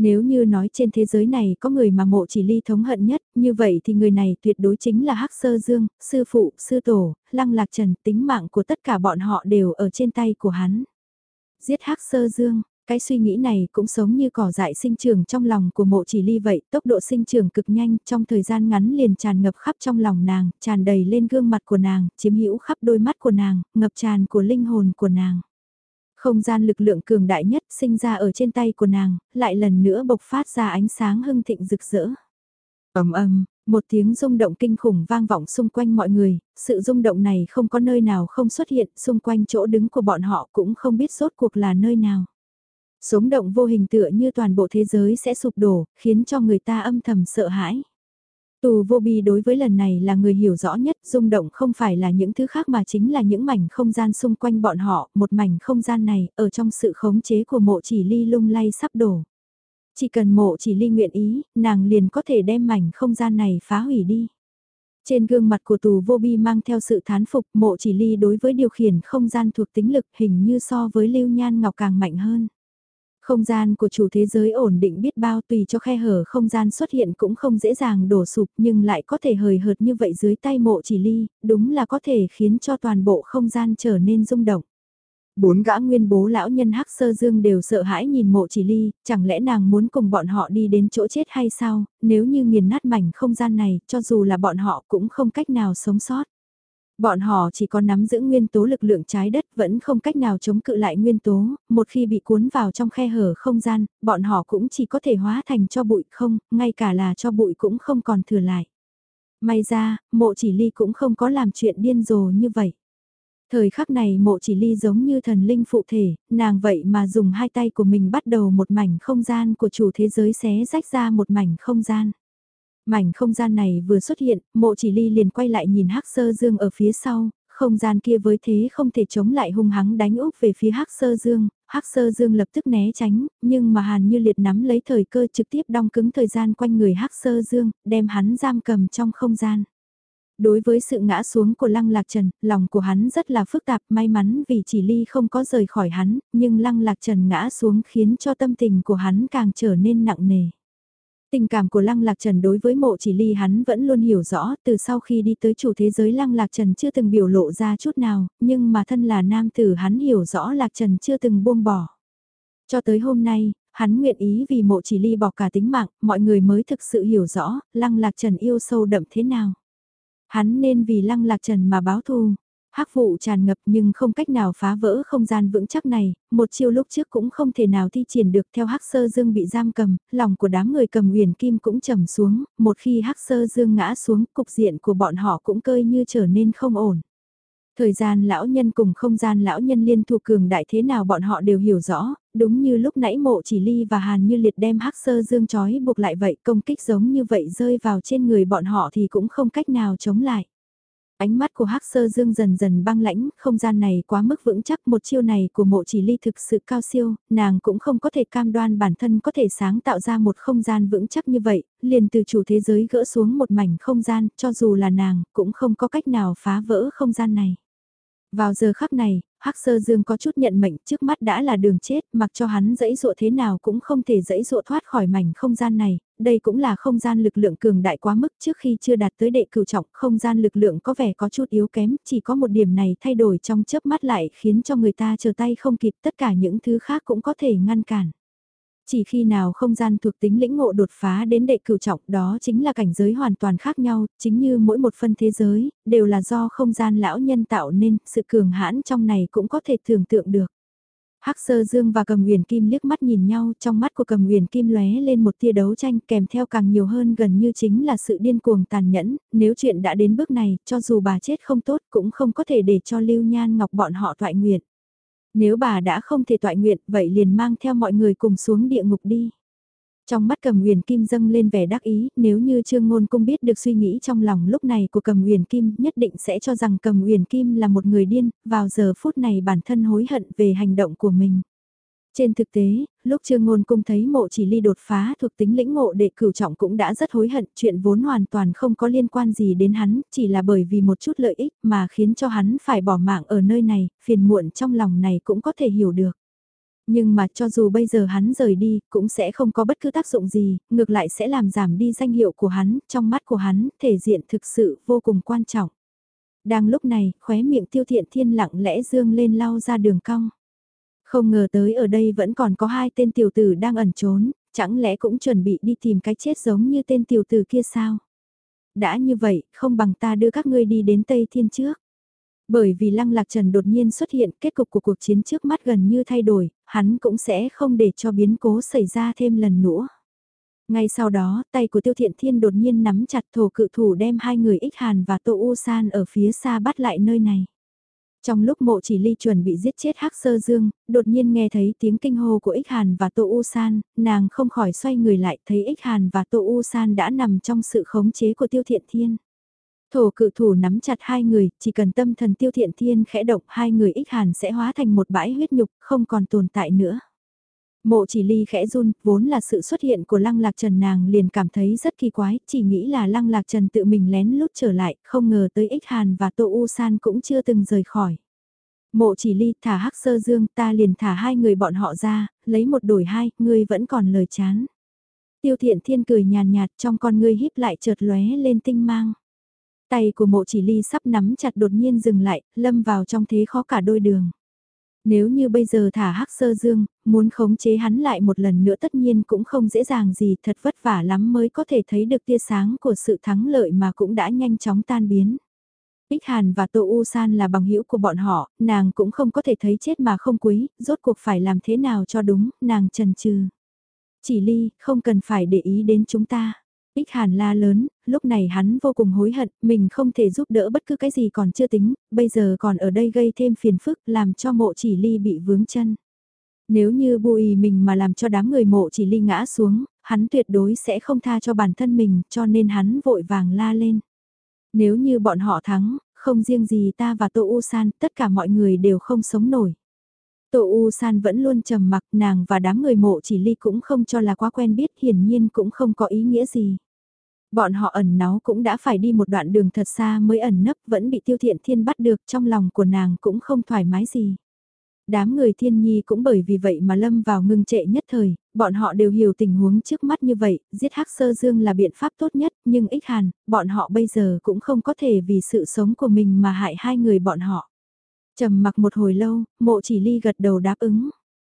Nếu như nói trên thế giới này có người mà mộ chỉ ly thống hận nhất, như vậy thì người này tuyệt đối chính là Hắc Sơ Dương, sư phụ, sư tổ, Lăng Lạc Trần, tính mạng của tất cả bọn họ đều ở trên tay của hắn. Giết Hắc Sơ Dương, cái suy nghĩ này cũng sống như cỏ dại sinh trưởng trong lòng của mộ chỉ ly vậy, tốc độ sinh trưởng cực nhanh, trong thời gian ngắn liền tràn ngập khắp trong lòng nàng, tràn đầy lên gương mặt của nàng, chiếm hữu khắp đôi mắt của nàng, ngập tràn của linh hồn của nàng. Không gian lực lượng cường đại nhất sinh ra ở trên tay của nàng, lại lần nữa bộc phát ra ánh sáng hưng thịnh rực rỡ. Ầm ầm, một tiếng rung động kinh khủng vang vọng xung quanh mọi người, sự rung động này không có nơi nào không xuất hiện, xung quanh chỗ đứng của bọn họ cũng không biết rốt cuộc là nơi nào. Sống động vô hình tựa như toàn bộ thế giới sẽ sụp đổ, khiến cho người ta âm thầm sợ hãi. Tù vô bi đối với lần này là người hiểu rõ nhất, rung động không phải là những thứ khác mà chính là những mảnh không gian xung quanh bọn họ, một mảnh không gian này, ở trong sự khống chế của mộ chỉ ly lung lay sắp đổ. Chỉ cần mộ chỉ ly nguyện ý, nàng liền có thể đem mảnh không gian này phá hủy đi. Trên gương mặt của tù vô bi mang theo sự thán phục, mộ chỉ ly đối với điều khiển không gian thuộc tính lực hình như so với lưu nhan ngọc càng mạnh hơn. Không gian của chủ thế giới ổn định biết bao, tùy cho khe hở không gian xuất hiện cũng không dễ dàng đổ sụp, nhưng lại có thể hời hợt như vậy dưới tay mộ chỉ ly, đúng là có thể khiến cho toàn bộ không gian trở nên rung động. Bốn gã nguyên bố lão nhân Hắc Sơ Dương đều sợ hãi nhìn mộ chỉ ly, chẳng lẽ nàng muốn cùng bọn họ đi đến chỗ chết hay sao, nếu như nghiền nát mảnh không gian này, cho dù là bọn họ cũng không cách nào sống sót. Bọn họ chỉ có nắm giữ nguyên tố lực lượng trái đất vẫn không cách nào chống cự lại nguyên tố, một khi bị cuốn vào trong khe hở không gian, bọn họ cũng chỉ có thể hóa thành cho bụi không, ngay cả là cho bụi cũng không còn thừa lại. May ra, mộ chỉ ly cũng không có làm chuyện điên rồ như vậy. Thời khắc này mộ chỉ ly giống như thần linh phụ thể, nàng vậy mà dùng hai tay của mình bắt đầu một mảnh không gian của chủ thế giới xé rách ra một mảnh không gian. Mảnh không gian này vừa xuất hiện, mộ chỉ ly liền quay lại nhìn Hắc Sơ Dương ở phía sau, không gian kia với thế không thể chống lại hung hăng đánh úp về phía Hắc Sơ Dương, Hắc Sơ Dương lập tức né tránh, nhưng mà Hàn Như Liệt nắm lấy thời cơ trực tiếp đong cứng thời gian quanh người Hắc Sơ Dương, đem hắn giam cầm trong không gian. Đối với sự ngã xuống của Lăng Lạc Trần, lòng của hắn rất là phức tạp, may mắn vì chỉ ly không có rời khỏi hắn, nhưng Lăng Lạc Trần ngã xuống khiến cho tâm tình của hắn càng trở nên nặng nề. Tình cảm của Lăng Lạc Trần đối với mộ chỉ ly hắn vẫn luôn hiểu rõ, từ sau khi đi tới chủ thế giới Lăng Lạc Trần chưa từng biểu lộ ra chút nào, nhưng mà thân là nam tử hắn hiểu rõ Lạc Trần chưa từng buông bỏ. Cho tới hôm nay, hắn nguyện ý vì mộ chỉ ly bỏ cả tính mạng, mọi người mới thực sự hiểu rõ, Lăng Lạc Trần yêu sâu đậm thế nào. Hắn nên vì Lăng Lạc Trần mà báo thù. Hắc vụ tràn ngập nhưng không cách nào phá vỡ không gian vững chắc này, một chiêu lúc trước cũng không thể nào thi triển được theo Hắc Sơ Dương bị giam cầm, lòng của đám người cầm huyền kim cũng trầm xuống, một khi Hắc Sơ Dương ngã xuống, cục diện của bọn họ cũng cơi như trở nên không ổn. Thời gian lão nhân cùng không gian lão nhân liên thủ cường đại thế nào bọn họ đều hiểu rõ, đúng như lúc nãy mộ chỉ ly và Hàn Như Liệt đem Hắc Sơ Dương trói buộc lại vậy, công kích giống như vậy rơi vào trên người bọn họ thì cũng không cách nào chống lại. Ánh mắt của Hắc Sơ Dương dần dần băng lãnh, không gian này quá mức vững chắc, một chiêu này của mộ chỉ ly thực sự cao siêu, nàng cũng không có thể cam đoan bản thân có thể sáng tạo ra một không gian vững chắc như vậy, liền từ chủ thế giới gỡ xuống một mảnh không gian, cho dù là nàng, cũng không có cách nào phá vỡ không gian này. Vào giờ khắc này, Hắc Sơ Dương có chút nhận mệnh, trước mắt đã là đường chết, mặc cho hắn dẫy dụa thế nào cũng không thể dẫy dụa thoát khỏi mảnh không gian này, đây cũng là không gian lực lượng cường đại quá mức, trước khi chưa đạt tới đệ cửu trọng, không gian lực lượng có vẻ có chút yếu kém, chỉ có một điểm này thay đổi trong chớp mắt lại khiến cho người ta chờ tay không kịp, tất cả những thứ khác cũng có thể ngăn cản. Chỉ khi nào không gian thuộc tính lĩnh ngộ đột phá đến đệ cửu trọng, đó chính là cảnh giới hoàn toàn khác nhau, chính như mỗi một phân thế giới, đều là do không gian lão nhân tạo nên, sự cường hãn trong này cũng có thể tưởng tượng được. Hắc Sơ Dương và Cầm Huyền Kim liếc mắt nhìn nhau, trong mắt của Cầm Huyền Kim lóe lên một tia đấu tranh, kèm theo càng nhiều hơn gần như chính là sự điên cuồng tàn nhẫn, nếu chuyện đã đến bước này, cho dù bà chết không tốt cũng không có thể để cho Lưu Nhan Ngọc bọn họ toại nguyện. Nếu bà đã không thể toại nguyện, vậy liền mang theo mọi người cùng xuống địa ngục đi. Trong mắt Cầm Huyền Kim dâng lên vẻ đắc ý, nếu như Trương Ngôn Cung biết được suy nghĩ trong lòng lúc này của Cầm Huyền Kim, nhất định sẽ cho rằng Cầm Huyền Kim là một người điên, vào giờ phút này bản thân hối hận về hành động của mình. Trên thực tế, lúc Trương Ngôn Cung thấy mộ chỉ ly đột phá thuộc tính lĩnh ngộ đệ cửu trọng cũng đã rất hối hận, chuyện vốn hoàn toàn không có liên quan gì đến hắn, chỉ là bởi vì một chút lợi ích mà khiến cho hắn phải bỏ mạng ở nơi này, phiền muộn trong lòng này cũng có thể hiểu được. Nhưng mà cho dù bây giờ hắn rời đi, cũng sẽ không có bất cứ tác dụng gì, ngược lại sẽ làm giảm đi danh hiệu của hắn, trong mắt của hắn, thể diện thực sự vô cùng quan trọng. Đang lúc này, khóe miệng Tiêu Thiện Thiên lặng lẽ dương lên lau ra đường cong. Không ngờ tới ở đây vẫn còn có hai tên tiểu tử đang ẩn trốn, chẳng lẽ cũng chuẩn bị đi tìm cái chết giống như tên tiểu tử kia sao? Đã như vậy, không bằng ta đưa các ngươi đi đến Tây Thiên trước. Bởi vì Lăng Lạc Trần đột nhiên xuất hiện, kết cục của cuộc chiến trước mắt gần như thay đổi, hắn cũng sẽ không để cho biến cố xảy ra thêm lần nữa. Ngay sau đó, tay của Tiêu Thiện Thiên đột nhiên nắm chặt, thổ cự thủ đem hai người Ích Hàn và Tô U San ở phía xa bắt lại nơi này. Trong lúc Mộ Chỉ Ly chuẩn bị giết chết Hắc Sơ Dương, đột nhiên nghe thấy tiếng kinh hô của Ích Hàn và Tô U San, nàng không khỏi xoay người lại, thấy Ích Hàn và Tô U San đã nằm trong sự khống chế của Tiêu Thiện Thiên. Thổ cự thủ nắm chặt hai người, chỉ cần tâm thần Tiêu Thiện Thiên khẽ động, hai người Ích Hàn sẽ hóa thành một bãi huyết nhục, không còn tồn tại nữa. Mộ Chỉ Ly khẽ run, vốn là sự xuất hiện của Lăng Lạc Trần nàng liền cảm thấy rất kỳ quái, chỉ nghĩ là Lăng Lạc Trần tự mình lén lút trở lại, không ngờ tới Ích Hàn và Tô U San cũng chưa từng rời khỏi. Mộ Chỉ Ly, thả Hắc Sơ Dương, ta liền thả hai người bọn họ ra, lấy một đổi hai, ngươi vẫn còn lời chán. Tiêu Thiện Thiên cười nhàn nhạt, trong con ngươi híp lại chợt lóe lên tinh mang. Tay của Mộ Chỉ Ly sắp nắm chặt đột nhiên dừng lại, lâm vào trong thế khó cả đôi đường. Nếu như bây giờ thả Hắc Sơ Dương, muốn khống chế hắn lại một lần nữa tất nhiên cũng không dễ dàng gì, thật vất vả lắm mới có thể thấy được tia sáng của sự thắng lợi mà cũng đã nhanh chóng tan biến. Ích Hàn và Tô U San là bằng hữu của bọn họ, nàng cũng không có thể thấy chết mà không quý, rốt cuộc phải làm thế nào cho đúng, nàng chần chừ. Chỉ Ly, không cần phải để ý đến chúng ta. Ích Hàn la lớn, lúc này hắn vô cùng hối hận, mình không thể giúp đỡ bất cứ cái gì còn chưa tính, bây giờ còn ở đây gây thêm phiền phức làm cho Mộ Chỉ Ly bị vướng chân. Nếu như bùi mình mà làm cho đám người Mộ Chỉ Ly ngã xuống, hắn tuyệt đối sẽ không tha cho bản thân mình, cho nên hắn vội vàng la lên. Nếu như bọn họ thắng, không riêng gì ta và Tô U San, tất cả mọi người đều không sống nổi. Tô U San vẫn luôn trầm mặc, nàng và đám người Mộ Chỉ Ly cũng không cho là quá quen biết, hiển nhiên cũng không có ý nghĩa gì. Bọn họ ẩn náu cũng đã phải đi một đoạn đường thật xa mới ẩn nấp, vẫn bị Tiêu Thiện Thiên bắt được, trong lòng của nàng cũng không thoải mái gì. Đám người Thiên Nhi cũng bởi vì vậy mà lâm vào ngưng trệ nhất thời, bọn họ đều hiểu tình huống trước mắt như vậy, giết Hắc Sơ Dương là biện pháp tốt nhất, nhưng Ích Hàn, bọn họ bây giờ cũng không có thể vì sự sống của mình mà hại hai người bọn họ. Trầm mặc một hồi lâu, Mộ Chỉ Ly gật đầu đáp ứng.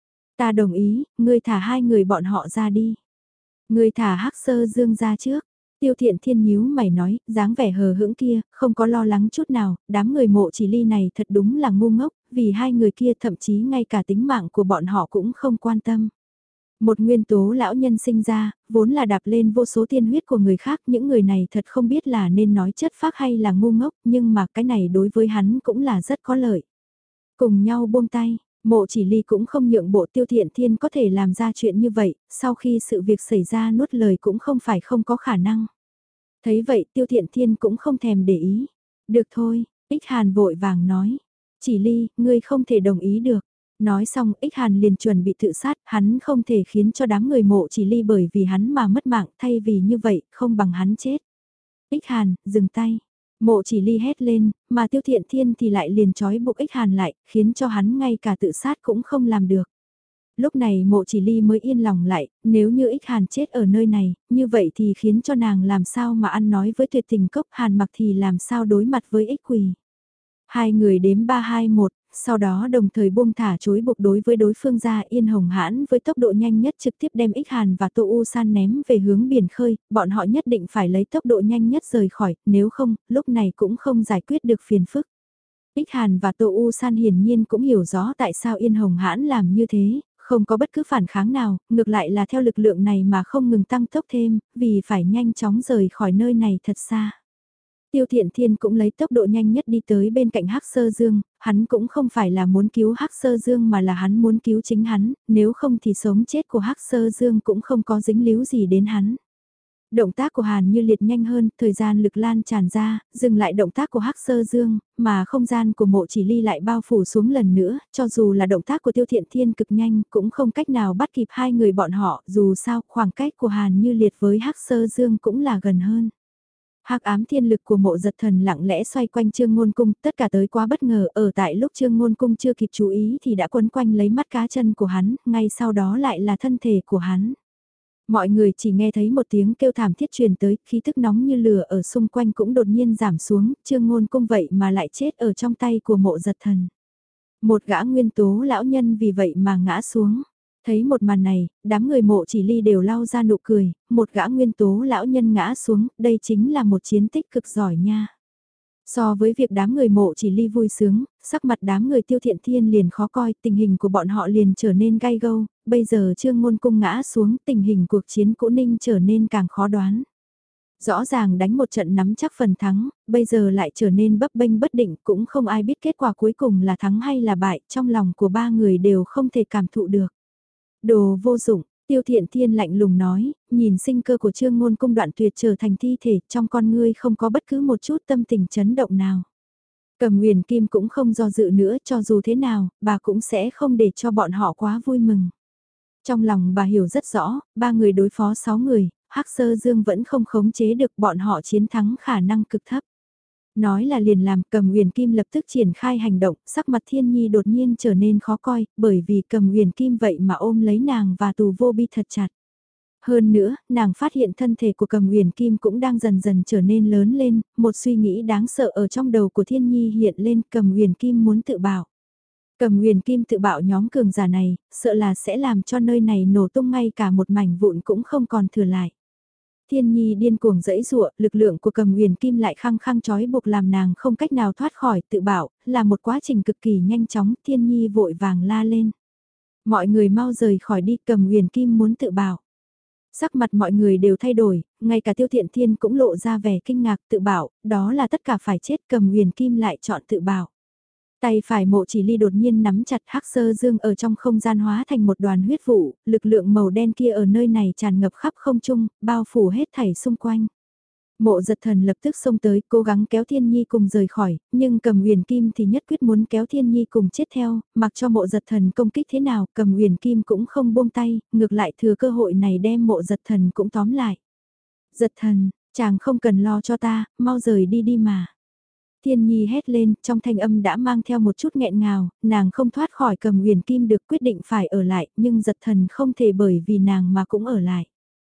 Ta đồng ý, ngươi thả hai người bọn họ ra đi. Ngươi thả Hắc Sơ Dương ra trước. Tiêu Thiện Thiên nhíu mày nói, dáng vẻ hờ hững kia, không có lo lắng chút nào, đám người Mộ Chỉ Ly này thật đúng là ngu ngốc, vì hai người kia thậm chí ngay cả tính mạng của bọn họ cũng không quan tâm. Một nguyên tố lão nhân sinh ra, vốn là đạp lên vô số tiên huyết của người khác, những người này thật không biết là nên nói chất phác hay là ngu ngốc, nhưng mà cái này đối với hắn cũng là rất có lợi. Cùng nhau buông tay, Mộ Chỉ Ly cũng không nhượng bộ. Tiêu Thiện Thiên có thể làm ra chuyện như vậy, sau khi sự việc xảy ra nuốt lời cũng không phải không có khả năng. Thấy vậy Tiêu Thiện Thiên cũng không thèm để ý. Được thôi, Ích Hàn vội vàng nói. Chỉ Ly, ngươi không thể đồng ý được. Nói xong Ích Hàn liền chuẩn bị tự sát, hắn không thể khiến cho đám người Mộ Chỉ Ly bởi vì hắn mà mất mạng, thay vì như vậy, không bằng hắn chết. Ích Hàn, dừng tay. Mộ Chỉ Ly hét lên, mà Tiêu Thiện Thiên thì lại liền trói buộc Ích Hàn lại, khiến cho hắn ngay cả tự sát cũng không làm được. Lúc này Mộ Chỉ Ly mới yên lòng lại, nếu như Ích Hàn chết ở nơi này, như vậy thì khiến cho nàng làm sao mà ăn nói với Tuyệt Tình Cốc, Hàn Mặc thì làm sao đối mặt với Ích Quỳ. Hai người đếm ba hai một, sau đó đồng thời buông thả chối buộc đối với đối phương ra. Yên Hồng Hãn với tốc độ nhanh nhất trực tiếp đem Ích Hàn và Tô U San ném về hướng biển khơi, bọn họ nhất định phải lấy tốc độ nhanh nhất rời khỏi, nếu không, lúc này cũng không giải quyết được phiền phức. Ích Hàn và Tô U San hiển nhiên cũng hiểu rõ tại sao Yên Hồng Hãn làm như thế, không có bất cứ phản kháng nào, ngược lại là theo lực lượng này mà không ngừng tăng tốc thêm, vì phải nhanh chóng rời khỏi nơi này thật xa. Tiêu Thiện Thiên cũng lấy tốc độ nhanh nhất đi tới bên cạnh Hắc Sơ Dương, hắn cũng không phải là muốn cứu Hắc Sơ Dương mà là hắn muốn cứu chính hắn, nếu không thì sống chết của Hắc Sơ Dương cũng không có dính líu gì đến hắn. Động tác của Hàn Như Liệt nhanh hơn, thời gian lực lan tràn ra, dừng lại động tác của Hắc Sơ Dương, mà không gian của Mộ Chỉ Ly lại bao phủ xuống lần nữa, cho dù là động tác của Tiêu Thiện Thiên cực nhanh cũng không cách nào bắt kịp hai người bọn họ, dù sao khoảng cách của Hàn Như Liệt với Hắc Sơ Dương cũng là gần hơn. Hắc ám thiên lực của Mộ Giật Thần lặng lẽ xoay quanh Trương Ngôn Cung, tất cả tới quá bất ngờ, ở tại lúc Trương Ngôn Cung chưa kịp chú ý thì đã quấn quanh lấy mắt cá chân của hắn, ngay sau đó lại là thân thể của hắn. Mọi người chỉ nghe thấy một tiếng kêu thảm thiết truyền tới, khí tức nóng như lửa ở xung quanh cũng đột nhiên giảm xuống, Trương Ngôn Cung vậy mà lại chết ở trong tay của Mộ Giật Thần. Một gã nguyên tố lão nhân vì vậy mà ngã xuống. Thấy một màn này, đám người Mộ Chỉ Ly đều lau ra nụ cười, một gã nguyên tố lão nhân ngã xuống, đây chính là một chiến tích cực giỏi nha. So với việc đám người Mộ Chỉ Ly vui sướng, sắc mặt đám người Tiêu Thiện Thiên liền khó coi, tình hình của bọn họ liền trở nên gay gâu, bây giờ Trương Ngôn Cung ngã xuống, tình hình cuộc chiến Cũ Ninh trở nên càng khó đoán. Rõ ràng đánh một trận nắm chắc phần thắng, bây giờ lại trở nên bấp bênh bất định, cũng không ai biết kết quả cuối cùng là thắng hay là bại, trong lòng của ba người đều không thể cảm thụ được. Đồ vô dụng, Tiêu Thiện Thiên lạnh lùng nói, nhìn sinh cơ của Trương Ngôn Cung đoạn tuyệt trở thành thi thể, trong con ngươi không có bất cứ một chút tâm tình chấn động nào. Cầm Nguyền Kim cũng không do dự nữa, cho dù thế nào, bà cũng sẽ không để cho bọn họ quá vui mừng. Trong lòng bà hiểu rất rõ, ba người đối phó sáu người, Hắc Sơ Dương vẫn không khống chế được, bọn họ chiến thắng khả năng cực thấp. Nói là liền làm, Cầm Nguyền Kim lập tức triển khai hành động, sắc mặt Thiên Nhi đột nhiên trở nên khó coi, bởi vì Cầm Nguyền Kim vậy mà ôm lấy nàng và Tù Vô Bi thật chặt. Hơn nữa, nàng phát hiện thân thể của Cầm Nguyền Kim cũng đang dần dần trở nên lớn lên, một suy nghĩ đáng sợ ở trong đầu của Thiên Nhi hiện lên, Cầm Nguyền Kim muốn tự bảo. Cầm Nguyền Kim tự bạo nhóm cường giả này, sợ là sẽ làm cho nơi này nổ tung, ngay cả một mảnh vụn cũng không còn thừa lại. Thiên Nhi điên cuồng dẫy dụa, lực lượng của Cầm Nguyền Kim lại khăng khăng trói buộc làm nàng không cách nào thoát khỏi, tự bạo, là một quá trình cực kỳ nhanh chóng, Thiên Nhi vội vàng la lên. Mọi người mau rời khỏi đi, Cầm Nguyền Kim muốn tự bạo. Sắc mặt mọi người đều thay đổi, ngay cả Tiêu Thiện Thiên cũng lộ ra vẻ kinh ngạc, tự bảo, đó là tất cả phải chết, Cầm Nguyền Kim lại chọn tự bảo. Tay phải Mộ Chỉ Ly đột nhiên nắm chặt Hắc Sơ Dương ở trong không gian hóa thành một đoàn huyết vụ, lực lượng màu đen kia ở nơi này tràn ngập khắp không trung, bao phủ hết thảy xung quanh. Mộ Giật Thần lập tức xông tới, cố gắng kéo Thiên Nhi cùng rời khỏi, nhưng Cầm Nguyền Kim thì nhất quyết muốn kéo Thiên Nhi cùng chết theo, mặc cho Mộ Giật Thần công kích thế nào, Cầm Nguyền Kim cũng không buông tay, ngược lại thừa cơ hội này đem Mộ Giật Thần cũng tóm lại. Giật Thần, chàng không cần lo cho ta, mau rời đi đi mà. Thiên Nhi hét lên, trong thanh âm đã mang theo một chút nghẹn ngào, nàng không thoát khỏi Cầm Nguyền Kim được, quyết định phải ở lại, nhưng Giật Thần không thể bởi vì nàng mà cũng ở lại.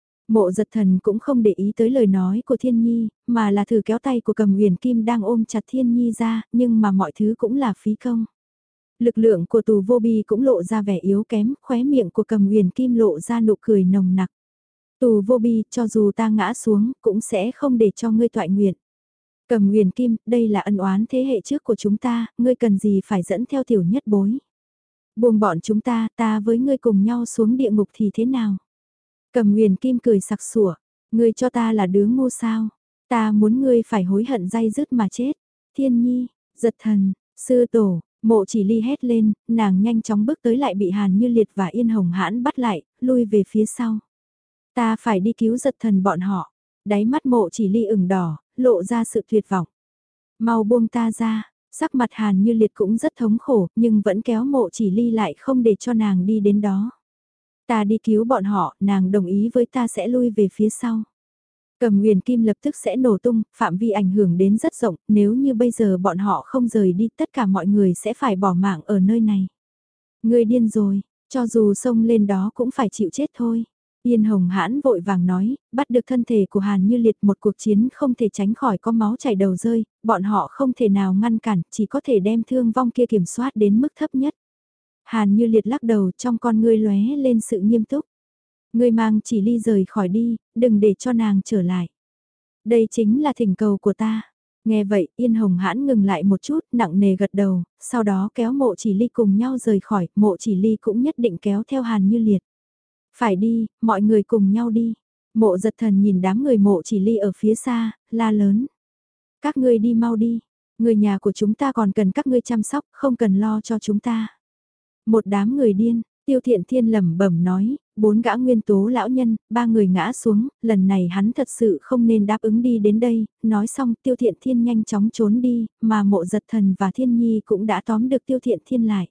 Mộ Giật Thần cũng không để ý tới lời nói của Thiên Nhi, mà là thử kéo tay của Cầm Nguyền Kim đang ôm chặt Thiên Nhi ra, nhưng mà mọi thứ cũng là phí công. Lực lượng của Tù Vô Bi cũng lộ ra vẻ yếu kém, khóe miệng của Cầm Nguyền Kim lộ ra nụ cười nồng nặc. Tù Vô Bi, cho dù ta ngã xuống, cũng sẽ không để cho ngươi toại nguyện. Cầm Nguyền Kim, đây là ân oán thế hệ trước của chúng ta, ngươi cần gì phải dẫn theo tiểu nhất bối. Buông bọn chúng ta, ta với ngươi cùng nhau xuống địa ngục thì thế nào? Cầm Nguyền Kim cười sặc sủa, ngươi cho ta là đứa ngu sao? Ta muốn ngươi phải hối hận day dứt mà chết. Thiên Nhi, Giật Thần, Sư Tổ, Mộ Chỉ Ly hét lên, nàng nhanh chóng bước tới lại bị Hàn Như Liệt và Yên Hồng Hãn bắt lại, lui về phía sau. Ta phải đi cứu Giật Thần bọn họ. Đáy mắt Mộ Chỉ Ly ửng đỏ, lộ ra sự tuyệt vọng. Mau buông ta ra, sắc mặt Hàn Như Liệt cũng rất thống khổ, nhưng vẫn kéo Mộ Chỉ Ly lại không để cho nàng đi đến đó. Ta đi cứu bọn họ, nàng đồng ý với ta sẽ lui về phía sau. Cầm Nguyền Kim lập tức sẽ nổ tung, phạm vi ảnh hưởng đến rất rộng, nếu như bây giờ bọn họ không rời đi, tất cả mọi người sẽ phải bỏ mạng ở nơi này. Ngươi điên rồi, cho dù xông lên đó cũng phải chịu chết thôi. Yên Hồng Hãn vội vàng nói, bắt được thân thể của Hàn Như Liệt, một cuộc chiến không thể tránh khỏi có máu chảy đầu rơi, bọn họ không thể nào ngăn cản, chỉ có thể đem thương vong kia kiểm soát đến mức thấp nhất. Hàn Như Liệt lắc đầu, trong con ngươi lóe lên sự nghiêm túc. Ngươi mang Chỉ Ly rời khỏi đi, đừng để cho nàng trở lại. Đây chính là thỉnh cầu của ta. Nghe vậy, Yên Hồng Hãn ngừng lại một chút, nặng nề gật đầu, sau đó kéo Mộ Chỉ Ly cùng nhau rời khỏi, Mộ Chỉ Ly cũng nhất định kéo theo Hàn Như Liệt. Phải đi, mọi người cùng nhau đi. Mộ Giật Thần nhìn đám người Mộ Chỉ Ly ở phía xa, la lớn. Các ngươi đi mau đi, người nhà của chúng ta còn cần các ngươi chăm sóc, không cần lo cho chúng ta. Một đám người điên, Tiêu Thiện Thiên lẩm bẩm nói, bốn gã nguyên tố lão nhân, ba người ngã xuống, lần này hắn thật sự không nên đáp ứng đi đến đây, nói xong Tiêu Thiện Thiên nhanh chóng trốn đi, mà Mộ Giật Thần và Thiên Nhi cũng đã tóm được Tiêu Thiện Thiên lại.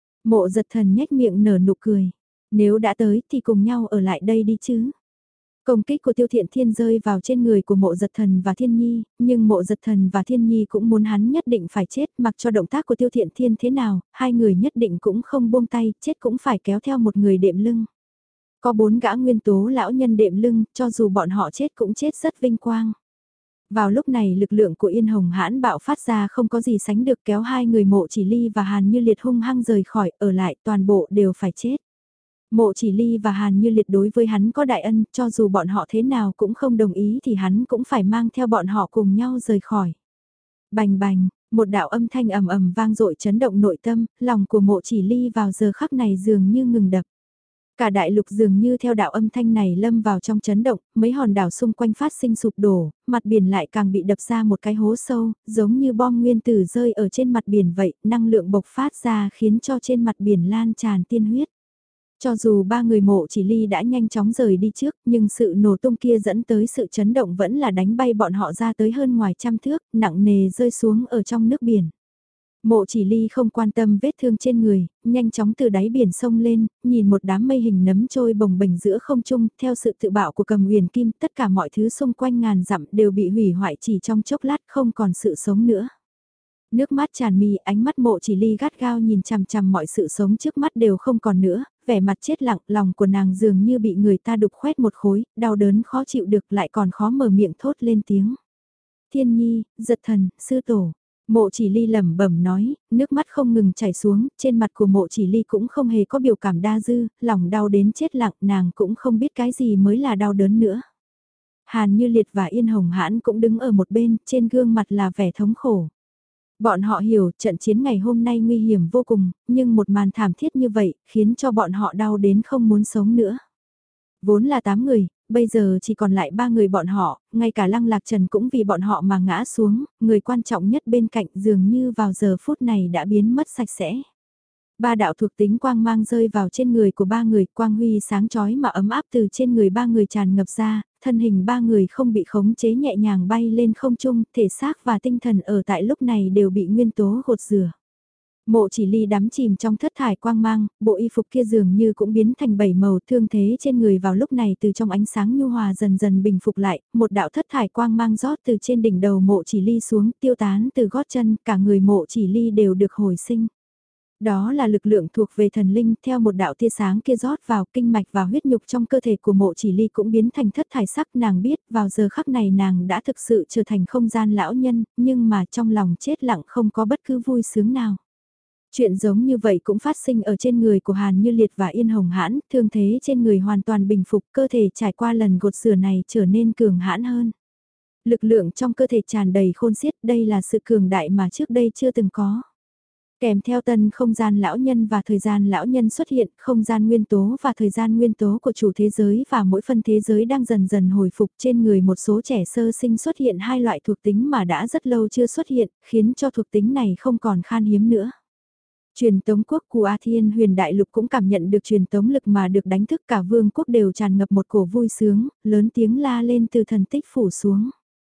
Mộ Giật Thần nhếch miệng nở nụ cười, nếu đã tới thì cùng nhau ở lại đây đi chứ. Công kích của Tiêu Thiện Thiên rơi vào trên người của Mộ Dật Thần và Thiên Nhi, nhưng Mộ Dật Thần và Thiên Nhi cũng muốn hắn nhất định phải chết, mặc cho động tác của Tiêu Thiện Thiên thế nào, hai người nhất định cũng không buông tay, chết cũng phải kéo theo một người đệm lưng. Có bốn gã nguyên tố lão nhân đệm lưng, cho dù bọn họ chết cũng chết rất vinh quang. Vào lúc này lực lượng của Yên Hồng Hãn bạo phát ra không có gì sánh được, kéo hai người Mộ Chỉ Ly và Hàn Như Liệt hung hăng rời khỏi, ở lại toàn bộ đều phải chết. Mộ Chỉ Ly và Hàn Như Liệt đối với hắn có đại ân, cho dù bọn họ thế nào cũng không đồng ý thì hắn cũng phải mang theo bọn họ cùng nhau rời khỏi. Bành bành, một đạo âm thanh ầm ầm vang dội chấn động nội tâm, lòng của Mộ Chỉ Ly vào giờ khắc này dường như ngừng đập. Cả đại lục dường như theo đạo âm thanh này lâm vào trong chấn động, mấy hòn đảo xung quanh phát sinh sụp đổ, mặt biển lại càng bị đập ra một cái hố sâu, giống như bom nguyên tử rơi ở trên mặt biển vậy, năng lượng bộc phát ra khiến cho trên mặt biển lan tràn tiên huyết. Cho dù ba người Mộ Chỉ Ly đã nhanh chóng rời đi trước, nhưng sự nổ tung kia dẫn tới sự chấn động vẫn là đánh bay bọn họ ra tới hơn ngoài trăm thước, nặng nề rơi xuống ở trong nước biển. Mộ Chỉ Ly không quan tâm vết thương trên người, nhanh chóng từ đáy biển sông lên, nhìn một đám mây hình nấm trôi bồng bềnh giữa không trung, theo sự tự bạo của Cầm Huyền Kim, tất cả mọi thứ xung quanh ngàn dặm đều bị hủy hoại chỉ trong chốc lát, không còn sự sống nữa. Nước mắt tràn mi, ánh mắt Mộ Chỉ Ly gắt gao nhìn chằm chằm mọi sự sống trước mắt đều không còn nữa, vẻ mặt chết lặng, lòng của nàng dường như bị người ta đục khoét một khối, đau đớn khó chịu được lại còn khó mở miệng thốt lên tiếng. Thiên Nhi, Giật Thần, Sư Tổ. Mộ Chỉ Ly lẩm bẩm nói, nước mắt không ngừng chảy xuống, trên mặt của Mộ Chỉ Ly cũng không hề có biểu cảm đa dư, lòng đau đến chết lặng, nàng cũng không biết cái gì mới là đau đớn nữa. Hàn Như Liệt và Yên Hồng Hãn cũng đứng ở một bên, trên gương mặt là vẻ thống khổ. Bọn họ hiểu trận chiến ngày hôm nay nguy hiểm vô cùng, nhưng một màn thảm thiết như vậy, khiến cho bọn họ đau đến không muốn sống nữa. Vốn là tám người, bây giờ chỉ còn lại ba người bọn họ, ngay cả Lăng Lạc Trần cũng vì bọn họ mà ngã xuống, người quan trọng nhất bên cạnh dường như vào giờ phút này đã biến mất sạch sẽ. Ba đạo thuộc tính quang mang rơi vào trên người của ba người, quang huy sáng chói mà ấm áp từ trên người ba người tràn ngập ra, thân hình ba người không bị khống chế nhẹ nhàng bay lên không trung, thể xác và tinh thần ở tại lúc này đều bị nguyên tố gột rửa. Mộ Chỉ Ly đắm chìm trong thất thải quang mang, bộ y phục kia dường như cũng biến thành bảy màu, thương thế trên người vào lúc này từ trong ánh sáng nhu hòa dần dần bình phục lại, một đạo thất thải quang mang rót từ trên đỉnh đầu Mộ Chỉ Ly xuống, tiêu tán từ gót chân, cả người Mộ Chỉ Ly đều được hồi sinh. Đó là lực lượng thuộc về thần linh, theo một đạo tia sáng kia rót vào kinh mạch và huyết nhục trong cơ thể của Mộ Chỉ Ly cũng biến thành thất thải sắc, nàng biết vào giờ khắc này nàng đã thực sự trở thành không gian lão nhân, nhưng mà trong lòng chết lặng không có bất cứ vui sướng nào. Chuyện giống như vậy cũng phát sinh ở trên người của Hàn Như Liệt và Yên Hồng Hãn, thương thế trên người hoàn toàn bình phục, cơ thể trải qua lần gột rửa này trở nên cường hãn hơn. Lực lượng trong cơ thể tràn đầy khôn xiết, đây là sự cường đại mà trước đây chưa từng có. Kèm theo tân không gian lão nhân và thời gian lão nhân xuất hiện, không gian nguyên tố và thời gian nguyên tố của chủ thế giới và mỗi phân thế giới đang dần dần hồi phục, trên người một số trẻ sơ sinh xuất hiện hai loại thuộc tính mà đã rất lâu chưa xuất hiện, khiến cho thuộc tính này không còn khan hiếm nữa. Truyền tống quốc của A Thiên Huyền Đại Lục cũng cảm nhận được truyền tống lực mà được đánh thức, cả vương quốc đều tràn ngập một cổ vui sướng, lớn tiếng la lên từ thần tích phủ xuống.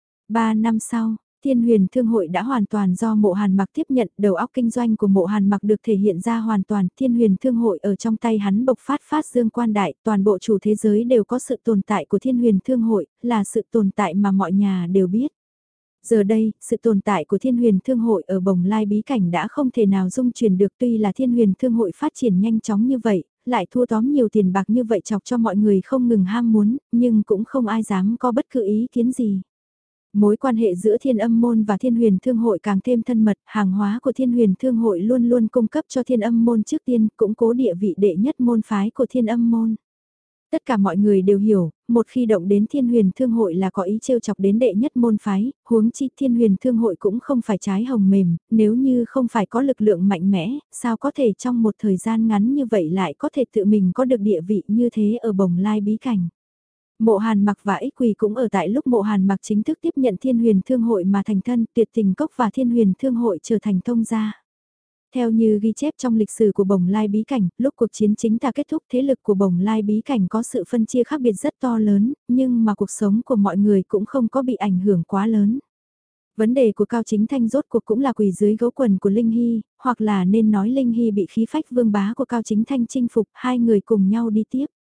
Ba năm sau, Thiên Huyền Thương hội đã hoàn toàn do Mộ Hàn Mặc tiếp nhận, đầu óc kinh doanh của Mộ Hàn Mặc được thể hiện ra hoàn toàn, Thiên Huyền Thương hội ở trong tay hắn bộc phát phát dương quan đại, toàn bộ chủ thế giới đều có sự tồn tại của Thiên Huyền Thương hội, là sự tồn tại mà mọi nhà đều biết. Giờ đây, sự tồn tại của Thiên Huyền Thương hội ở Bồng Lai bí cảnh đã không thể nào dung chuyển được, tuy là Thiên Huyền Thương hội phát triển nhanh chóng như vậy, lại thua tóm nhiều tiền bạc như vậy chọc cho mọi người không ngừng ham muốn, nhưng cũng không ai dám có bất cứ ý kiến gì. Mối quan hệ giữa Thiên Âm môn và Thiên Huyền Thương hội càng thêm thân mật, hàng hóa của Thiên Huyền Thương hội luôn luôn cung cấp cho Thiên Âm môn trước tiên, củng cố địa vị đệ nhất môn phái của Thiên Âm môn. Tất cả mọi người đều hiểu, một khi động đến Thiên Huyền Thương hội là có ý trêu chọc đến đệ nhất môn phái, huống chi Thiên Huyền Thương hội cũng không phải trái hồng mềm, nếu như không phải có lực lượng mạnh mẽ, sao có thể trong một thời gian ngắn như vậy lại có thể tự mình có được địa vị như thế ở Bồng Lai bí cảnh. Mộ Hàn Mặc và Ích Quỳ cũng ở tại lúc Mộ Hàn Mặc chính thức tiếp nhận Thiên Huyền Thương hội mà thành thân, Tuyệt Tình Cốc và Thiên Huyền Thương hội trở thành thông gia. Theo như ghi chép trong lịch sử của Bồng Lai bí cảnh, lúc cuộc chiến chính ta kết thúc, thế lực của Bồng Lai bí cảnh có sự phân chia khác biệt rất to lớn, nhưng mà cuộc sống của mọi người cũng không có bị ảnh hưởng quá lớn. Vấn đề của Cao Chính Thanh rốt cuộc cũng là quỳ dưới gấu quần của Linh Hy, hoặc là nên nói Linh Hy bị khí phách vương bá của Cao Chính Thanh chinh phục, hai người cùng nhau đi tiếp.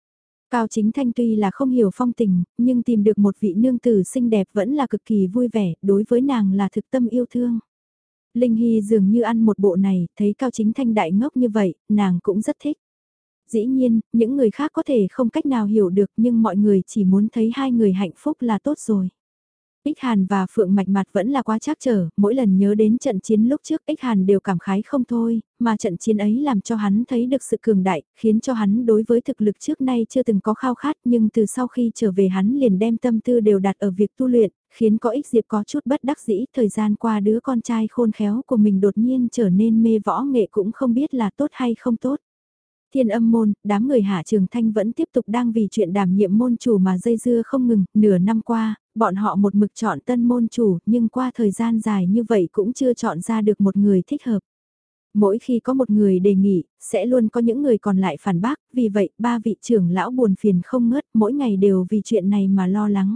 Cao Chính Thanh tuy là không hiểu phong tình, nhưng tìm được một vị nương tử xinh đẹp vẫn là cực kỳ vui vẻ, đối với nàng là thực tâm yêu thương. Linh Hy dường như ăn một bộ này, thấy Cao Chính Thanh đại ngốc như vậy, nàng cũng rất thích. Dĩ nhiên, những người khác có thể không cách nào hiểu được nhưng mọi người chỉ muốn thấy hai người hạnh phúc là tốt rồi. Ích Hàn và Phượng Mạch Mặt vẫn là quá trắc trở, mỗi lần nhớ đến trận chiến lúc trước Ích Hàn đều cảm khái không thôi, mà trận chiến ấy làm cho hắn thấy được sự cường đại, khiến cho hắn đối với thực lực trước nay chưa từng có khao khát nhưng từ sau khi trở về hắn liền đem tâm tư đều đặt ở việc tu luyện, khiến có Ích Diệp có chút bất đắc dĩ, thời gian qua đứa con trai khôn khéo của mình đột nhiên trở nên mê võ nghệ cũng không biết là tốt hay không tốt. Thiên Âm môn, đám người Hạ Trường Thanh vẫn tiếp tục đang vì chuyện đảm nhiệm môn chủ mà dây dưa không ngừng, nửa năm qua, bọn họ một mực chọn tân môn chủ, nhưng qua thời gian dài như vậy cũng chưa chọn ra được một người thích hợp. Mỗi khi có một người đề nghị, sẽ luôn có những người còn lại phản bác, vì vậy ba vị trưởng lão buồn phiền không ngớt, mỗi ngày đều vì chuyện này mà lo lắng.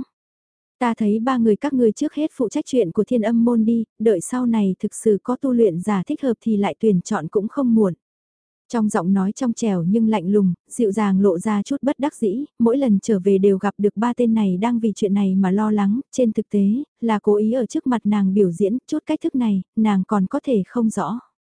Ta thấy ba người các ngươi trước hết phụ trách chuyện của Thiên Âm môn đi, đợi sau này thực sự có tu luyện giả thích hợp thì lại tuyển chọn cũng không muộn. Trong giọng nói trong trẻo nhưng lạnh lùng, dịu dàng lộ ra chút bất đắc dĩ, mỗi lần trở về đều gặp được ba tên này đang vì chuyện này mà lo lắng, trên thực tế, là cố ý ở trước mặt nàng biểu diễn, chút cách thức này, nàng còn có thể không rõ.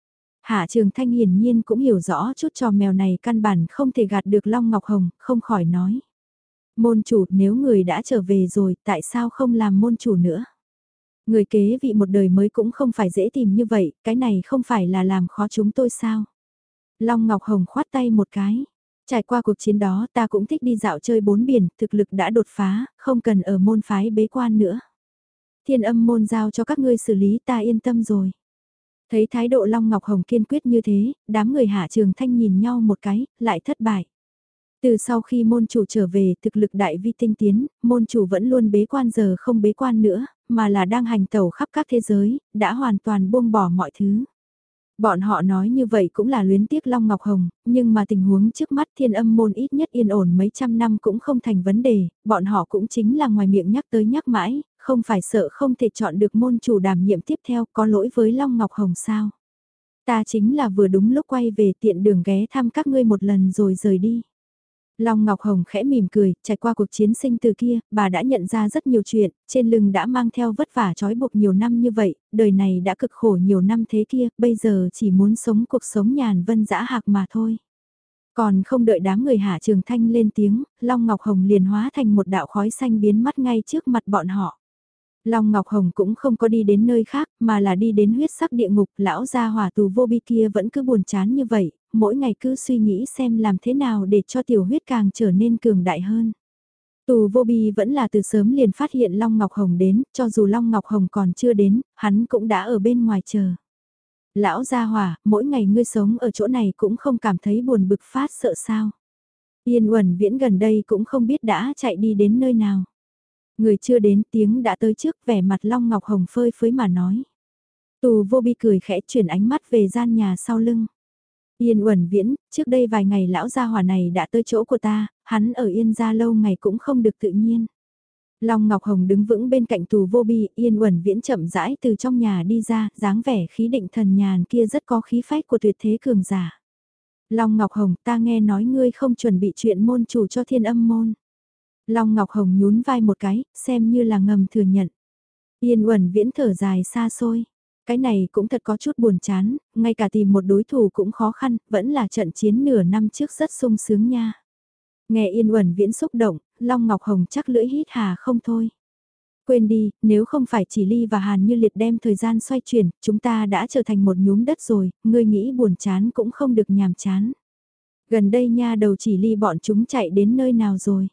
Hạ Trường Thanh hiển nhiên cũng hiểu rõ chút trò mèo này căn bản không thể gạt được Long Ngọc Hồng, không khỏi nói. Môn chủ, nếu người đã trở về rồi, tại sao không làm môn chủ nữa? Người kế vị một đời mới cũng không phải dễ tìm như vậy, cái này không phải là làm khó chúng tôi sao? Long Ngọc Hồng khoát tay một cái. Trải qua cuộc chiến đó ta cũng thích đi dạo chơi bốn biển, thực lực đã đột phá, không cần ở môn phái bế quan nữa. Thiên Âm môn giao cho các ngươi xử lý, ta yên tâm rồi. Thấy thái độ Long Ngọc Hồng kiên quyết như thế, đám người Hạ Trường Thanh nhìn nhau một cái, lại thất bại. Từ sau khi môn chủ trở về, thực lực đại vi tinh tiến, môn chủ vẫn luôn bế quan, giờ không bế quan nữa, mà là đang hành tẩu khắp các thế giới, đã hoàn toàn buông bỏ mọi thứ. Bọn họ nói như vậy cũng là luyến tiếc Long Ngọc Hồng, nhưng mà tình huống trước mắt Thiên Âm môn ít nhất yên ổn mấy trăm năm cũng không thành vấn đề, bọn họ cũng chính là ngoài miệng nhắc tới nhắc mãi, không phải sợ không thể chọn được môn chủ đảm nhiệm tiếp theo, có lỗi với Long Ngọc Hồng sao. Ta chính là vừa đúng lúc quay về tiện đường ghé thăm các ngươi một lần rồi rời đi. Long Ngọc Hồng khẽ mỉm cười, trải qua cuộc chiến sinh từ kia, bà đã nhận ra rất nhiều chuyện, trên lưng đã mang theo vất vả trói buộc nhiều năm như vậy, đời này đã cực khổ nhiều năm thế kia, bây giờ chỉ muốn sống cuộc sống nhàn vân dã hạc mà thôi. Còn không đợi đám người Hạ Trường Thanh lên tiếng, Long Ngọc Hồng liền hóa thành một đạo khói xanh biến mất ngay trước mặt bọn họ. Long Ngọc Hồng cũng không có đi đến nơi khác, mà là đi đến huyết sắc địa ngục, lão gia hỏa tù vô bi kia vẫn cứ buồn chán như vậy, mỗi ngày cứ suy nghĩ xem làm thế nào để cho tiểu huyết càng trở nên cường đại hơn. Tù vô bi vẫn là từ sớm liền phát hiện Long Ngọc Hồng đến, cho dù Long Ngọc Hồng còn chưa đến, hắn cũng đã ở bên ngoài chờ. Lão gia hỏa, mỗi ngày ngươi sống ở chỗ này cũng không cảm thấy buồn bực phát sợ sao. Yên Uẩn Viễn gần đây cũng không biết đã chạy đi đến nơi nào. Người chưa đến tiếng đã tới trước, vẻ mặt Long Ngọc Hồng phơi phới mà nói. Tù vô bi cười khẽ chuyển ánh mắt về gian nhà sau lưng. Yên Uẩn Viễn, trước đây vài ngày lão gia hỏa này đã tới chỗ của ta, hắn ở Yên gia lâu ngày cũng không được tự nhiên. Long Ngọc Hồng đứng vững bên cạnh tù vô bi, Yên Uẩn Viễn chậm rãi từ trong nhà đi ra, dáng vẻ khí định thần nhàn kia rất có khí phách của tuyệt thế cường giả. Long Ngọc Hồng, ta nghe nói ngươi không chuẩn bị chuyện môn chủ cho Thiên Âm môn. Long Ngọc Hồng nhún vai một cái, xem như là ngầm thừa nhận. Yên Uẩn Viễn thở dài xa xôi. Cái này cũng thật có chút buồn chán, ngay cả tìm một đối thủ cũng khó khăn, vẫn là trận chiến nửa năm trước rất sung sướng nha. Nghe Yên Uẩn Viễn xúc động, Long Ngọc Hồng chắc lưỡi hít hà không thôi. Quên đi, nếu không phải chỉ Ly và Hàn Như Liệt đem thời gian xoay chuyển, chúng ta đã trở thành một nhúm đất rồi, ngươi nghĩ buồn chán cũng không được nhàm chán. Gần đây nha đầu chỉ Ly bọn chúng chạy đến nơi nào rồi.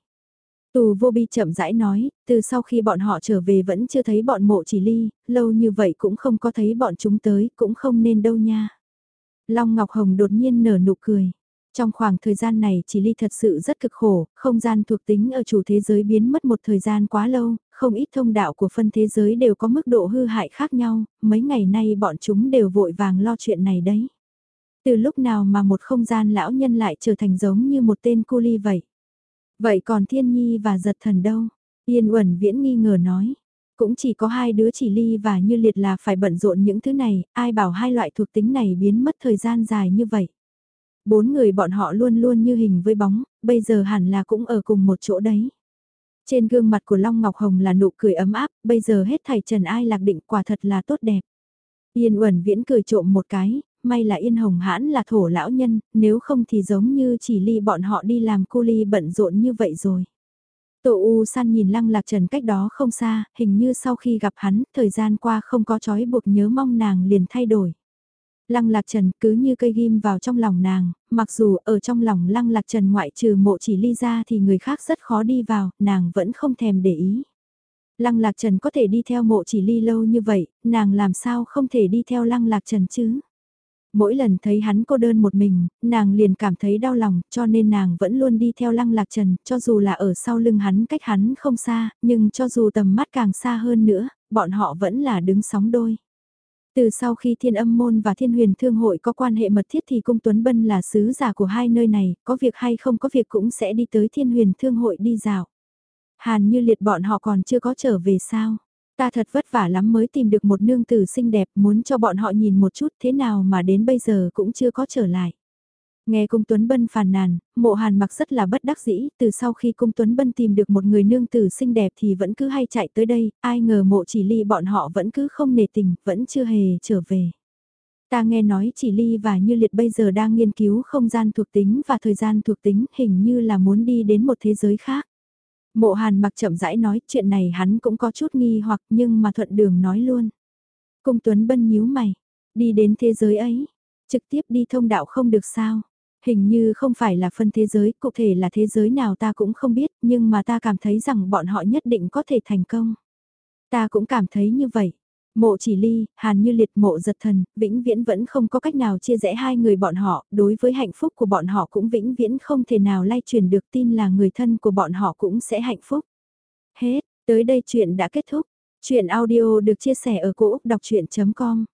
Tù vô bi chậm rãi nói, từ sau khi bọn họ trở về vẫn chưa thấy bọn mộ chỉ Ly, lâu như vậy cũng không có thấy bọn chúng tới, cũng không nên đâu nha. Long Ngọc Hồng đột nhiên nở nụ cười. Trong khoảng thời gian này chỉ Ly thật sự rất cực khổ, không gian thuộc tính ở chủ thế giới biến mất một thời gian quá lâu, không ít thông đạo của phân thế giới đều có mức độ hư hại khác nhau, mấy ngày nay bọn chúng đều vội vàng lo chuyện này đấy. Từ lúc nào mà một không gian lão nhân lại trở thành giống như một tên cu ly vậy? Vậy còn Thiên Nhi và Giật Thần đâu? Yên Uẩn Viễn nghi ngờ nói. Cũng chỉ có hai đứa chỉ Ly và Như Liệt là phải bận rộn những thứ này, ai bảo hai loại thuộc tính này biến mất thời gian dài như vậy. Bốn người bọn họ luôn luôn như hình với bóng, bây giờ hẳn là cũng ở cùng một chỗ đấy. Trên gương mặt của Long Ngọc Hồng là nụ cười ấm áp, bây giờ hết thảy trần ai lạc định quả thật là tốt đẹp. Yên Uẩn Viễn cười trộm một cái, may là Yên Hồng Hãn là thổ lão nhân, nếu không thì giống như chỉ ly bọn họ đi làm cu ly bận rộn như vậy rồi. Tổ U San nhìn Lăng Lạc Trần cách đó không xa, hình như sau khi gặp hắn, thời gian qua không có trói buộc nhớ mong nàng liền thay đổi. Lăng Lạc Trần cứ như cây ghim vào trong lòng nàng, mặc dù ở trong lòng Lăng Lạc Trần ngoại trừ mộ chỉ ly ra thì người khác rất khó đi vào, nàng vẫn không thèm để ý. Lăng Lạc Trần có thể đi theo mộ chỉ ly lâu như vậy, nàng làm sao không thể đi theo Lăng Lạc Trần chứ? Mỗi lần thấy hắn cô đơn một mình, nàng liền cảm thấy đau lòng, cho nên nàng vẫn luôn đi theo Lăng Lạc Trần, cho dù là ở sau lưng hắn cách hắn không xa, nhưng cho dù tầm mắt càng xa hơn nữa, bọn họ vẫn là đứng sóng đôi. Từ sau khi Thiên Âm Môn và Thiên Huyền Thương Hội có quan hệ mật thiết thì Cung Tuấn Bân là sứ giả của hai nơi này, có việc hay không có việc cũng sẽ đi tới Thiên Huyền Thương Hội đi dạo. Hàn Như Liệt bọn họ còn chưa có trở về sao? Ta thật vất vả lắm mới tìm được một nương tử xinh đẹp muốn cho bọn họ nhìn một chút thế nào mà đến bây giờ cũng chưa có trở lại. Nghe Cung Tuấn Bân phàn nàn, Mộ Hàn mặc rất là bất đắc dĩ, từ sau khi Cung Tuấn Bân tìm được một người nương tử xinh đẹp thì vẫn cứ hay chạy tới đây, ai ngờ Mộ Chỉ Ly bọn họ vẫn cứ không nể tình, vẫn chưa hề trở về. Ta nghe nói Chỉ Ly và Như Liệt bây giờ đang nghiên cứu không gian thuộc tính và thời gian thuộc tính, hình như là muốn đi đến một thế giới khác. Mộ Hàn mặc chậm rãi nói chuyện này hắn cũng có chút nghi hoặc nhưng mà thuận đường nói luôn. Cung Tuấn Bân nhíu mày, đi đến thế giới ấy, trực tiếp đi thông đạo không được sao. Hình như không phải là phân thế giới, cụ thể là thế giới nào ta cũng không biết, nhưng mà ta cảm thấy rằng bọn họ nhất định có thể thành công. Ta cũng cảm thấy như vậy. Mộ Chỉ Ly, Hàn Như Liệt, Mộ Giật Thần, vĩnh viễn vẫn không có cách nào chia rẽ hai người bọn họ, đối với hạnh phúc của bọn họ cũng vĩnh viễn không thể nào lay truyền được, tin là người thân của bọn họ cũng sẽ hạnh phúc. Hết, tới đây chuyện đã kết thúc. Chuyện audio được chia sẻ ở cỗ đọc chuyện chấm com